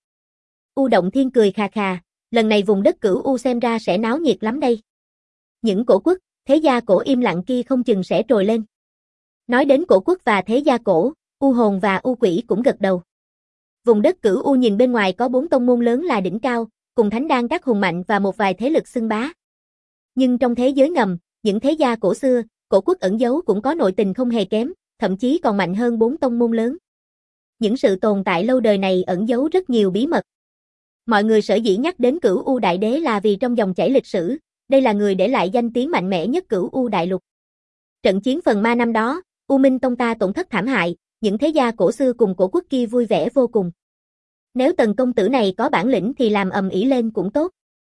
U Động Thiên cười khà khà, lần này vùng đất Cửu U xem ra sẽ náo nhiệt lắm đây. Những cổ quốc, thế gia cổ im lặng kia không chừng sẽ trồi lên. Nói đến cổ quốc và thế gia cổ, U Hồn và U Quỷ cũng gật đầu. Vùng đất Cửu U nhìn bên ngoài có 4 tông môn lớn là đỉnh cao, cùng thánh đan các hùng mạnh và một vài thế lực xưng bá. Nhưng trong thế giới ngầm, những thế gia cổ xưa, cổ quốc ẩn giấu cũng có nội tình không hề kém, thậm chí còn mạnh hơn 4 tông môn lớn. Những sự tồn tại lâu đời này ẩn giấu rất nhiều bí mật. Mọi người sở dĩ nhắc đến Cửu U Đại Đế là vì trong dòng chảy lịch sử, đây là người để lại danh tiếng mạnh mẽ nhất Cửu U Đại Lục. Trận chiến phần ma năm đó, U Minh Tông ta tổn thất thảm hại, những thế gia cổ xưa cùng cổ quốc kia vui vẻ vô cùng. Nếu Tần công tử này có bản lĩnh thì làm ầm ĩ lên cũng tốt.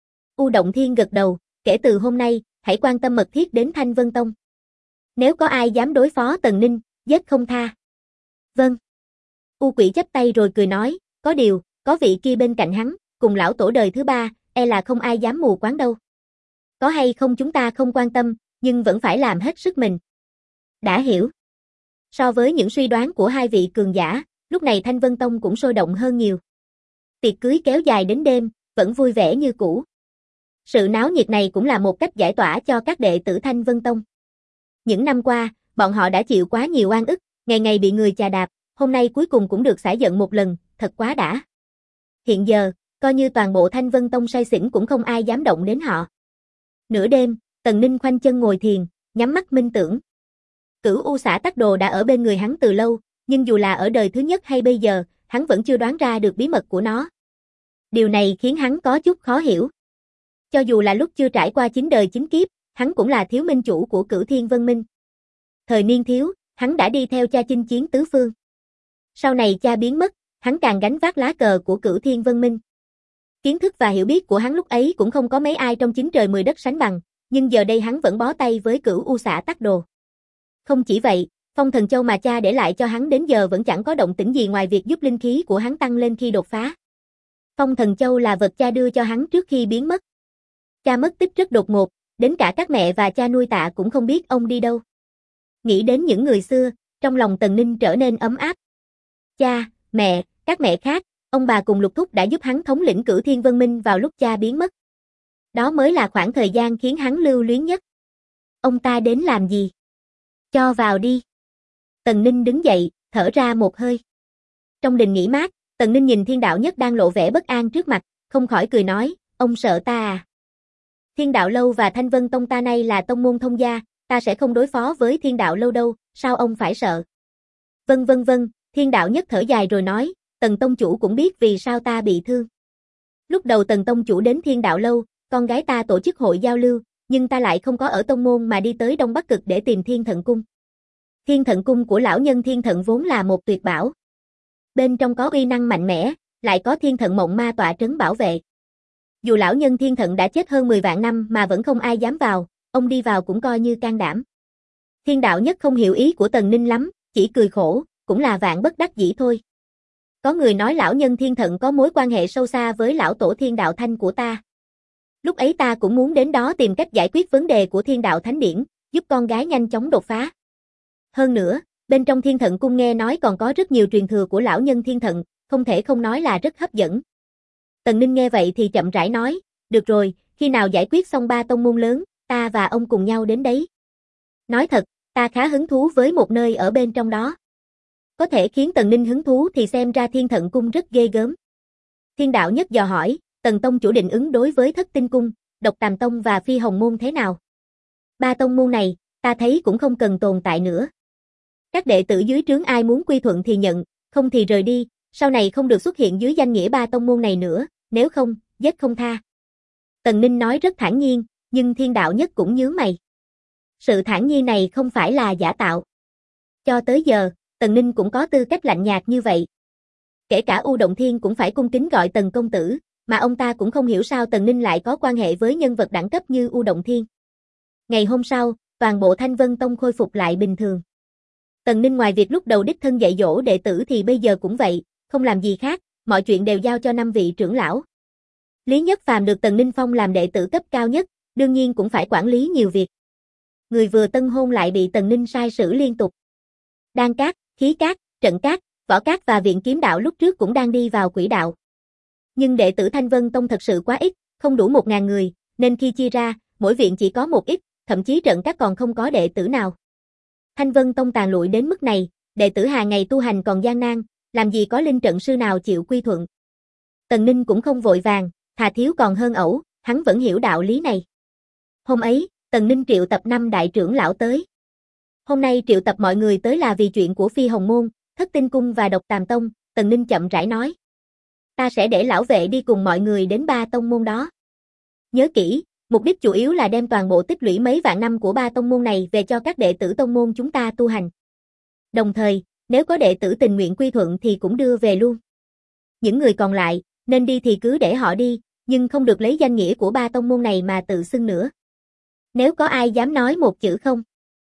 U Động Thiên gật đầu, kể từ hôm nay, hãy quan tâm mật thiết đến Thanh Vân Tông. Nếu có ai dám đối phó Tần Ninh, giết không tha. Vâng. U Quỷ chắp tay rồi cười nói, có điều, có vị kia bên cạnh hắn, cùng lão tổ đời thứ 3, e là không ai dám mù quáng đâu. Có hay không chúng ta không quan tâm, nhưng vẫn phải làm hết sức mình. Đã hiểu. So với những suy đoán của hai vị cường giả, lúc này Thanh Vân Tông cũng sôi động hơn nhiều. Tiệc cưới kéo dài đến đêm, vẫn vui vẻ như cũ. Sự náo nhiệt này cũng là một cách giải tỏa cho các đệ tử Thanh Vân Tông. Những năm qua, bọn họ đã chịu quá nhiều oan ức, ngày ngày bị người chà đạp, hôm nay cuối cùng cũng được xả giận một lần, thật quá đã. Hiện giờ, coi như toàn bộ Thanh Vân Tông say xỉn cũng không ai dám động đến họ. Nửa đêm, Tần Ninh khoanh chân ngồi thiền, nhắm mắt minh tưởng. Cửu U Xả Tắc Đồ đã ở bên người hắn từ lâu, nhưng dù là ở đời thứ nhất hay bây giờ, hắn vẫn chưa đoán ra được bí mật của nó. Điều này khiến hắn có chút khó hiểu. Cho dù là lúc chưa trải qua 9 đời 9 kiếp, hắn cũng là thiếu minh chủ của Cửu Thiên Vân Minh. Thời niên thiếu, hắn đã đi theo cha chinh chiến tứ phương. Sau này cha biến mất, hắn càng gánh vác lá cờ của Cửu Thiên Vân Minh. Kiến thức và hiểu biết của hắn lúc ấy cũng không có mấy ai trong 9 trời 10 đất sánh bằng, nhưng giờ đây hắn vẫn bó tay với Cửu U Xả Tắc Đồ. Không chỉ vậy, Phong Thần Châu mà cha để lại cho hắn đến giờ vẫn chẳng có động tĩnh gì ngoài việc giúp linh khí của hắn tăng lên khi đột phá. Phong Thần Châu là vật cha đưa cho hắn trước khi biến mất. Cha mất tích rất đột ngột, đến cả các mẹ và cha nuôi Tạ cũng không biết ông đi đâu. Nghĩ đến những người xưa, trong lòng Tần Ninh trở nên ấm áp. Cha, mẹ, các mẹ khác, ông bà cùng Lục Thúc đã giúp hắn thống lĩnh Cửu Thiên Vân Minh vào lúc cha biến mất. Đó mới là khoảng thời gian khiến hắn lưu luyến nhất. Ông ta đến làm gì? Cho vào đi. Tần Ninh đứng dậy, thở ra một hơi. Trong đình nghỉ mát, Tần Ninh nhìn Thiên Đạo Nhất đang lộ vẻ bất an trước mặt, không khỏi cười nói, ông sợ ta à? Thiên Đạo Lâu và Thanh Vân Tông ta nay là tông môn thông gia, ta sẽ không đối phó với Thiên Đạo Lâu đâu, sao ông phải sợ? Vâng, Thiên Đạo Nhất thở dài rồi nói, Tần Tông Chủ cũng biết vì sao ta bị thương. Lúc đầu Tần Tông Chủ đến Thiên Đạo Lâu, con gái ta tổ chức hội giao lưu, nhưng ta lại không có ở tông môn mà đi tới Đông Bắc Cực để tìm Thiên Thận Cung. Thiên Thận Cung của lão nhân Thiên Thận vốn là một tuyệt bảo. Bên trong có uy năng mạnh mẽ, lại có Thiên Thận Mộng Ma tọa trấn bảo vệ. Dù lão nhân Thiên Thận đã chết hơn 10 vạn năm mà vẫn không ai dám vào, ông đi vào cũng coi như can đảm. Thiên Đạo Nhất không hiểu ý của Tần Ninh lắm, chỉ cười khổ, cũng là vạn bất đắc dĩ thôi. Có người nói lão nhân Thiên Thận có mối quan hệ sâu xa với lão tổ Thiên Đạo Thanh của ta. Lúc ấy ta cũng muốn đến đó tìm cách giải quyết vấn đề của Thiên Đạo Thánh Điển, giúp con gái nhanh chóng đột phá. Hơn nữa, bên trong Thiên Thận Cung nghe nói còn có rất nhiều truyền thừa của lão nhân Thiên Thận, không thể không nói là rất hấp dẫn. Tần Ninh nghe vậy thì chậm rãi nói, được rồi, khi nào giải quyết xong 3 tông môn lớn, ta và ông cùng nhau đến đấy. Nói thật, ta khá hứng thú với một nơi ở bên trong đó. Có thể khiến Tần Ninh hứng thú thì xem ra Thiên Thận Cung rất ghê gớm. Thiên Đạo Nhất dò hỏi, Tần Tông Chủ định ứng đối với Thất Tinh Cung, Độc Tàm Tông và Phi Hồng Môn thế nào? 3 tông môn này, ta thấy cũng không cần tồn tại nữa. Các đệ tử dưới trướng ai muốn quy thuận thì nhận, không thì rời đi, sau này không được xuất hiện dưới danh nghĩa 3 tông môn này nữa, nếu không, giết không tha. Tần Ninh nói rất thản nhiên, nhưng Thiên Đạo Nhất cũng nhướng mày. Sự thản nhiên này không phải là giả tạo. Cho tới giờ, Tần Ninh cũng có tư cách lạnh nhạt như vậy. Kể cả U Động Thiên cũng phải cung kính gọi Tần công tử, mà ông ta cũng không hiểu sao Tần Ninh lại có quan hệ với nhân vật đẳng cấp như U Động Thiên. Ngày hôm sau, toàn bộ Thanh Vân Tông khôi phục lại bình thường. Tần Ninh ngoài việc lúc đầu đích thân dạy dỗ đệ tử thì bây giờ cũng vậy, không làm gì khác, mọi chuyện đều giao cho 5 vị trưởng lão. Lý Nhất Phàm được Tần Ninh phong làm đệ tử cấp cao nhất, đương nhiên cũng phải quản lý nhiều việc. Người vừa tân hôn lại bị Tần Ninh sai sử liên tục. Đan Cát, Khí Cát, Trận Cát, Võ Cát và Viện Kiếm Đạo lúc trước cũng đang đi vào quỹ đạo. Nhưng đệ tử Thanh Vân Tông thật sự quá ít, không đủ 1000 người, nên khi chia ra, mỗi viện chỉ có một ít, thậm chí Trận Cát còn không có đệ tử nào. Thanh Vân Tông tàn lụi đến mức này, đệ tử hàng ngày tu hành còn gian nan, làm gì có linh trận sư nào chịu quy thuận. Tần Ninh cũng không vội vàng, thà thiếu còn hơn ẩu, hắn vẫn hiểu đạo lý này. Hôm ấy, Tần Ninh triệu tập 5 đại trưởng lão tới. Hôm nay triệu tập mọi người tới là vì chuyện của Phi Hồng Môn, Thất Tinh Cung và Độc Tàm Tông, Tần Ninh chậm rãi nói. Ta sẽ để lão vệ đi cùng mọi người đến 3 tông môn đó. Nhớ kỹ, mục đích chủ yếu là đem toàn bộ tích lũy mấy vạn năm của 3 tông môn này về cho các đệ tử tông môn chúng ta tu hành. Đồng thời, nếu có đệ tử tình nguyện quy thuận thì cũng đưa về luôn. Những người còn lại, nên đi thì cứ để họ đi, nhưng không được lấy danh nghĩa của 3 tông môn này mà tự xưng nữa. Nếu có ai dám nói một chữ không?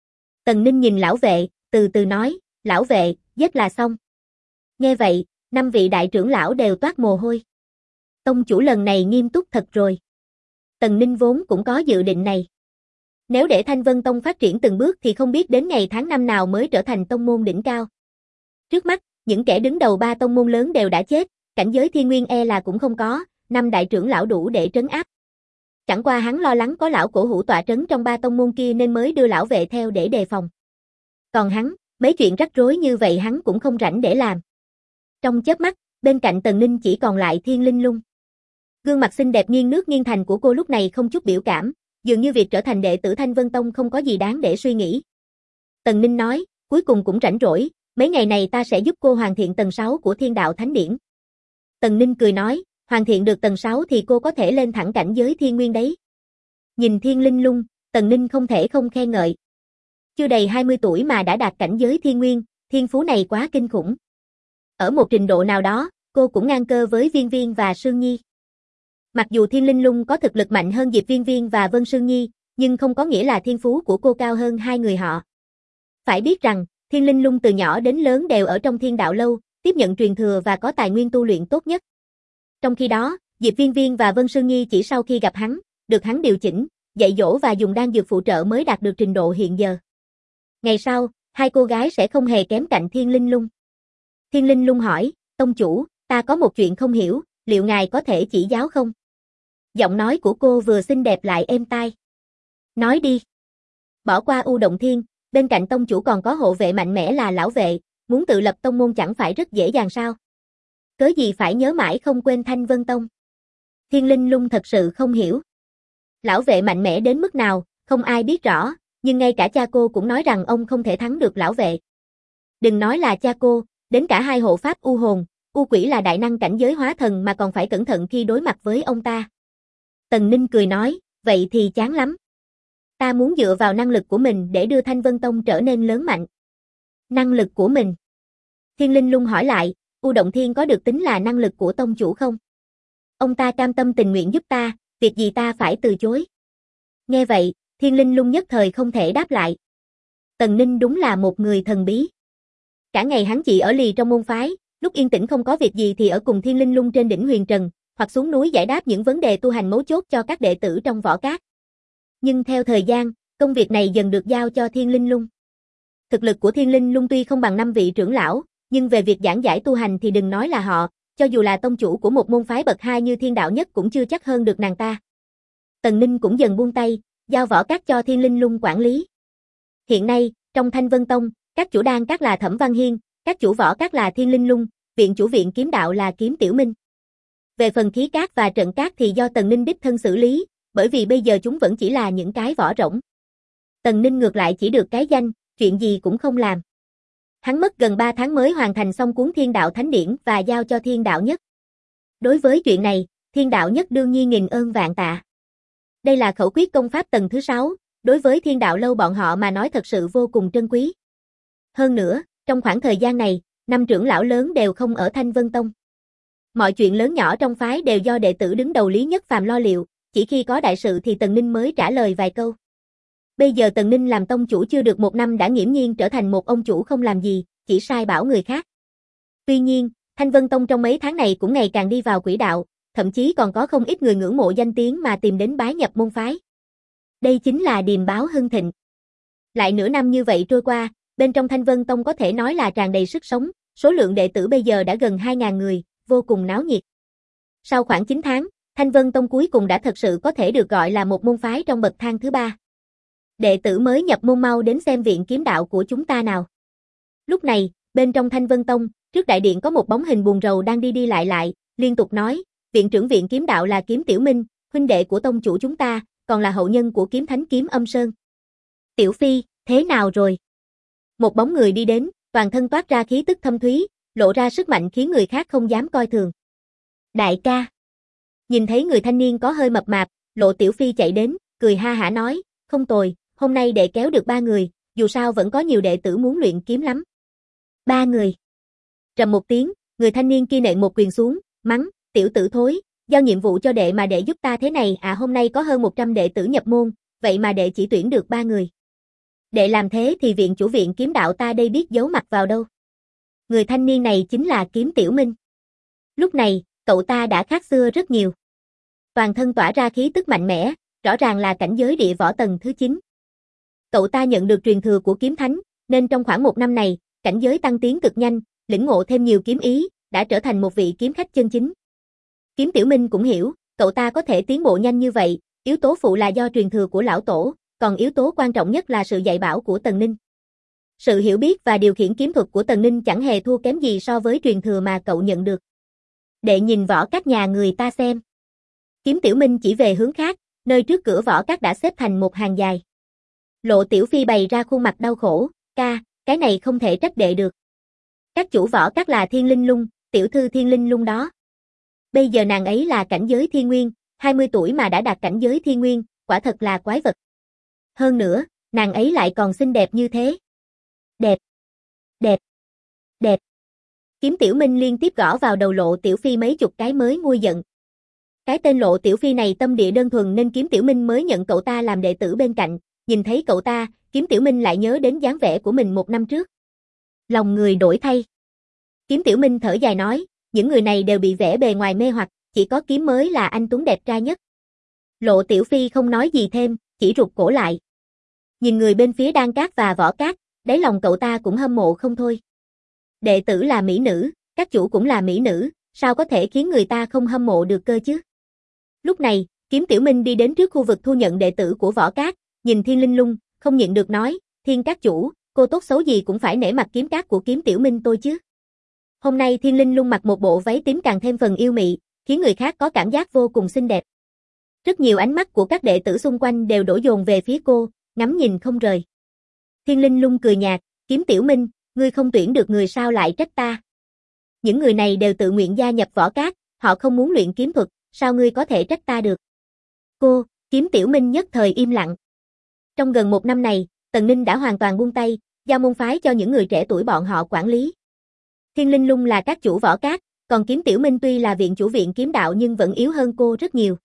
Tần Ninh nhìn lão vệ, từ từ nói, lão vệ, giết là xong. Nghe vậy, 5 vị đại trưởng lão đều toát mồ hôi. Tông chủ lần này nghiêm túc thật rồi. Tần Ninh vốn cũng có dự định này. Nếu để Thanh Vân Tông phát triển từng bước thì không biết đến ngày tháng năm nào mới trở thành tông môn đỉnh cao. Trước mắt, những kẻ đứng đầu 3 tông môn lớn đều đã chết, cảnh giới thiên nguyên là cũng không có, 5 đại trưởng lão đủ để trấn áp. Chẳng qua hắn lo lắng có lão cổ hủ tọa trấn trong 3 tông môn kia nên mới đưa lão vệ theo để đề phòng. Còn hắn, mấy chuyện rắc rối như vậy hắn cũng không rảnh để làm. Trong chớp mắt, bên cạnh Tần Ninh chỉ còn lại Thiên Linh Lung. Gương mặt xinh đẹp nghiêng nước nghiêng thành của cô lúc này không chút biểu cảm, dường như việc trở thành đệ tử Thanh Vân Tông không có gì đáng để suy nghĩ. Tần Ninh nói, cuối cùng cũng rảnh rỗi, mấy ngày này ta sẽ giúp cô hoàn thiện tầng 6 của Thiên Đạo Thánh Điển. Tần Ninh cười nói, hoàn thiện được tầng 6 thì cô có thể lên thẳng cảnh giới Thiên Nguyên đấy. Nhìn Thiên Linh Lung, Tần Ninh không thể không khen ngợi. Chưa đầy 20 tuổi mà đã đạt cảnh giới Thiên Nguyên, thiên phú này quá kinh khủng. Ở một trình độ nào đó, cô cũng ngang cơ với Viên Viên và Sương Nhi. Mặc dù Thiên Linh Lung có thực lực mạnh hơn Diệp Viên Viên và Vân Sương Nhi, nhưng không có nghĩa là thiên phú của cô cao hơn hai người họ. Phải biết rằng, Thiên Linh Lung từ nhỏ đến lớn đều ở trong Thiên Đạo Lâu, tiếp nhận truyền thừa và có tài nguyên tu luyện tốt nhất. Trong khi đó, Diệp Viên Viên và Vân Sương Nhi chỉ sau khi gặp hắn, được hắn điều chỉnh, dạy dỗ và dùng đan dược phụ trợ mới đạt được trình độ hiện giờ. Ngày sau, hai cô gái sẽ không hề kém cạnh Thiên Linh Lung. Thiên Linh Lung hỏi, tông chủ, ta có một chuyện không hiểu, liệu ngài có thể chỉ giáo không? Giọng nói của cô vừa xinh đẹp lại êm tai. Nói đi. Bỏ qua U Động Thiên, bên cạnh tông chủ còn có hộ vệ mạnh mẽ là lão vệ, muốn tự lập tông môn chẳng phải rất dễ dàng sao? Cớ gì phải nhớ mãi không quên Thanh Vân Tông? Thiên Linh Lung thật sự không hiểu. Lão vệ mạnh mẽ đến mức nào, không ai biết rõ, nhưng ngay cả cha cô cũng nói rằng ông không thể thắng được lão vệ. Đừng nói là cha cô, đến cả hai hộ pháp U Hồn, U Quỷ là đại năng cảnh giới hóa thần mà còn phải cẩn thận khi đối mặt với ông ta. Tần Ninh cười nói, vậy thì chán lắm. Ta muốn dựa vào năng lực của mình để đưa Thanh Vân Tông trở nên lớn mạnh. Năng lực của mình? Thiên Linh Lung hỏi lại, U Động Thiên có được tính là năng lực của tông chủ không? Ông ta cam tâm tình nguyện giúp ta, việc gì ta phải từ chối? Nghe vậy, Thiên Linh Lung nhất thời không thể đáp lại. Tần Ninh đúng là một người thần bí. Cả ngày hắn chỉ ở lì trong môn phái, lúc yên tĩnh không có việc gì thì ở cùng Thiên Linh Lung trên đỉnh Huyền Trần, hoặc xuống núi giải đáp những vấn đề tu hành mấu chốt cho các đệ tử trong võ cát. Nhưng theo thời gian, công việc này dần được giao cho Thiên Linh Lung. Thực lực của Thiên Linh Lung tuy không bằng 5 vị trưởng lão, nhưng về việc giảng giải tu hành thì đừng nói là họ, cho dù là tông chủ của một môn phái bậc 2 như Thiên Đạo Nhất cũng chưa chắc hơn được nàng ta. Tần Ninh cũng dần buông tay, giao võ cát cho Thiên Linh Lung quản lý. Hiện nay, trong Thanh Vân Tông, các chủ đan các là Thẩm Văn Hiên, các chủ võ các là Thiên Linh Lung, viện chủ viện kiếm đạo là Kiếm Tiểu Minh. Về phần khí cát và trận cát thì do Tần Ninh đích thân xử lý, bởi vì bây giờ chúng vẫn chỉ là những cái vỏ rỗng. Tần Ninh ngược lại chỉ được cái danh, chuyện gì cũng không làm. Hắn mất gần 3 tháng mới hoàn thành xong cuốn Thiên Đạo Thánh Điển và giao cho Thiên Đạo Nhất. Đối với chuyện này, Thiên Đạo Nhất đương nhiên nghìn ơn vạn tạ. Đây là khẩu quyết công pháp tầng thứ 6, đối với Thiên Đạo Lâu bọn họ mà nói thật sự vô cùng trân quý. Hơn nữa, trong khoảng thời gian này, 5 trưởng lão lớn đều không ở Thanh Vân Tông. Mọi chuyện lớn nhỏ trong phái đều do đệ tử đứng đầu Lý Nhất Phàm lo liệu, chỉ khi có đại sự thì Tần Ninh mới trả lời vài câu. Bây giờ Tần Ninh làm tông chủ chưa được 1 năm đã nghiễm nhiên trở thành một ông chủ không làm gì, chỉ sai bảo người khác. Tuy nhiên, Thanh Vân Tông trong mấy tháng này cũng ngày càng đi vào quỹ đạo, thậm chí còn có không ít người ngưỡng mộ danh tiếng mà tìm đến bái nhập môn phái. Đây chính là điềm báo hưng thịnh. Lại nửa năm như vậy trôi qua, bên trong Thanh Vân Tông có thể nói là tràn đầy sức sống, số lượng đệ tử bây giờ đã gần 2.000 người, vô cùng náo nhiệt. Sau khoảng 9 tháng, Thanh Vân Tông cuối cùng đã thật sự có thể được gọi là một môn phái trong bậc thang thứ 3. Đệ tử mới nhập môn mau đến xem viện kiếm đạo của chúng ta nào. Lúc này, bên trong Thanh Vân Tông, trước đại điện có một bóng hình buồn rầu đang đi đi lại, liên tục nói, viện trưởng viện kiếm đạo là Kiếm Tiểu Minh, huynh đệ của tông chủ chúng ta, còn là hậu nhân của kiếm thánh Kiếm Âm Sơn. Tiểu Phi, thế nào rồi? Một bóng người đi đến, toàn thân toát ra khí tức thâm thúy, lộ ra sức mạnh khiến người khác không dám coi thường. Đại ca. Nhìn thấy người thanh niên có hơi mập mạp, Lộ Tiểu Phi chạy đến, cười ha hả nói, không tồi, hôm nay đệ kéo được 3 người, dù sao vẫn có nhiều đệ tử muốn luyện kiếm lắm. 3 người. Trầm một tiếng, người thanh niên kia nện một quyền xuống, mắng, tiểu tử thối, giao nhiệm vụ cho đệ mà đệ giúp ta thế này à, hôm nay có hơn 100 đệ tử nhập môn, vậy mà đệ chỉ tuyển được 3 người. Đệ làm thế thì viện chủ viện kiếm đạo ta đây biết giấu mặt vào đâu. Người thanh niên này chính là Kiếm Tiểu Minh. Lúc này, cậu ta đã khác xưa rất nhiều. Toàn thân tỏa ra khí tức mạnh mẽ, rõ ràng là cảnh giới địa võ tầng thứ 9. Cậu ta nhận được truyền thừa của kiếm thánh, nên trong khoảng 1 năm này, cảnh giới tăng tiến cực nhanh, lĩnh ngộ thêm nhiều kiếm ý, đã trở thành một vị kiếm khách chân chính. Kiếm Tiểu Minh cũng hiểu, cậu ta có thể tiến bộ nhanh như vậy, yếu tố phụ là do truyền thừa của lão tổ, còn yếu tố quan trọng nhất là sự dạy bảo của Tần Ninh. Sự hiểu biết và điều khiển kiếm thuật của Tần Ninh chẳng hề thua kém gì so với truyền thừa mà cậu nhận được. Đệ nhìn võ các nhà người ta xem. Kiếm Tiểu Minh chỉ về hướng khác, nơi trước cửa võ các đã xếp thành một hàng dài. Lộ Tiểu Phi bày ra khuôn mặt đau khổ, ca, cái này không thể trách đệ được. Các chủ võ các là Thiên Linh Lung, tiểu thư Thiên Linh Lung đó. Bây giờ nàng ấy là cảnh giới thiên nguyên, 20 tuổi mà đã đạt cảnh giới thiên nguyên, quả thật là quái vật. Hơn nữa, nàng ấy lại còn xinh đẹp như thế. Đẹp, đẹp, đẹp. Kiếm Tiểu Minh liên tiếp gõ vào đầu Lộ Tiểu Phi mấy chục cái mới nguôi giận. Cái tên Lộ Tiểu Phi này tâm địa đơn thuần nên Kiếm Tiểu Minh mới nhận cậu ta làm đệ tử bên cạnh, nhìn thấy cậu ta, Kiếm Tiểu Minh lại nhớ đến dáng vẻ của mình 1 năm trước. Lòng người đổi thay. Kiếm Tiểu Minh thở dài nói, những người này đều bị vẻ bề ngoài mê hoặc, chỉ có Kiếm mới là anh tuấn đẹp trai nhất. Lộ Tiểu Phi không nói gì thêm, chỉ rụt cổ lại. Nhìn người bên phía Đan Các và Võ Các, đáy lòng cậu ta cũng hâm mộ không thôi. Đệ tử là mỹ nữ, các chủ cũng là mỹ nữ, sao có thể khiến người ta không hâm mộ được cơ chứ? Lúc này, Kiếm Tiểu Minh đi đến trước khu vực thu nhận đệ tử của Võ Các, nhìn Thiên Linh Lung, không nhịn được nói, Thiên các chủ, cô tốt xấu gì cũng phải nể mặt kiếm các của Kiếm Tiểu Minh tôi chứ. Hôm nay Thiên Linh Lung mặc một bộ váy tím càng thêm phần yêu mị, khiến người khác có cảm giác vô cùng xinh đẹp. Rất nhiều ánh mắt của các đệ tử xung quanh đều đổ dồn về phía cô, ngắm nhìn không rời. Thiên Linh Lung cười nhạt, Kiếm Tiểu Minh, ngươi không tuyển được người sao lại trách ta. Những người này đều tự nguyện gia nhập Võ Các, họ không muốn luyện kiếm thuật, sao ngươi có thể trách ta được. Cô, Kiếm Tiểu Minh nhất thời im lặng. Trong gần 1 năm này, Tần Ninh đã hoàn toàn buông tay, giao môn phái cho những người trẻ tuổi bọn họ quản lý. Thiên Linh Lung là các chủ Võ Các, còn Kiếm Tiểu Minh tuy là viện chủ viện kiếm đạo nhưng vẫn yếu hơn cô rất nhiều.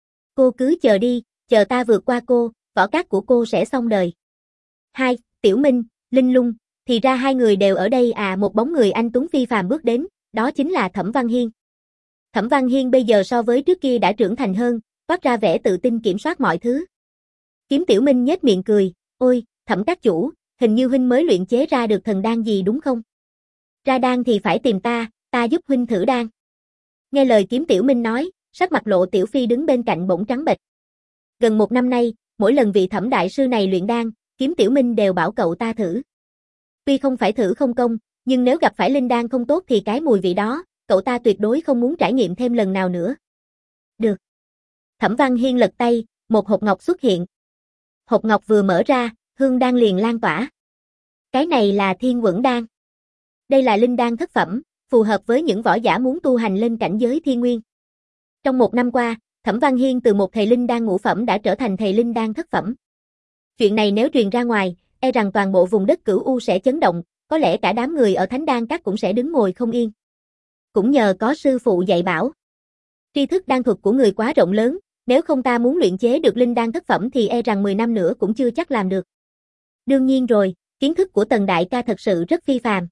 Cô cứ chờ đi, chờ ta vượt qua cô, Võ Các của cô sẽ xong đời. Hai, Tiểu Minh, Linh Lung, thì ra hai người đều ở đây à. Một bóng người anh tuấn phi phàm bước đến, đó chính là Thẩm Văn Hiên. Thẩm Văn Hiên bây giờ so với trước kia đã trưởng thành hơn, toát ra vẻ tự tin kiểm soát mọi thứ. Kiếm Tiểu Minh nhếch miệng cười, ôi, Thẩm các chủ, hình như huynh mới luyện chế ra được thần đan gì đúng không? Ra đan thì phải tìm ta giúp huynh thử đan. Nghe lời Kiếm Tiểu Minh nói, sắc mặt Lộ Tiểu Phi đứng bên cạnh bỗng trắng bệch. Gần 1 năm nay, mỗi lần vị Thẩm đại sư này luyện đan, Kiếm Tiểu Minh đều bảo cậu ta thử. Tuy không phải thử không công, nhưng nếu gặp phải linh đan không tốt thì cái mùi vị đó, cậu ta tuyệt đối không muốn trải nghiệm thêm lần nào nữa. Được. Thẩm Văn Hiên lật tay, một hộp ngọc xuất hiện. Hộp ngọc vừa mở ra, hương đan liền lan tỏa. Cái này là Thiên Quẩn đan. Đây là linh đan thất phẩm, phù hợp với những võ giả muốn tu hành lên cảnh giới thiên nguyên. Trong 1 năm qua, Thẩm Văn Hiên từ một thầy linh đan ngũ phẩm đã trở thành thầy linh đan thất phẩm. Chuyện này nếu truyền ra ngoài, e rằng toàn bộ vùng đất Cửu U sẽ chấn động, có lẽ cả đám người ở Thánh Đan Các cũng sẽ đứng ngồi không yên. Cũng nhờ có sư phụ dạy bảo. Tri thức đan thuật của người quá rộng lớn, nếu không ta muốn luyện chế được linh đan thất phẩm thì e rằng 10 năm nữa cũng chưa chắc làm được. Đương nhiên rồi, kiến thức của Tần đại ca thật sự rất phi phàm.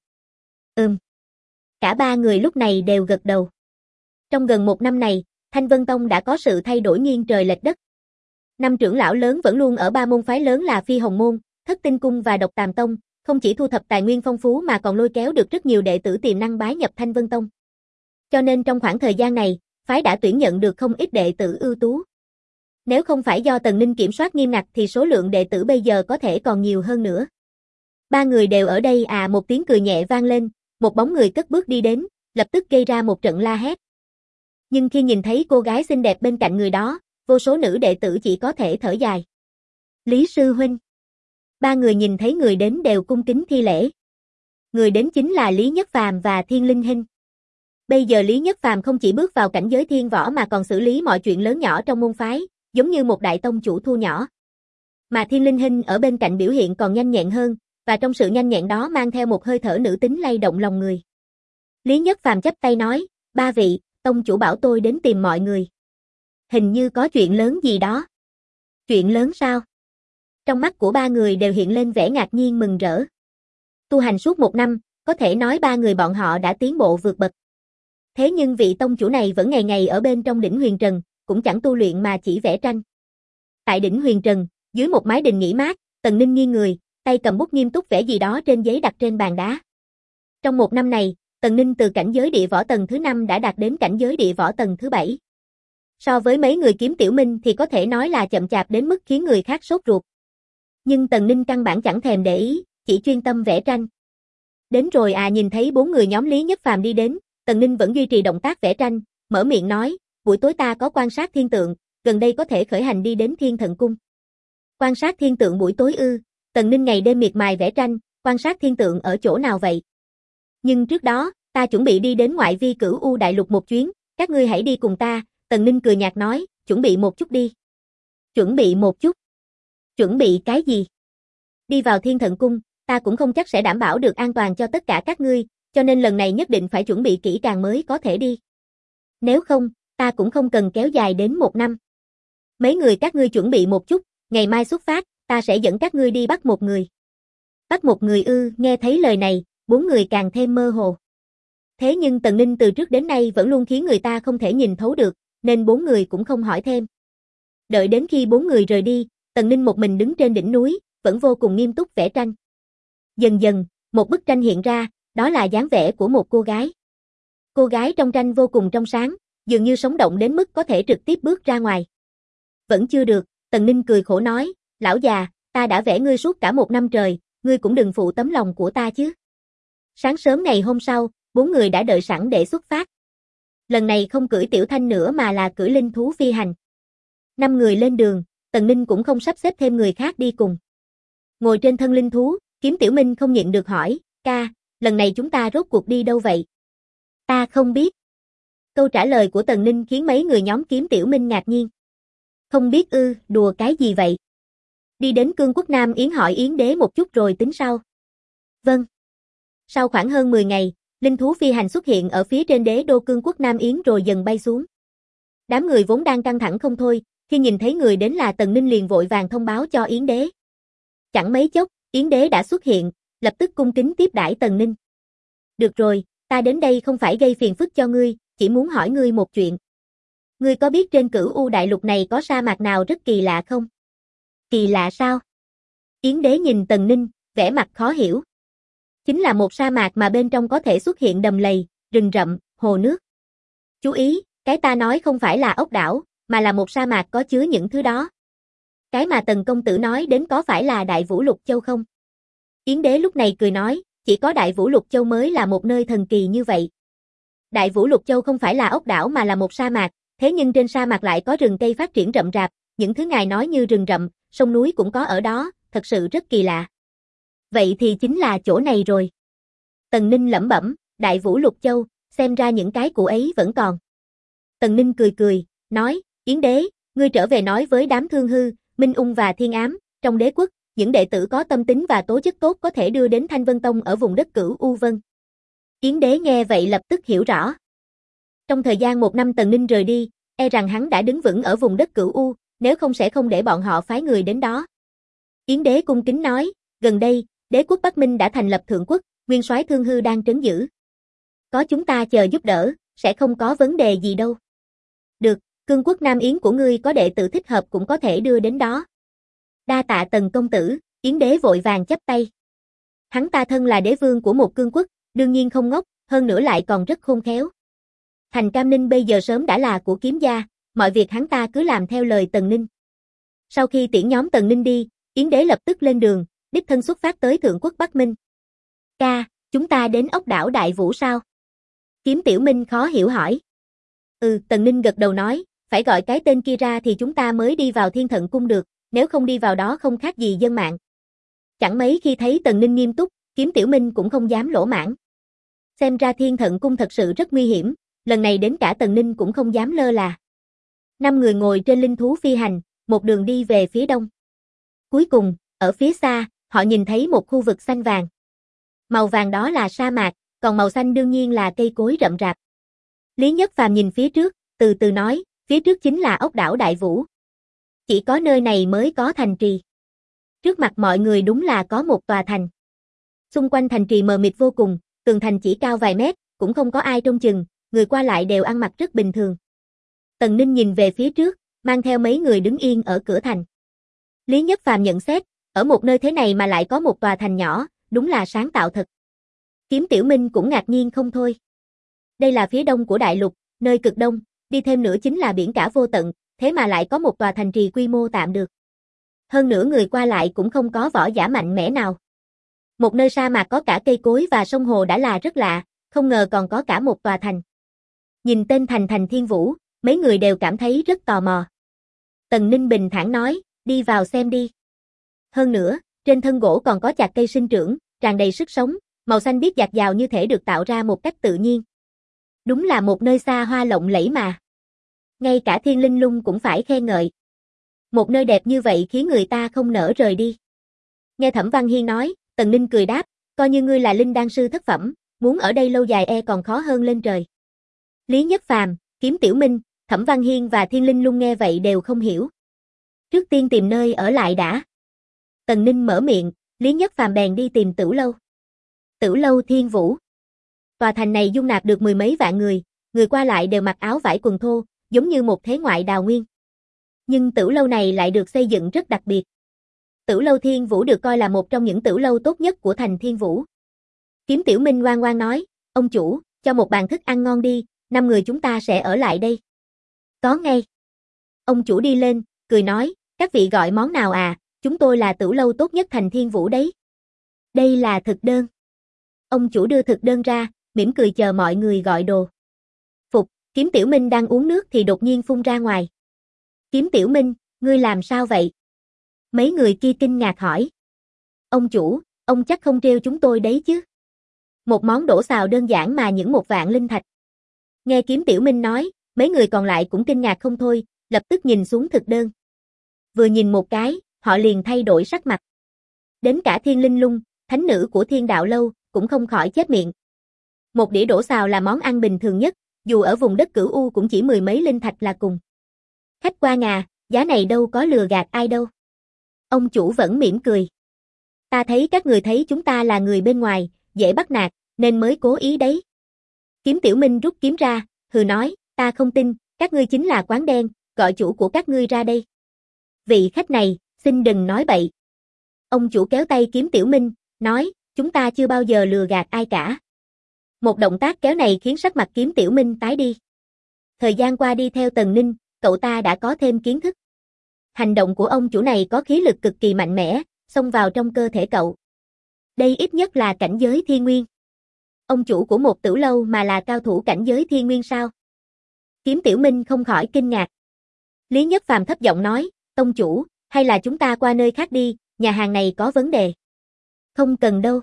Cả 3 người lúc này đều gật đầu. Trong gần 1 năm này, Thanh Vân Tông đã có sự thay đổi nghiêng trời lệch đất. 5 trưởng lão lớn vẫn luôn ở 3 môn phái lớn là Phi Hồng Môn, Thất Tinh Cung và Độc Tàm Tông, không chỉ thu thập tài nguyên phong phú mà còn lôi kéo được rất nhiều đệ tử tiềm năng bái nhập Thanh Vân Tông. Cho nên trong khoảng thời gian này, phái đã tuyển nhận được không ít đệ tử ưu tú. Nếu không phải do Tần Ninh kiểm soát nghiêm ngặt thì số lượng đệ tử bây giờ có thể còn nhiều hơn nữa. 3 người đều ở đây à. Một tiếng cười nhẹ vang lên, một bóng người cất bước đi đến, lập tức gây ra một trận la hét. Nhưng khi nhìn thấy cô gái xinh đẹp bên cạnh người đó, vô số nữ đệ tử chỉ có thể thở dài. Lý sư huynh. 3 người nhìn thấy người đến đều cung kính thi lễ. Người đến chính là Lý Nhất Phàm và Thiên Linh Hinh. Bây giờ Lý Nhất Phàm không chỉ bước vào cảnh giới thiên võ mà còn xử lý mọi chuyện lớn nhỏ trong môn phái, giống như một đại tông chủ thu nhỏ. Mà Thiên Linh Hinh ở bên cạnh biểu hiện còn nhanh nhẹn hơn, và trong sự nhanh nhẹn đó mang theo một hơi thở nữ tính lay động lòng người. Lý Nhất Phàm chắp tay nói, 3 vị, tông chủ bảo tôi đến tìm mọi người. Hình như có chuyện lớn gì đó. Chuyện lớn sao? Trong mắt của 3 người đều hiện lên vẻ ngạc nhiên mừng rỡ. Tu hành suốt 1 năm, có thể nói 3 người bọn họ đã tiến bộ vượt bậc. Thế nhưng vị tông chủ này vẫn ngày ngày ở bên trong đỉnh Huyền Trần, cũng chẳng tu luyện mà chỉ vẽ tranh. Tại đỉnh Huyền Trần, dưới một mái đình nghỉ mát, Tần Ninh nghiêng người, tay cầm bút nghiêm túc vẽ gì đó trên giấy đặt trên bàn đá. Trong 1 năm này, Tần Ninh từ cảnh giới địa võ tầng thứ 5 đã đạt đến cảnh giới địa võ tầng thứ 7. So với mấy người Kiếm Tiểu Minh thì có thể nói là chậm chạp đến mức khiến người khác sốt ruột. Nhưng Tần Ninh căn bản chẳng thèm để ý, chỉ chuyên tâm vẽ tranh. Đến rồi à. Nhìn thấy 4 người nhóm Lý Nhất Phàm đi đến, Tần Ninh vẫn duy trì động tác vẽ tranh, mở miệng nói, buổi tối ta có quan sát thiên tượng, gần đây có thể khởi hành đi đến Thiên Thần Cung. Quan sát thiên tượng buổi tối ư? Tần Ninh ngày đêm miệt mài vẽ tranh, quan sát thiên tượng ở chỗ nào vậy? Nhưng trước đó, ta chuẩn bị đi đến ngoại vi Cửu U Đại Lục một chuyến, các ngươi hãy đi cùng ta, Tần Ninh cười nhạt nói, chuẩn bị một chút đi. Chuẩn bị một chút? Chuẩn bị cái gì? Đi vào Thiên Thần Cung, ta cũng không chắc sẽ đảm bảo được an toàn cho tất cả các ngươi, cho nên lần này nhất định phải chuẩn bị kỹ càng mới có thể đi. Nếu không, ta cũng không cần kéo dài đến 1 năm. Mấy người các ngươi chuẩn bị một chút, ngày mai xuất phát, ta sẽ dẫn các ngươi đi bắt một người. Bắt một người ư? Nghe thấy lời này, 4 người càng thêm mơ hồ. Thế nhưng Tần Ninh từ trước đến nay vẫn luôn khiến người ta không thể nhìn thấu được, nên 4 người cũng không hỏi thêm. Đợi đến khi 4 người rời đi, Tần Ninh một mình đứng trên đỉnh núi, vẫn vô cùng nghiêm túc vẽ tranh. Dần dần, một bức tranh hiện ra, đó là dáng vẻ của một cô gái. Cô gái trong tranh vô cùng trong sáng, dường như sống động đến mức có thể trực tiếp bước ra ngoài. Vẫn chưa được, Tần Ninh cười khổ nói, lão già, ta đã vẽ ngươi suốt cả 1 năm trời, ngươi cũng đừng phụ tấm lòng của ta chứ. Sáng sớm ngày hôm sau, 4 người đã đợi sẵn để xuất phát. Lần này không cưỡi Tiểu Thanh nữa mà là cưỡi linh thú phi hành. 5 người lên đường, Tần Ninh cũng không sắp xếp thêm người khác đi cùng. Ngồi trên thân linh thú, Kiếm Tiểu Minh không nhịn được hỏi, ca, lần này chúng ta rốt cuộc đi đâu vậy? Ta không biết. Câu trả lời của Tần Ninh khiến mấy người nhóm Kiếm Tiểu Minh ngạc nhiên. Không biết ư? Đùa cái gì vậy? Đi đến Cương Quốc Nam Yến hỏi Yến Đế một chút rồi tính sau. Vâng. Sau khoảng hơn 10 ngày, linh thú phi hành xuất hiện ở phía trên đế đô Cương Quốc Nam Yến rồi dần bay xuống. Đám người vốn đang căng thẳng không thôi, khi nhìn thấy người đến là Tần Ninh liền vội vàng thông báo cho Yến Đế. Chẳng mấy chốc, Yến Đế đã xuất hiện, lập tức cung kính tiếp đãi Tần Ninh. Được rồi, ta đến đây không phải gây phiền phức cho ngươi, chỉ muốn hỏi ngươi một chuyện. Ngươi có biết trên Cửu U Đại Lục này có sa mạc nào rất kỳ lạ không? Kỳ lạ sao? Yến Đế nhìn Tần Ninh, vẻ mặt khó hiểu. Chính là một sa mạc mà bên trong có thể xuất hiện đầm lầy, rừng rậm, hồ nước. Chú ý, cái ta nói không phải là ốc đảo, mà là một sa mạc có chứa những thứ đó. Cái mà Tần công tử nói đến có phải là Đại Vũ Lục Châu không? Yến Đế lúc này cười nói, chỉ có Đại Vũ Lục Châu mới là một nơi thần kỳ như vậy. Đại Vũ Lục Châu không phải là ốc đảo mà là một sa mạc, thế nhưng trên sa mạc lại có rừng cây phát triển rậm rạp, những thứ ngài nói như rừng rậm, sông núi cũng có ở đó, thật sự rất kỳ lạ. Vậy thì chính là chỗ này rồi. Tần Ninh lẩm bẩm, Đại Vũ Lục Châu, xem ra những cái cụ ấy vẫn còn. Tần Ninh cười cười, nói, Yến Đế, ngươi trở về nói với đám Thương Hư, Minh Ung và Thiên Ám, trong đế quốc, những đệ tử có tâm tính và tố chất tốt có thể đưa đến Thanh Vân Tông ở vùng đất Cửu U Vân. Yến Đế nghe vậy lập tức hiểu rõ. Trong thời gian 1 năm Tần Ninh rời đi, e rằng hắn đã đứng vững ở vùng đất Cửu U, nếu không sẽ không để bọn họ phái người đến đó. Yến Đế cung kính nói, gần đây, đế quốc Bắc Minh đã thành lập thượng quốc, nguyên soái Thương Hư đang trấn giữ. Có chúng ta chờ giúp đỡ, sẽ không có vấn đề gì đâu. Được, Cương Quốc Nam Yến của ngươi có đệ tử thích hợp cũng có thể đưa đến đó. Đa tạ Tần công tử, Yến Đế vội vàng chắp tay. Hắn ta thân là đế vương của một cương quốc, đương nhiên không ngốc, hơn nữa lại còn rất khôn khéo. Thành Cam Ninh bây giờ sớm đã là của Kiếm gia, mọi việc hắn ta cứ làm theo lời Tần Ninh. Sau khi tiễn nhóm Tần Ninh đi, Yến Đế lập tức lên đường, đích thân xuất phát tới Thượng quốc Bắc Minh. Ca, chúng ta đến ốc đảo Đại Vũ sao? Kiếm Tiểu Minh khó hiểu hỏi. Tần Ninh gật đầu nói, phải gọi cái tên kia ra thì chúng ta mới đi vào Thiên Thận Cung được, nếu không đi vào đó không khác gì dân mạng. Chẳng mấy khi thấy Tần Ninh nghiêm túc, Kiếm Tiểu Minh cũng không dám lỗ mãng. Xem ra Thiên Thận Cung thật sự rất nguy hiểm, lần này đến cả Tần Ninh cũng không dám lơ là. 5 người ngồi trên linh thú phi hành, một đường đi về phía đông. Cuối cùng, ở phía xa, họ nhìn thấy một khu vực xanh vàng. Màu vàng đó là sa mạc, còn màu xanh đương nhiên là cây cối rậm rạp. Lý Nhất Phàm nhìn phía trước, từ từ nói, phía trước chính là ốc đảo Đại Vũ. Chỉ có nơi này mới có thành trì. Trước mặt mọi người đúng là có một tòa thành. Xung quanh thành trì mờ mịt vô cùng, tường thành chỉ cao vài mét, cũng không có ai trông chừng, người qua lại đều ăn mặc rất bình thường. Tần Ninh nhìn về phía trước, mang theo mấy người đứng yên ở cửa thành. Lý Nhất Phàm nhận xét, ở một nơi thế này mà lại có một tòa thành nhỏ, đúng là sáng tạo thật. Kiếm Tiểu Minh cũng ngạc nhiên không thôi. Đây là phía đông của đại lục, nơi cực đông, đi thêm nữa chính là biển cả vô tận, thế mà lại có một tòa thành trì quy mô tạm được. Hơn nữa người qua lại cũng không có võ giả mạnh mẽ nào. Một nơi sa mạc có cả cây cối và sông hồ đã là rất lạ, không ngờ còn có cả một tòa thành. Nhìn tên thành Thành Thiên Vũ, Mấy người đều cảm thấy rất tò mò. Tần Ninh bình thản nói, đi vào xem đi. Hơn nữa, trên thân gỗ còn có chạc cây sinh trưởng, tràn đầy sức sống, màu xanh biếc dạt dào như thể được tạo ra một cách tự nhiên. Đúng là một nơi xa hoa lộng lẫy mà. Ngay cả Thiên Linh Lung cũng phải khen ngợi. Một nơi đẹp như vậy khiến người ta không nỡ rời đi. Nghe Thẩm Văn Hiên nói, Tần Ninh cười đáp, coi như ngươi là linh đan sư thất phẩm, muốn ở đây lâu dài còn khó hơn lên trời. Lý Nhất Phàm, Kiếm Tiểu Minh, Thẩm Văn Hiên và Thiên Linh Lung nghe vậy đều không hiểu. Trước tiên tìm nơi ở lại đã. Tần Ninh mở miệng, Lý Nhất Phàm bèn đi tìm Tửu Lâu. Tửu Lâu Thiên Vũ. Tòa thành này dung nạp được mười mấy vạn người qua lại đều mặc áo vải quần thô, giống như một thế ngoại đào nguyên. Nhưng Tửu Lâu này lại được xây dựng rất đặc biệt. Tửu Lâu Thiên Vũ được coi là một trong những tửu lâu tốt nhất của thành Thiên Vũ. Kiếm Tiểu Minh oan oan nói, ông chủ, cho một bàn thức ăn ngon đi, 5 người chúng ta sẽ ở lại đây. Có ngay. Ông chủ đi lên, cười nói, các vị gọi món nào à, chúng tôi là tửu lâu tốt nhất thành Thiên Vũ đấy. Đây là thực đơn. Ông chủ đưa thực đơn ra, mỉm cười chờ mọi người gọi đồ. Phục, Kiếm Tiểu Minh đang uống nước thì đột nhiên phun ra ngoài. Kiếm Tiểu Minh, ngươi làm sao vậy? Mấy người kia kinh ngạc hỏi. Ông chủ, ông chắc không trêu chúng tôi đấy chứ? Một món đổ xào đơn giản mà những 1 vạn linh thạch. Nghe Kiếm Tiểu Minh nói, mấy người còn lại cũng kinh ngạc không thôi, lập tức nhìn xuống thực đơn. Vừa nhìn một cái, họ liền thay đổi sắc mặt. Đến cả Thiên Linh Lung, thánh nữ của Thiên Đạo Lâu, cũng không khỏi chép miệng. Một đĩa đổ xào là món ăn bình thường nhất, dù ở vùng đất Cửu U cũng chỉ 10 mấy linh thạch là cùng. Khách qua ngà, giá này đâu có lừa gạt ai đâu. Ông chủ vẫn mỉm cười. Ta thấy các người thấy chúng ta là người bên ngoài, dễ bắt nạt, nên mới cố ý đấy. Kiếm Tiểu Minh rút kiếm ra, hừ nói, ta không tin, các ngươi chính là quán đen, gọi chủ của các ngươi ra đây. Vị khách này, xin đừng nói bậy. Ông chủ kéo tay Kiếm Tiểu Minh, nói, chúng ta chưa bao giờ lừa gạt ai cả. Một động tác kéo này khiến sắc mặt Kiếm Tiểu Minh tái đi. Thời gian qua đi theo Tần Ninh, cậu ta đã có thêm kiến thức. Hành động của ông chủ này có khí lực cực kỳ mạnh mẽ, xông vào trong cơ thể cậu. Đây ít nhất là cảnh giới thiên nguyên. Ông chủ của một tửu lâu mà là cao thủ cảnh giới thiên nguyên sao? Kiếm Tiểu Minh không khỏi kinh ngạc. Lý Nhất Phàm thấp giọng nói, tông chủ, hay là chúng ta qua nơi khác đi, nhà hàng này có vấn đề. Không cần đâu.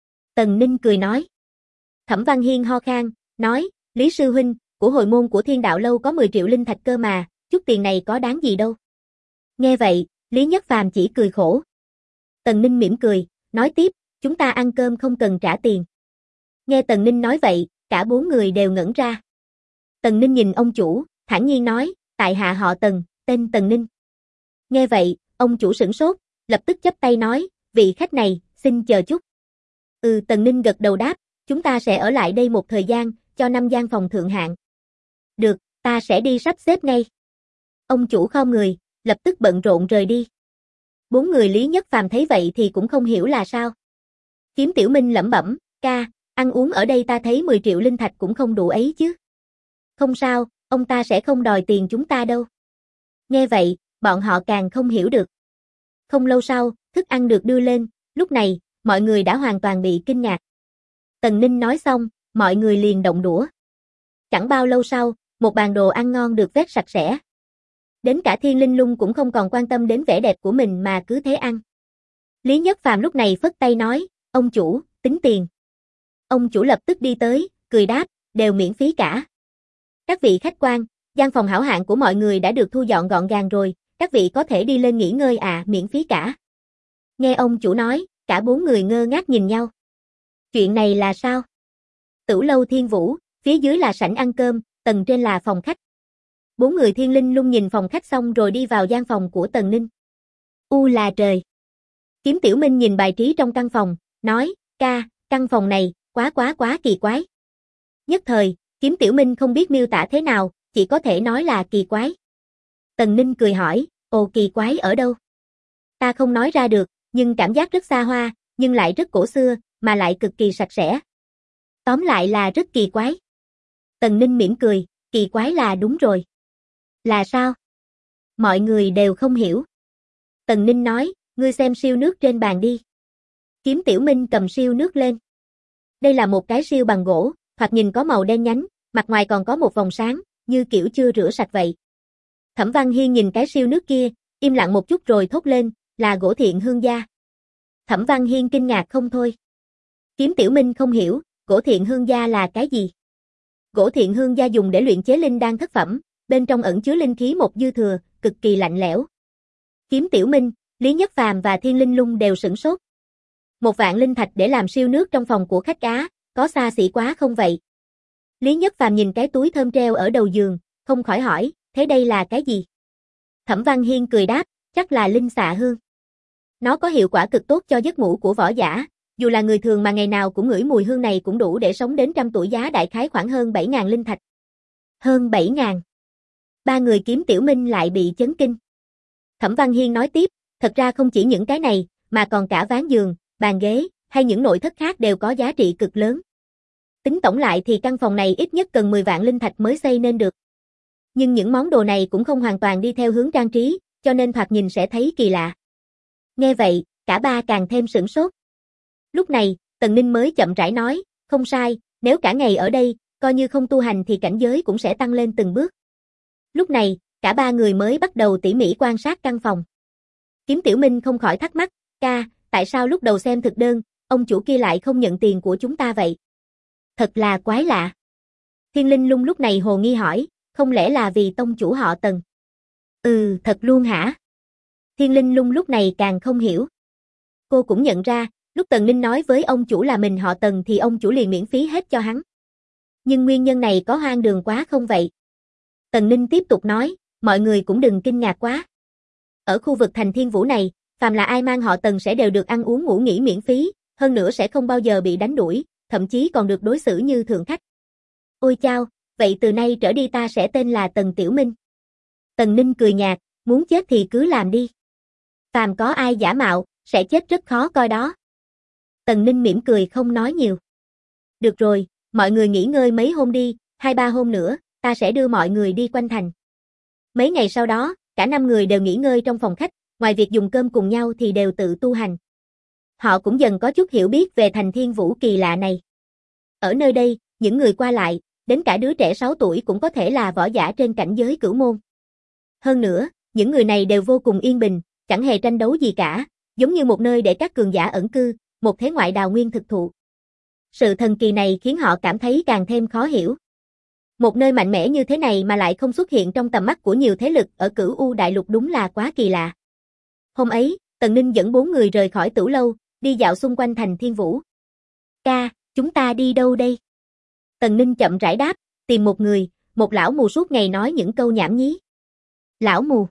Tần Ninh cười nói. Thẩm Văn Hiên ho khan, nói, Lý Sư Huynh, của hồi môn của Thiên Đạo Lâu có 10 triệu linh thạch cơ mà, chút tiền này có đáng gì đâu. Nghe vậy, Lý Nhất Phàm chỉ cười khổ. Tần Ninh mỉm cười, nói tiếp, chúng ta ăn cơm không cần trả tiền. Nghe Tần Ninh nói vậy, cả 4 người đều ngẩn ra. Tần Ninh nhìn ông chủ, thản nhiên nói, tại hạ họ Tần, tên Tần Ninh. Nghe vậy, ông chủ sửng sốt, lập tức chắp tay nói, vị khách này, xin chờ chút. Tần Ninh gật đầu đáp, chúng ta sẽ ở lại đây một thời gian, cho 5 gian phòng thượng hạng. Được, ta sẽ đi sắp xếp ngay. Ông chủ khom người, lập tức bận rộn rời đi. 4 người Lý Nhất Phàm thấy vậy thì cũng không hiểu là sao. Kiếm Tiểu Minh lẩm bẩm, ca, ăn uống ở đây ta thấy 10 triệu linh thạch cũng không đủ ấy chứ. Không sao, ông ta sẽ không đòi tiền chúng ta đâu. Nghe vậy, bọn họ càng không hiểu được. Không lâu sau, thức ăn được đưa lên, lúc này, mọi người đã hoàn toàn bị kinh ngạc. Tần Ninh nói xong, mọi người liền động đũa. Chẳng bao lâu sau, một bàn đồ ăn ngon được vét sạch sẽ. Đến cả Thiên Linh Lung cũng không còn quan tâm đến vẻ đẹp của mình mà cứ thế ăn. Lý Nhất Phàm lúc này phất tay nói, ông chủ, tính tiền. Ông chủ lập tức đi tới, cười đáp, đều miễn phí cả. Các vị khách quan, gian phòng hảo hạng của mọi người đã được thu dọn gọn gàng rồi, các vị có thể đi lên nghỉ ngơi miễn phí cả. Nghe ông chủ nói, cả 4 người ngơ ngác nhìn nhau. Chuyện này là sao? Tửu lâu Thiên Vũ, phía dưới là sảnh ăn cơm, tầng trên là phòng khách. 4 người Thiên Linh Lung nhìn phòng khách xong rồi đi vào gian phòng của Tần Ninh. Là trời. Kiếm Tiểu Minh nhìn bài trí trong căn phòng, nói, ca, căn phòng này, quá kỳ quái. Nhất thời, Kiếm Tiểu Minh không biết miêu tả thế nào, chỉ có thể nói là kỳ quái. Tần Ninh cười hỏi, kỳ quái ở đâu? Ta không nói ra được, nhưng cảm giác rất xa hoa, nhưng lại rất cổ xưa, mà lại cực kỳ sạch sẽ. Tóm lại là rất kỳ quái. Tần Ninh mỉm cười, kỳ quái là đúng rồi. Là sao? Mọi người đều không hiểu. Tần Ninh nói, ngươi xem siêu nước trên bàn đi. Kiếm Tiểu Minh cầm siêu nước lên. Đây là một cái siêu bằng gỗ, thoạt nhìn có màu đen nhánh, mặt ngoài còn có một vòng sáng, như kiểu chưa rửa sạch vậy. Thẩm Văn Hiên nhìn cái siêu nước kia, im lặng một chút rồi thốt lên, là gỗ Thiện Hương gia. Thẩm Văn Hiên kinh ngạc không thôi. Kiếm Tiểu Minh không hiểu, gỗ Thiện Hương gia là cái gì? Gỗ Thiện Hương gia dùng để luyện chế linh đan thất phẩm, bên trong ẩn chứa linh khí một dư thừa, cực kỳ lạnh lẽo. Kiếm Tiểu Minh, Lý Nhất Phàm và Thiên Linh Lung đều sửng sốt. 1.000 linh thạch để làm siêu nước trong phòng của khách Á, có xa xỉ quá không vậy? Lý Nhất Phàm nhìn cái túi thơm treo ở đầu giường, không khỏi hỏi, thế đây là cái gì? Thẩm Văn Hiên cười đáp, chắc là linh xạ hương. Nó có hiệu quả cực tốt cho giấc ngủ của võ giả, dù là người thường mà ngày nào cũng ngửi mùi hương này cũng đủ để sống đến trăm tuổi, giá đại khái khoảng hơn 7.000 linh thạch. Hơn 7.000. Ba người Kiếm Tiểu Minh lại bị chấn kinh. Thẩm Văn Hiên nói tiếp, thật ra không chỉ những cái này, mà còn cả ván giường, bàn ghế, hay những nội thất khác đều có giá trị cực lớn. Tính tổng lại thì căn phòng này ít nhất cần 10 vạn linh thạch mới xây nên được. Nhưng những món đồ này cũng không hoàn toàn đi theo hướng trang trí, cho nên thoạt nhìn sẽ thấy kỳ lạ. Nghe vậy, cả ba càng thêm sửng sốt. Lúc này, Tần Ninh mới chậm rãi nói, không sai, nếu cả ngày ở đây, coi như không tu hành thì cảnh giới cũng sẽ tăng lên từng bước. Lúc này, cả ba người mới bắt đầu tỉ mỉ quan sát căn phòng. Kiếm Tiểu Minh không khỏi thắc mắc, ca, tại sao lúc đầu xem thực đơn, ông chủ kia lại không nhận tiền của chúng ta vậy? Thật là quái lạ. Thiên Linh Lung lúc này hồ nghi hỏi, không lẽ là vì tông chủ họ Tần? Thật luôn hả? Thiên Linh Lung lúc này càng không hiểu. Cô cũng nhận ra, lúc Tần Ninh nói với ông chủ là mình họ Tần thì ông chủ liền miễn phí hết cho hắn. Nhưng nguyên nhân này có hoang đường quá không vậy? Tần Ninh tiếp tục nói, mọi người cũng đừng kinh ngạc quá. Ở khu vực thành Thiên Vũ này, phàm là ai mang họ Tần sẽ đều được ăn uống ngủ nghỉ miễn phí, hơn nữa sẽ không bao giờ bị đánh đuổi, thậm chí còn được đối xử như thượng khách. Ôi chao, vậy từ nay trở đi ta sẽ tên là Tần Tiểu Minh. Tần Ninh cười nhạt, muốn chết thì cứ làm đi. Phàm có ai giả mạo, sẽ chết rất khó coi đó. Tần Ninh mỉm cười không nói nhiều. Được rồi, mọi người nghỉ ngơi mấy hôm đi, 2-3 hôm nữa, ta sẽ đưa mọi người đi quanh thành. Mấy ngày sau đó, cả 5 người đều nghỉ ngơi trong phòng khách, ngoài việc dùng cơm cùng nhau thì đều tự tu hành. Họ cũng dần có chút hiểu biết về thành Thiên Vũ kỳ lạ này. Ở nơi đây, những người qua lại, đến cả đứa trẻ 6 tuổi cũng có thể là võ giả trên cảnh giới cửu môn. Hơn nữa, những người này đều vô cùng yên bình, chẳng hề tranh đấu gì cả, giống như một nơi để các cường giả ẩn cư, một thế ngoại đào nguyên thực thụ. Sự thần kỳ này khiến họ cảm thấy càng thêm khó hiểu. Một nơi mạnh mẽ như thế này mà lại không xuất hiện trong tầm mắt của nhiều thế lực ở Cửu U Đại Lục đúng là quá kỳ lạ. Hôm ấy, Tần Ninh dẫn 4 người rời khỏi Tửu Lâu, đi dạo xung quanh thành Thiên Vũ. Ca, chúng ta đi đâu đây? Tần Ninh chậm rãi đáp, tìm một người, một lão mù suốt ngày nói những câu nhảm nhí. Lão mù.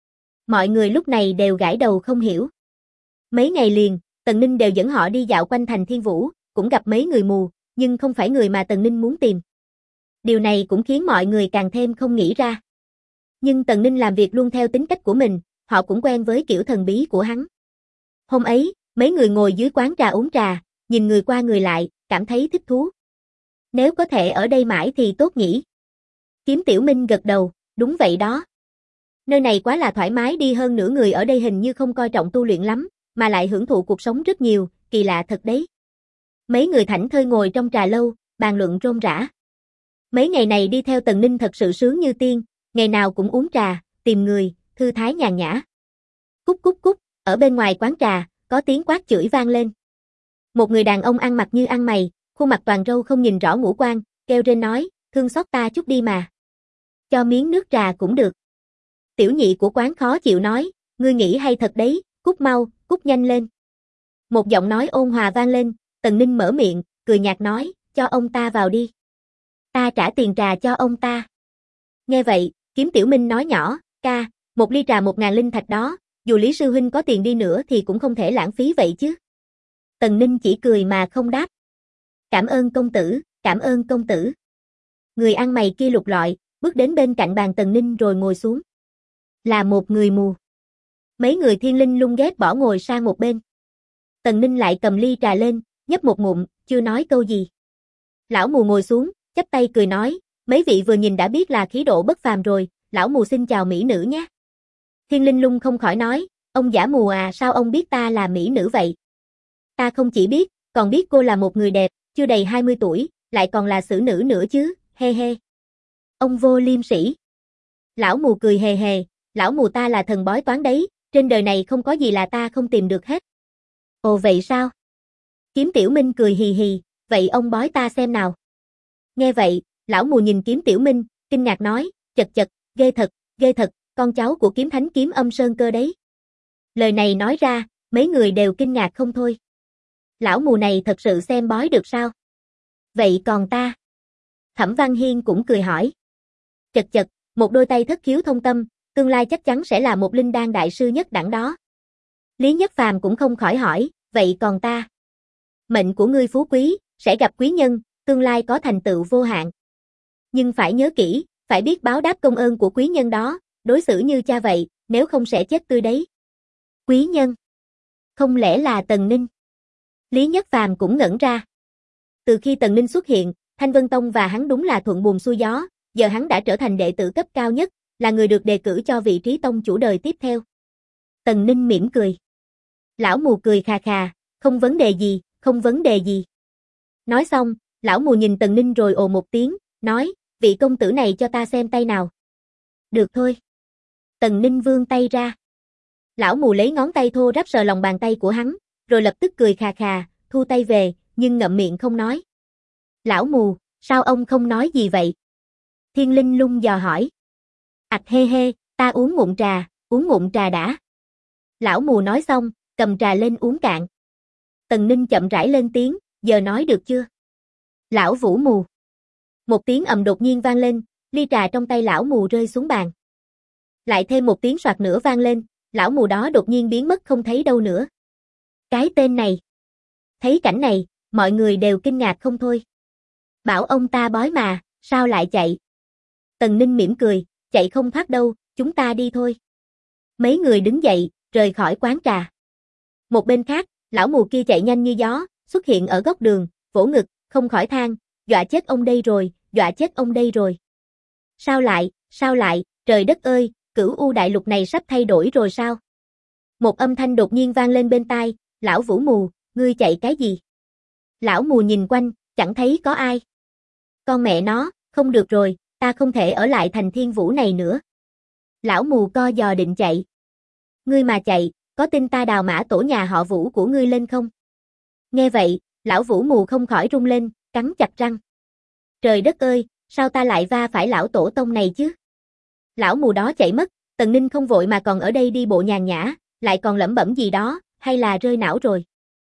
Mọi người lúc này đều gãi đầu không hiểu. Mấy ngày liền, Tần Ninh đều dẫn họ đi dạo quanh thành Thiên Vũ, cũng gặp mấy người mù, nhưng không phải người mà Tần Ninh muốn tìm. Điều này cũng khiến mọi người càng thêm không nghĩ ra. Nhưng Tần Ninh làm việc luôn theo tính cách của mình, họ cũng quen với kiểu thần bí của hắn. Hôm ấy, mấy người ngồi dưới quán trà uống trà, nhìn người qua người lại, cảm thấy thích thú. Nếu có thể ở đây mãi thì tốt nhỉ. Kiếm Tiểu Minh gật đầu, đúng vậy đó. Nơi này quá là thoải mái đi, hơn nữa người ở đây hình như không coi trọng tu luyện lắm, mà lại hưởng thụ cuộc sống rất nhiều, kỳ lạ thật đấy. Mấy người thảnh thơi ngồi trong trà lâu, bàn luận rôm rã. Mấy ngày này đi theo Tần Ninh thật sự sướng như tiên, ngày nào cũng uống trà, tìm người, thư thái nhàn nhã. Cúc cúc cúc, ở bên ngoài quán trà, có tiếng quát chửi vang lên. Một người đàn ông ăn mặc như ăn mày, khuôn mặt toàn râu không nhìn rõ ngũ quan, kêu rên nói, thương xót ta chút đi mà. Cho miếng nước trà cũng được. Tiểu nhị của quán khó chịu nói, ngươi nghĩ hay thật đấy, cút mau, cút nhanh lên. Một giọng nói ôn hòa vang lên, Tần Ninh mở miệng, cười nhạt nói, cho ông ta vào đi. Ta trả tiền trà cho ông ta. Nghe vậy, Kiếm Tiểu Minh nói nhỏ, ca, một ly trà 1.000 linh thạch đó, dù Lý Sư Huynh có tiền đi nữa thì cũng không thể lãng phí vậy chứ. Tần Ninh chỉ cười mà không đáp. Cảm ơn công tử, cảm ơn công tử. Người ăn mày kia lục lọi, bước đến bên cạnh bàn Tần Ninh rồi ngồi xuống. Là một người mù. Mấy người Thiên Linh Lung ghét bỏ ngồi sang một bên. Tần Ninh lại cầm ly trà lên, nhấp một ngụm, chưa nói câu gì. Lão mù ngồi xuống, chắp tay cười nói, mấy vị vừa nhìn đã biết là khí độ bất phàm rồi, lão mù xin chào mỹ nữ nhé. Thiên Linh Lung không khỏi nói, ông giả mù à, sao ông biết ta là mỹ nữ vậy? Ta không chỉ biết, còn biết cô là một người đẹp, chưa đầy 20 tuổi, lại còn là xử nữ nữa chứ, he he. Ông vô liêm sỉ. Lão mù cười hề hề, lão mù ta là thần bói toán đấy, trên đời này không có gì là ta không tìm được hết. Ồ vậy sao? Kiếm Tiểu Minh cười hì hì, vậy ông bói ta xem nào. Nghe vậy, lão mù nhìn Kiếm Tiểu Minh, kinh ngạc nói, chật chật, ghê thật, con cháu của kiếm thánh Kiếm Âm Sơn Cơ đấy. Lời này nói ra, mấy người đều kinh ngạc không thôi. Lão mù này thật sự xem bói được sao? Vậy còn ta? Thẩm Văn Hiên cũng cười hỏi. Chật chật, một đôi tay thất khiếu thông tâm, tương lai chắc chắn sẽ là một linh đan đại sư nhất đẳng đó. Lý Nhất Phàm cũng không khỏi hỏi, vậy còn ta? Mệnh của ngươi phú quý, sẽ gặp quý nhân, tương lai có thành tựu vô hạn. Nhưng phải nhớ kỹ, phải biết báo đáp công ơn của quý nhân đó, đối xử như cha vậy, nếu không sẽ chết tươi đấy. Quý nhân? Không lẽ là Tần Ninh? Lý Nhất Phàm cũng ngẩn ra. Từ khi Tần Ninh xuất hiện, Thanh Vân Tông và hắn đúng là thuận buồm xuôi gió, giờ hắn đã trở thành đệ tử cấp cao nhất, là người được đề cử cho vị trí tông chủ đời tiếp theo. Tần Ninh mỉm cười. Lão mù cười khà khà, không vấn đề gì, không vấn đề gì. Nói xong, lão mù nhìn Tần Ninh rồi ồ một tiếng, nói, vị công tử này cho ta xem tay nào. Được thôi. Tần Ninh vươn tay ra. Lão mù lấy ngón tay thô ráp sờ lòng bàn tay của hắn, rồi lập tức cười khà khà, thu tay về, nhưng ngậm miệng không nói. Lão mù, sao ông không nói gì vậy? Thiên Linh Lung dò hỏi. Ảch hê hê, ta uống ngụm trà đã. Lão mù nói xong, cầm trà lên uống cạn. Tần Ninh chậm rãi lên tiếng, giờ nói được chưa? Lão Vũ Mù. Một tiếng ầm đột nhiên vang lên, ly trà trong tay lão mù rơi xuống bàn. Lại thêm một tiếng soạt nữa vang lên, lão mù đó đột nhiên biến mất không thấy đâu nữa. Cái tên này. Thấy cảnh này, mọi người đều kinh ngạc không thôi. Bảo ông ta bói mà, sao lại chạy? Tần Ninh mỉm cười, chạy không thoát đâu, chúng ta đi thôi. Mấy người đứng dậy, rời khỏi quán trà. Một bên khác, lão mù kia chạy nhanh như gió, xuất hiện ở góc đường, vỗ ngực, không khỏi than, dọa chết ông đây rồi, dọa chết ông đây rồi. Sao lại, trời đất ơi, Cửu U đại lục này sắp thay đổi rồi sao? Một âm thanh đột nhiên vang lên bên tai, lão Vũ Mù, ngươi chạy cái gì? Lão mù nhìn quanh, chẳng thấy có ai. Con mẹ nó, không được rồi, ta không thể ở lại thành Thiên Vũ này nữa. Lão mù co giò định chạy. Ngươi mà chạy, có tin ta đào mã tổ nhà họ Vũ của ngươi lên không? Nghe vậy, lão Vũ Mù không khỏi rung lên, cắn chặt răng. Trời đất ơi, sao ta lại va phải lão tổ tông này chứ? Lão mù đó chạy mất, Tần Ninh không vội mà còn ở đây đi bộ nhàn nhã, lại còn lẩm bẩm gì đó, hay là rơi não rồi.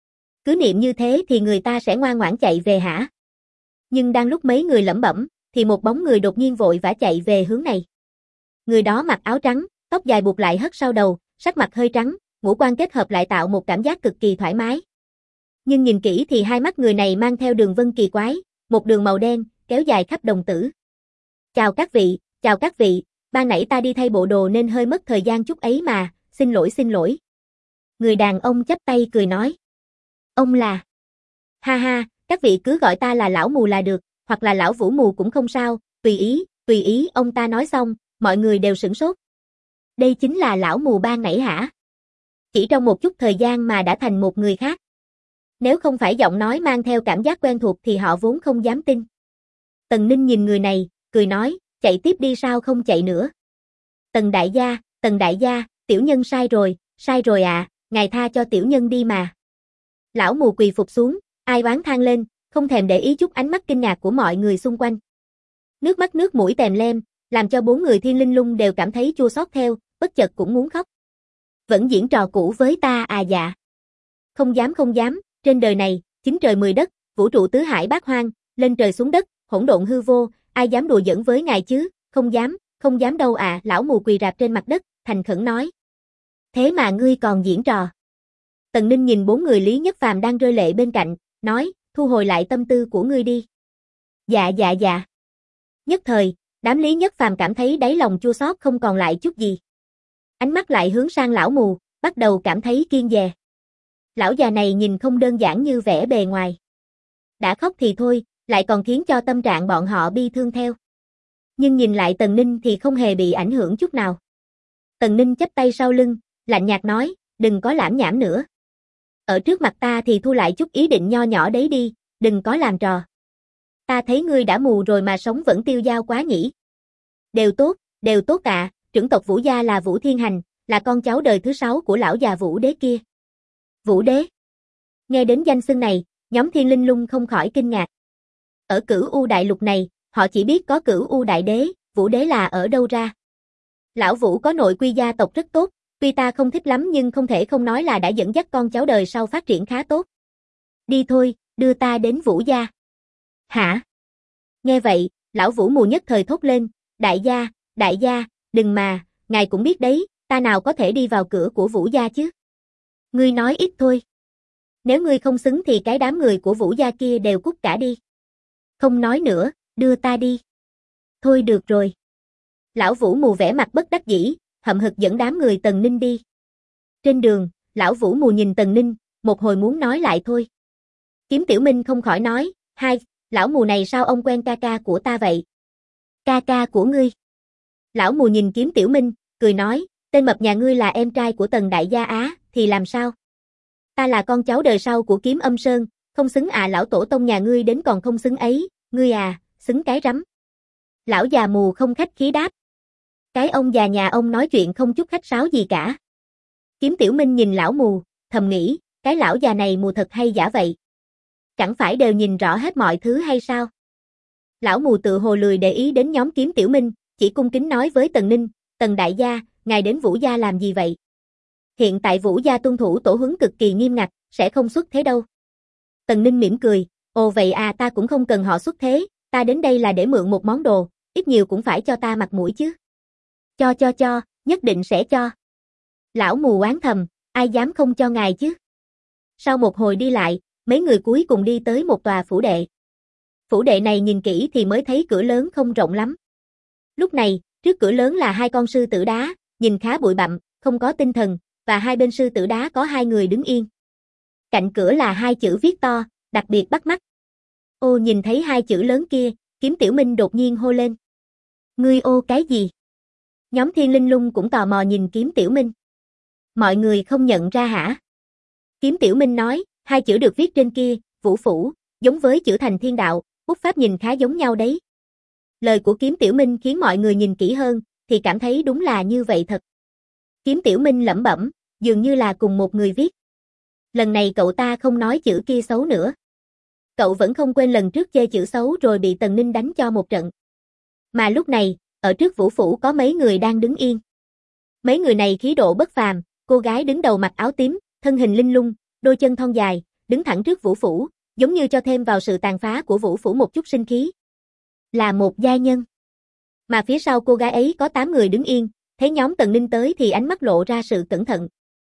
Cứ niệm như thế thì người ta sẽ ngoan ngoãn chạy về hả? Nhưng đang lúc mấy người lẩm bẩm, thì một bóng người đột nhiên vội vã chạy về hướng này. Người đó mặc áo trắng, tóc dài buộc lại hất sau đầu, sắc mặt hơi trắng, ngũ quan kết hợp lại tạo một cảm giác cực kỳ thoải mái. Nhưng nhìn kỹ thì hai mắt người này mang theo đường vân kỳ quái, một đường màu đen, kéo dài khắp đồng tử. Chào các vị, ban nãy ta đi thay bộ đồ nên hơi mất thời gian chút ấy mà, xin lỗi. Người đàn ông chắp tay cười nói. Ông là... Ha ha, các vị cứ gọi ta là lão mù là được, hoặc là lão Vũ Mù cũng không sao, tùy ý, ông ta nói xong, mọi người đều sửng sốt. Đây chính là lão mù ban nãy hả? Chỉ trong một chút thời gian mà đã thành một người khác. Nếu không phải giọng nói mang theo cảm giác quen thuộc thì họ vốn không dám tin. Tần Ninh nhìn người này, cười nói, chạy tiếp đi sao không chạy nữa. Tần đại gia, tiểu nhân sai rồi à, ngài tha cho tiểu nhân đi mà. Lão mù quỳ phục xuống, ai oán than lên, không thèm để ý chút ánh mắt kinh ngạc của mọi người xung quanh. Nước mắt nước mũi tèm lem, làm cho bốn người Thiên Linh Lung đều cảm thấy chua xót theo, bất chợt cũng muốn khóc. Vẫn diễn trò cũ với ta à dạ. Không dám, trên đời này, chín trời 10 đất, vũ trụ tứ hải bát hoang, lên trời xuống đất, hỗn độn hư vô, ai dám đùa giỡn với ngài chứ, không dám đâu à, lão mù quỳ rạp trên mặt đất, thành khẩn nói. Thế mà ngươi còn diễn trò. Tần Ninh nhìn bốn người Lý Nhất Phàm đang rơi lệ bên cạnh, nói, thu hồi lại tâm tư của ngươi đi. Dạ. Nhất thời, đám Lý Nhất Phàm cảm thấy đáy lòng chua xót không còn lại chút gì. Ánh mắt lại hướng sang lão mù, bắt đầu cảm thấy kiêng dè. Lão già này nhìn không đơn giản như vẻ bề ngoài. Đã khóc thì thôi, lại còn khiến cho tâm trạng bọn họ bi thương theo. Nhưng nhìn lại Tần Ninh thì không hề bị ảnh hưởng chút nào. Tần Ninh chắp tay sau lưng, lạnh nhạt nói, đừng có lảm nhảm nữa. Ở trước mặt ta thì thu lại chút ý định nho nhỏ đấy đi, đừng có làm trò. Ta thấy ngươi đã mù rồi mà sống vẫn tiêu dao quá nhỉ. Đều tốt ạ, trưởng tộc Vũ gia là Vũ Thiên Hành, là con cháu đời thứ 6 của lão già Vũ đế kia. Vũ đế. Nghe đến danh xưng này, nhóm Thiên Linh Lung không khỏi kinh ngạc. Ở Cửu U đại lục này, họ chỉ biết có Cửu U đại đế, Vũ đế là ở đâu ra. Lão Vũ có nội quy gia tộc rất tốt, tuy ta không thích lắm nhưng không thể không nói là đã dẫn dắt con cháu đời sau phát triển khá tốt. Đi thôi, đưa ta đến Vũ gia. Hả? Nghe vậy, lão Vũ mù nhất thời thốt lên, đại gia, đừng mà, ngài cũng biết đấy, ta nào có thể đi vào cửa của Vũ gia chứ. Ngươi nói ít thôi. Nếu ngươi không xứng thì cái đám người của Vũ gia kia đều cút cả đi. Không nói nữa, đưa ta đi. Thôi được rồi. Lão Vũ mù vẻ mặt bất đắc dĩ, hậm hực dẫn đám người Tần Ninh đi. Trên đường, lão Vũ mù nhìn Tần Ninh, một hồi muốn nói lại thôi. Kiếm Tiểu Minh không khỏi nói, hai, lão mù này sao ông quen ca ca của ta vậy? Ca ca của ngươi. Lão mù nhìn Kiếm Tiểu Minh, cười nói, tên mập nhà ngươi là em trai của Tần đại gia á, thì làm sao? Ta là con cháu đời sau của Kiếm Âm Sơn, không xứng à, lão tổ tông nhà ngươi đến còn không xứng ấy, ngươi à, xứng cái rắm. Lão già mù không khách khí đáp. Cái ông già nhà ông nói chuyện không chút khách sáo gì cả. Kiếm Tiểu Minh nhìn lão mù, thầm nghĩ, cái lão già này mù thật hay giả vậy? Chẳng phải đều nhìn rõ hết mọi thứ hay sao? Lão mù tự hồ lười để ý đến nhóm Kiếm Tiểu Minh, chỉ cung kính nói với Tần Ninh, Tần đại gia, ngài đến Vũ gia làm gì vậy? Hiện tại Vũ gia tuân thủ tổ huấn cực kỳ nghiêm ngặt, sẽ không xuất thế đâu. Tần Ninh mỉm cười, ồ vậy à, ta cũng không cần họ xuất thế, ta đến đây là để mượn một món đồ, ít nhiều cũng phải cho ta mặt mũi chứ. Cho, nhất định sẽ cho. Lão mù oán thầm, ai dám không cho ngài chứ. Sau một hồi đi lại, mấy người cuối cùng đi tới một tòa phủ đệ. Phủ đệ này nhìn kỹ thì mới thấy cửa lớn không rộng lắm. Lúc này, trước cửa lớn là hai con sư tử đá, nhìn khá bụi bặm, không có tinh thần, và hai bên sư tử đá có hai người đứng yên. Cạnh cửa là hai chữ viết to, đặc biệt bắt mắt. Ô, nhìn thấy hai chữ lớn kia, Kiếm Tiểu Minh đột nhiên hô lên. Ngươi ô cái gì? Nhóm Thiên Linh Lung cũng tò mò nhìn Kiếm Tiểu Minh. Mọi người không nhận ra hả? Kiếm Tiểu Minh nói, hai chữ được viết trên kia, Vũ Phủ, giống với chữ Thành Thiên Đạo, bút pháp nhìn khá giống nhau đấy. Lời của Kiếm Tiểu Minh khiến mọi người nhìn kỹ hơn, thì cảm thấy đúng là như vậy thật. Kiếm Tiểu Minh lẩm bẩm, dường như là cùng một người viết. Lần này cậu ta không nói chữ kia xấu nữa. Cậu vẫn không quên lần trước chê chữ xấu rồi bị Tần Ninh đánh cho một trận. Mà lúc này, ở trước Vũ Phủ có mấy người đang đứng yên. Mấy người này khí độ bất phàm, cô gái đứng đầu mặc áo tím, thân hình linh lung, đôi chân thon dài, đứng thẳng trước Vũ Phủ, giống như cho thêm vào sự tàn phá của Vũ Phủ một chút sinh khí. Là một giai nhân. Mà phía sau cô gái ấy có 8 người đứng yên, thấy nhóm Tần Ninh tới thì ánh mắt lộ ra sự cẩn thận.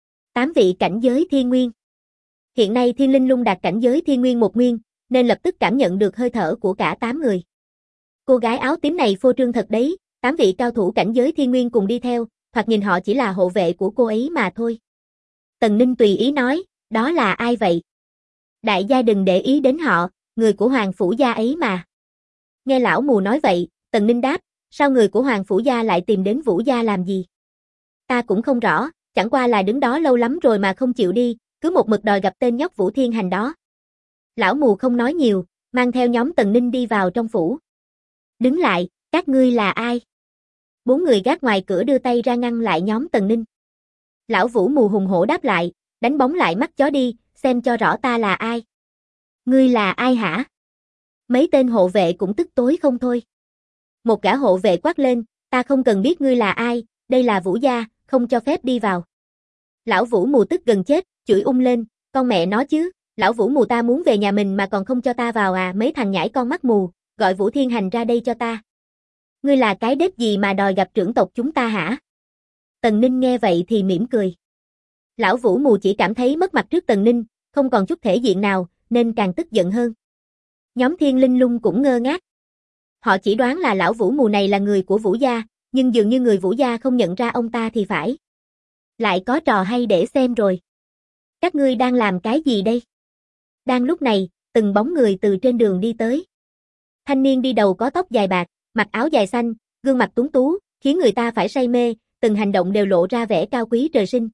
8 vị cảnh giới thiên nguyên. Hiện nay Thiên Linh Lung đạt cảnh giới thiên nguyên 1 nguyên, nên lập tức cảm nhận được hơi thở của cả 8 người. Cô gái áo tím này phô trương thật đấy, 8 vị cao thủ cảnh giới thiên nguyên cùng đi theo, thoạt nhìn họ chỉ là hộ vệ của cô ấy mà thôi. Tần Ninh tùy ý nói, đó là ai vậy? Đại gia đừng để ý đến họ, người của Hoàng Phủ gia ấy mà. Nghe lão mù nói vậy, Tần Ninh đáp, sao người của Hoàng Phủ gia lại tìm đến Vũ gia làm gì? Ta cũng không rõ, chẳng qua là đứng đó lâu lắm rồi mà không chịu đi, cứ một mực đòi gặp tên nhóc Vũ Thiên Hành đó. Lão mù không nói nhiều, mang theo nhóm Tần Ninh đi vào trong phủ. Đứng lại, các ngươi là ai? 4 người gác ngoài cửa đưa tay ra ngăn lại nhóm Tần Ninh. Lão Vũ mù hùng hổ đáp lại, đánh bóng lại mắt chó đi, xem cho rõ ta là ai. Ngươi là ai hả? Mấy tên hộ vệ cũng tức tối không thôi. Một gã hộ vệ quát lên, ta không cần biết ngươi là ai, đây là Vũ gia, không cho phép đi vào. Lão Vũ mù tức gần chết, chửi lên, con mẹ nó chứ, lão Vũ mù ta muốn về nhà mình mà còn không cho ta vào à, mấy thằng nhãi con mắt mù, gọi Vũ Thiên Hành ra đây cho ta. Ngươi là cái đếp gì mà đòi gặp trưởng tộc chúng ta hả? Tần Ninh nghe vậy thì mỉm cười. Lão Vũ mù chỉ cảm thấy mất mặt trước Tần Ninh, không còn chút thể diện nào, nên càng tức giận hơn. Nhóm Thiên Linh Lung cũng ngơ ngác. Họ chỉ đoán là lão Vũ mù này là người của Vũ gia, nhưng dường như người Vũ gia không nhận ra ông ta thì phải. Lại có trò hay để xem rồi. Các ngươi đang làm cái gì đây? Đang lúc này, từng bóng người từ trên đường đi tới. Thanh niên đi đầu có tóc dài bạc, mặc áo dài xanh, gương mặt tuấn tú, khiến người ta phải say mê, từng hành động đều lộ ra vẻ cao quý trời sinh.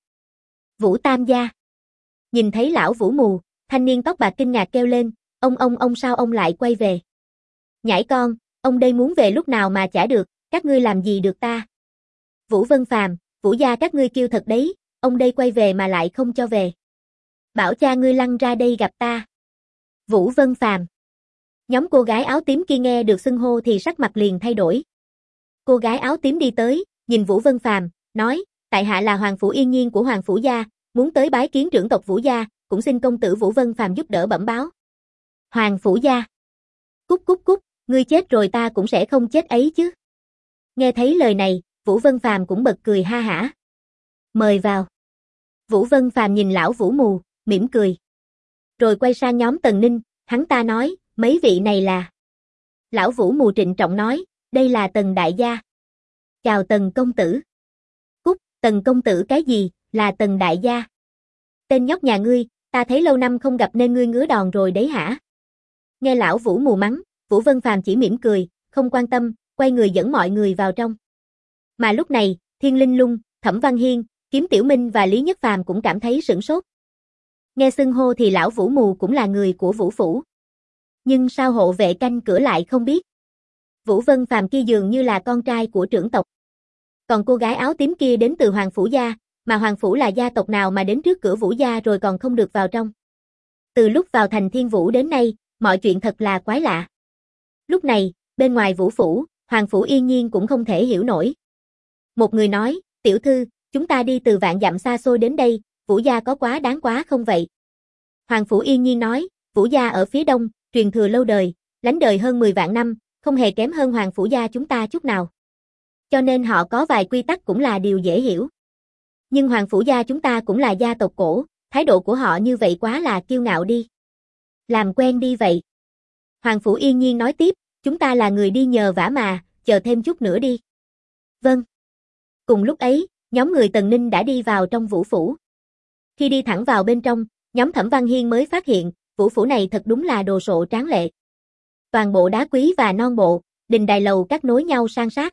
Vũ Tam gia. Nhìn thấy lão Vũ mù, thanh niên tóc bạc kinh ngạc kêu lên, ông sao ông lại quay về? Nhãi con, ông đây muốn về lúc nào mà chả được, các ngươi làm gì được ta? Vũ Vân Phàm, Vũ gia các ngươi kêu thật đấy, ông đây quay về mà lại không cho về. Bảo cha ngươi lăn ra đây gặp ta. Vũ Vân Phàm. Nhóm cô gái áo tím kia nghe được xưng hô thì sắc mặt liền thay đổi. Cô gái áo tím đi tới, nhìn Vũ Vân Phàm, nói, tại hạ là Hoàng phủ Yên Nhiên của Hoàng phủ gia, muốn tới bái kiến trưởng tộc Vũ gia, cũng xin công tử Vũ Vân Phàm giúp đỡ bẩm báo. Hoàng phủ gia. Cút cút cút, ngươi chết rồi ta cũng sẽ không chết ấy chứ. Nghe thấy lời này, Vũ Vân Phàm cũng bật cười ha hả. Mời vào. Vũ Vân Phàm nhìn lão Vũ Mù, mỉm cười. Rồi quay sang nhóm Tần Ninh, hắn ta nói, mấy vị này là. Lão Vũ Mù trịnh trọng nói, đây là Tần đại gia. Chào Tần công tử. Cút, Tần công tử cái gì, là Tần đại gia. Tên nhóc nhà ngươi, ta thấy lâu năm không gặp nên ngươi ngứa đòn rồi đấy hả? Nghe lão Vũ Mù mắng, Vũ Vân Phàm chỉ mỉm cười, không quan tâm, quay người dẫn mọi người vào trong. Mà lúc này, Thiên Linh Lung, Thẩm Văn Hiên, Kiếm Tiểu Minh và Lý Nhất Phàm cũng cảm thấy sửng sốt. Nghe xưng hô thì lão Vũ Mù cũng là người của Vũ phủ. Nhưng sao hộ vệ canh cửa lại không biết? Vũ Vân Phàm kia dường như là con trai của trưởng tộc. Còn cô gái áo tím kia đến từ Hoàng phủ gia, mà Hoàng phủ là gia tộc nào mà đến trước cửa Vũ gia rồi còn không được vào trong. Từ lúc vào thành Thiên Vũ đến nay, mọi chuyện thật là quái lạ. Lúc này, bên ngoài Vũ phủ, Hoàng phủ Yên Nhiên cũng không thể hiểu nổi. Một người nói, tiểu thư, chúng ta đi từ vạn dặm xa xôi đến đây, Vũ gia có quá đáng quá không vậy? Hoàng phủ Yên Nhiên nói, Vũ gia ở phía đông, truyền thừa lâu đời, lánh đời hơn 10 vạn năm, không hề kém hơn Hoàng phủ gia chúng ta chút nào. Cho nên họ có vài quy tắc cũng là điều dễ hiểu. Nhưng Hoàng phủ gia chúng ta cũng là gia tộc cổ, thái độ của họ như vậy quá là kiêu ngạo đi. Làm quen đi vậy. Hoàng phủ Yên Nhiên nói tiếp, chúng ta là người đi nhờ vả mà, chờ thêm chút nữa đi. Vâng. Cùng lúc ấy, nhóm người Tần Ninh đã đi vào trong Vũ phủ. Khi đi thẳng vào bên trong, nhóm Thẩm Văn Hiên mới phát hiện, Vũ phủ này thật đúng là đồ sộ tráng lệ. Toàn bộ đá quý và non bộ, đình đài lầu các nối nhau san sát.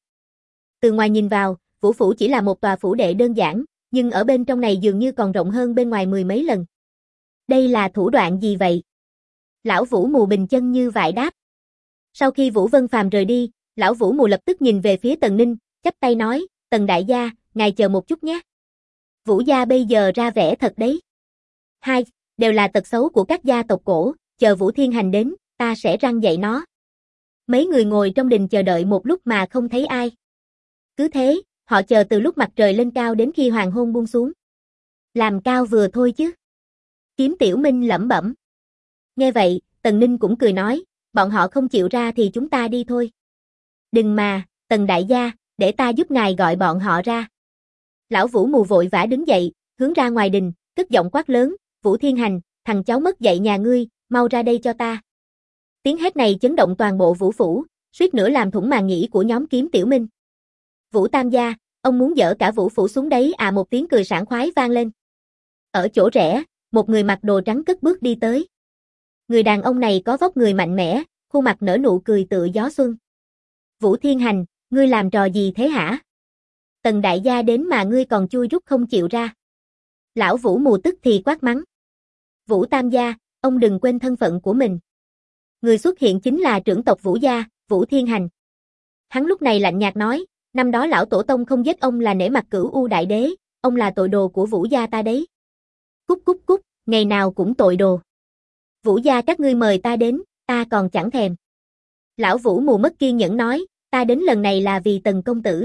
Từ ngoài nhìn vào, Vũ phủ chỉ là một tòa phủ đệ đơn giản, nhưng ở bên trong này dường như còn rộng hơn bên ngoài 10 mấy lần. Đây là thủ đoạn gì vậy? Lão Vũ Mù bình chân như vậy đáp. Sau khi Vũ Vân Phàm rời đi, lão Vũ Mù lập tức nhìn về phía Tần Ninh, chắp tay nói, Tần đại gia, ngài chờ một chút nhé. Vũ gia bây giờ ra vẻ thật đấy. Hai, đều là tật xấu của các gia tộc cổ, chờ Vũ Thiên Hành đến, ta sẽ răng dạy nó. Mấy người ngồi trong đình chờ đợi một lúc mà không thấy ai. Cứ thế, họ chờ từ lúc mặt trời lên cao đến khi hoàng hôn buông xuống. Làm cao vừa thôi chứ. Kiếm Tiểu Minh lẩm bẩm. Nghe vậy, Tần Ninh cũng cười nói, bọn họ không chịu ra thì chúng ta đi thôi. Đừng mà, Tần đại gia, để ta giúp ngài gọi bọn họ ra. Lão Vũ Mù vội vã đứng dậy, hướng ra ngoài đình, cất giọng quát lớn, Vũ Thiên Hành, thằng cháu mất dạy nhà ngươi, mau ra đây cho ta. Tiếng hét này chấn động toàn bộ Vũ phủ, suýt nữa làm thủng màng nhĩ của nhóm Kiếm Tiểu Minh. Vũ tam gia, ông muốn dỡ cả Vũ phủ xuống đấy à, một tiếng cười sảng khoái vang lên. Ở chỗ rẽ, một người mặc đồ trắng cất bước đi tới. Người đàn ông này có vóc người mạnh mẽ, khuôn mặt nở nụ cười tựa gió xuân. Vũ Thiên Hành, ngươi làm trò gì thế hả? Tần đại gia đến mà ngươi còn chui rút không chịu ra. Lão Vũ Mù tức thì quát mắng. Vũ tam gia, ông đừng quên thân phận của mình. Người xuất hiện chính là trưởng tộc Vũ gia, Vũ Thiên Hành. Hắn lúc này lạnh nhạt nói, năm đó lão tổ tông không giết ông là nể mặt Cửu U đại đế, ông là tội đồ của Vũ gia ta đấy. Cút cút cút, ngày nào cũng tội đồ. Vũ gia các ngươi mời ta đến, ta còn chẳng thèm. Lão Vũ Mù mất kiên nhẫn nói, ta đến lần này là vì Tần công tử.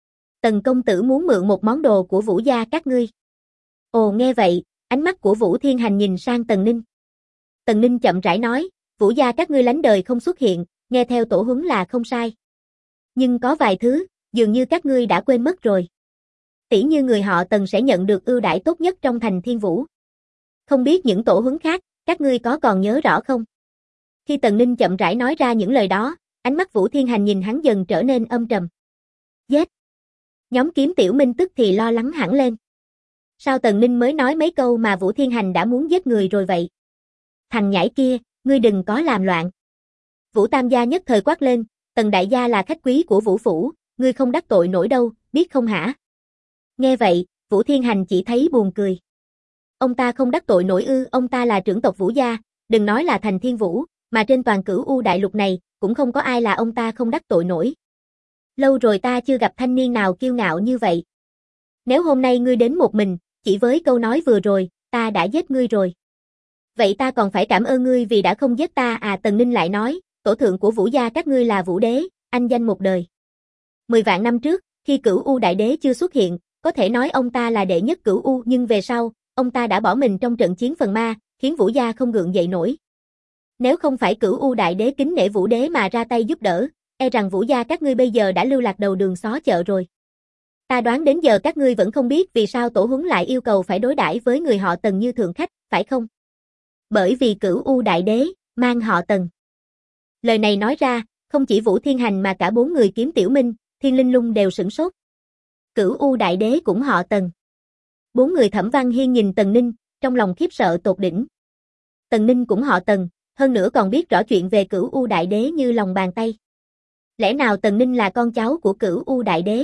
Tần công tử muốn mượn một món đồ của Vũ gia các ngươi. Ồ nghe vậy, ánh mắt của Vũ Thiên Hành nhìn sang Tần Ninh. Tần Ninh chậm rãi nói, Vũ gia các ngươi lánh đời không xuất hiện, nghe theo tổ huấn là không sai. Nhưng có vài thứ, dường như các ngươi đã quên mất rồi. Tỉ như người họ Tần sẽ nhận được ưu đãi tốt nhất trong thành Thiên Vũ. Không biết những tổ huấn khác, các ngươi có còn nhớ rõ không? Khi Tần Ninh chậm rãi nói ra những lời đó, ánh mắt Vũ Thiên Hành nhìn hắn dần trở nên âm trầm. Giết! Nhóm Kiếm Tiểu Minh tức thì lo lắng hẳn lên. Sao Tần Ninh mới nói mấy câu mà Vũ Thiên Hành đã muốn giết người rồi vậy? Thằng nhãi kia, ngươi đừng có làm loạn. Vũ Tam gia nhất thời quát lên, Tần đại gia là khách quý của Vũ phủ, ngươi không đắc tội nổi đâu, biết không hả? Nghe vậy, Vũ Thiên Hành chỉ thấy buồn cười. Ông ta không đắc tội nổi ư? Ông ta là trưởng tộc Vũ gia, đừng nói là thành Thiên Vũ, mà trên toàn Cửu U đại lục này, cũng không có ai là ông ta không đắc tội nổi. Lâu rồi ta chưa gặp thanh niên nào kiêu ngạo như vậy. Nếu hôm nay ngươi đến một mình, chỉ với câu nói vừa rồi, ta đã giết ngươi rồi. Vậy ta còn phải cảm ơn ngươi vì đã không giết ta à? Tần Ninh lại nói, tổ thượng của Vũ gia các ngươi là Vũ Đế, anh danh một đời. 10 vạn năm trước, khi Cửu U Đại Đế chưa xuất hiện, có thể nói ông ta là đệ nhất Cửu U, nhưng về sau, ông ta đã bỏ mình trong trận chiến phần ma, khiến Vũ gia không gượng dậy nổi. Nếu không phải Cửu U Đại Đế kính nể Vũ Đế mà ra tay giúp đỡ, e rằng Vũ gia các ngươi bây giờ đã lưu lạc đầu đường xó chợ rồi. Ta đoán đến giờ các ngươi vẫn không biết vì sao tổ huấn lại yêu cầu phải đối đãi với người họ Tần như thượng khách, phải không? Bởi vì Cửu U Đại Đế mang họ Tần. Lời này nói ra, không chỉ Vũ Thiên Hành mà cả 4 người Kiếm Tiểu Minh, Thiên Linh Lung đều sửng sốt. Cửu U Đại Đế cũng họ Tần. 4 người Thẩm Văn Hiên nhìn Tần Ninh, trong lòng khiếp sợ tột đỉnh. Tần Ninh cũng họ Tần, hơn nữa còn biết rõ chuyện về Cửu U Đại Đế như lòng bàn tay. Lẽ nào Tần Ninh là con cháu của Cửu U Đại Đế?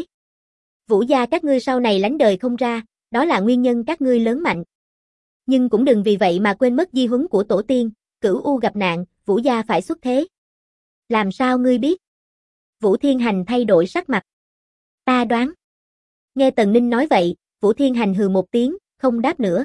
Vũ gia các ngươi sau này lánh đời không ra, đó là nguyên nhân các ngươi lớn mạnh. Nhưng cũng đừng vì vậy mà quên mất di huấn của tổ tiên, Cửu U gặp nạn, Vũ gia phải xuất thế. Làm sao ngươi biết? Vũ Thiên Hành thay đổi sắc mặt. Ta đoán. Nghe Tần Ninh nói vậy, Vũ Thiên Hành hừ một tiếng, không đáp nữa.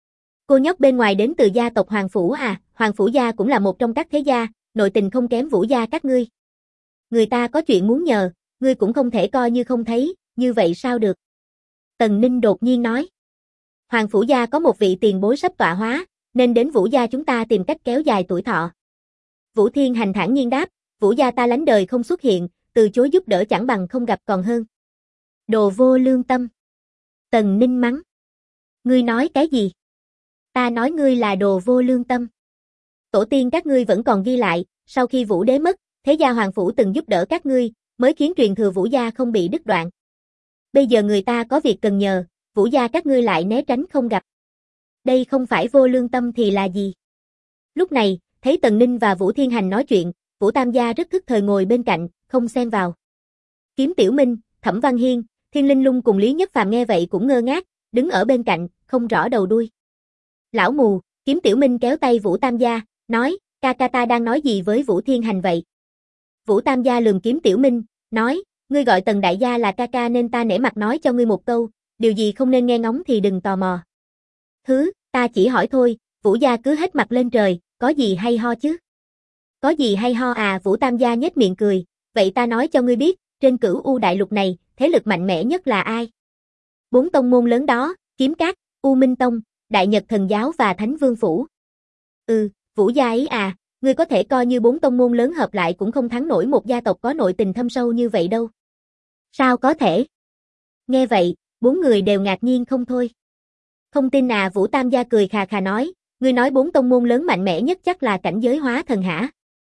Cô nhóc bên ngoài đến từ gia tộc Hoàng Phủ à? Hoàng Phủ gia cũng là một trong các thế gia, nội tình không kém Vũ gia các ngươi. Người ta có chuyện muốn nhờ, ngươi cũng không thể coi như không thấy, như vậy sao được? Tần Ninh đột nhiên nói. Hoàng Phủ gia có một vị tiền bối sắp tọa hóa, nên đến Vũ gia chúng ta tìm cách kéo dài tuổi thọ. Vũ Thiên Hành thản nhiên đáp, Vũ gia ta lánh đời không xuất hiện, từ chối giúp đỡ chẳng bằng không gặp còn hơn. Đồ vô lương tâm. Tần Ninh mắng. Ngươi nói cái gì? Ta nói ngươi là đồ vô lương tâm. Tổ tiên các ngươi vẫn còn ghi lại, sau khi Vũ Đế mất, thế gia Hoàng Phủ từng giúp đỡ các ngươi, mới khiến truyền thừa Vũ gia không bị đứt đoạn. Bây giờ người ta có việc cần nhờ, Vũ gia các ngươi lại né tránh không gặp. Đây không phải vô lương tâm thì là gì? Lúc này, thấy Tần Ninh và Vũ Thiên Hành nói chuyện, Vũ Tam gia rất thức thời ngồi bên cạnh, không xen vào. Kiếm Tiểu Minh, Thẩm Văn Hiên, Thiên Linh Lung cùng Lý Nhất Phàm nghe vậy cũng ngơ ngác, đứng ở bên cạnh, không rõ đầu đuôi. Lão mù, Kiếm Tiểu Minh kéo tay Vũ Tam gia, nói, ca ca ta đang nói gì với Vũ Thiên Hành vậy? Vũ Tam gia lườm Kiếm Tiểu Minh, nói, ngươi gọi Tần đại gia là ca ca nên ta nể mặt nói cho ngươi một câu, điều gì không nên nghe ngóng thì đừng tò mò. Ta chỉ hỏi thôi, Vũ gia cứ hết mặt lên trời, có gì hay ho chứ? Có gì hay ho à? Vũ Tam gia nhếch miệng cười, vậy ta nói cho ngươi biết, trên Cửu U đại lục này, thế lực mạnh mẽ nhất là ai? 4 tông môn lớn đó, Kiếm Các, U Minh Tông, Đại Nhật Thần Giáo và Thánh Vương Phủ. Vũ gia ấy à, ngươi có thể coi như 4 tông môn lớn hợp lại cũng không thắng nổi một gia tộc có nội tình thâm sâu như vậy đâu. Sao có thể? Nghe vậy, 4 người đều ngạc nhiên không thôi. Không tin à? Vũ Tam gia cười khà khà nói, ngươi nói 4 tông môn lớn mạnh mẽ nhất chắc là cảnh giới hóa thần hả?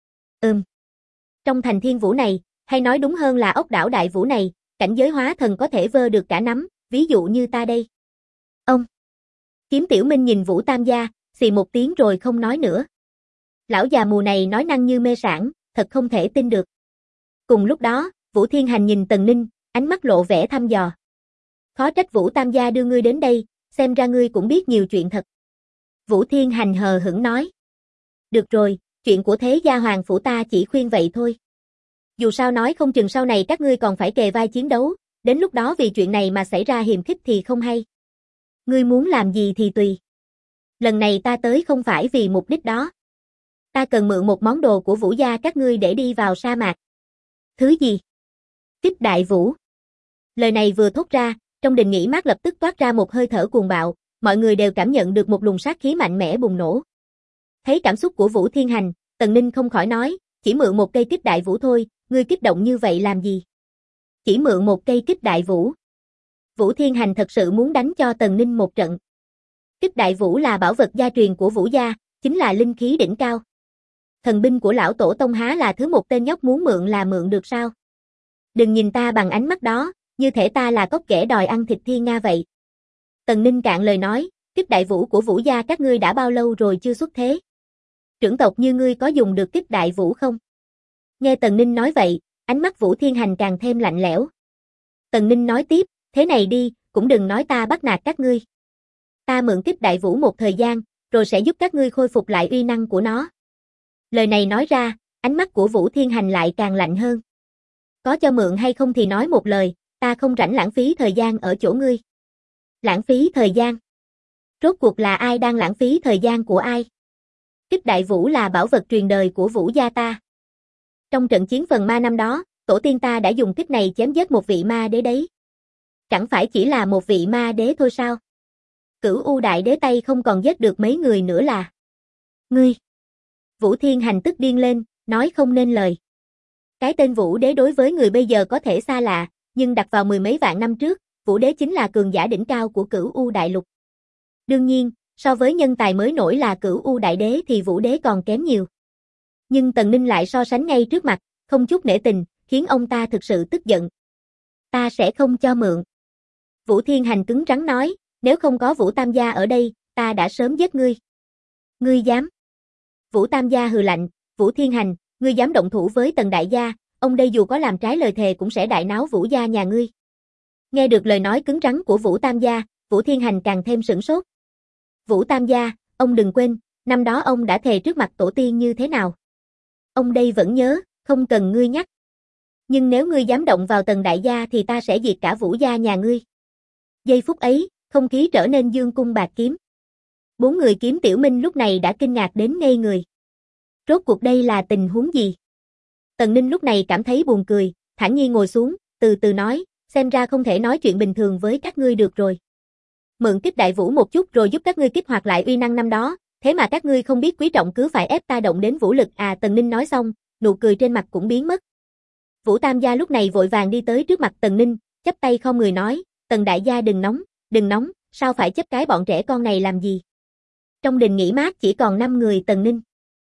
Trong thành Thiên Vũ này, hay nói đúng hơn là ốc đảo Đại Vũ này, cảnh giới hóa thần có thể vơ được cả nắm, ví dụ như ta đây. Ông! Kiếm Tiểu Minh nhìn Vũ Tam gia, xì một tiếng rồi không nói nữa. Lão già mù này nói năng như mê sảng, thật không thể tin được. Cùng lúc đó, Vũ Thiên Hành nhìn Tần Ninh, ánh mắt lộ vẻ thăm dò. Khó trách Vũ Tam gia đưa ngươi đến đây, xem ra ngươi cũng biết nhiều chuyện thật. Vũ Thiên Hành hờ hững nói. Được rồi, chuyện của thế gia Hoàng Phủ ta chỉ khuyên vậy thôi. Dù sao nói không chừng sau này các ngươi còn phải kề vai chiến đấu, đến lúc đó vì chuyện này mà xảy ra hiềm khích thì không hay. Ngươi muốn làm gì thì tùy. Lần này ta tới không phải vì mục đích đó. Ta cần mượn một món đồ của Vũ gia các ngươi để đi vào sa mạc. Thứ gì? Kích Đại Vũ. Lời này vừa thốt ra, trong đình nghỉ mát lập tức toát ra một hơi thở cuồng bạo, mọi người đều cảm nhận được một luồng sát khí mạnh mẽ bùng nổ. Thấy cảm xúc của Vũ Thiên Hành, Tần Ninh không khỏi nói, chỉ mượn một cây Kích Đại Vũ thôi, ngươi kích động như vậy làm gì? Chỉ mượn một cây Kích Đại Vũ. Vũ Thiên Hành thật sự muốn đánh cho Tần Ninh một trận. Kích Đại Vũ là bảo vật gia truyền của Vũ gia, chính là linh khí đỉnh cao. Thần binh của lão tổ tông há là thứ một tên nhóc muốn mượn là mượn được sao? Đừng nhìn ta bằng ánh mắt đó, như thể ta là cóc ghẻ đòi ăn thịt thiên nga vậy. Tần Ninh cạn lời nói, Kích Đại Vũ của Vũ gia các ngươi đã bao lâu rồi chưa xuất thế? Trưởng tộc như ngươi có dùng được Kích Đại Vũ không? Nghe Tần Ninh nói vậy, ánh mắt Vũ Thiên Hành càng thêm lạnh lẽo. Tần Ninh nói tiếp, thế này đi, cũng đừng nói ta bắt nạt các ngươi. Ta mượn Kích Đại Vũ một thời gian, rồi sẽ giúp các ngươi khôi phục lại uy năng của nó. Lời này nói ra, ánh mắt của Vũ Thiên Hành lại càng lạnh hơn. Có cho mượn hay không thì nói một lời, ta không rảnh lãng phí thời gian ở chỗ ngươi. Lãng phí thời gian? Rốt cuộc là ai đang lãng phí thời gian của ai? Kích đại vũ là bảo vật truyền đời của Vũ gia ta. Trong trận chiến phần ma năm đó, tổ tiên ta đã dùng kích này chém giết một vị ma đế đấy. Chẳng phải chỉ là một vị ma đế thôi sao? Cửu U đại đế tay không còn giết được mấy người nữa là. Ngươi! Vũ Thiên Hành tức điên lên, nói không nên lời. Cái tên Vũ đế đối với người bây giờ có thể xa lạ, nhưng đặt vào mười mấy vạn năm trước, Vũ đế chính là cường giả đỉnh cao của Cửu U đại lục. Đương nhiên, so với nhân tài mới nổi là Cửu U đại đế thì Vũ đế còn kém nhiều. Nhưng Tần Ninh lại so sánh ngay trước mặt, không chút nể tình, khiến ông ta thực sự tức giận. Ta sẽ không cho mượn. Vũ Thiên Hành cứng rắn nói, nếu không có Vũ Tam gia ở đây, ta đã sớm giết ngươi. Ngươi dám? Vũ Tam gia hừ lạnh, Vũ Thiên Hành, ngươi dám động thủ với Tần đại gia, ông đây dù có làm trái lời thề cũng sẽ đại náo Vũ gia nhà ngươi. Nghe được lời nói cứng rắn của Vũ Tam gia, Vũ Thiên Hành càng thêm sửng sốt. Vũ Tam gia, ông đừng quên, năm đó ông đã thề trước mặt tổ tiên như thế nào. Ông đây vẫn nhớ, không cần ngươi nhắc. Nhưng nếu ngươi dám động vào Tần đại gia thì ta sẽ diệt cả Vũ gia nhà ngươi. Giây phút ấy, không khí trở nên dương cung bạt kiếm. Bốn người Kiếm Tiểu Minh lúc này đã kinh ngạc đến ngây người. Rốt cuộc đây là tình huống gì? Tần Ninh lúc này cảm thấy buồn cười, thản nhiên ngồi xuống, từ từ nói, xem ra không thể nói chuyện bình thường với các ngươi được rồi. Mượn kích đại vũ một chút rồi giúp các ngươi kích hoạt lại uy năng năm đó, thế mà các ngươi không biết quý trọng cứ phải ép ta động đến vũ lực à. Tần Ninh nói xong, nụ cười trên mặt cũng biến mất. Vũ Tam gia lúc này vội vàng đi tới trước mặt Tần Ninh, chắp tay khom người nói, Tần đại gia đừng nóng, sao phải chấp cái bọn trẻ con này làm gì? Trong đình nghỉ mát chỉ còn 5 người. Tần Ninh.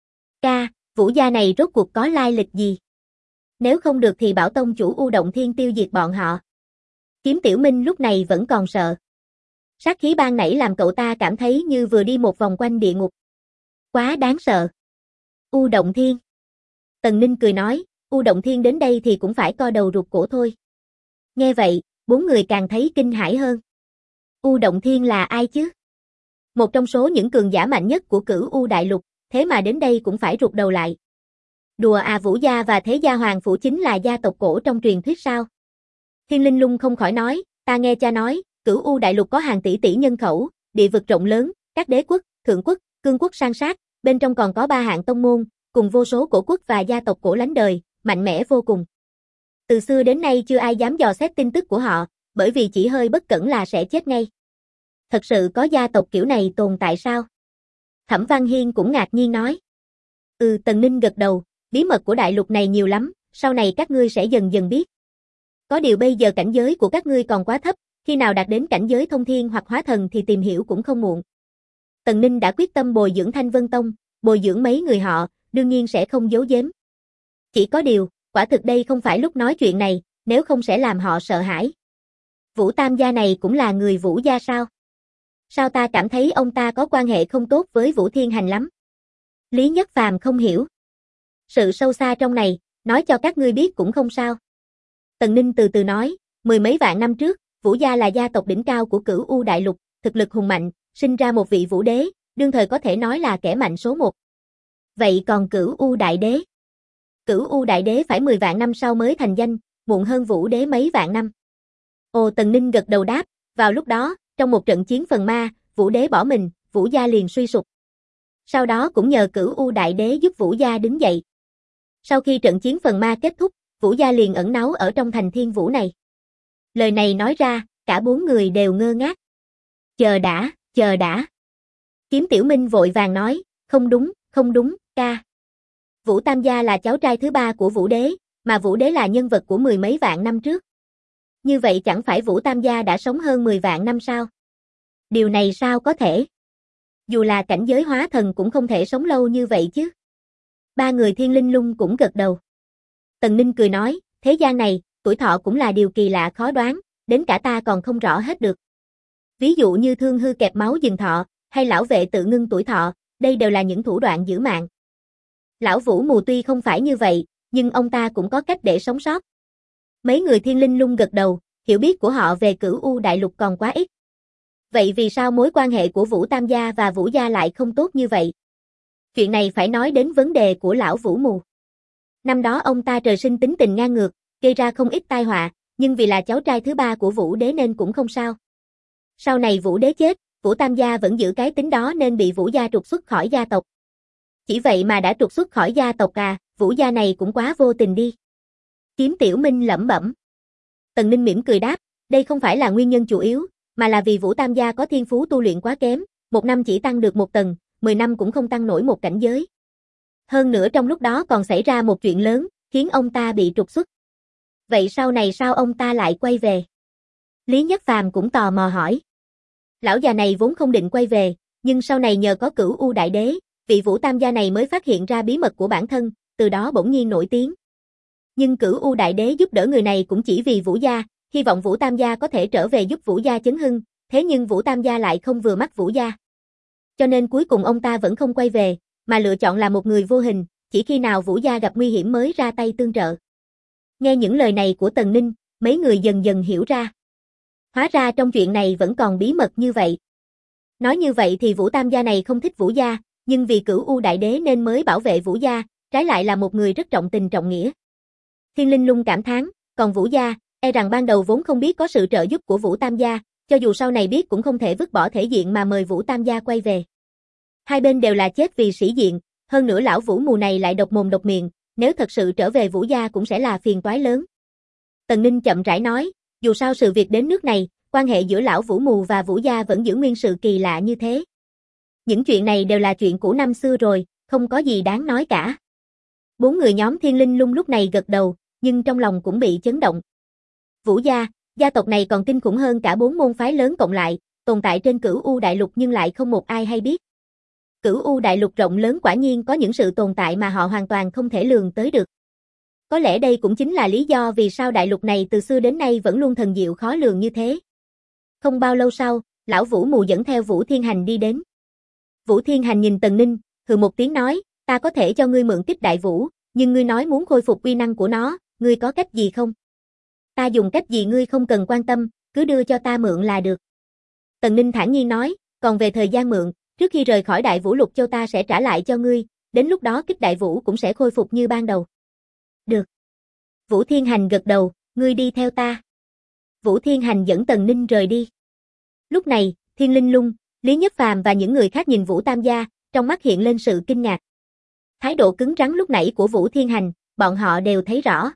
Ca, Vũ gia này rốt cuộc có lai lịch gì? Nếu không được thì bảo tông chủ U Động Thiên tiêu diệt bọn họ. Kiếm Tiểu Minh lúc này vẫn còn sợ. Sát khí ban nãy làm cậu ta cảm thấy như vừa đi một vòng quanh địa ngục. Quá đáng sợ. U Động Thiên. Tần Ninh cười nói, U Động Thiên đến đây thì cũng phải co đầu rụt cổ thôi. Nghe vậy, bốn người càng thấy kinh hãi hơn. U Động Thiên là ai chứ? Một trong số những cường giả mạnh nhất của Cửu U đại lục, thế mà đến đây cũng phải rụt đầu lại. Đùa à, Vũ gia và Thế gia Hoàng phủ chính là gia tộc cổ trong truyền thuyết sao? Thiên Linh Lung không khỏi nói, ta nghe cha nói, Cửu U đại lục có hàng tỷ tỷ nhân khẩu, địa vực rộng lớn, các đế quốc, thượng quốc, cương quốc san sát, bên trong còn có 3 hạng tông môn, cùng vô số cổ quốc và gia tộc cổ lánh đời, mạnh mẽ vô cùng. Từ xưa đến nay chưa ai dám dò xét tin tức của họ, bởi vì chỉ hơi bất cẩn là sẽ chết ngay. Thật sự có gia tộc kiểu này tồn tại sao? Thẩm Văn Hiên cũng ngạc nhiên nói. Tần Ninh gật đầu, bí mật của đại lục này nhiều lắm, sau này các ngươi sẽ dần dần biết. Có điều bây giờ cảnh giới của các ngươi còn quá thấp, khi nào đạt đến cảnh giới thông thiên hoặc hóa thần thì tìm hiểu cũng không muộn. Tần Ninh đã quyết tâm bồi dưỡng Thanh Vân Tông, bồi dưỡng mấy người họ, đương nhiên sẽ không giấu giếm. Chỉ có điều, quả thực đây không phải lúc nói chuyện này, nếu không sẽ làm họ sợ hãi. Vũ Tam gia này cũng là người Vũ gia sao? Sao ta cảm thấy ông ta có quan hệ không tốt với Vũ Thiên Hành lắm? Lý Nhất Phàm không hiểu. Sự sâu xa trong này, nói cho các ngươi biết cũng không sao. Tần Ninh từ từ nói, mười mấy vạn năm trước, Vũ gia là gia tộc đỉnh cao của Cửu U đại lục, thực lực hùng mạnh, sinh ra một vị Vũ đế, đương thời có thể nói là kẻ mạnh số 1. Vậy còn Cửu U đại đế? Cửu U đại đế phải 10 vạn năm sau mới thành danh, muộn hơn Vũ đế mấy vạn năm. Ồ, Tần Ninh gật đầu đáp, vào lúc đó, trong một trận chiến phần ma, Vũ đế bỏ mình, Vũ gia liền suy sụp. Sau đó cũng nhờ Cửu U đại đế giúp Vũ gia đứng dậy. Sau khi trận chiến phần ma kết thúc, Vũ gia liền ẩn náu ở trong thành Thiên Vũ này. Lời này nói ra, cả 4 người đều ngơ ngác. Chờ đã. Kiếm Tiểu Minh vội vàng nói, không đúng, ca. Vũ Tam gia là cháu trai thứ 3 của Vũ đế, mà Vũ đế là nhân vật của mười mấy vạn năm trước. Như vậy chẳng phải Vũ Tam gia đã sống hơn 10 vạn năm sao? Điều này sao có thể? Dù là cảnh giới hóa thần cũng không thể sống lâu như vậy chứ. 3 người Thiên Linh Lung cũng gật đầu. Tần Ninh cười nói, thế gian này, tuổi thọ cũng là điều kỳ lạ khó đoán, đến cả ta còn không rõ hết được. Ví dụ như thương hư kẹp máu dừng thọ, hay lão vệ tự ngưng tuổi thọ, đây đều là những thủ đoạn giữ mạng. Lão Vũ Mù tuy không phải như vậy, nhưng ông ta cũng có cách để sống sót. Mấy người Thiên Linh Lung gật đầu, hiểu biết của họ về Cửu U đại lục còn quá ít. Vậy vì sao mối quan hệ của Vũ Tam gia và Vũ gia lại không tốt như vậy? Chuyện này phải nói đến vấn đề của lão Vũ Mù. Năm đó ông ta trời sinh tính tình ngang ngược, gây ra không ít tai họa, nhưng vì là cháu trai thứ ba của Vũ Đế nên cũng không sao. Sau này Vũ Đế chết, Vũ Tam gia vẫn giữ cái tính đó nên bị Vũ gia trục xuất khỏi gia tộc. Chỉ vậy mà đã trục xuất khỏi gia tộc à, Vũ gia này cũng quá vô tình đi. Kiếm Tiểu Minh lẩm bẩm. Tần Ninh mỉm cười đáp, đây không phải là nguyên nhân chủ yếu, mà là vì Vũ Tam gia có thiên phú tu luyện quá kém, 1 năm chỉ tăng được 1 tầng, 10 năm cũng không tăng nổi một cảnh giới. Hơn nữa trong lúc đó còn xảy ra một chuyện lớn, khiến ông ta bị trục xuất. Vậy sau này sao ông ta lại quay về? Lý Nhất Phàm cũng tò mò hỏi. Lão già này vốn không định quay về, nhưng sau này nhờ có Cửu U Đại Đế, vị Vũ Tam gia này mới phát hiện ra bí mật của bản thân, từ đó bỗng nhiên nổi tiếng. Nhưng Cửu U Đại Đế giúp đỡ người này cũng chỉ vì Vũ gia, hy vọng Vũ Tam gia có thể trở về giúp Vũ gia chấn hưng, thế nhưng Vũ Tam gia lại không vừa mắt Vũ gia. Cho nên cuối cùng ông ta vẫn không quay về, mà lựa chọn là một người vô hình, chỉ khi nào Vũ gia gặp nguy hiểm mới ra tay tương trợ. Nghe những lời này của Tần Ninh, mấy người dần dần hiểu ra. Hóa ra trong chuyện này vẫn còn bí mật như vậy. Nói như vậy thì Vũ Tam gia này không thích Vũ gia, nhưng vì Cửu U Đại Đế nên mới bảo vệ Vũ gia, trái lại là một người rất trọng tình trọng nghĩa. Thiên Linh Lung cảm thán, còn Vũ gia, e rằng ban đầu vốn không biết có sự trợ giúp của Vũ Tam gia, cho dù sau này biết cũng không thể vứt bỏ thể diện mà mời Vũ Tam gia quay về. Hai bên đều là chết vì sĩ diện, hơn nữa lão Vũ mù này lại độc mồm độc miệng, nếu thật sự trở về Vũ gia cũng sẽ là phiền toái lớn. Tần Ninh chậm rãi nói, dù sao sự việc đến nước này, quan hệ giữa lão Vũ mù và Vũ gia vẫn giữ nguyên sự kỳ lạ như thế. Những chuyện này đều là chuyện cũ năm xưa rồi, không có gì đáng nói cả. 4 người nhóm Thiên Linh Lung lúc này gật đầu, nhưng trong lòng cũng bị chấn động. Vũ gia, gia tộc này còn kinh khủng hơn cả 4 môn phái lớn cộng lại, tồn tại trên Cửu U Đại Lục nhưng lại không một ai hay biết. Cửu U Đại Lục rộng lớn quả nhiên có những sự tồn tại mà họ hoàn toàn không thể lường tới được. Có lẽ đây cũng chính là lý do vì sao đại lục này từ xưa đến nay vẫn luôn thần diệu khó lường như thế. Không bao lâu sau, lão Vũ mù dẫn theo Vũ Thiên Hành đi đến. Vũ Thiên Hành nhìn Tần Ninh, hừ một tiếng nói, ta có thể cho ngươi mượn Kích Đại Vũ, nhưng ngươi nói muốn khôi phục uy năng của nó, ngươi có cách gì không? Ta dùng cách gì ngươi không cần quan tâm, cứ đưa cho ta mượn là được. Tần Ninh thản nhiên nói, còn về thời gian mượn, trước khi rời khỏi Đại Vũ Lục Châu ta sẽ trả lại cho ngươi, đến lúc đó Kích Đại Vũ cũng sẽ khôi phục như ban đầu. Được. Vũ Thiên Hành gật đầu, ngươi đi theo ta. Vũ Thiên Hành dẫn Tần Ninh rời đi. Lúc này, Thiên Linh Lung, Lý Nhất Phàm và những người khác nhìn Vũ Tam gia, trong mắt hiện lên sự kinh ngạc. Thái độ cứng rắn lúc nãy của Vũ Thiên Hành, bọn họ đều thấy rõ.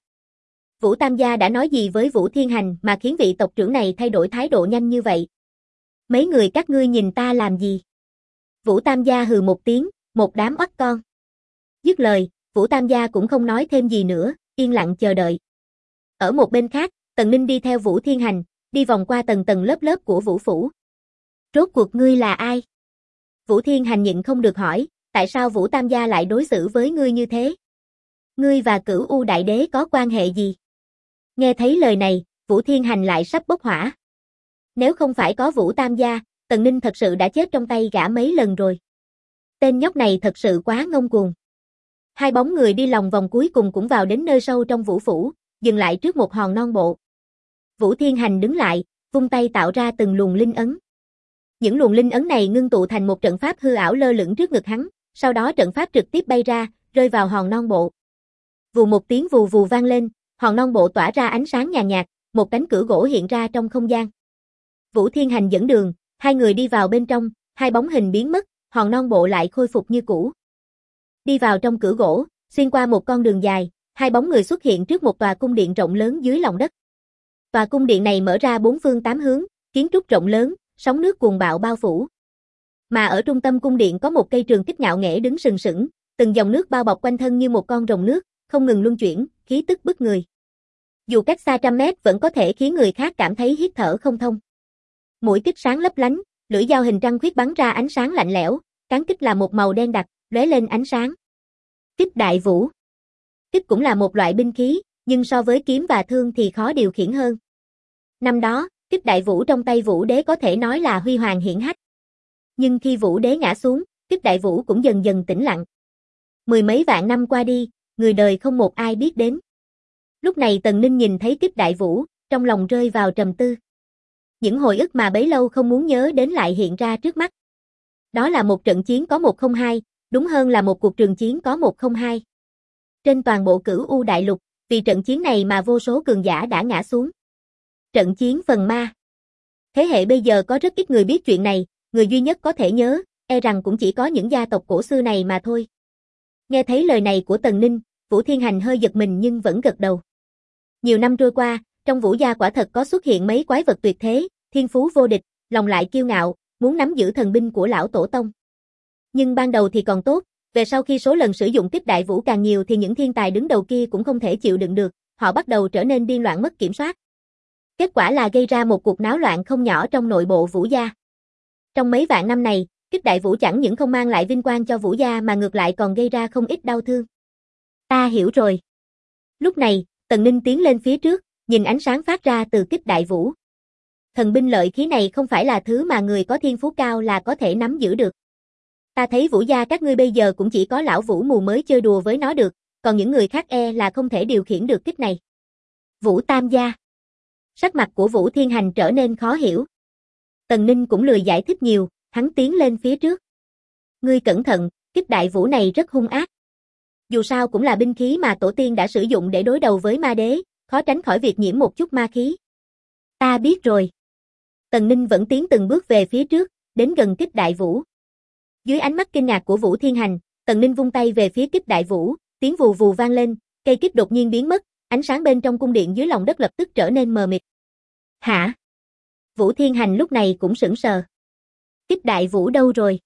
Vũ Tam gia đã nói gì với Vũ Thiên Hành mà khiến vị tộc trưởng này thay đổi thái độ nhanh như vậy? Mấy người các ngươi nhìn ta làm gì? Vũ Tam gia hừ một tiếng, một đám oắt con. Dứt lời, Vũ Tam gia cũng không nói thêm gì nữa, yên lặng chờ đợi. Ở một bên khác, Tần Ninh đi theo Vũ Thiên Hành, đi vòng qua tầng tầng lớp lớp của Vũ Phủ. Rốt cuộc ngươi là ai? Vũ Thiên Hành nhịn không được hỏi, tại sao Vũ Tam gia lại đối xử với ngươi như thế? Ngươi và Cửu U Đại Đế có quan hệ gì? Nghe thấy lời này, Vũ Thiên Hành lại sắp bốc hỏa. Nếu không phải có Vũ Tam gia, Tần Ninh thật sự đã chết trong tay gã mấy lần rồi. Tên nhóc này thật sự quá ngông cuồng. Hai bóng người đi lòng vòng cuối cùng cũng vào đến nơi sâu trong Vũ Phủ, dừng lại trước một hòn non bộ. Vũ Thiên Hành đứng lại, vung tay tạo ra từng luồng linh ấn. Những luồng linh ấn này ngưng tụ thành một trận pháp hư ảo lơ lửng trước ngực hắn, sau đó trận pháp trực tiếp bay ra, rơi vào hòn non bộ. Vù một tiếng vù vù vang lên, hòn non bộ tỏa ra ánh sáng nhàn nhạt, một cánh cửa gỗ hiện ra trong không gian. Vũ Thiên Hành dẫn đường, hai người đi vào bên trong, hai bóng hình biến mất, hòn non bộ lại khôi phục như cũ. Đi vào trong cửa gỗ, xuyên qua một con đường dài, hai bóng người xuất hiện trước một tòa cung điện rộng lớn dưới lòng đất. Tòa cung điện này mở ra 4 phương 8 hướng, kiến trúc rộng lớn, sóng nước cuồng bạo bao phủ. Mà ở trung tâm cung điện có một cây trường kích ngạo nghễ đứng sừng sững, từng dòng nước bao bọc quanh thân như một con rồng nước, không ngừng luân chuyển, khí tức bức người. Dù cách xa trăm mét vẫn có thể khiến người khác cảm thấy hít thở không thông. Mũi kích sáng lấp lánh, lưỡi dao hình trăng khuyết bắn ra ánh sáng lạnh lẽo, cán kích là một màu đen đặc, lóe lên ánh sáng. Kích Đại Vũ. Kích cũng là một loại binh khí, nhưng so với kiếm và thương thì khó điều khiển hơn. Năm đó, Kích Đại Vũ trong tay Vũ Đế có thể nói là huy hoàng hiển hách. Nhưng khi Vũ Đế ngã xuống, Kích Đại Vũ cũng dần dần tĩnh lặng. Mười mấy vạn năm qua đi, người đời không một ai biết đến. Lúc này Tần Ninh nhìn thấy Kích Đại Vũ, trong lòng rơi vào trầm tư. Những hồi ức mà bấy lâu không muốn nhớ đến lại hiện ra trước mắt. Đó là một trận chiến có 102, đúng hơn là một cuộc trường chiến có 102. Trên toàn bộ Cửu U Đại Lục, Vì trận chiến này mà vô số cường giả đã ngã xuống. Trận chiến phần ma. Thế hệ bây giờ có rất ít người biết chuyện này, người duy nhất có thể nhớ, e rằng cũng chỉ có những gia tộc cổ xưa này mà thôi. Nghe thấy lời này của Tần Ninh, Vũ Thiên Hành hơi giật mình nhưng vẫn gật đầu. Nhiều năm trôi qua, trong Vũ gia quả thật có xuất hiện mấy quái vật tuyệt thế, thiên phú vô địch, lòng lại kiêu ngạo, muốn nắm giữ thần binh của lão tổ tông. Nhưng ban đầu thì còn tốt, về sau khi số lần sử dụng Kích Đại Vũ càng nhiều thì những thiên tài đứng đầu kia cũng không thể chịu đựng được, họ bắt đầu trở nên điên loạn mất kiểm soát. Kết quả là gây ra một cuộc náo loạn không nhỏ trong nội bộ Vũ gia. Trong mấy vạn năm này, Kích Đại Vũ chẳng những không mang lại vinh quang cho Vũ gia mà ngược lại còn gây ra không ít đau thương. Ta hiểu rồi. Lúc này, Tần Ninh tiến lên phía trước, nhìn ánh sáng phát ra từ Kích Đại Vũ. Thần binh lợi khí này không phải là thứ mà người có thiên phú cao là có thể nắm giữ được. Ta thấy Vũ gia các ngươi bây giờ cũng chỉ có lão Vũ mù mới chơi đùa với nó được, còn những người khác e là không thể điều khiển được kích này. Vũ Tam gia. Sắc mặt của Vũ Thiên Hành trở nên khó hiểu. Tần Ninh cũng lười giải thích nhiều, hắn tiến lên phía trước. Ngươi cẩn thận, Kích Đại Vũ này rất hung ác. Dù sao cũng là binh khí mà tổ tiên đã sử dụng để đối đầu với ma đế, khó tránh khỏi việc nhiễm một chút ma khí. Ta biết rồi. Tần Ninh vẫn tiến từng bước về phía trước, đến gần Kích Đại Vũ. Dưới ánh mắt kinh ngạc của Vũ Thiên Hành, Tần Ninh vung tay về phía Kích Đại Vũ, tiếng vù vù vang lên, cây kích đột nhiên biến mất, ánh sáng bên trong cung điện dưới lòng đất lập tức trở nên mờ mịt. Hả? Vũ Thiên Hành lúc này cũng sững sờ. Kích Đại Vũ đâu rồi?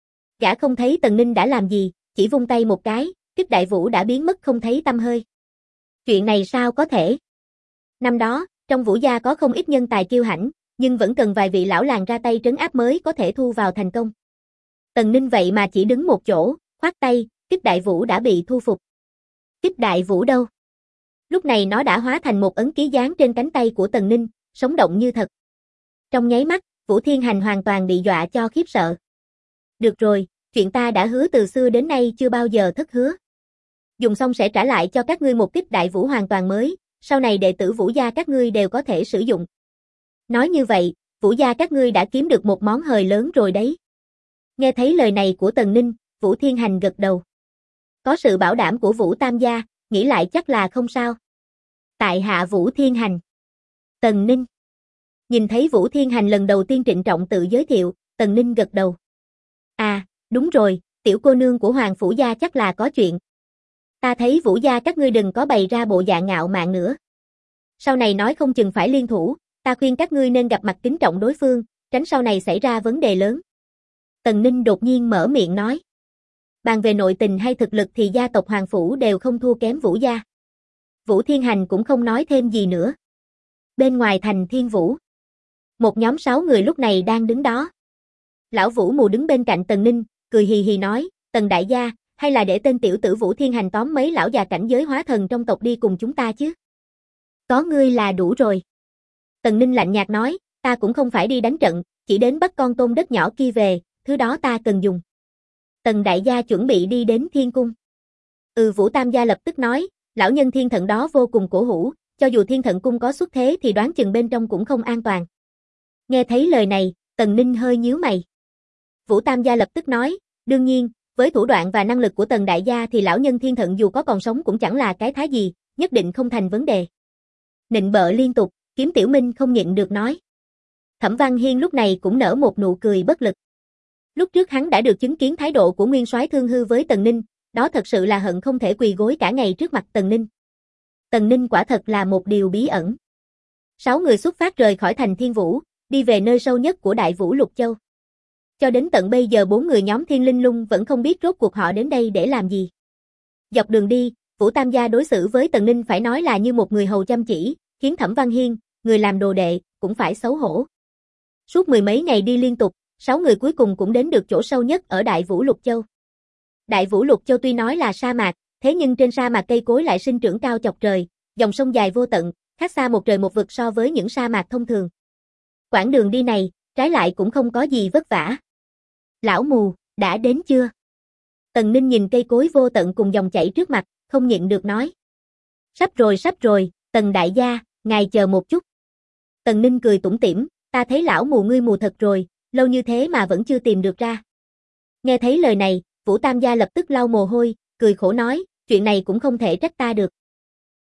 Gã không thấy Tần Ninh đã làm gì, chỉ vung tay một cái, Kích Đại Vũ đã biến mất không thấy tăm hơi. Chuyện này sao có thể? Năm đó, trong Vũ gia có không ít nhân tài kiêu hãnh, nhưng vẫn cần vài vị lão làng ra tay trấn áp mới có thể thu vào thành công. Tần Ninh vậy mà chỉ đứng một chỗ, khoát tay, Kích Đại Vũ đã bị thu phục. Kích Đại Vũ đâu? Lúc này nó đã hóa thành một ấn ký dán trên cánh tay của Tần Ninh, sống động như thật. Trong nháy mắt, Vũ Thiên Hành hoàn toàn bị dọa cho khiếp sợ. Được rồi, chuyện ta đã hứa từ xưa đến nay chưa bao giờ thất hứa. Dùng xong sẽ trả lại cho các ngươi một Kích Đại Vũ hoàn toàn mới, sau này đệ tử Vũ gia các ngươi đều có thể sử dụng. Nói như vậy, Vũ gia các ngươi đã kiếm được một món hời lớn rồi đấy. Nghe thấy lời này của Tần Ninh, Vũ Thiên Hành gật đầu. Có sự bảo đảm của Vũ Tam gia, nghĩ lại chắc là không sao. Tại hạ Vũ Thiên Hành. Tần Ninh. Nhìn thấy Vũ Thiên Hành lần đầu tiên trịnh trọng tự giới thiệu, Tần Ninh gật đầu. À, đúng rồi, tiểu cô nương của Hoàng Phủ gia chắc là có chuyện. Ta thấy Vũ gia các ngươi đừng có bày ra bộ dạng ngạo mạn nữa. Sau này nói không chừng phải liên thủ, ta khuyên các ngươi nên gặp mặt kính trọng đối phương, tránh sau này xảy ra vấn đề lớn. Tần Ninh đột nhiên mở miệng nói. Bàn về nội tình hay thực lực thì gia tộc Hoàng Phủ đều không thua kém Vũ gia. Vũ Thiên Hành cũng không nói thêm gì nữa. Bên ngoài thành Thiên Vũ, một nhóm 6 người lúc này đang đứng đó. Lão Vũ mù đứng bên cạnh Tần Ninh, cười hì hì nói, Tần đại gia, hay là để tên tiểu tử Vũ Thiên Hành tóm mấy lão già cảnh giới hóa thần trong tộc đi cùng chúng ta chứ? Có ngươi là đủ rồi. Tần Ninh lạnh nhạt nói, ta cũng không phải đi đánh trận, chỉ đến bắt con tôm đất nhỏ kia về, thứ đó ta cần dùng. Tần đại gia chuẩn bị đi đến Thiên Cung. Vũ Tam gia lập tức nói, lão nhân thiên thận đó vô cùng cổ hủ, cho dù Thiên Thận Cung có xuất thế thì đoán chừng bên trong cũng không an toàn. Nghe thấy lời này, Tần Ninh hơi nhíu mày. Vũ Tam gia lập tức nói, đương nhiên, với thủ đoạn và năng lực của Tần đại gia thì lão nhân thiên thận dù có còn sống cũng chẳng là cái thá gì, nhất định không thành vấn đề. Nịnh bợ liên tục, Kiếm Tiểu Minh không nhịn được nói. Thẩm Văn Hiên lúc này cũng nở một nụ cười bất lực. Lúc trước hắn đã được chứng kiến thái độ của nguyên soái Thương Hư với Tần Ninh, đó thật sự là hận không thể quỳ gối cả ngày trước mặt Tần Ninh. Tần Ninh quả thật là một điều bí ẩn. 6 người xuất phát rời khỏi thành Thiên Vũ, đi về nơi sâu nhất của Đại Vũ Lục Châu. Cho đến tận bây giờ 4 người nhóm Thiên Linh Lung vẫn không biết rốt cuộc họ đến đây để làm gì. Dọc đường đi, Vũ Tam gia đối xử với Tần Ninh phải nói là như một người hầu chăm chỉ, khiến Thẩm Văn Hiên, người làm đồ đệ, cũng phải xấu hổ. Suốt mười mấy ngày đi liên tục, 6 người cuối cùng cũng đến được chỗ sâu nhất ở Đại Vũ Lục Châu. Đại Vũ Lục Châu tuy nói là sa mạc, thế nhưng trên sa mạc cây cối lại sinh trưởng cao chọc trời, dòng sông dài vô tận, khác xa một trời một vực so với những sa mạc thông thường. Quãng đường đi này, trái lại cũng không có gì vất vả. Lão mù, đã đến chưa? Tần Ninh nhìn cây cối vô tận cùng dòng chảy trước mặt, không nhịn được nói. Sắp rồi, Tần đại gia, ngài chờ một chút. Tần Ninh cười tủm tỉm, ta thấy lão mù ngươi mù thật rồi, lâu như thế mà vẫn chưa tìm được ra. Nghe thấy lời này, Vũ Tam gia lập tức lau mồ hôi, cười khổ nói, chuyện này cũng không thể trách ta được.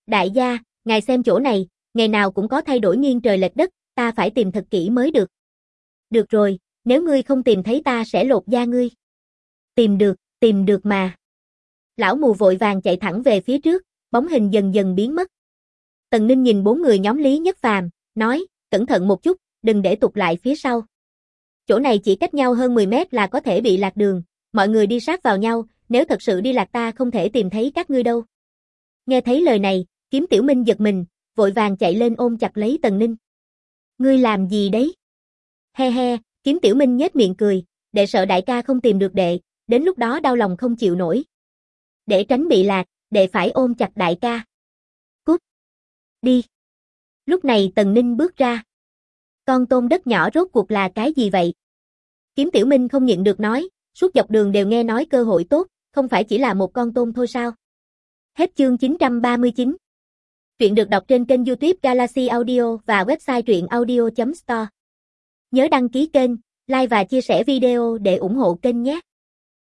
Đại gia, ngài xem chỗ này, ngày nào cũng có thay đổi nghiêng trời lệch đất, ta phải tìm thật kỹ mới được. Được rồi, nếu ngươi không tìm thấy ta sẽ lột da ngươi. Tìm được mà. Lão mù vội vàng chạy thẳng về phía trước, bóng hình dần dần biến mất. Tần Ninh nhìn bốn người nhóm Lý Nhất Phàm, nói, cẩn thận một chút, đừng để tụt lại phía sau. Chỗ này chỉ cách nhau hơn 10 mét là có thể bị lạc đường, mọi người đi sát vào nhau, nếu thật sự đi lạc ta không thể tìm thấy các ngươi đâu. Nghe thấy lời này, Kiếm Tiểu Minh giật mình, vội vàng chạy lên ôm chặt lấy Tần Ninh. Ngươi làm gì đấy? He he, Kiếm Tiểu Minh nhếch miệng cười, đệ sợ đại ca không tìm được đệ, đến lúc đó đau lòng không chịu nổi. Để tránh bị lạc, đệ phải ôm chặt đại ca. Cút. Đi. Lúc này Tần Ninh bước ra. Con tôm đất nhỏ rốt cuộc là cái gì vậy? Kiếm Tiểu Minh không nhịn được nói, suốt dọc đường đều nghe nói cơ hội tốt, không phải chỉ là một con tôm thôi sao? Hết chương 939. Truyện được đọc trên kênh YouTube Galaxy Audio và website truyệnaudio.store. Nhớ đăng ký kênh, like và chia sẻ video để ủng hộ kênh nhé.